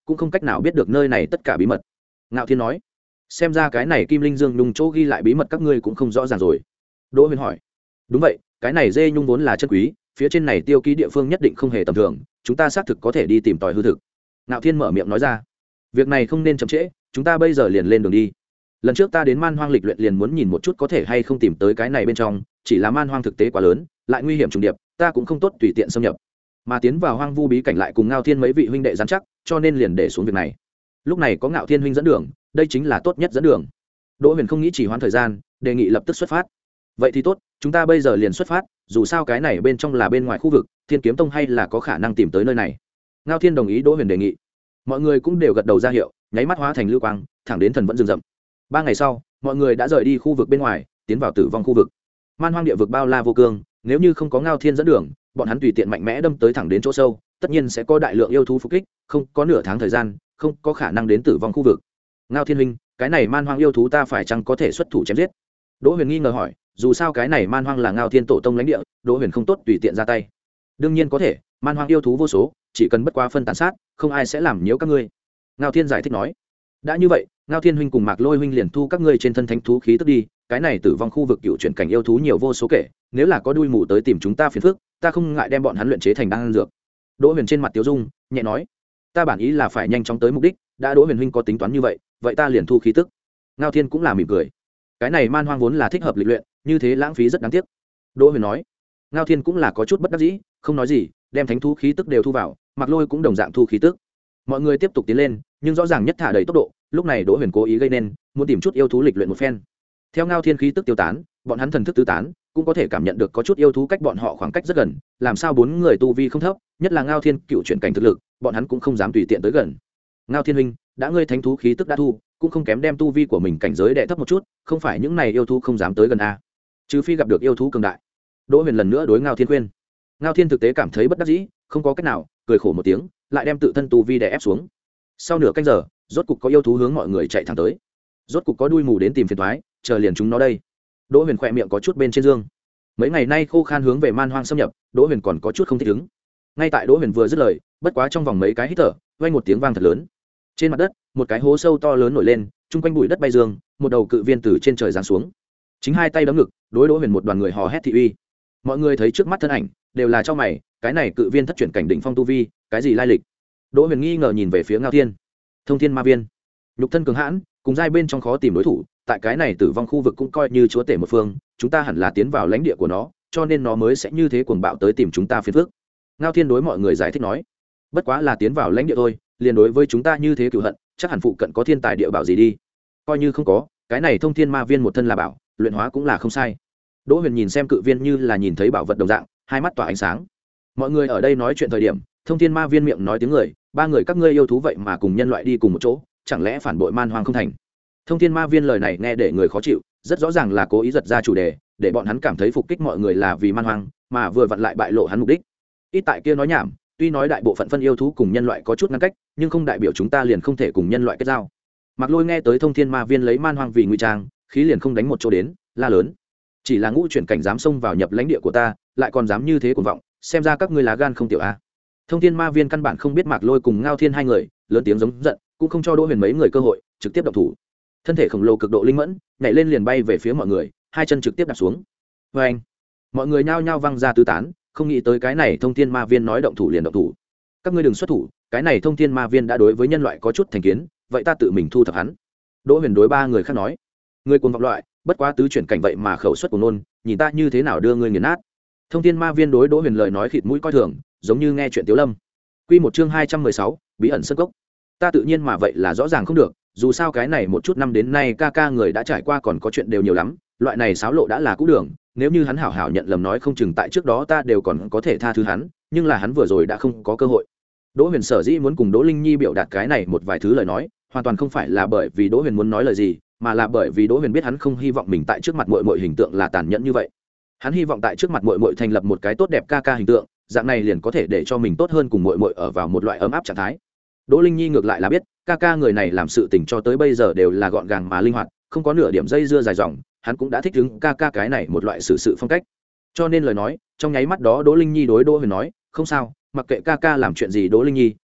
cũng không cách nào biết được nơi này tất cả bí mật. Ngạo Thiên nói, xem ra cái này Kim Linh Dương Nhung chỗ ghi lại bí mật các ngươi cũng không rõ ràng rồi. Đỗ Huyền hỏi, đúng vậy, cái này dê nhung vốn là chân quý, phía trên này tiêu ký địa phương nhất định không hề tầm thường, chúng ta xác thực có thể đi tìm tòi hư thực. Ngạo Thiên mở miệng nói ra, việc này không nên chậm trễ, chúng ta bây giờ liền lên đường đi. Lần trước ta đến man hoang lịch luyện liền muốn nhìn một chút có thể hay không tìm tới cái này bên trong, chỉ là man hoang thực tế quá lớn, lại nguy hiểm trùng điệp, ta cũng không tốt tùy tiện xâm nhập, mà tiến vào hoang vu bí cảnh lại cùng Ngao Thiên mấy vị huynh đệ giám chắc, cho nên liền để xuống việc này. Lúc này có Ngạo Thiên huynh dẫn đường, đây chính là tốt nhất dẫn đường. Đỗ Huyền không nghĩ chỉ hoãn thời gian, đề nghị lập tức xuất phát. Vậy thì tốt, chúng ta bây giờ liền xuất phát, dù sao cái này bên trong là bên ngoài khu vực, Thiên Kiếm Tông hay là có khả năng tìm tới nơi này. Ngao Thiên đồng ý Đỗ Huyền đề nghị. Mọi người cũng đều gật đầu ra hiệu, nháy mắt hóa thành lưu quang, thẳng đến thần vẫn rừng rậm. Ba ngày sau, mọi người đã rời đi khu vực bên ngoài, tiến vào tử vong khu vực. Man hoang địa vực bao la vô cương, nếu như không có Ngao Thiên dẫn đường, bọn hắn tùy tiện mạnh mẽ đâm tới thẳng đến chỗ sâu, tất nhiên sẽ có đại lượng yêu thú phục kích, không có nửa tháng thời gian, không có khả năng đến tử vong khu vực. Ngao Thiên huynh, cái này man hoang yêu thú ta phải chăng có thể xuất thủ chém giết? Đỗ Huyền nghi ngờ hỏi, dù sao cái này man hoang là Ngao Thiên tổ tông lãnh địa, Đỗ Huyền không tốt tùy tiện ra tay. Đương nhiên có thể, man hoang yêu thú vô số, chỉ cần bất quá phân tàn sát, không ai sẽ làm nhiễu các ngươi. Ngao Thiên giải thích nói, đã như vậy, Ngao Thiên huynh cùng Mạc Lôi huynh liền thu các ngươi trên thân thánh thú khí tức đi, cái này tử vong khu vực cựu chuyển cảnh yêu thú nhiều vô số kể, nếu là có đuôi mù tới tìm chúng ta phiền phức, ta không ngại đem bọn hắn luyện chế thành đan dược. Đỗ Huyền trên mặt tiêu dung nhẹ nói, ta bản ý là phải nhanh chóng tới mục đích, đã Đỗ Huyền huynh có tính toán như vậy, vậy ta liền thu khí tức. Ngao Thiên cũng là mỉm cười, cái này man hoang vốn là thích hợp lịch luyện, như thế lãng phí rất đáng tiếc. Đỗ Huyền nói. Ngao Thiên cũng là có chút bất đắc dĩ, không nói gì, đem thánh thú khí tức đều thu vào, Mạc Lôi cũng đồng dạng thu khí tức. Mọi người tiếp tục tiến lên, nhưng rõ ràng nhất thả đầy tốc độ, lúc này Đỗ Huyền cố ý gây nên, muốn tìm chút yêu thú lịch luyện một phen. Theo Ngao Thiên khí tức tiêu tán, bọn hắn thần thức tứ tán, cũng có thể cảm nhận được có chút yêu thú cách bọn họ khoảng cách rất gần, làm sao bốn người tu vi không thấp, nhất là Ngao Thiên cựu chuyển cảnh thực lực, bọn hắn cũng không dám tùy tiện tới gần. Ngao Thiên huynh, đã ngươi thánh thú khí tức đã thu, cũng không kém đem tu vi của mình cảnh giới đệ thấp một chút, không phải những này yêu thú không dám tới gần a, trừ phi gặp được yêu thú cường đại. Đỗ Huyền lần nữa đối Ngao Thiên khuyên. Ngao Thiên thực tế cảm thấy bất đắc dĩ, không có cách nào, cười khổ một tiếng, lại đem tự thân tu vi đè ép xuống. Sau nửa canh giờ, rốt cục có yêu thú hướng mọi người chạy thẳng tới. Rốt cục có đuôi mù đến tìm phiền toái, chờ liền chúng nó đây. Đỗ Huyền khỏe miệng có chút bên trên dương. Mấy ngày nay khô khan hướng về man hoang xâm nhập, Đỗ Huyền còn có chút không thích ứng. Ngay tại Đỗ Huyền vừa dứt lời, bất quá trong vòng mấy cái hít thở, vang một tiếng vang thật lớn. Trên mặt đất, một cái hố sâu to lớn nổi lên, chung quanh bụi đất bay dương, một đầu cự viên từ trên trời giáng xuống. Chính hai tay đấm ngực, đối Đỗ Huyền một đoàn người hò hét thị uy. Mọi người thấy trước mắt thân ảnh, đều là cho mày, cái này cự viên thất chuyển cảnh đỉnh phong tu vi, cái gì lai lịch? Đỗ Huyền nghi ngờ nhìn về phía Ngao Thiên. Thông Thiên Ma Viên, nhục thân cường hãn, cùng giai bên trong khó tìm đối thủ, tại cái này tử vong khu vực cũng coi như chúa tể một phương, chúng ta hẳn là tiến vào lãnh địa của nó, cho nên nó mới sẽ như thế cuồng bạo tới tìm chúng ta phiền phức. Ngao Thiên đối mọi người giải thích nói, bất quá là tiến vào lãnh địa thôi, liền đối với chúng ta như thế cửu hận, chắc hẳn phụ cận có thiên tài địa bảo gì đi. Coi như không có, cái này Thông Thiên Ma Viên một thân là bảo, luyện hóa cũng là không sai. Đỗ Huyền nhìn xem cự viên như là nhìn thấy bảo vật đồng dạng, hai mắt tỏa ánh sáng. Mọi người ở đây nói chuyện thời điểm, Thông Thiên Ma Viên miệng nói tiếng người, ba người các ngươi yêu thú vậy mà cùng nhân loại đi cùng một chỗ, chẳng lẽ phản bội man hoang không thành? Thông Thiên Ma Viên lời này nghe để người khó chịu, rất rõ ràng là cố ý giật ra chủ đề, để bọn hắn cảm thấy phục kích mọi người là vì man hoang, mà vừa vặn lại bại lộ hắn mục đích. Ít tại kia nói nhảm, tuy nói đại bộ phận phân yêu thú cùng nhân loại có chút ngăn cách, nhưng không đại biểu chúng ta liền không thể cùng nhân loại kết giao. Mạc Lôi nghe tới Thông Thiên Ma Viên lấy man hoang vì ngụy trang, khí liền không đánh một chỗ đến, la lớn: chỉ là ngũ chuyển cảnh dám xông vào nhập lãnh địa của ta, lại còn dám như thế cuồng vọng, xem ra các ngươi lá gan không tiểu a. Thông Thiên Ma Viên căn bản không biết Mạc Lôi cùng Ngao Thiên hai người, lớn tiếng giống giận, cũng không cho Đỗ Huyền mấy người cơ hội, trực tiếp động thủ. Thân thể khổng lồ cực độ linh mẫn, nhảy lên liền bay về phía mọi người, hai chân trực tiếp đạp xuống. Và anh, mọi người nhao nhao văng ra tứ tán, không nghĩ tới cái này Thông Thiên Ma Viên nói động thủ liền động thủ. Các ngươi đừng xuất thủ, cái này Thông Thiên Ma Viên đã đối với nhân loại có chút thành kiến, vậy ta tự mình thu thập hắn. Đỗ Huyền đối ba người khác nói, ngươi cuồng vọng loại, bất quá tứ chuyển cảnh vậy mà khẩu suất của nôn, nhìn ta như thế nào đưa ngươi nghiền nát. Thông Thiên Ma Viên đối Đỗ Huyền lời nói khịt mũi coi thường, giống như nghe chuyện Tiếu Lâm. Quy một chương hai trăm mười sáu, bí ẩn sơn cốc. Ta tự nhiên mà vậy là rõ ràng không được, dù sao cái này một chút năm đến nay ca ca người đã trải qua còn có chuyện đều nhiều lắm, loại này xáo lộ đã là cũ đường, nếu như hắn hảo hảo nhận lầm nói không chừng tại trước đó ta đều còn có thể tha thứ hắn, nhưng là hắn vừa rồi đã không có cơ hội. Đỗ Huyền sở dĩ muốn cùng Đỗ Linh Nhi biểu đạt cái này một vài thứ lời nói, hoàn toàn không phải là bởi vì Đỗ Huyền muốn nói lời gì, mà là bởi vì Đỗ Huyền biết hắn không hy vọng mình tại trước mặt muội muội hình tượng là tàn nhẫn như vậy. Hắn hy vọng tại trước mặt muội muội thành lập một cái tốt đẹp ca ca hình tượng, dạng này liền có thể để cho mình tốt hơn cùng muội muội ở vào một loại ấm áp trạng thái. Đỗ Linh Nhi ngược lại là biết, ca ca người này làm sự tình cho tới bây giờ đều là gọn gàng mà linh hoạt, không có nửa điểm dây dưa dài dòng, hắn cũng đã thích ứng ca ca cái này một loại xử sự phong cách. Cho nên lời nói, trong nháy mắt đó Đỗ Linh Nhi đối Đỗ Huyền nói, "Không sao, mặc kệ ca ca làm chuyện gì Đỗ Linh Nhi,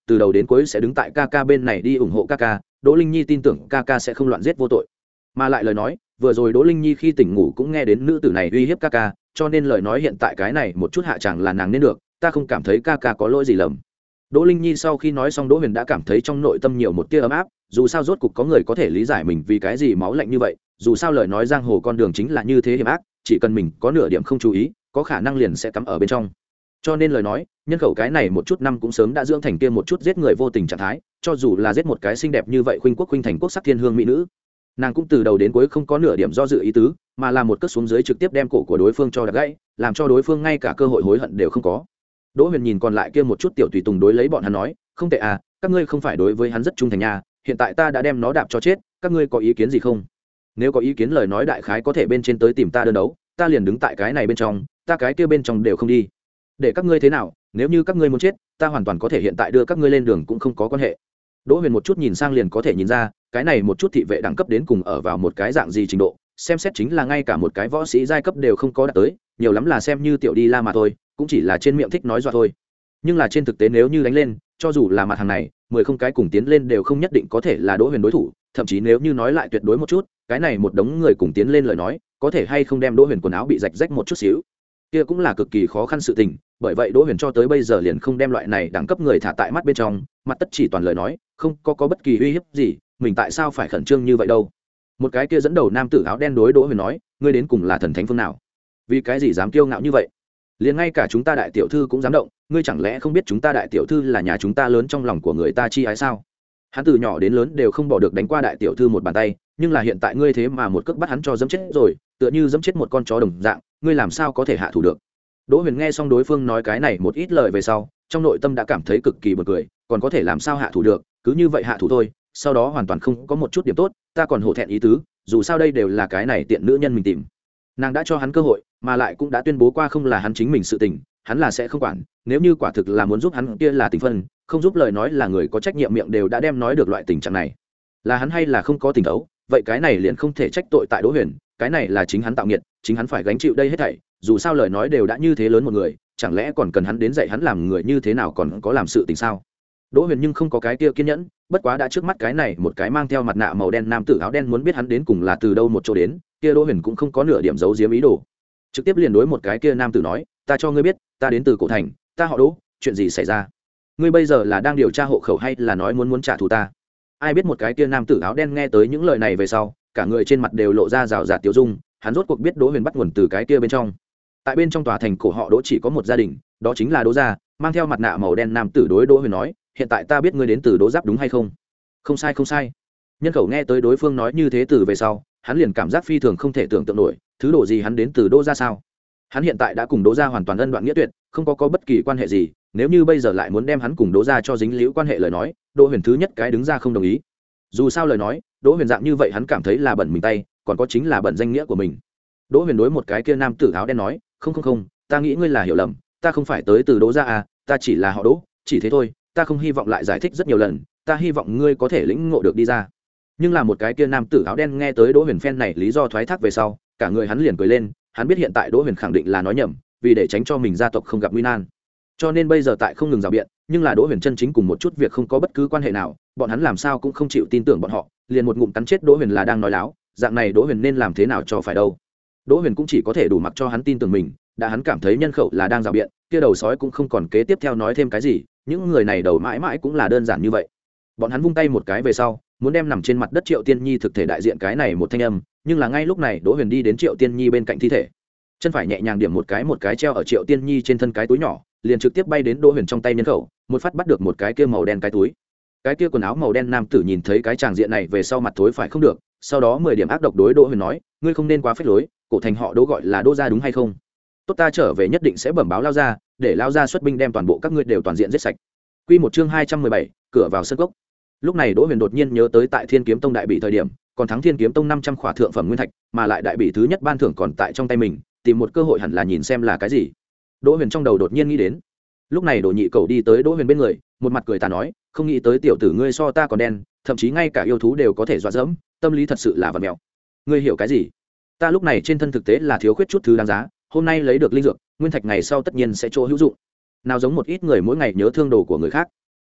từ đầu đến cuối sẽ đứng tại ca ca bên này đi ủng hộ ca ca. Đỗ Linh Nhi tin tưởng ca ca sẽ không loạn giết vô tội. Mà lại lời nói, vừa rồi Đỗ Linh Nhi khi tỉnh ngủ cũng nghe đến nữ tử này uy hiếp ca ca, cho nên lời nói hiện tại cái này một chút hạ chẳng là nàng nên được, ta không cảm thấy ca ca có lỗi gì lầm. Đỗ Linh Nhi sau khi nói xong, Đỗ Huyền đã cảm thấy trong nội tâm nhiều một tia ấm áp, dù sao rốt cục có người có thể lý giải mình vì cái gì máu lạnh như vậy, dù sao lời nói giang hồ con đường chính là như thế hiểm ác, chỉ cần mình có nửa điểm không chú ý, có khả năng liền sẽ cắm ở bên trong. Cho nên lời nói, nhân khẩu cái này một chút năm cũng sớm đã dưỡng thành kia một chút giết người vô tình trạng thái, cho dù là giết một cái xinh đẹp như vậy khuynh quốc khuynh thành quốc sắc thiên hương mỹ nữ, nàng cũng từ đầu đến cuối không có nửa điểm do dự ý tứ, mà là một cước xuống dưới trực tiếp đem cổ của đối phương cho đập gãy, làm cho đối phương ngay cả cơ hội hối hận đều không có. Đỗ Huyền nhìn còn lại kia một chút tiểu tùy tùng đối lấy bọn hắn nói, không tệ à, các ngươi không phải đối với hắn rất trung thành nha, hiện tại ta đã đem nó đạp cho chết, các ngươi có ý kiến gì không? Nếu có ý kiến lời nói đại khái có thể bên trên tới tìm ta đơn đấu, ta liền đứng tại cái này bên trong, ta cái kia bên trong đều không đi. Để các ngươi thế nào, nếu như các ngươi muốn chết, ta hoàn toàn có thể hiện tại đưa các ngươi lên đường cũng không có quan hệ. Đỗ Huyền một chút nhìn sang liền có thể nhìn ra, cái này một chút thị vệ đẳng cấp đến cùng ở vào một cái dạng gì trình độ, xem xét chính là ngay cả một cái võ sĩ giai cấp đều không có đạt tới, nhiều lắm là xem như tiểu đi la mà thôi, cũng chỉ là trên miệng thích nói dọa thôi. Nhưng là trên thực tế nếu như đánh lên, cho dù là mặt hàng này, mười không cái cùng tiến lên đều không nhất định có thể là Đỗ Huyền đối thủ, thậm chí nếu như nói lại tuyệt đối một chút, cái này một đống người cùng tiến lên lời nói, có thể hay không đem Đỗ Huyền quần áo bị rạch rách một chút xíu, kia cũng là cực kỳ khó khăn sự tình, bởi vậy Đỗ Huyền cho tới bây giờ liền không đem loại này đẳng cấp người thả tại mắt bên trong, mặt tất chỉ toàn lời nói, không có có bất kỳ uy hiếp gì, mình tại sao phải khẩn trương như vậy đâu. Một cái kia dẫn đầu nam tử áo đen đối Đỗ Huyền nói, ngươi đến cùng là thần thánh phương nào? Vì cái gì dám kiêu ngạo như vậy? Liền ngay cả chúng ta đại tiểu thư cũng dám động, ngươi chẳng lẽ không biết chúng ta đại tiểu thư là nhà chúng ta lớn trong lòng của người ta chi ái sao? Hắn từ nhỏ đến lớn đều không bỏ được đánh qua đại tiểu thư một bàn tay, nhưng là hiện tại ngươi thế mà một cước bắt hắn cho dẫm chết rồi, tựa như dẫm chết một con chó đồng dạng, ngươi làm sao có thể hạ thủ được? Đỗ Huyền nghe xong đối phương nói cái này một ít lời về sau, trong nội tâm đã cảm thấy cực kỳ buồn cười, còn có thể làm sao hạ thủ được, cứ như vậy hạ thủ thôi, sau đó hoàn toàn không có một chút điểm tốt, ta còn hổ thẹn ý tứ, dù sao đây đều là cái này tiện nữ nhân mình tìm. Nàng đã cho hắn cơ hội, mà lại cũng đã tuyên bố qua không là hắn chính mình sự tình, hắn là sẽ không quản, nếu như quả thực là muốn giúp hắn kia là tình phân, không giúp lời nói là người có trách nhiệm miệng đều đã đem nói được loại tình trạng này. Là hắn hay là không có tình đấu, vậy cái này liền không thể trách tội tại Đỗ Huyền, cái này là chính hắn tạo nghiệt, chính hắn phải gánh chịu đây hết thảy, dù sao lời nói đều đã như thế lớn một người, chẳng lẽ còn cần hắn đến dạy hắn làm người như thế nào còn có làm sự tình sao? Đỗ Huyền nhưng không có cái kia kiên nhẫn, bất quá đã trước mắt cái này một cái mang theo mặt nạ màu đen nam tử áo đen muốn biết hắn đến cùng là từ đâu một chỗ đến, kia Đỗ Huyền cũng không có nửa điểm giấu giếm ý đồ, trực tiếp liền đối một cái kia nam tử nói, ta cho ngươi biết, ta đến từ cổ thành, ta họ Đỗ, chuyện gì xảy ra? Ngươi bây giờ là đang điều tra hộ khẩu hay là nói muốn muốn trả thù ta? Ai biết một cái kia nam tử áo đen nghe tới những lời này về sau, cả người trên mặt đều lộ ra rào rạt tiêu dung, hắn rốt cuộc biết Đỗ Huyền bắt nguồn từ cái kia bên trong. Tại bên trong tòa thành cổ họ Đỗ chỉ có một gia đình, đó chính là Đỗ gia, mang theo mặt nạ màu đen nam tử đối Đỗ Huyền nói, hiện tại ta biết ngươi đến từ Đỗ Giáp đúng hay không? Không sai không sai. Nhân khẩu nghe tới đối phương nói như thế từ về sau, hắn liền cảm giác phi thường không thể tưởng tượng nổi, thứ đồ gì hắn đến từ Đỗ gia sao? Hắn hiện tại đã cùng Đỗ gia hoàn toàn ân đoạn nghĩa tuyệt, không có có bất kỳ quan hệ gì, nếu như bây giờ lại muốn đem hắn cùng Đỗ gia cho dính liễu quan hệ lời nói, Đỗ Huyền thứ nhất cái đứng ra không đồng ý. Dù sao lời nói, Đỗ Huyền dạng như vậy hắn cảm thấy là bẩn mình tay, còn có chính là bẩn danh nghĩa của mình. Đỗ Huyền đối một cái kia nam tử áo đen nói, không không không, ta nghĩ ngươi là hiểu lầm, ta không phải tới từ Đỗ gia à, ta chỉ là họ Đỗ, chỉ thế thôi, ta không hy vọng lại giải thích rất nhiều lần, ta hy vọng ngươi có thể lĩnh ngộ được đi ra. Nhưng là một cái kia nam tử áo đen nghe tới Đỗ Huyền phen này lý do thoái thác về sau, cả người hắn liền cười lên, hắn biết hiện tại Đỗ Huyền khẳng định là nói nhầm, vì để tránh cho mình gia tộc không gặp nguy nan, cho nên bây giờ tại không ngừng rào biện, nhưng là Đỗ Huyền chân chính cùng một chút việc không có bất cứ quan hệ nào, bọn hắn làm sao cũng không chịu tin tưởng bọn họ, liền một ngụm cắn chết Đỗ Huyền là đang nói láo, dạng này Đỗ Huyền nên làm thế nào cho phải đâu. Đỗ Huyền cũng chỉ có thể đủ mặc cho hắn tin tưởng mình, đã hắn cảm thấy nhân khẩu là đang rào biện, kia đầu sói cũng không còn kế tiếp theo nói thêm cái gì, những người này đầu mãi mãi cũng là đơn giản như vậy. Bọn hắn vung tay một cái về sau, muốn đem nằm trên mặt đất Triệu Tiên Nhi thực thể đại diện cái này một thanh âm, nhưng là ngay lúc này Đỗ Huyền đi đến Triệu Tiên Nhi bên cạnh thi thể, chân phải nhẹ nhàng điểm một cái một cái treo ở Triệu Tiên Nhi trên thân cái túi nhỏ, liền trực tiếp bay đến Đỗ Huyền trong tay nhân khẩu, một phát bắt được một cái kia màu đen cái túi. Cái kia quần áo màu đen nam tử nhìn thấy cái tràng diện này về sau mặt thối phải không được, sau đó mười điểm ác độc đối Đỗ Huyền nói, ngươi không nên quá phách lối, cổ thành họ Đỗ gọi là Đỗ gia đúng hay không? Tốt, ta trở về nhất định sẽ bẩm báo lao gia, để lao gia xuất binh đem toàn bộ các ngươi đều toàn diện giết sạch. Quy một chương hai trăm mười bảy, cửa vào sân cốc. Lúc này Đỗ Huyền đột nhiên nhớ tới tại Thiên Kiếm Tông đại bị thời điểm, còn thắng Thiên Kiếm Tông năm trăm khỏa thượng phẩm nguyên thạch, mà lại đại bị thứ nhất ban thưởng còn tại trong tay mình, tìm một cơ hội hẳn là nhìn xem là cái gì. Đỗ Huyền trong đầu đột nhiên nghĩ đến. Lúc này Đỗ Nhị Cầu đi tới Đỗ Huyền bên người, một mặt cười tà nói, không nghĩ tới tiểu tử ngươi so ta còn đen, thậm chí ngay cả yêu thú đều có thể dọa dẫm, tâm lý thật sự là vật mèo. Ngươi hiểu cái gì? Ta lúc này trên thân thực tế là thiếu khuyết chút thứ đáng giá, hôm nay lấy được linh dược, nguyên thạch ngày sau tất nhiên sẽ chỗ hữu dụng. Nào giống một ít người mỗi ngày nhớ thương đồ của người khác.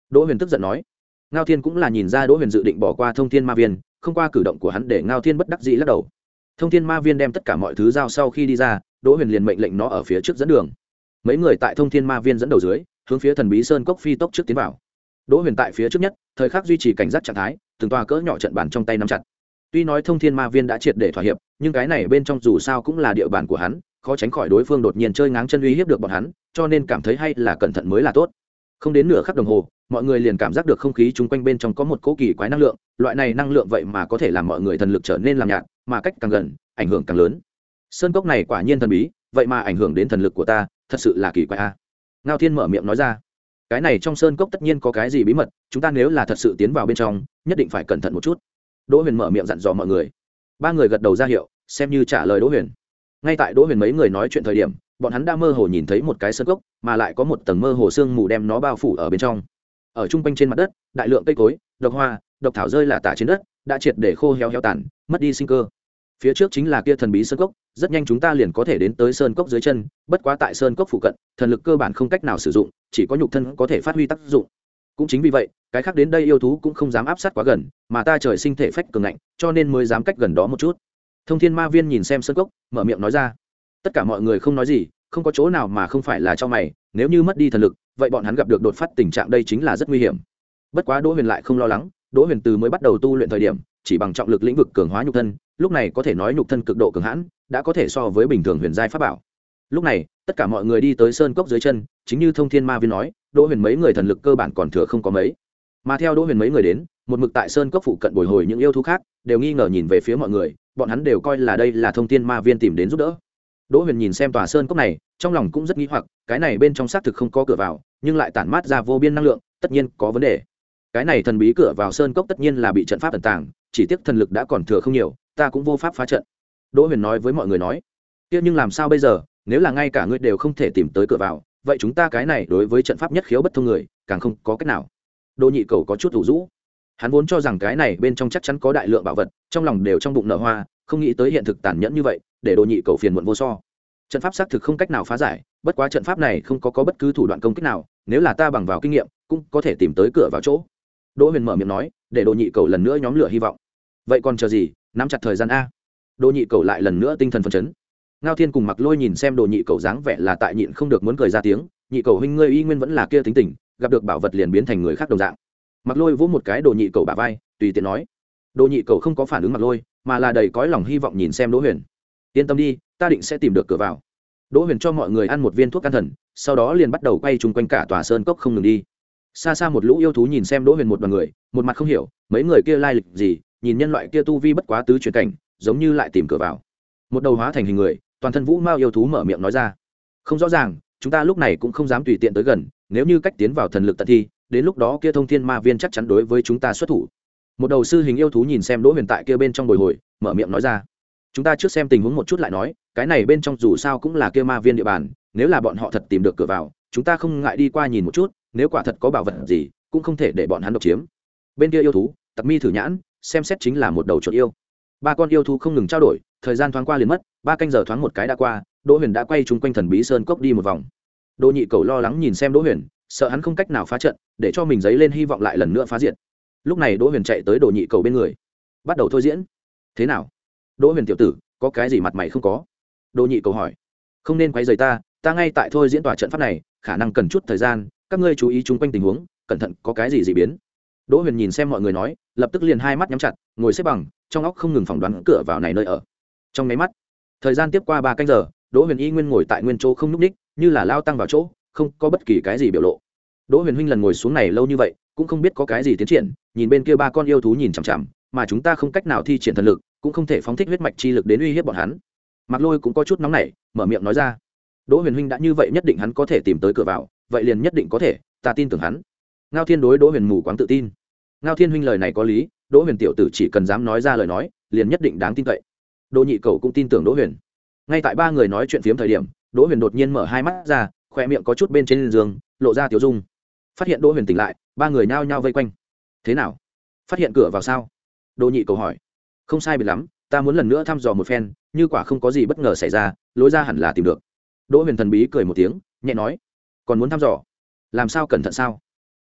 Đỗ Huyền tức giận nói. Ngao Thiên cũng là nhìn ra Đỗ Huyền dự định bỏ qua Thông Thiên Ma Viên, không qua cử động của hắn để Ngao Thiên bất đắc dĩ lắc đầu. Thông Thiên Ma Viên đem tất cả mọi thứ giao sau khi đi ra, Đỗ Huyền liền mệnh lệnh nó ở phía trước dẫn đường. Mấy người tại Thông Thiên Ma Viên dẫn đầu dưới, hướng phía Thần Bí Sơn cốc phi tốc trước tiến vào. Đỗ Huyền tại phía trước nhất, thời khắc duy trì cảnh giác trạng thái, từng tòa cỡ nhỏ trận bàn trong tay nắm chặt. Tuy nói Thông Thiên Ma Viên đã triệt để thỏa hiệp, nhưng cái này bên trong dù sao cũng là địa bàn của hắn, khó tránh khỏi đối phương đột nhiên chơi ngáng chân uy hiếp được bọn hắn, cho nên cảm thấy hay là cẩn thận mới là tốt. Không đến nửa khắc đồng hồ, mọi người liền cảm giác được không khí chung quanh bên trong có một cỗ kỳ quái năng lượng, loại này năng lượng vậy mà có thể làm mọi người thần lực trở nên làm nhạt, mà cách càng gần, ảnh hưởng càng lớn. Sơn cốc này quả nhiên thần bí, vậy mà ảnh hưởng đến thần lực của ta, thật sự là kỳ quái a. Ngao Thiên mở miệng nói ra. Cái này trong sơn cốc tất nhiên có cái gì bí mật, chúng ta nếu là thật sự tiến vào bên trong, nhất định phải cẩn thận một chút. Đỗ Huyền mở miệng dặn dò mọi người. Ba người gật đầu ra hiệu, xem như trả lời Đỗ Huyền. Ngay tại Đỗ Huyền mấy người nói chuyện thời điểm, bọn hắn đã mơ hồ nhìn thấy một cái sơn cốc, mà lại có một tầng mơ hồ sương mù đem nó bao phủ ở bên trong. Ở trung quanh trên mặt đất, đại lượng cây cối, độc hoa, độc thảo rơi là tả trên đất, đã triệt để khô héo héo tàn, mất đi sinh cơ. Phía trước chính là kia thần bí sơn cốc, rất nhanh chúng ta liền có thể đến tới sơn cốc dưới chân, bất quá tại sơn cốc phụ cận, thần lực cơ bản không cách nào sử dụng, chỉ có nhục thân có thể phát huy tác dụng. Cũng chính vì vậy, cái khác đến đây yêu thú cũng không dám áp sát quá gần, mà ta trời sinh thể phách cường ngạnh, cho nên mới dám cách gần đó một chút. Thông Thiên Ma Viên nhìn xem sơn cốc, mở miệng nói ra. Tất cả mọi người không nói gì, không có chỗ nào mà không phải là cho mày, nếu như mất đi thần lực, vậy bọn hắn gặp được đột phát tình trạng đây chính là rất nguy hiểm. Bất quá Đỗ Huyền lại không lo lắng, Đỗ Huyền từ mới bắt đầu tu luyện thời điểm, chỉ bằng trọng lực lĩnh vực cường hóa nhục thân, lúc này có thể nói nhục thân cực độ cường hãn, đã có thể so với bình thường huyền giai pháp bảo. Lúc này, tất cả mọi người đi tới sơn cốc dưới chân, chính như Thông Thiên Ma Viên nói, Đỗ Huyền mấy người thần lực cơ bản còn thừa không có mấy. Mà theo Đỗ Huyền mấy người đến, một mực tại sơn cốc phụ cận bồi hồi những yêu thú khác, đều nghi ngờ nhìn về phía mọi người, bọn hắn đều coi là đây là Thông Thiên Ma Viên tìm đến giúp đỡ. Đỗ Huyền nhìn xem tòa sơn cốc này, trong lòng cũng rất nghi hoặc, cái này bên trong xác thực không có cửa vào, nhưng lại tản mát ra vô biên năng lượng, tất nhiên có vấn đề. Cái này thần bí cửa vào sơn cốc tất nhiên là bị trận pháp ẩn tàng, chỉ tiếc thần lực đã còn thừa không nhiều, ta cũng vô pháp phá trận. Đỗ Huyền nói với mọi người nói, kia nhưng làm sao bây giờ, nếu là ngay cả ngươi đều không thể tìm tới cửa vào, vậy chúng ta cái này đối với trận pháp nhất khiếu bất thông người, càng không có cách nào. Đỗ Nhị Cầu có chút ủ rũ, hắn vốn cho rằng cái này bên trong chắc chắn có đại lượng bảo vật, trong lòng đều trong bụng nở hoa, không nghĩ tới hiện thực tàn nhẫn như vậy, để Đỗ Nhị Cầu phiền muộn vô so. Trận pháp xác thực không cách nào phá giải, bất quá trận pháp này không có có bất cứ thủ đoạn công kích nào, nếu là ta bằng vào kinh nghiệm, cũng có thể tìm tới cửa vào chỗ. Đỗ Huyền mở miệng nói, để Đỗ Nhị Cầu lần nữa nhóm lửa hy vọng. Vậy còn chờ gì, nắm chặt thời gian a. Đỗ Nhị Cầu lại lần nữa tinh thần phấn chấn. Ngao Thiên cùng Mặc Lôi nhìn xem Đỗ Nhị Cầu dáng vẻ là tại nhịn không được muốn cười ra tiếng, Nhị Cầu huynh ngươi y nguyên vẫn là kia tính tình, gặp được bảo vật liền biến thành người khác đồng dạng. Mặc Lôi vỗ một cái Đỗ Nhị Cầu bả vai, tùy tiện nói. Đỗ Nhị Cầu không có phản ứng Mặc Lôi, mà là đầy cõi lòng hy vọng nhìn xem Đỗ Huyền. Yên tâm đi, ta định sẽ tìm được cửa vào. Đỗ Huyền cho mọi người ăn một viên thuốc can thần, sau đó liền bắt đầu quay chung quanh cả tòa sơn cốc không ngừng đi. Xa xa một lũ yêu thú nhìn xem Đỗ Huyền một đoàn người, một mặt không hiểu, mấy người kia lai lịch gì, nhìn nhân loại kia tu vi bất quá tứ chuyển cảnh, giống như lại tìm cửa vào. Một đầu hóa thành hình người, toàn thân vũ mao yêu thú mở miệng nói ra, không rõ ràng, chúng ta lúc này cũng không dám tùy tiện tới gần, nếu như cách tiến vào thần lực tận thi, đến lúc đó kia Thông Thiên Ma Viên chắc chắn đối với chúng ta xuất thủ. Một đầu sư hình yêu thú nhìn xem Đỗ Huyền tại kia bên trong bồi hồi, mở miệng nói ra, chúng ta trước xem tình huống một chút lại nói, cái này bên trong dù sao cũng là kia ma viên địa bàn, nếu là bọn họ thật tìm được cửa vào, chúng ta không ngại đi qua nhìn một chút, nếu quả thật có bảo vật gì, cũng không thể để bọn hắn độc chiếm. Bên kia yêu thú, Tặc Mi thử nhãn, xem xét chính là một đầu chuột yêu. Ba con yêu thú không ngừng trao đổi, thời gian thoáng qua liền mất, ba canh giờ thoáng một cái đã qua, Đỗ Huyền đã quay chung quanh thần bí sơn cốc đi một vòng. Đỗ Nhị Cầu lo lắng nhìn xem Đỗ Huyền, sợ hắn không cách nào phá trận, để cho mình giấy lên hy vọng lại lần nữa phá diệt. Lúc này Đỗ Huyền chạy tới Đỗ Nhị Cầu bên người, bắt đầu thôi diễn. Thế nào, Đỗ Huyền tiểu tử, có cái gì mặt mày không có? Đỗ Nhị Cầu hỏi. Không nên quấy rầy ta, ta ngay tại thôi diễn tòa trận pháp này, khả năng cần chút thời gian, các ngươi chú ý chung quanh tình huống, cẩn thận có cái gì dị biến. Đỗ Huyền nhìn xem mọi người nói, lập tức liền hai mắt nhắm chặt, ngồi xếp bằng, trong óc không ngừng phỏng đoán cửa vào này nơi ở. Trong mấy mắt, thời gian tiếp qua ba canh giờ, Đỗ Huyền y nguyên ngồi tại nguyên chỗ không nhúc nhích, như là lao tăng vào chỗ, không có bất kỳ cái gì biểu lộ. Đỗ Huyền huynh lần ngồi xuống này lâu như vậy, cũng không biết có cái gì tiến triển, nhìn bên kia ba con yêu thú nhìn chằm chằm, mà chúng ta không cách nào thi triển thần lực, cũng không thể phóng thích huyết mạch chi lực đến uy hiếp bọn hắn. Mạc Lôi cũng có chút nóng nảy, mở miệng nói ra, Đỗ Huyền huynh đã như vậy nhất định hắn có thể tìm tới cửa vào, vậy liền nhất định có thể, ta tin tưởng hắn. Ngao Thiên đối Đỗ Huyền mù quáng tự tin. Ngao Thiên huynh lời này có lý, Đỗ Huyền tiểu tử chỉ cần dám nói ra lời nói, liền nhất định đáng tin cậy. Đỗ Nhị Cầu cũng tin tưởng Đỗ Huyền. Ngay tại ba người nói chuyện phiếm thời điểm, Đỗ Huyền đột nhiên mở hai mắt ra, khóe miệng có chút bên trên giường, lộ ra tiểu dung. Phát hiện Đỗ Huyền tỉnh lại, ba người nhao nhao vây quanh. Thế nào? Phát hiện cửa vào sao? Đỗ Nhị Cầu hỏi. Không sai biệt lắm, ta muốn lần nữa thăm dò một phen, như quả không có gì bất ngờ xảy ra, lối ra hẳn là tìm được. Đỗ Huyền thần bí cười một tiếng, nhẹ nói, còn muốn thăm dò? Làm sao cẩn thận sao?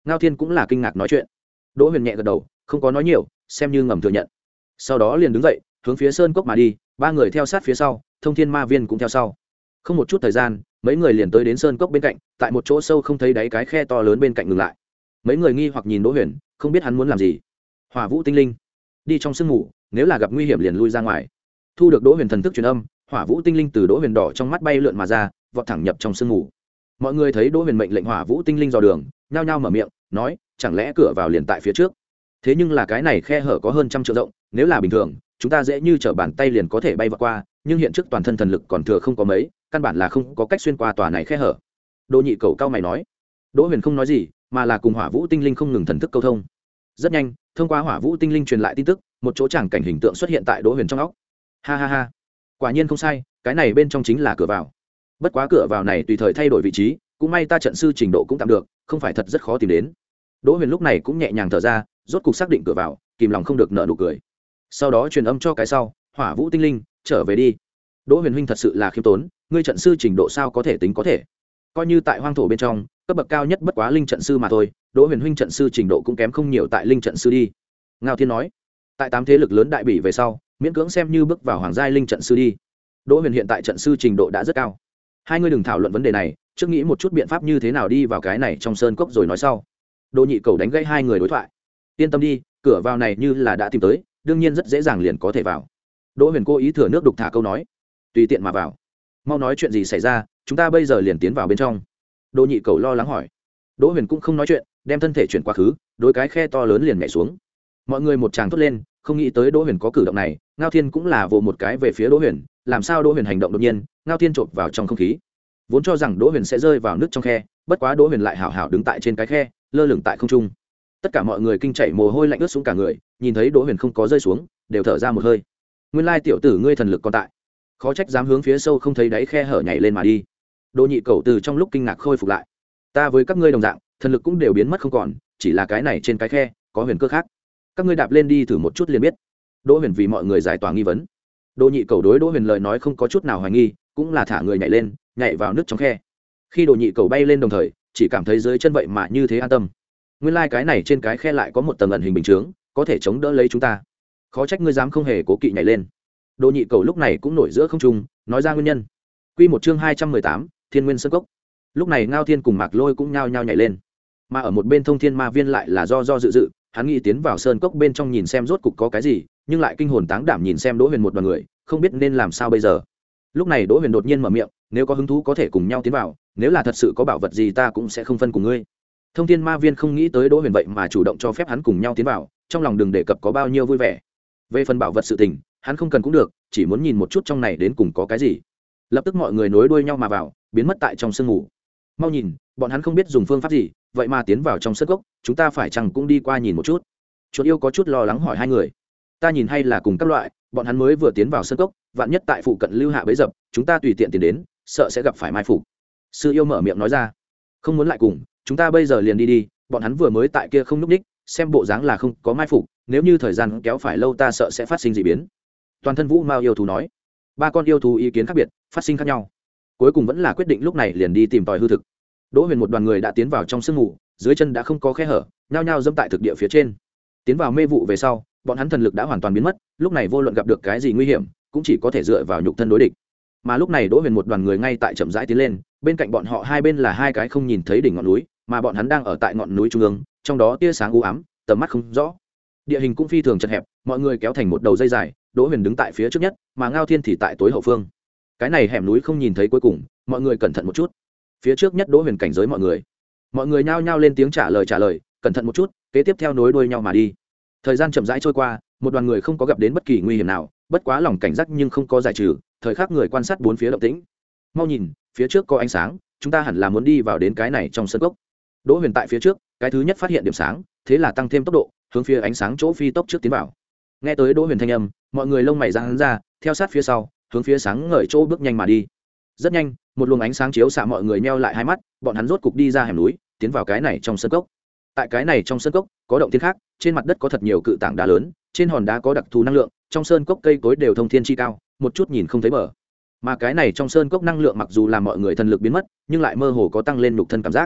Ngao Thiên cũng là kinh ngạc nói chuyện. Đỗ Huyền nhẹ gật đầu, không có nói nhiều, xem như ngầm thừa nhận. Sau đó liền đứng dậy, hướng phía sơn cốc mà đi, ba người theo sát phía sau, Thông Thiên Ma Viên cũng theo sau. Không một chút thời gian, mấy người liền tới đến sơn cốc bên cạnh, tại một chỗ sâu không thấy đáy cái khe to lớn bên cạnh ngừng lại. Mấy người nghi hoặc nhìn Đỗ Huyền, không biết hắn muốn làm gì. Hỏa Vũ Tinh Linh, đi trong sương mù, nếu là gặp nguy hiểm liền lui ra ngoài. Thu được Đỗ Huyền thần thức truyền âm, Hỏa Vũ Tinh Linh từ Đỗ Huyền đỏ trong mắt bay lượn mà ra, vọt thẳng nhập trong sương mù. Mọi người thấy Đỗ Huyền mệnh lệnh Hỏa Vũ Tinh Linh dò đường, nhao nhao mở miệng, nói, chẳng lẽ cửa vào liền tại phía trước? Thế nhưng là cái này khe hở có hơn trăm trượng rộng, nếu là bình thường, chúng ta dễ như trở bàn tay liền có thể bay vọt qua, nhưng hiện trước toàn thân thần lực còn thừa không có mấy, căn bản là không có cách xuyên qua tòa này khe hở. Đỗ Nhị Cầu cao mày nói. Đỗ Huyền không nói gì, mà là cùng Hỏa Vũ Tinh Linh không ngừng thần thức câu thông. Rất nhanh, thông qua Hỏa Vũ Tinh Linh truyền lại tin tức, một chỗ tràng cảnh hình tượng xuất hiện tại Đỗ Huyền trong óc. Ha ha ha, quả nhiên không sai, cái này bên trong chính là cửa vào. Bất quá cửa vào này tùy thời thay đổi vị trí, cũng may ta trận sư trình độ cũng tạm được, không phải thật rất khó tìm đến. Đỗ Huyền lúc này cũng nhẹ nhàng thở ra, rốt cục xác định cửa vào, kìm lòng không được nở nụ cười. Sau đó truyền âm cho cái sau, Hỏa Vũ Tinh Linh, trở về đi. Đỗ Huyền huynh thật sự là khiêm tốn, ngươi trận sư trình độ sao có thể tính có thể? Coi như tại hoang thổ bên trong, cấp bậc cao nhất bất quá linh trận sư mà thôi, Đỗ Huyền huynh trận sư trình độ cũng kém không nhiều tại linh trận sư đi. Ngao Thiên nói, tại tám thế lực lớn đại bỉ về sau, miễn cưỡng xem như bước vào hoàng giai linh trận sư đi. Đỗ Huyền hiện tại trận sư trình độ đã rất cao. Hai ngươi đừng thảo luận vấn đề này, trước nghĩ một chút biện pháp như thế nào đi vào cái này trong sơn cốc rồi nói sau. Đỗ Nhị Cầu đánh gãy hai người đối thoại. Yên tâm đi, cửa vào này như là đã tìm tới, đương nhiên rất dễ dàng liền có thể vào. Đỗ Huyền cố ý thừa nước đục thả câu nói, tùy tiện mà vào. Mau nói chuyện gì xảy ra, chúng ta bây giờ liền tiến vào bên trong. Đỗ Nhị Cầu lo lắng hỏi. Đỗ Huyền cũng không nói chuyện, đem thân thể chuyển quá khứ, đối cái khe to lớn liền nhảy xuống. Mọi người một tràng thốt lên, không nghĩ tới Đỗ Huyền có cử động này. Ngao Thiên cũng là vồ một cái về phía Đỗ Huyền, làm sao Đỗ Huyền hành động đột nhiên, Ngao Thiên chộp vào trong không khí. Vốn cho rằng Đỗ Huyền sẽ rơi vào nước trong khe, bất quá Đỗ Huyền lại hảo hảo đứng tại trên cái khe, lơ lửng tại không trung. Tất cả mọi người kinh chảy mồ hôi lạnh ướt xuống cả người, nhìn thấy Đỗ Huyền không có rơi xuống, đều thở ra một hơi. Nguyên lai tiểu tử ngươi thần lực còn tại, khó trách dám hướng phía sâu không thấy đáy khe hở nhảy lên mà đi. Đỗ Nhị Cầu từ trong lúc kinh ngạc khôi phục lại. Ta với các ngươi đồng dạng, thần lực cũng đều biến mất không còn, chỉ là cái này trên cái khe có huyền cơ khác. Các ngươi đạp lên đi thử một chút liền biết. Đỗ Huyền vì mọi người giải tỏa nghi vấn. Đỗ Nhị Cầu đối Đỗ Huyền lời nói không có chút nào hoài nghi, cũng là thả người nhảy lên, nhảy vào nước trong khe. Khi Đỗ Nhị Cầu bay lên đồng thời, chỉ cảm thấy dưới chân vậy mà như thế an tâm. Nguyên lai cái này trên cái khe lại có một tầng ẩn hình bình chướng, có thể chống đỡ lấy chúng ta. Khó trách ngươi dám không hề cố kỵ nhảy lên. Đỗ Nhị Cầu lúc này cũng nổi giữa không trung, nói ra nguyên nhân. Quy một chương hai trăm mười tám, Thiên Nguyên Sơn Cốc. Lúc này Ngao Thiên cùng Mạc Lôi cũng nhao nhao nhảy lên, mà ở một bên Thông Thiên Ma Viên lại là do do dự dự, hắn nghĩ tiến vào sơn cốc bên trong nhìn xem rốt cục có cái gì, nhưng lại kinh hồn táng đảm nhìn xem Đỗ Huyền một đoàn người, không biết nên làm sao bây giờ. Lúc này Đỗ Huyền đột nhiên mở miệng, nếu có hứng thú có thể cùng nhau tiến vào, nếu là thật sự có bảo vật gì ta cũng sẽ không phân cùng ngươi. Thông Thiên Ma Viên không nghĩ tới Đỗ Huyền vậy mà chủ động cho phép hắn cùng nhau tiến vào, trong lòng đừng đề cập có bao nhiêu vui vẻ. Về phần bảo vật sự tình, hắn không cần cũng được, chỉ muốn nhìn một chút trong này đến cùng có cái gì. Lập tức mọi người nối đuôi nhau mà vào, biến mất tại trong sương mù. Mau nhìn, bọn hắn không biết dùng phương pháp gì, vậy mà tiến vào trong sơn cốc, chúng ta phải chăng cũng đi qua nhìn một chút. Chuột yêu có chút lo lắng hỏi hai người. Ta nhìn hay là cùng các loại, bọn hắn mới vừa tiến vào sơn cốc, vạn nhất tại phụ cận lưu hạ bấy dập, chúng ta tùy tiện tiến đến, sợ sẽ gặp phải mai phục. Sư yêu mở miệng nói ra. Không muốn lại cùng, chúng ta bây giờ liền đi đi, bọn hắn vừa mới tại kia không núp đích, xem bộ dáng là không có mai phục, nếu như thời gian kéo phải lâu ta sợ sẽ phát sinh dị biến. Toàn thân Vũ Mao yêu thú nói. Ba con yêu thú ý kiến khác biệt, phát sinh khác nhau. Cuối cùng vẫn là quyết định lúc này liền đi tìm tòi hư thực. Đỗ Huyền một đoàn người đã tiến vào trong sương mù, dưới chân đã không có khe hở, nhao nhao dẫm tại thực địa phía trên. Tiến vào mê vụ về sau, bọn hắn thần lực đã hoàn toàn biến mất, lúc này vô luận gặp được cái gì nguy hiểm, cũng chỉ có thể dựa vào nhục thân đối địch. Mà lúc này Đỗ Huyền một đoàn người ngay tại chậm rãi tiến lên, bên cạnh bọn họ hai bên là hai cái không nhìn thấy đỉnh ngọn núi, mà bọn hắn đang ở tại ngọn núi trung ương, trong đó tia sáng u ám, tầm mắt không rõ. Địa hình cũng phi thường chật hẹp, mọi người kéo thành một đầu dây dài, Đỗ Huyền đứng tại phía trước nhất, mà Ngao Thiên thì tại tối hậu phương. Cái này hẻm núi không nhìn thấy cuối cùng, mọi người cẩn thận một chút. Phía trước nhất Đỗ Huyền cảnh giới mọi người. Mọi người nhao nhao lên tiếng trả lời trả lời, cẩn thận một chút, kế tiếp theo nối đuôi nhau mà đi. Thời gian chậm rãi trôi qua, một đoàn người không có gặp đến bất kỳ nguy hiểm nào, bất quá lòng cảnh giác nhưng không có giải trừ, thời khắc người quan sát bốn phía động tĩnh. Mau nhìn, phía trước có ánh sáng, chúng ta hẳn là muốn đi vào đến cái này trong sân cốc. Đỗ Huyền tại phía trước, cái thứ nhất phát hiện điểm sáng, thế là tăng thêm tốc độ, hướng phía ánh sáng chỗ phi tốc trước tiến vào. Nghe tới Đỗ Huyền thanh âm, mọi người lông mày giãn ra, theo sát phía sau, hướng phía sáng ngời chỗ bước nhanh mà đi. Rất nhanh, một luồng ánh sáng chiếu xạ mọi người nheo lại hai mắt, bọn hắn rốt cục đi ra hẻm núi, tiến vào cái này trong sân cốc. Tại cái này trong sân cốc, có động thiên khác, trên mặt đất có thật nhiều cự tảng đá lớn, trên hòn đá có đặc thù năng lượng, trong sơn cốc cây cối đều thông thiên chi cao, một chút nhìn không thấy bờ. Mà cái này trong sơn cốc năng lượng mặc dù làm mọi người thần lực biến mất, nhưng lại mơ hồ có tăng lên nhục thân cảm giác.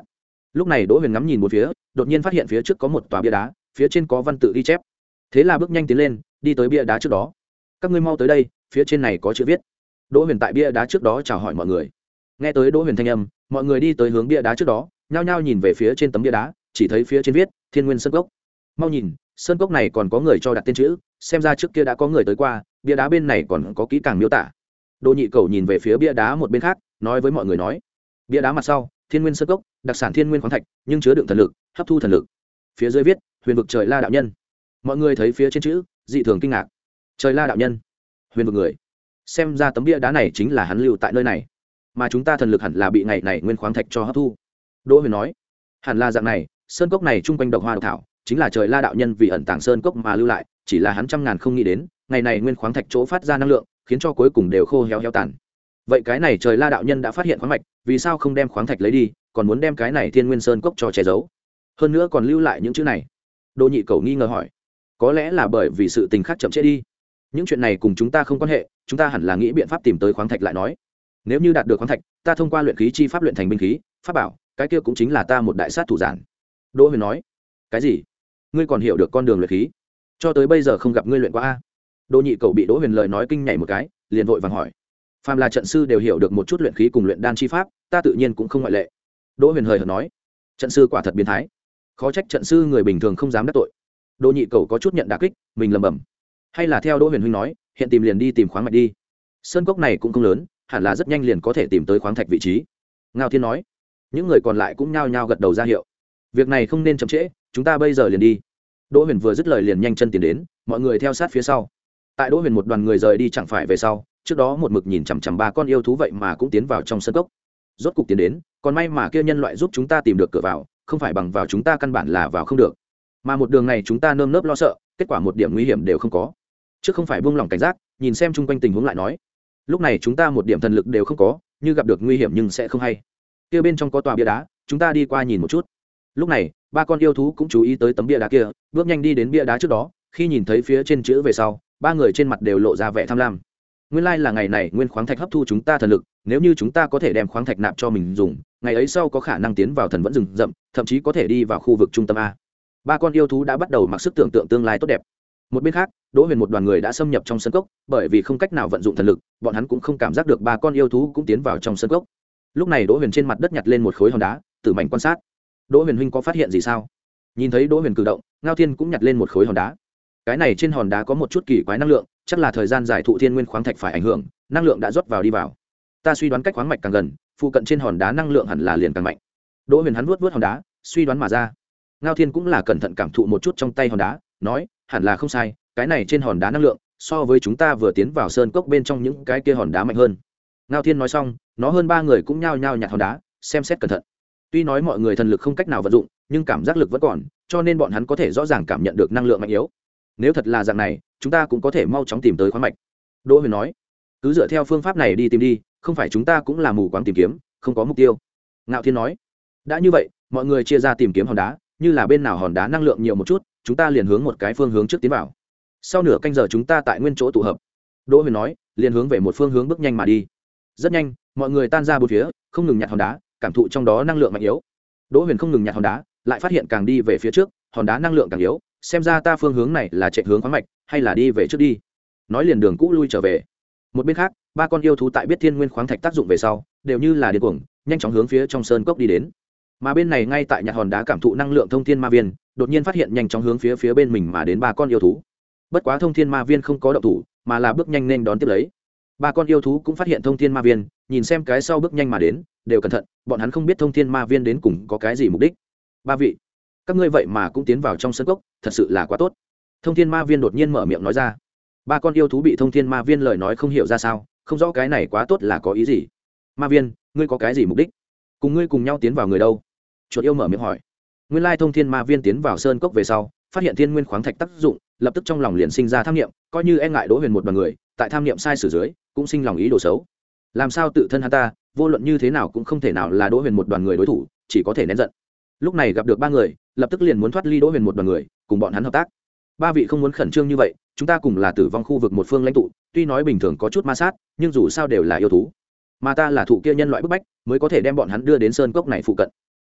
Lúc này Đỗ Huyền ngắm nhìn một phía, đột nhiên phát hiện phía trước có một tòa bia đá, phía trên có văn tự ghi chép. Thế là bước nhanh tiến lên, đi tới bia đá trước đó. Các ngươi mau tới đây, phía trên này có chữ viết. Đỗ Huyền tại bia đá trước đó chào hỏi mọi người. Nghe tới Đỗ Huyền thanh âm, mọi người đi tới hướng bia đá trước đó, nhao nhao nhìn về phía trên tấm bia đá, chỉ thấy phía trên viết Thiên Nguyên Sơn Cốc. Mau nhìn, sơn cốc này còn có người cho đặt tên chữ, xem ra trước kia đã có người tới qua, bia đá bên này còn có kỹ càng miêu tả. Đỗ Nhị Cầu nhìn về phía bia đá một bên khác, nói với mọi người nói: bia đá mặt sau, Thiên Nguyên Sơn Cốc, đặc sản Thiên Nguyên khoáng thạch, nhưng chứa đựng thần lực, hấp thu thần lực. Phía dưới viết Huyền vực trời La đạo nhân. Mọi người thấy phía trên chữ, dị thường kinh ngạc. Trời La đạo nhân, Huyền vực người. Xem ra tấm bia đá này chính là hắn lưu tại nơi này, mà chúng ta thần lực hẳn là bị ngày này nguyên khoáng thạch cho hấp thu. Đỗ Huyền nói: hẳn là dạng này, sơn cốc này trung quanh độc hoa độc thảo, chính là trời La đạo nhân vì ẩn tàng sơn cốc mà lưu lại, chỉ là hắn trăm ngàn không nghĩ đến, ngày này nguyên khoáng thạch chỗ phát ra năng lượng, khiến cho cuối cùng đều khô héo héo tàn. Vậy cái này trời La đạo nhân đã phát hiện khoáng mạch, vì sao không đem khoáng thạch lấy đi, còn muốn đem cái này Thiên Nguyên Sơn cốc cho che giấu? Hơn nữa còn lưu lại những chữ này. Đỗ Nhị Cầu nghi ngờ hỏi: có lẽ là bởi vì sự tình khác chậm trễ đi. Những chuyện này cùng chúng ta không quan hệ, chúng ta hẳn là nghĩ biện pháp tìm tới khoáng thạch lại nói. Nếu như đạt được khoáng thạch, ta thông qua luyện khí chi pháp luyện thành binh khí, pháp bảo, cái kia cũng chính là ta một đại sát thủ giản. Đỗ Huyền nói: cái gì? Ngươi còn hiểu được con đường luyện khí? Cho tới bây giờ không gặp ngươi luyện qua a? Đỗ Nhị Cầu bị Đỗ Huyền lời nói kinh nhảy một cái, liền vội vàng hỏi: phàm là trận sư đều hiểu được một chút luyện khí cùng luyện đan chi pháp, ta tự nhiên cũng không ngoại lệ. Đỗ Huyền hời hợt nói: trận sư quả thật biến thái, khó trách trận sư người bình thường không dám đắc tội. Đỗ Nhị Cầu có chút nhận đả kích, mình lẩm bẩm: hay là theo Đỗ Huyền huynh nói, hiện tìm liền đi tìm khoáng mạch đi. Sơn cốc này cũng không lớn, hẳn là rất nhanh liền có thể tìm tới khoáng thạch vị trí. Ngao Thiên nói. Những người còn lại cũng nhao nhao gật đầu ra hiệu. Việc này không nên chậm trễ, chúng ta bây giờ liền đi. Đỗ Huyền vừa dứt lời liền nhanh chân tiến đến, mọi người theo sát phía sau. Tại Đỗ Huyền một đoàn người rời đi chẳng phải về sau, trước đó một mực nhìn chằm chằm ba con yêu thú vậy mà cũng tiến vào trong sơn cốc. Rốt cục tiến đến, còn may mà kia nhân loại giúp chúng ta tìm được cửa vào, không phải bằng vào chúng ta căn bản là vào không được. Mà một đường này chúng ta nơm nớp lo sợ, kết quả một điểm nguy hiểm đều không có. Trước không phải buông lỏng cảnh giác, nhìn xem chung quanh tình huống lại nói. Lúc này chúng ta một điểm thần lực đều không có, như gặp được nguy hiểm nhưng sẽ không hay. Kia bên trong có tòa bia đá, chúng ta đi qua nhìn một chút. Lúc này, ba con yêu thú cũng chú ý tới tấm bia đá kia, bước nhanh đi đến bia đá trước đó, khi nhìn thấy phía trên chữ về sau, ba người trên mặt đều lộ ra vẻ tham lam. Nguyên lai là ngày này nguyên khoáng thạch hấp thu chúng ta thần lực, nếu như chúng ta có thể đem khoáng thạch nạp cho mình dùng, ngày ấy sau có khả năng tiến vào thần vẫn rừng rậm, thậm chí có thể đi vào khu vực trung tâm a. Ba con yêu thú đã bắt đầu mặc sức tưởng tượng tương lai tốt đẹp. Một bên khác, Đỗ Huyền một đoàn người đã xâm nhập trong sân cốc, bởi vì không cách nào vận dụng thần lực, bọn hắn cũng không cảm giác được ba con yêu thú cũng tiến vào trong sân cốc. Lúc này Đỗ Huyền trên mặt đất nhặt lên một khối hòn đá, tự mảnh quan sát. Đỗ Huyền huynh có phát hiện gì sao? Nhìn thấy Đỗ Huyền cử động, Ngao Thiên cũng nhặt lên một khối hòn đá. Cái này trên hòn đá có một chút kỳ quái năng lượng, chắc là thời gian giải thụ thiên nguyên khoáng thạch phải ảnh hưởng, năng lượng đã rót vào đi vào. Ta suy đoán cách khoáng mạch càng gần, phụ cận trên hòn đá năng lượng hẳn là liền càng mạnh. Đỗ Huyền hắn vuốt vuốt hòn đá, suy đoán mà ra. Ngao Thiên cũng là cẩn thận cảm thụ một chút trong tay hòn đá, nói, hẳn là không sai, cái này trên hòn đá năng lượng so với chúng ta vừa tiến vào sơn cốc bên trong những cái kia hòn đá mạnh hơn. Ngao Thiên nói xong, nó hơn ba người cũng nhao nhao nhặt hòn đá, xem xét cẩn thận. Tuy nói mọi người thần lực không cách nào vận dụng, nhưng cảm giác lực vẫn còn, cho nên bọn hắn có thể rõ ràng cảm nhận được năng lượng mạnh yếu. Nếu thật là dạng này, chúng ta cũng có thể mau chóng tìm tới khoáng mạch. Đỗ Huyền nói, cứ dựa theo phương pháp này đi tìm đi, không phải chúng ta cũng là mù quáng tìm kiếm, không có mục tiêu. Ngao Thiên nói, đã như vậy, mọi người chia ra tìm kiếm hòn đá, như là bên nào hòn đá năng lượng nhiều một chút, chúng ta liền hướng một cái phương hướng trước tiến vào. Sau nửa canh giờ chúng ta tại nguyên chỗ tụ hợp. Đỗ Huyền nói, liền hướng về một phương hướng bước nhanh mà đi. Rất nhanh, mọi người tan ra bốn phía, không ngừng nhặt hòn đá, cảm thụ trong đó năng lượng mạnh yếu. Đỗ Huyền không ngừng nhặt hòn đá, lại phát hiện càng đi về phía trước, hòn đá năng lượng càng yếu, xem ra ta phương hướng này là chạy hướng khoáng mạch, hay là đi về trước đi. Nói liền đường cũ lui trở về. Một bên khác, ba con yêu thú tại biết thiên nguyên khoáng thạch tác dụng về sau, đều như là điên cuồng, nhanh chóng hướng phía trong sơn cốc đi đến. Mà bên này ngay tại nhặt hòn đá cảm thụ năng lượng thông thiên ma viên, đột nhiên phát hiện nhanh chóng hướng phía phía bên mình mà đến ba con yêu thú. Bất quá thông thiên ma viên không có động thủ, mà là bước nhanh nên đón tiếp lấy. Ba con yêu thú cũng phát hiện thông thiên ma viên, nhìn xem cái sau bước nhanh mà đến, đều cẩn thận, bọn hắn không biết thông thiên ma viên đến cùng có cái gì mục đích. Ba vị, các ngươi vậy mà cũng tiến vào trong sân cốc, thật sự là quá tốt. Thông thiên ma viên đột nhiên mở miệng nói ra. Ba con yêu thú bị thông thiên ma viên lời nói không hiểu ra sao, không rõ cái này quá tốt là có ý gì. Ma viên, ngươi có cái gì mục đích? Cùng ngươi cùng nhau tiến vào người đâu? Chuột yêu mở miệng hỏi. Nguyên lai thông thiên ma viên tiến vào sơn cốc về sau, phát hiện thiên nguyên khoáng thạch tác dụng, lập tức trong lòng liền sinh ra tham niệm, coi như e ngại Đỗ Huyền một đoàn người, tại tham niệm sai sử dưới, cũng sinh lòng ý đồ xấu. Làm sao tự thân hắn ta, vô luận như thế nào cũng không thể nào là Đỗ Huyền một đoàn người đối thủ, chỉ có thể nén giận. Lúc này gặp được ba người, lập tức liền muốn thoát ly Đỗ Huyền một đoàn người, cùng bọn hắn hợp tác. Ba vị không muốn khẩn trương như vậy, chúng ta cùng là tử vong khu vực một phương lãnh tụ, tuy nói bình thường có chút ma sát, nhưng dù sao đều là yêu thú. Mà ta là thụ kia nhân loại bức bách, mới có thể đem bọn hắn đưa đến sơn cốc này phụ cận.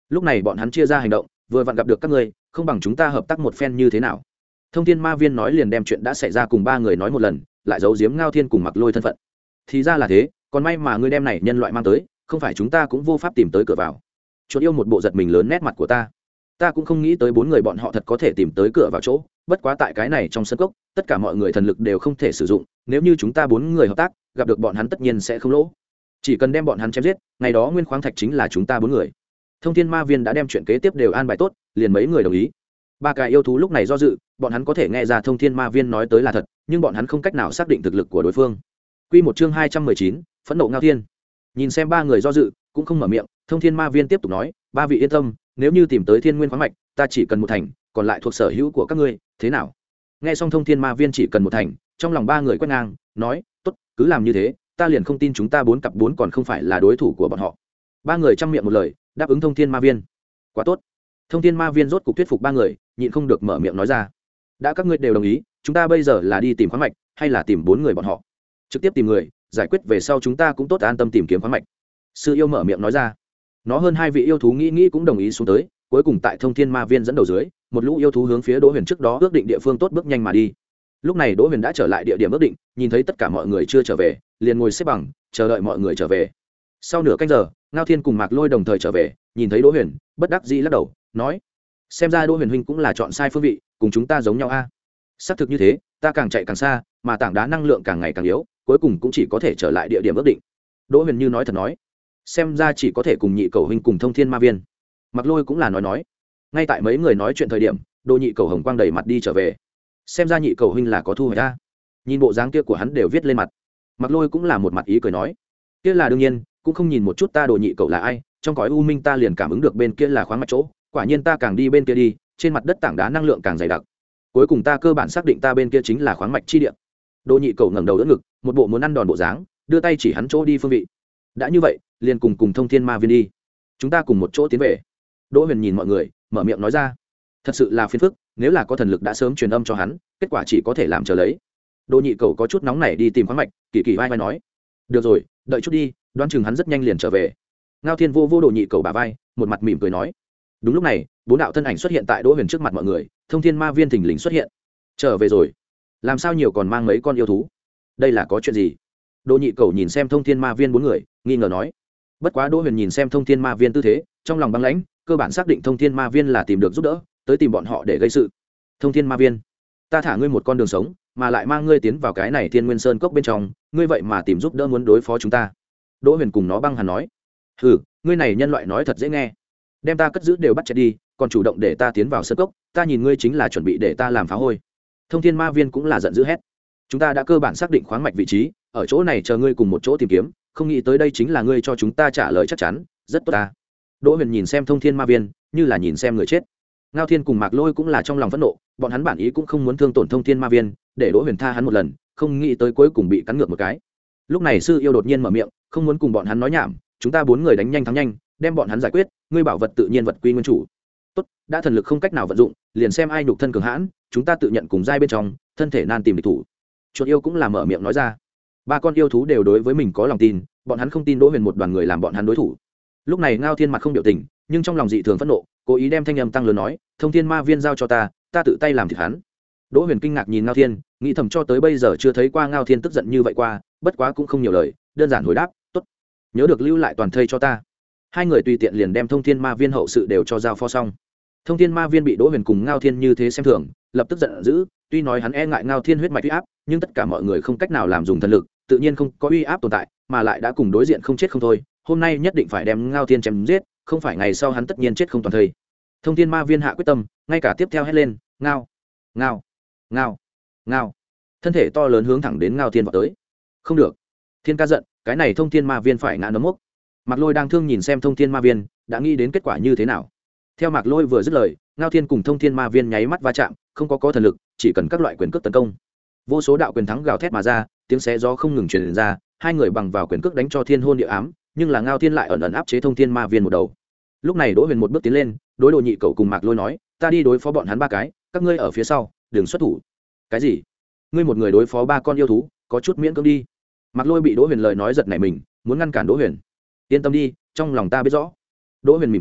lúc này bọn hắn chia ra hành động, vừa vặn gặp được các ngươi, không bằng chúng ta hợp tác một phen như thế nào? Thông thiên ma viên nói liền đem chuyện đã xảy ra cùng ba người nói một lần, lại giấu giếm Ngao Thiên cùng Mặc Lôi thân phận. Thì ra là thế, còn may mà ngươi đem này nhân loại mang tới, không phải chúng ta cũng vô pháp tìm tới cửa vào. Chuột yêu một bộ giật mình lớn nét mặt của ta. Ta cũng không nghĩ tới bốn người bọn họ thật có thể tìm tới cửa vào chỗ, bất quá tại cái này trong sân cốc, tất cả mọi người thần lực đều không thể sử dụng, nếu như chúng ta bốn người hợp tác, gặp được bọn hắn tất nhiên sẽ không lỗ. Chỉ cần đem bọn hắn chém giết, ngày đó nguyên khoáng thạch chính là chúng ta bốn người. Thông thiên ma viên đã đem chuyện kế tiếp đều an bài tốt, liền mấy người đồng ý. Ba cái yêu thú lúc này do dự, bọn hắn có thể nghe ra thông thiên ma viên nói tới là thật, nhưng bọn hắn không cách nào xác định thực lực của đối phương. Quy một chương hai trăm mười chín, phẫn nộ Ngao Thiên. Nhìn xem ba người do dự, cũng không mở miệng, thông thiên ma viên tiếp tục nói, ba vị yên tâm, nếu như tìm tới thiên nguyên khoáng mạch, ta chỉ cần một thành, còn lại thuộc sở hữu của các ngươi, thế nào? Nghe xong thông thiên ma viên chỉ cần một thành, trong lòng ba người quét ngang, nói, tốt, cứ làm như thế, ta liền không tin chúng ta bốn cặp bốn còn không phải là đối thủ của bọn họ. Ba người chăm miệng một lời, đáp ứng thông thiên ma viên. Quá tốt. Thông thiên ma viên rốt cục thuyết phục ba người, nhịn không được mở miệng nói ra, đã các ngươi đều đồng ý, chúng ta bây giờ là đi tìm khoáng mạch hay là tìm bốn người bọn họ? Trực tiếp tìm người, giải quyết về sau chúng ta cũng tốt an tâm tìm kiếm khoáng mạch. Sư yêu mở miệng nói ra. Nó hơn hai vị yêu thú nghĩ nghĩ cũng đồng ý xuống tới, cuối cùng tại thông thiên ma viên dẫn đầu dưới, một lũ yêu thú hướng phía Đỗ Huyền trước đó ước định địa phương tốt bước nhanh mà đi. Lúc này Đỗ Huyền đã trở lại địa điểm ước định, nhìn thấy tất cả mọi người chưa trở về, liền ngồi xếp bằng, chờ đợi mọi người trở về. Sau nửa canh giờ, Ngao Thiên cùng Mạc Lôi đồng thời trở về, nhìn thấy Đỗ Huyền, bất đắc dĩ lắc đầu, nói: xem ra Đỗ Huyền huynh cũng là chọn sai phương vị, cùng chúng ta giống nhau a. Xác thực như thế, ta càng chạy càng xa, mà tảng đá năng lượng càng ngày càng yếu, cuối cùng cũng chỉ có thể trở lại địa điểm ước định. Đỗ Huyền như nói thật nói, xem ra chỉ có thể cùng nhị cầu huynh cùng thông thiên ma viên. Mặc Lôi cũng là nói nói. Ngay tại mấy người nói chuyện thời điểm, Đỗ nhị cầu hồng quang đầy mặt đi trở về. Xem ra nhị cầu huynh là có thu hoạch ta. Nhìn bộ dáng kia của hắn đều viết lên mặt. Mặc Lôi cũng là một mặt ý cười nói, kia là đương nhiên, cũng không nhìn một chút ta Đỗ nhị cầu là ai, trong cõi u minh ta liền cảm ứng được bên kia là khoáng mạch chỗ, quả nhiên ta càng đi bên kia đi, trên mặt đất tảng đá năng lượng càng dày đặc. Cuối cùng ta cơ bản xác định ta bên kia chính là khoáng mạch chi địa. Đỗ nhị cầu ngẩng đầu đỡ ngực, một bộ muốn ăn đòn bộ dáng, đưa tay chỉ hắn chỗ đi phương vị. Đã như vậy, liền cùng cùng thông thiên ma viên đi, chúng ta cùng một chỗ tiến về. Đỗ Huyền nhìn mọi người, mở miệng nói ra, thật sự là phiền phức, nếu là có thần lực đã sớm truyền âm cho hắn, kết quả chỉ có thể làm chờ lấy. Đỗ nhị cầu có chút nóng nảy đi tìm khoáng mạch, kỳ kỳ vai vai nói, được rồi, đợi chút đi, đoán chừng hắn rất nhanh liền trở về. Ngao Thiên vô vô Đỗ nhị cầu bả vai, một mặt mỉm cười nói. Đúng lúc này, bốn đạo thân ảnh xuất hiện tại Đỗ Huyền trước mặt mọi người, thông thiên ma viên thình lình xuất hiện. Trở về rồi? Làm sao nhiều còn mang mấy con yêu thú? Đây là có chuyện gì? Đỗ nhị cầu nhìn xem thông thiên ma viên bốn người, nghi ngờ nói. Bất quá Đỗ Huyền nhìn xem thông thiên ma viên tư thế, trong lòng băng lãnh, cơ bản xác định thông thiên ma viên là tìm được giúp đỡ, tới tìm bọn họ để gây sự. Thông thiên ma viên, ta thả ngươi một con đường sống, mà lại mang ngươi tiến vào cái này Thiên Nguyên Sơn cốc bên trong, ngươi vậy mà tìm giúp đỡ muốn đối phó chúng ta. Đỗ Huyền cùng nó băng hàn nói, hừ, ngươi này nhân loại nói thật dễ nghe, đem ta cất giữ đều bắt chết đi, còn chủ động để ta tiến vào sơn cốc, ta nhìn ngươi chính là chuẩn bị để ta làm phá hôi. Thông thiên ma viên cũng là giận dữ hét, chúng ta đã cơ bản xác định khoáng mạch vị trí, ở chỗ này chờ ngươi cùng một chỗ tìm kiếm, không nghĩ tới đây chính là ngươi cho chúng ta trả lời chắc chắn, rất tốt ta. Đỗ Huyền nhìn xem thông thiên ma viên, như là nhìn xem người chết. Ngao Thiên cùng Mạc Lôi cũng là trong lòng phẫn nộ, bọn hắn bản ý cũng không muốn thương tổn thông thiên ma viên, để Đỗ Huyền tha hắn một lần, không nghĩ tới cuối cùng bị cắn ngược một cái. Lúc này sư yêu đột nhiên mở miệng, không muốn cùng bọn hắn nói nhảm, chúng ta bốn người đánh nhanh thắng nhanh, đem bọn hắn giải quyết, ngươi bảo vật tự nhiên vật quy nguyên chủ. Tốt, đã thần lực không cách nào vận dụng, liền xem ai nhục thân cường hãn, chúng ta tự nhận cùng giai bên trong, thân thể nan tìm địch thủ. Chuột yêu cũng là mở miệng nói ra. Ba con yêu thú đều đối với mình có lòng tin, bọn hắn không tin Đỗ Huyền một đoàn người làm bọn hắn đối thủ. Lúc này Ngao Thiên mặt không biểu tình, nhưng trong lòng dị thường phẫn nộ, cố ý đem thanh âm tăng lớn nói, thông thiên ma viên giao cho ta, ta tự tay làm thịt hắn. Đỗ Huyền kinh ngạc nhìn Ngao Thiên, nghĩ thầm cho tới bây giờ chưa thấy qua Ngao Thiên tức giận như vậy qua, bất quá cũng không nhiều lời, đơn giản hồi đáp, tốt, nhớ được lưu lại toàn thây cho ta. Hai người tùy tiện liền đem thông thiên ma viên hậu sự đều cho giao phó xong. Thông thiên ma viên bị Đỗ Huyền cùng Ngao Thiên như thế xem thường, lập tức giận dữ, tuy nói hắn e ngại Ngao Thiên huyết mạch uy áp, nhưng tất cả mọi người không cách nào làm dùng thần lực, tự nhiên không có uy áp tồn tại, mà lại đã cùng đối diện không chết không thôi, hôm nay nhất định phải đem Ngao Thiên chém giết, không phải ngày sau hắn tất nhiên chết không toàn thây. Thông thiên ma viên hạ quyết tâm, ngay cả tiếp theo hét lên, ngao, ngao, ngao, ngao, thân thể to lớn hướng thẳng đến Ngao Thiên vọt tới. Không được, Thiên ca giận, cái này thông thiên ma viên phải ngã nấm mốc. Mạc Lôi đang thương nhìn xem thông thiên ma viên, đã nghĩ đến kết quả như thế nào. Theo Mạc Lôi vừa dứt lời, Ngao Thiên cùng thông thiên ma viên nháy mắt va chạm, không có có thần lực, chỉ cần các loại quyền cước tấn công. Vô số đạo quyền thắng gào thét mà ra, tiếng xé gió không ngừng truyền ra, hai người bằng vào quyền cước đánh cho thiên hôn địa ám, nhưng là Ngao Thiên lại ẩn ẩn áp chế thông thiên ma viên một đầu. Lúc này Đỗ Huyền một bước tiến lên, đối Đồ nhị cậu cùng Mạc Lôi nói, ta đi đối phó bọn hắn ba cái, các ngươi ở phía sau, đừng xuất thủ. Cái gì? Ngươi một người đối phó ba con yêu thú, có chút miễn cưỡng đi. Mạc Lôi bị Đỗ Huyền lời nói giật nảy mình, muốn ngăn cản Đỗ Huyền. Yên tâm đi, trong lòng ta biết rõ. Đỗ Huyền mỉm cười,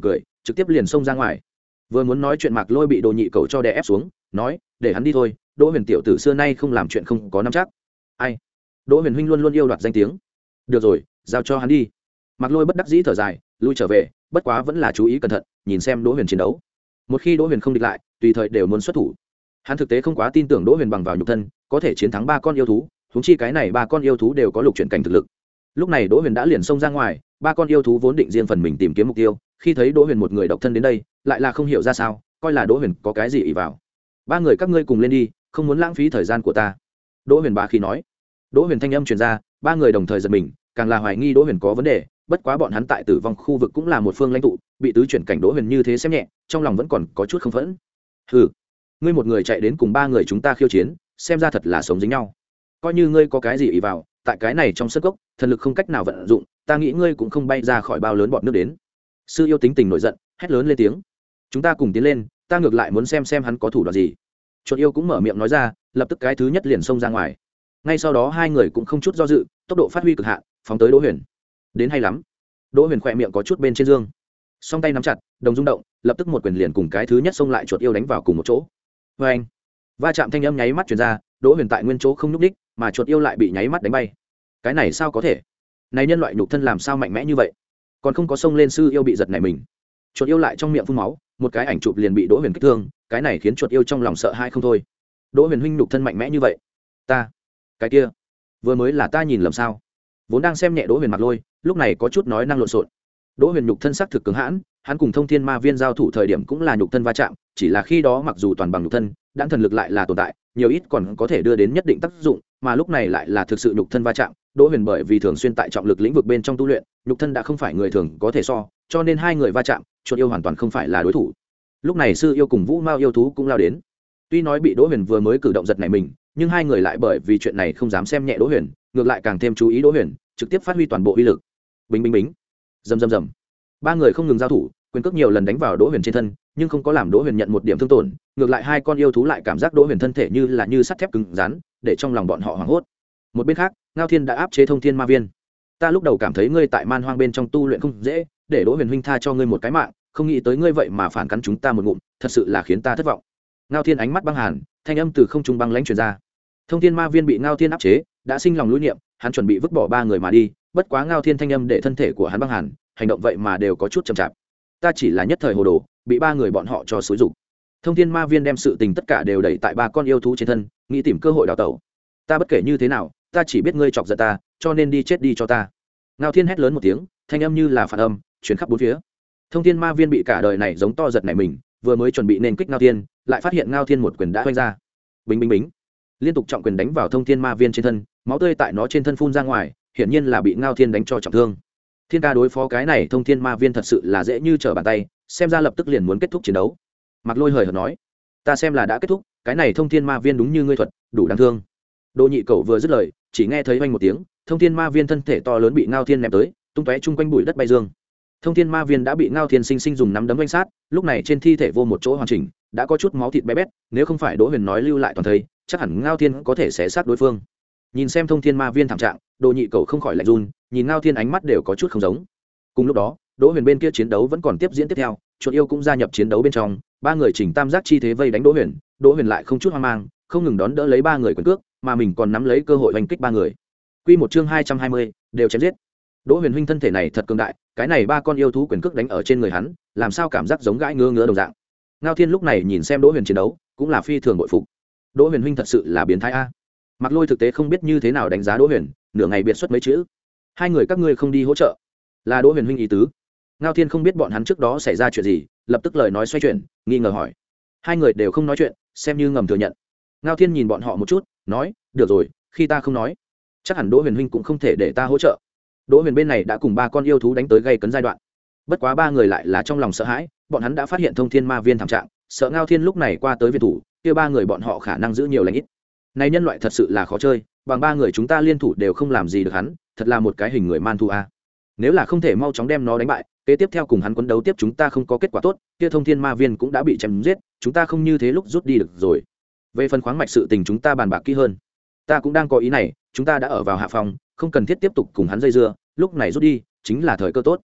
trực tiếp liền xông ra ngoài. Vừa muốn nói chuyện Mạc Lôi bị Đồ Nhị Cầu cho đè ép xuống, nói để hắn đi thôi, Đỗ Huyền tiểu tử xưa nay không làm chuyện không có nắm chắc. Ai? Đỗ Huyền huynh luôn luôn yêu đoạt danh tiếng. Được rồi, giao cho hắn đi. Mạc Lôi bất đắc dĩ thở dài, lui trở về, bất quá vẫn là chú ý cẩn thận, nhìn xem Đỗ Huyền chiến đấu. Một khi Đỗ Huyền không địch lại, tùy thời đều muốn xuất thủ. Hắn thực tế không quá tin tưởng Đỗ Huyền bằng vào nhục thân có thể chiến thắng ba con yêu thú, huống chi cái này ba con yêu thú đều có lục chuyển cảnh thực lực. Lúc này Đỗ Huyền đã liền xông ra ngoài, ba con yêu thú vốn định riêng phần mình tìm kiếm mục tiêu, khi thấy Đỗ Huyền một người độc thân đến đây, lại là không hiểu ra sao, coi là Đỗ Huyền có cái gì ỷ vào. Ba người các ngươi cùng lên đi, không muốn lãng phí thời gian của ta. Đỗ Huyền bá khí nói. Đỗ Huyền thanh âm truyền ra, ba người đồng thời giật mình, càng là hoài nghi Đỗ Huyền có vấn đề, bất quá bọn hắn tại tử vong khu vực cũng là một phương lãnh tụ, bị tứ chuyển cảnh Đỗ Huyền như thế xem nhẹ, trong lòng vẫn còn có chút không phẫn. Hừ, ngươi một người chạy đến cùng ba người chúng ta khiêu chiến, xem ra thật là sống dính nhau. Coi như ngươi có cái gì ỷ vào, tại cái này trong sân cốc, thần lực không cách nào vận dụng, ta nghĩ ngươi cũng không bay ra khỏi bao lớn bọn nước đến. Sư yêu tính tình nổi giận, hét lớn lên tiếng. Chúng ta cùng tiến lên, ta ngược lại muốn xem xem hắn có thủ đoạn gì. Chuột yêu cũng mở miệng nói ra, lập tức cái thứ nhất liền xông ra ngoài. Ngay sau đó hai người cũng không chút do dự, tốc độ phát huy cực hạn, phóng tới Đỗ Huyền. Đến hay lắm. Đỗ Huyền khỏe miệng có chút bên trên dương, song tay nắm chặt, đồng rung động, lập tức một quyền liền cùng cái thứ nhất xông lại chuột yêu đánh vào cùng một chỗ. Và anh, va chạm thanh âm nháy mắt truyền ra, Đỗ Huyền tại nguyên chỗ không nhúc đích, mà chuột yêu lại bị nháy mắt đánh bay. Cái này sao có thể? Này nhân loại nhục thân làm sao mạnh mẽ như vậy? Còn không có xông lên, sư yêu bị giật nảy mình. Chuột yêu lại trong miệng phun máu, một cái ảnh chụp liền bị Đỗ Huyền kích thương, cái này khiến chuột yêu trong lòng sợ hãi không thôi. Đỗ Huyền huynh nhục thân mạnh mẽ như vậy, ta, cái kia, vừa mới là ta nhìn lầm sao? Vốn đang xem nhẹ Đỗ Huyền Mạc Lôi, lúc này có chút nói năng lộn xộn. Đỗ Huyền nhục thân sắc thực cứng hãn, hắn cùng Thông Thiên Ma Viên giao thủ thời điểm cũng là nhục thân va chạm, chỉ là khi đó mặc dù toàn bằng nhục thân, đãng thần lực lại là tồn tại, nhiều ít còn có thể đưa đến nhất định tác dụng, mà lúc này lại là thực sự nhục thân va chạm. Đỗ Huyền bởi vì thường xuyên tại trọng lực lĩnh vực bên trong tu luyện, nhục thân đã không phải người thường có thể so, cho nên hai người va chạm, chuột yêu hoàn toàn không phải là đối thủ. Lúc này sư yêu cùng Vũ Mao yêu thú cũng lao đến. Tuy nói bị Đỗ Huyền vừa mới cử động giật nảy mình, nhưng hai người lại bởi vì chuyện này không dám xem nhẹ Đỗ Huyền, ngược lại càng thêm chú ý Đỗ Huyền, trực tiếp phát huy toàn bộ uy lực. Bính bính bính, rầm rầm rầm. Ba người không ngừng giao thủ, quyền cước nhiều lần đánh vào Đỗ Huyền trên thân, nhưng không có làm Đỗ Huyền nhận một điểm thương tổn, ngược lại hai con yêu thú lại cảm giác Đỗ Huyền thân thể như là như sắt thép cứng rắn, để trong lòng bọn họ hoảng hốt. Một bên khác, Ngao Thiên đã áp chế Thông Thiên Ma Viên. Ta lúc đầu cảm thấy ngươi tại man hoang bên trong tu luyện không dễ, để Đỗ Huyền huynh tha cho ngươi một cái mạng, không nghĩ tới ngươi vậy mà phản cắn chúng ta một ngụm, thật sự là khiến ta thất vọng. Ngao Thiên ánh mắt băng hàn, thanh âm từ không trung băng lãnh truyền ra. Thông Thiên Ma Viên bị Ngao Thiên áp chế, đã sinh lòng lũy niệm, hắn chuẩn bị vứt bỏ ba người mà đi, bất quá Ngao Thiên thanh âm để thân thể của hắn băng hàn, hành động vậy mà đều có chút chậm chạp. Ta chỉ là nhất thời hồ đồ, bị ba người bọn họ cho xúi dục. Thông Thiên Ma Viên đem sự tình tất cả đều đẩy tại ba con yêu thú trên thân, nghĩ tìm cơ hội đào tẩu. Ta bất kể như thế nào, ta chỉ biết ngươi chọc giận ta, cho nên đi chết đi cho ta. Ngao Thiên hét lớn một tiếng, thanh âm như là phản âm, truyền khắp bốn phía. Thông Thiên Ma Viên bị cả đời này giống to giật nảy mình, vừa mới chuẩn bị nên kích Ngao Thiên, lại phát hiện Ngao Thiên một quyền đã vung ra. Bính bính bính, liên tục trọng quyền đánh vào Thông Thiên Ma Viên trên thân, máu tươi tại nó trên thân phun ra ngoài, hiển nhiên là bị Ngao Thiên đánh cho trọng thương. Thiên ca đối phó cái này Thông Thiên Ma Viên thật sự là dễ như trở bàn tay, xem ra lập tức liền muốn kết thúc chiến đấu. Mạc Lôi hời hợt nói, ta xem là đã kết thúc, cái này Thông Thiên Ma Viên đúng như ngươi thuật, đủ đáng thương. Đồ Nhị Cẩu vừa dứt lời, chỉ nghe thấy vang một tiếng, Thông Thiên Ma Viên thân thể to lớn bị Ngao Thiên ném tới, tung tóe chung quanh bụi đất bay dương. Thông Thiên Ma Viên đã bị Ngao Thiên sinh sinh dùng nắm đấm vanh sát, lúc này trên thi thể vô một chỗ hoàn chỉnh, đã có chút máu thịt bé bét, nếu không phải Đỗ Huyền nói lưu lại toàn thây, chắc hẳn Ngao Thiên có thể xé xác đối phương. Nhìn xem Thông Thiên Ma Viên thảm trạng, Đồ Nhị Cẩu không khỏi lạnh run, nhìn Ngao Thiên ánh mắt đều có chút không giống. Cùng lúc đó, Đỗ Huyền bên kia chiến đấu vẫn còn tiếp diễn tiếp theo, chuột yêu cũng gia nhập chiến đấu bên trong, ba người chỉnh tam giác chi thế vây đánh Đỗ Huyền, Đỗ Huyền lại không chút hoang mang, không ngừng đón đỡ lấy ba người quyền cước, mà mình còn nắm lấy cơ hội đánh kích ba người. Quy một chương hai trăm hai mươi, đều chém giết. Đỗ Huyền huynh thân thể này thật cường đại, cái này ba con yêu thú quyền cước đánh ở trên người hắn, làm sao cảm giác giống gãi ngứa ngứa đồng dạng. Ngao Thiên lúc này nhìn xem Đỗ Huyền chiến đấu, cũng là phi thường bội phục. Đỗ Huyền huynh thật sự là biến thái a. Mạc Lôi thực tế không biết như thế nào đánh giá Đỗ Huyền, nửa ngày biệt xuất mấy chữ. Hai người các ngươi không đi hỗ trợ, là Đỗ Huyền huynh ý tứ. Ngao Thiên không biết bọn hắn trước đó xảy ra chuyện gì, lập tức lời nói xoay chuyển, nghi ngờ hỏi. Hai người đều không nói chuyện, xem như ngầm thừa nhận. Ngao Thiên nhìn bọn họ một chút, nói, được rồi, khi ta không nói, chắc hẳn Đỗ Huyền huynh cũng không thể để ta hỗ trợ. Đỗ Huyền bên này đã cùng ba con yêu thú đánh tới gây cấn giai đoạn, bất quá ba người lại là trong lòng sợ hãi, bọn hắn đã phát hiện Thông Thiên Ma Viên thảm trạng, sợ Ngao Thiên lúc này qua tới viện thủ, kia ba người bọn họ khả năng giữ nhiều lành ít. Này nhân loại thật sự là khó chơi, bằng ba người chúng ta liên thủ đều không làm gì được hắn, thật là một cái hình người man thu a. Nếu là không thể mau chóng đem nó đánh bại, kế tiếp theo cùng hắn quấn đấu tiếp chúng ta không có kết quả tốt, kia Thông Thiên Ma Viên cũng đã bị chém giết, chúng ta không như thế lúc rút đi được rồi. Về phần khoáng mạch sự tình chúng ta bàn bạc kỹ hơn. Ta cũng đang có ý này, chúng ta đã ở vào hạ phòng, không cần thiết tiếp tục cùng hắn dây dưa, lúc này rút đi chính là thời cơ tốt.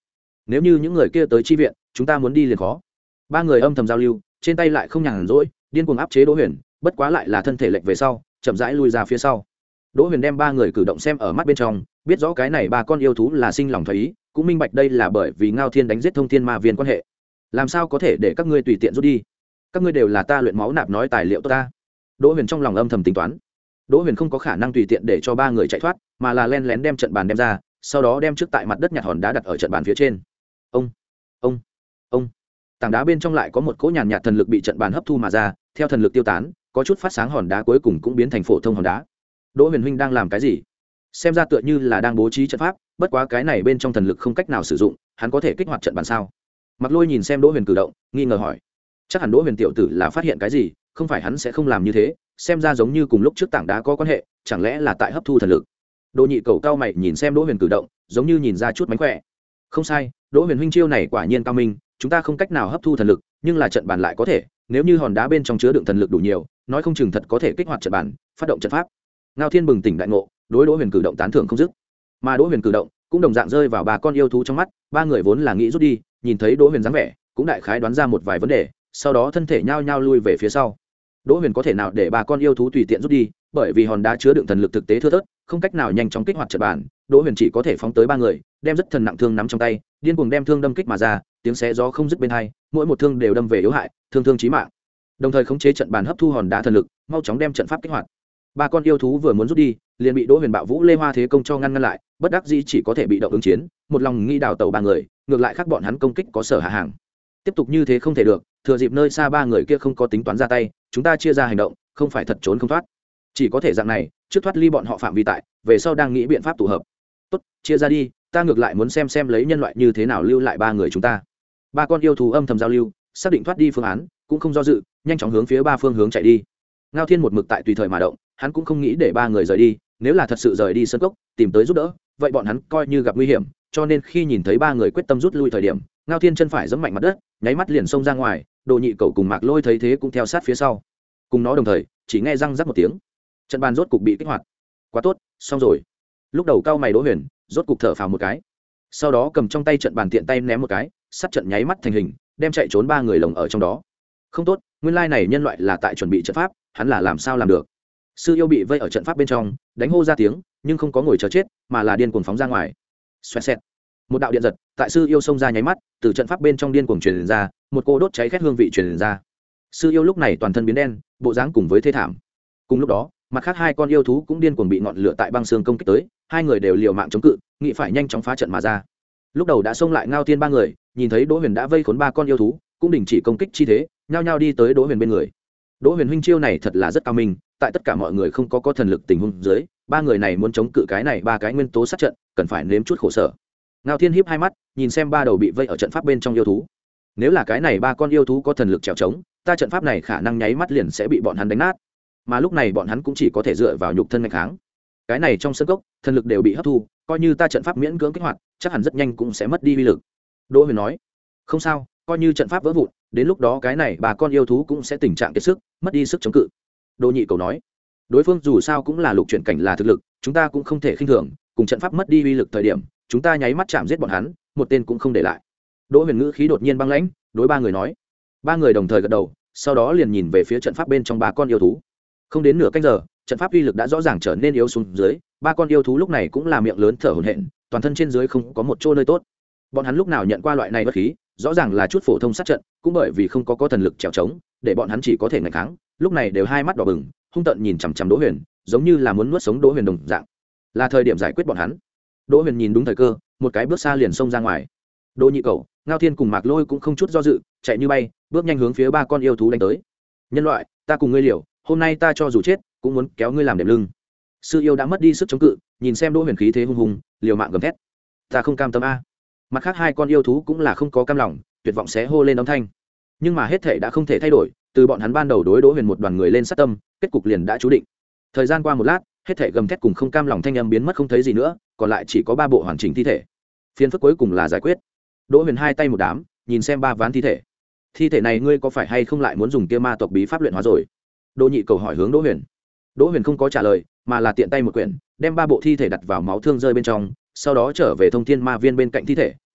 nếu như những người kia tới chi viện chúng ta muốn đi liền khó. Ba người âm thầm giao lưu, trên tay lại không nhàn rỗi, điên cuồng áp chế Đỗ Huyền, bất quá lại là thân thể lệch về sau, chậm rãi lui ra phía sau. Đỗ Huyền đem ba người cử động xem ở mắt bên trong, biết rõ cái này ba con yêu thú là sinh lòng thoái ý, cũng minh bạch đây là bởi vì Ngao Thiên đánh giết Thông Thiên Ma Viên quan hệ. Làm sao có thể để các ngươi tùy tiện rút đi? Các ngươi đều là ta luyện máu nạp nói tài liệu tốt ta. Đỗ Huyền trong lòng âm thầm tính toán. Đỗ Huyền không có khả năng tùy tiện để cho ba người chạy thoát, mà là len lén đem trận bàn đem ra, sau đó đem trước tại mặt đất nhặt hòn đá đặt ở trận bàn phía trên. Ông, ông, ông. Tảng đá bên trong lại có một cỗ nhàn nhạt thần lực bị trận bàn hấp thu mà ra, theo thần lực tiêu tán, có chút phát sáng hòn đá cuối cùng cũng biến thành phổ thông hòn đá. Đỗ Huyền huynh đang làm cái gì? Xem ra tựa như là đang bố trí trận pháp, bất quá cái này bên trong thần lực không cách nào sử dụng, hắn có thể kích hoạt trận bàn sao? Mặc Lôi nhìn xem Đỗ Huyền cử động, nghi ngờ hỏi. Chắc hẳn Đỗ Huyền tiểu tử là phát hiện cái gì, không phải hắn sẽ không làm như thế, xem ra giống như cùng lúc trước tảng đá có quan hệ, chẳng lẽ là tại hấp thu thần lực. Đỗ Nhị Cầu cao mày nhìn xem Đỗ Huyền cử động, giống như nhìn ra chút mánh khỏe. Không sai, Đỗ Huyền huynh chiêu này quả nhiên cao minh, chúng ta không cách nào hấp thu thần lực, nhưng là trận bàn lại có thể, nếu như hòn đá bên trong chứa đựng thần lực đủ nhiều, nói không chừng thật có thể kích hoạt trận bàn, phát động trận pháp. Ngao Thiên bừng tỉnh đại ngộ, đối Đỗ Huyền cử động tán thưởng không dứt. Mà Đỗ Huyền cử động cũng đồng dạng rơi vào ba con yêu thú trong mắt, ba người vốn là nghĩ rút đi, nhìn thấy Đỗ Huyền dáng vẻ, cũng đại khái đoán ra một vài vấn đề, sau đó thân thể nhao nhao lui về phía sau. Đỗ Huyền có thể nào để ba con yêu thú tùy tiện rút đi, bởi vì hòn đá chứa đựng thần lực thực tế thưa thớt, không cách nào nhanh chóng kích hoạt trận bàn. Đỗ Huyền chỉ có thể phóng tới ba người, đem rất thần nặng thương nắm trong tay, điên cuồng đem thương đâm kích mà ra, tiếng xé gió không dứt bên hai, mỗi một thương đều đâm về yếu hại, thương thương chí mạng. Đồng thời khống chế trận bàn hấp thu hòn đá thần lực, mau chóng đem trận pháp kích hoạt. Ba con yêu thú vừa muốn rút đi, liền bị Đỗ Huyền bạo vũ lê hoa thế công cho ngăn ngăn lại, bất đắc dĩ chỉ có thể bị động ứng chiến, một lòng nghi đào tẩu ba người, ngược lại khác bọn hắn công kích có sở hạ hàng. Tiếp tục như thế không thể được, thừa dịp nơi xa ba người kia không có tính toán ra tay, chúng ta chia ra hành động, không phải thật trốn không thoát. Chỉ có thể dạng này, trước thoát ly bọn họ phạm vi tại, về sau đang nghĩ biện pháp tụ hợp. Tốt, chia ra đi, ta ngược lại muốn xem xem lấy nhân loại như thế nào lưu lại ba người chúng ta. Ba con yêu thú âm thầm giao lưu, xác định thoát đi phương án, cũng không do dự, nhanh chóng hướng phía ba phương hướng chạy đi. Ngao Thiên một mực tại tùy thời mà động, hắn cũng không nghĩ để ba người rời đi, nếu là thật sự rời đi sân cốc, tìm tới giúp đỡ, vậy bọn hắn coi như gặp nguy hiểm, cho nên khi nhìn thấy ba người quyết tâm rút lui thời điểm, Ngao Thiên chân phải giẫm mạnh mặt đất, nháy mắt liền xông ra ngoài, Đồ Nhị Cẩu cùng Mạc Lôi thấy thế cũng theo sát phía sau. Cùng nó đồng thời, chỉ nghe răng rắc một tiếng, trận bàn rốt cục bị kích hoạt. Quá tốt, xong rồi. Lúc đầu cao mày Đỗ Huyền, rốt cục thở phào một cái. Sau đó cầm trong tay trận bàn tiện tay ném một cái, sát trận nháy mắt thành hình, đem chạy trốn ba người lồng ở trong đó. Không tốt, nguyên lai này nhân loại là tại chuẩn bị trận pháp, hắn là làm sao làm được? Sư yêu bị vây ở trận pháp bên trong, đánh hô ra tiếng, nhưng không có ngồi chờ chết, mà là điên cuồng phóng ra ngoài. Xoẹt xẹt. Một đạo điện giật, tại sư yêu xông ra nháy mắt, từ trận pháp bên trong điên cuồng truyền ra, một cô đốt cháy khét hương vị truyền ra. Sư yêu lúc này toàn thân biến đen, bộ dáng cùng với thê thảm. Cùng lúc đó, mặt khác hai con yêu thú cũng điên cuồng bị ngọn lửa tại băng xương công kích tới, hai người đều liều mạng chống cự, nghĩ phải nhanh chóng phá trận mà ra. Lúc đầu đã xông lại Ngao Thiên ba người, nhìn thấy Đỗ Huyền đã vây khốn ba con yêu thú, cũng đình chỉ công kích chi thế, nhao nhao đi tới Đỗ Huyền bên người. Đỗ Huyền huynh chiêu này thật là rất cao minh, tại tất cả mọi người không có có thần lực tình huống dưới, ba người này muốn chống cự cái này ba cái nguyên tố sát trận, cần phải nếm chút khổ sở. Ngao Thiên híp hai mắt, nhìn xem ba đầu bị vây ở trận pháp bên trong yêu thú. Nếu là cái này ba con yêu thú có thần lực trèo trống, ta trận pháp này khả năng nháy mắt liền sẽ bị bọn hắn đánh nát. Mà lúc này bọn hắn cũng chỉ có thể dựa vào nhục thân nghịch kháng. Cái này trong sân cốc, thần lực đều bị hấp thu, coi như ta trận pháp miễn cưỡng kích hoạt, chắc hẳn rất nhanh cũng sẽ mất đi uy lực. Đỗ Huyền nói, không sao, coi như trận pháp vỡ vụn, đến lúc đó cái này ba con yêu thú cũng sẽ tình trạng kiệt sức, mất đi sức chống cự. Đỗ Nhị Cầu nói, đối phương dù sao cũng là lục chuyển cảnh là thực lực, chúng ta cũng không thể khinh thường, cùng trận pháp mất đi uy lực thời điểm, chúng ta nháy mắt chạm giết bọn hắn, một tên cũng không để lại. Đỗ Huyền ngữ khí đột nhiên băng lãnh, đối ba người nói. Ba người đồng thời gật đầu, sau đó liền nhìn về phía trận pháp bên trong ba con yêu thú. Không đến nửa canh giờ, trận pháp uy lực đã rõ ràng trở nên yếu xuống dưới, ba con yêu thú lúc này cũng là miệng lớn thở hổn hển, toàn thân trên dưới không có một chỗ nơi tốt. Bọn hắn lúc nào nhận qua loại này bất khí, rõ ràng là chút phổ thông sát trận, cũng bởi vì không có có thần lực trèo trống, để bọn hắn chỉ có thể nghịch kháng, lúc này đều hai mắt đỏ bừng, hung tợn nhìn chằm chằm Đỗ Huyền, giống như là muốn nuốt sống Đỗ Huyền đồng dạng. Là thời điểm giải quyết bọn hắn. Đỗ Huyền nhìn đúng thời cơ, một cái bước xa liền xông ra ngoài. Đỗ Nhị Cẩu, Ngao Thiên cùng Mạc Lôi cũng không chút do dự, chạy như bay, bước nhanh hướng phía ba con yêu thú đánh tới. Nhân loại, ta cùng ngươi liều, hôm nay ta cho dù chết, cũng muốn kéo ngươi làm đệm lưng. Sư yêu đã mất đi sức chống cự, nhìn xem Đỗ Huyền khí thế hung hùng, liều mạng gầm thét. Ta không cam tâm a. Mặt khác hai con yêu thú cũng là không có cam lòng, tuyệt vọng xé hô lên âm thanh. Nhưng mà hết thảy đã không thể thay đổi, từ bọn hắn ban đầu đối Đỗ Huyền một đoàn người lên sát tâm, kết cục liền đã chú định. Thời gian qua một lát, hết thảy gầm thét cùng không cam lòng thanh âm biến mất không thấy gì nữa, còn lại chỉ có ba bộ hoàn chỉnh thi thể. Phiên phức cuối cùng là giải quyết. Đỗ Huyền hai tay một đám, nhìn xem ba ván thi thể. Thi thể này ngươi có phải hay không lại muốn dùng kia ma tộc bí pháp luyện hóa rồi? Đỗ Nhị Cầu hỏi hướng Đỗ Huyền. Đỗ Huyền không có trả lời, mà là tiện tay một quyển, đem ba bộ thi thể đặt vào máu thương rơi bên trong, sau đó trở về Thông Thiên Ma Viên bên cạnh thi thể,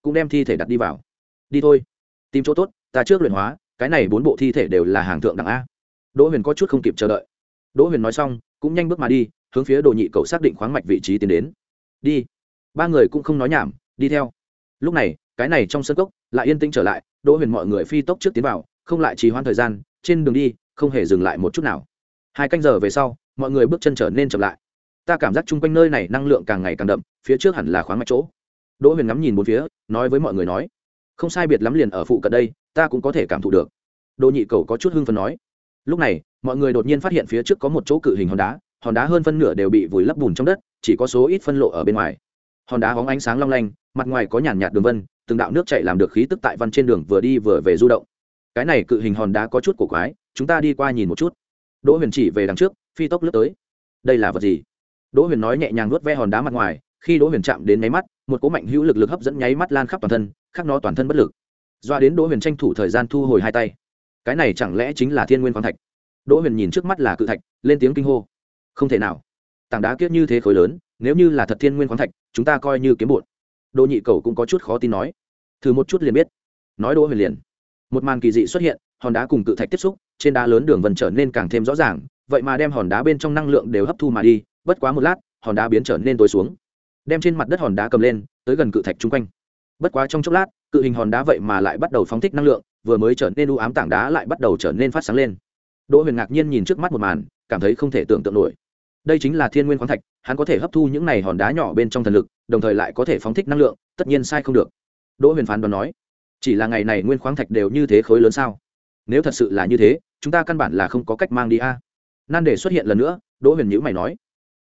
cũng đem thi thể đặt đi vào. Đi thôi, tìm chỗ tốt, ta trước luyện hóa, cái này bốn bộ thi thể đều là hàng thượng đẳng a. Đỗ Huyền có chút không kịp chờ đợi. Đỗ Huyền nói xong cũng nhanh bước mà đi, hướng phía Đồ Nhị Cẩu xác định khoáng mạch vị trí tiến đến. Đi. Ba người cũng không nói nhảm, đi theo. Lúc này cái này trong sân cốc lại yên tĩnh trở lại. Đỗ Huyền mọi người phi tốc trước tiến vào, không lại trì hoãn thời gian, trên đường đi không hề dừng lại một chút nào. Hai canh giờ về sau, mọi người bước chân trở nên chậm lại. Ta cảm giác chung quanh nơi này năng lượng càng ngày càng đậm, phía trước hẳn là khoáng mạch chỗ. Đỗ Huyền ngắm nhìn bốn phía, nói với mọi người nói, không sai biệt lắm liền ở phụ cận đây, ta cũng có thể cảm thụ được. Đồ Nhị Cẩu có chút hưng phấn nói. Lúc này mọi người đột nhiên phát hiện phía trước có một chỗ cự hình hòn đá, hòn đá hơn phân nửa đều bị vùi lấp bùn trong đất, chỉ có số ít phân lộ ở bên ngoài. Hòn đá hóng ánh sáng long lanh, mặt ngoài có nhàn nhạt đường vân, từng đạo nước chảy làm được khí tức tại văn trên đường vừa đi vừa về du động. Cái này cự hình hòn đá có chút cổ quái, chúng ta đi qua nhìn một chút. Đỗ Huyền chỉ về đằng trước, phi tốc lướt tới. Đây là vật gì? Đỗ Huyền nói nhẹ nhàng nuốt ve hòn đá mặt ngoài, khi Đỗ Huyền chạm đến nháy mắt, một cỗ mạnh hữu lực lực hấp dẫn nháy mắt lan khắp toàn thân, khắc nó toàn thân bất lực. Doa đến Đỗ Huyền tranh thủ thời gian thu hồi hai tay. Cái này chẳng lẽ chính là Thiên Nguyên khoáng thạch? Đỗ Huyền nhìn trước mắt là cự thạch, lên tiếng kinh hô. Không thể nào, tảng đá kiết như thế khối lớn, nếu như là thật Thiên Nguyên khoáng thạch, chúng ta coi như kiếm bộn. Đỗ Nhị Cẩu cũng có chút khó tin nói. Thử một chút liền biết. Nói Đỗ Huyền liền. Một màn kỳ dị xuất hiện, hòn đá cùng cự thạch tiếp xúc, trên đá lớn đường vân trở nên càng thêm rõ ràng, vậy mà đem hòn đá bên trong năng lượng đều hấp thu mà đi. Bất quá một lát, hòn đá biến trở nên tối xuống, đem trên mặt đất hòn đá cầm lên, tới gần cự thạch chung quanh. Bất quá trong chốc lát, cự hình hòn đá vậy mà lại bắt đầu phóng thích năng lượng, vừa mới trở nên u ám tảng đá lại bắt đầu trở nên phát sáng lên. Đỗ Huyền ngạc nhiên nhìn trước mắt một màn, cảm thấy không thể tưởng tượng nổi. Đây chính là Thiên Nguyên khoáng thạch, hắn có thể hấp thu những này hòn đá nhỏ bên trong thần lực, đồng thời lại có thể phóng thích năng lượng, tất nhiên sai không được. Đỗ Huyền phán đoán nói, chỉ là ngày này nguyên khoáng thạch đều như thế khối lớn sao? Nếu thật sự là như thế, chúng ta căn bản là không có cách mang đi a. Nan đề xuất hiện lần nữa, Đỗ Huyền nhíu mày nói,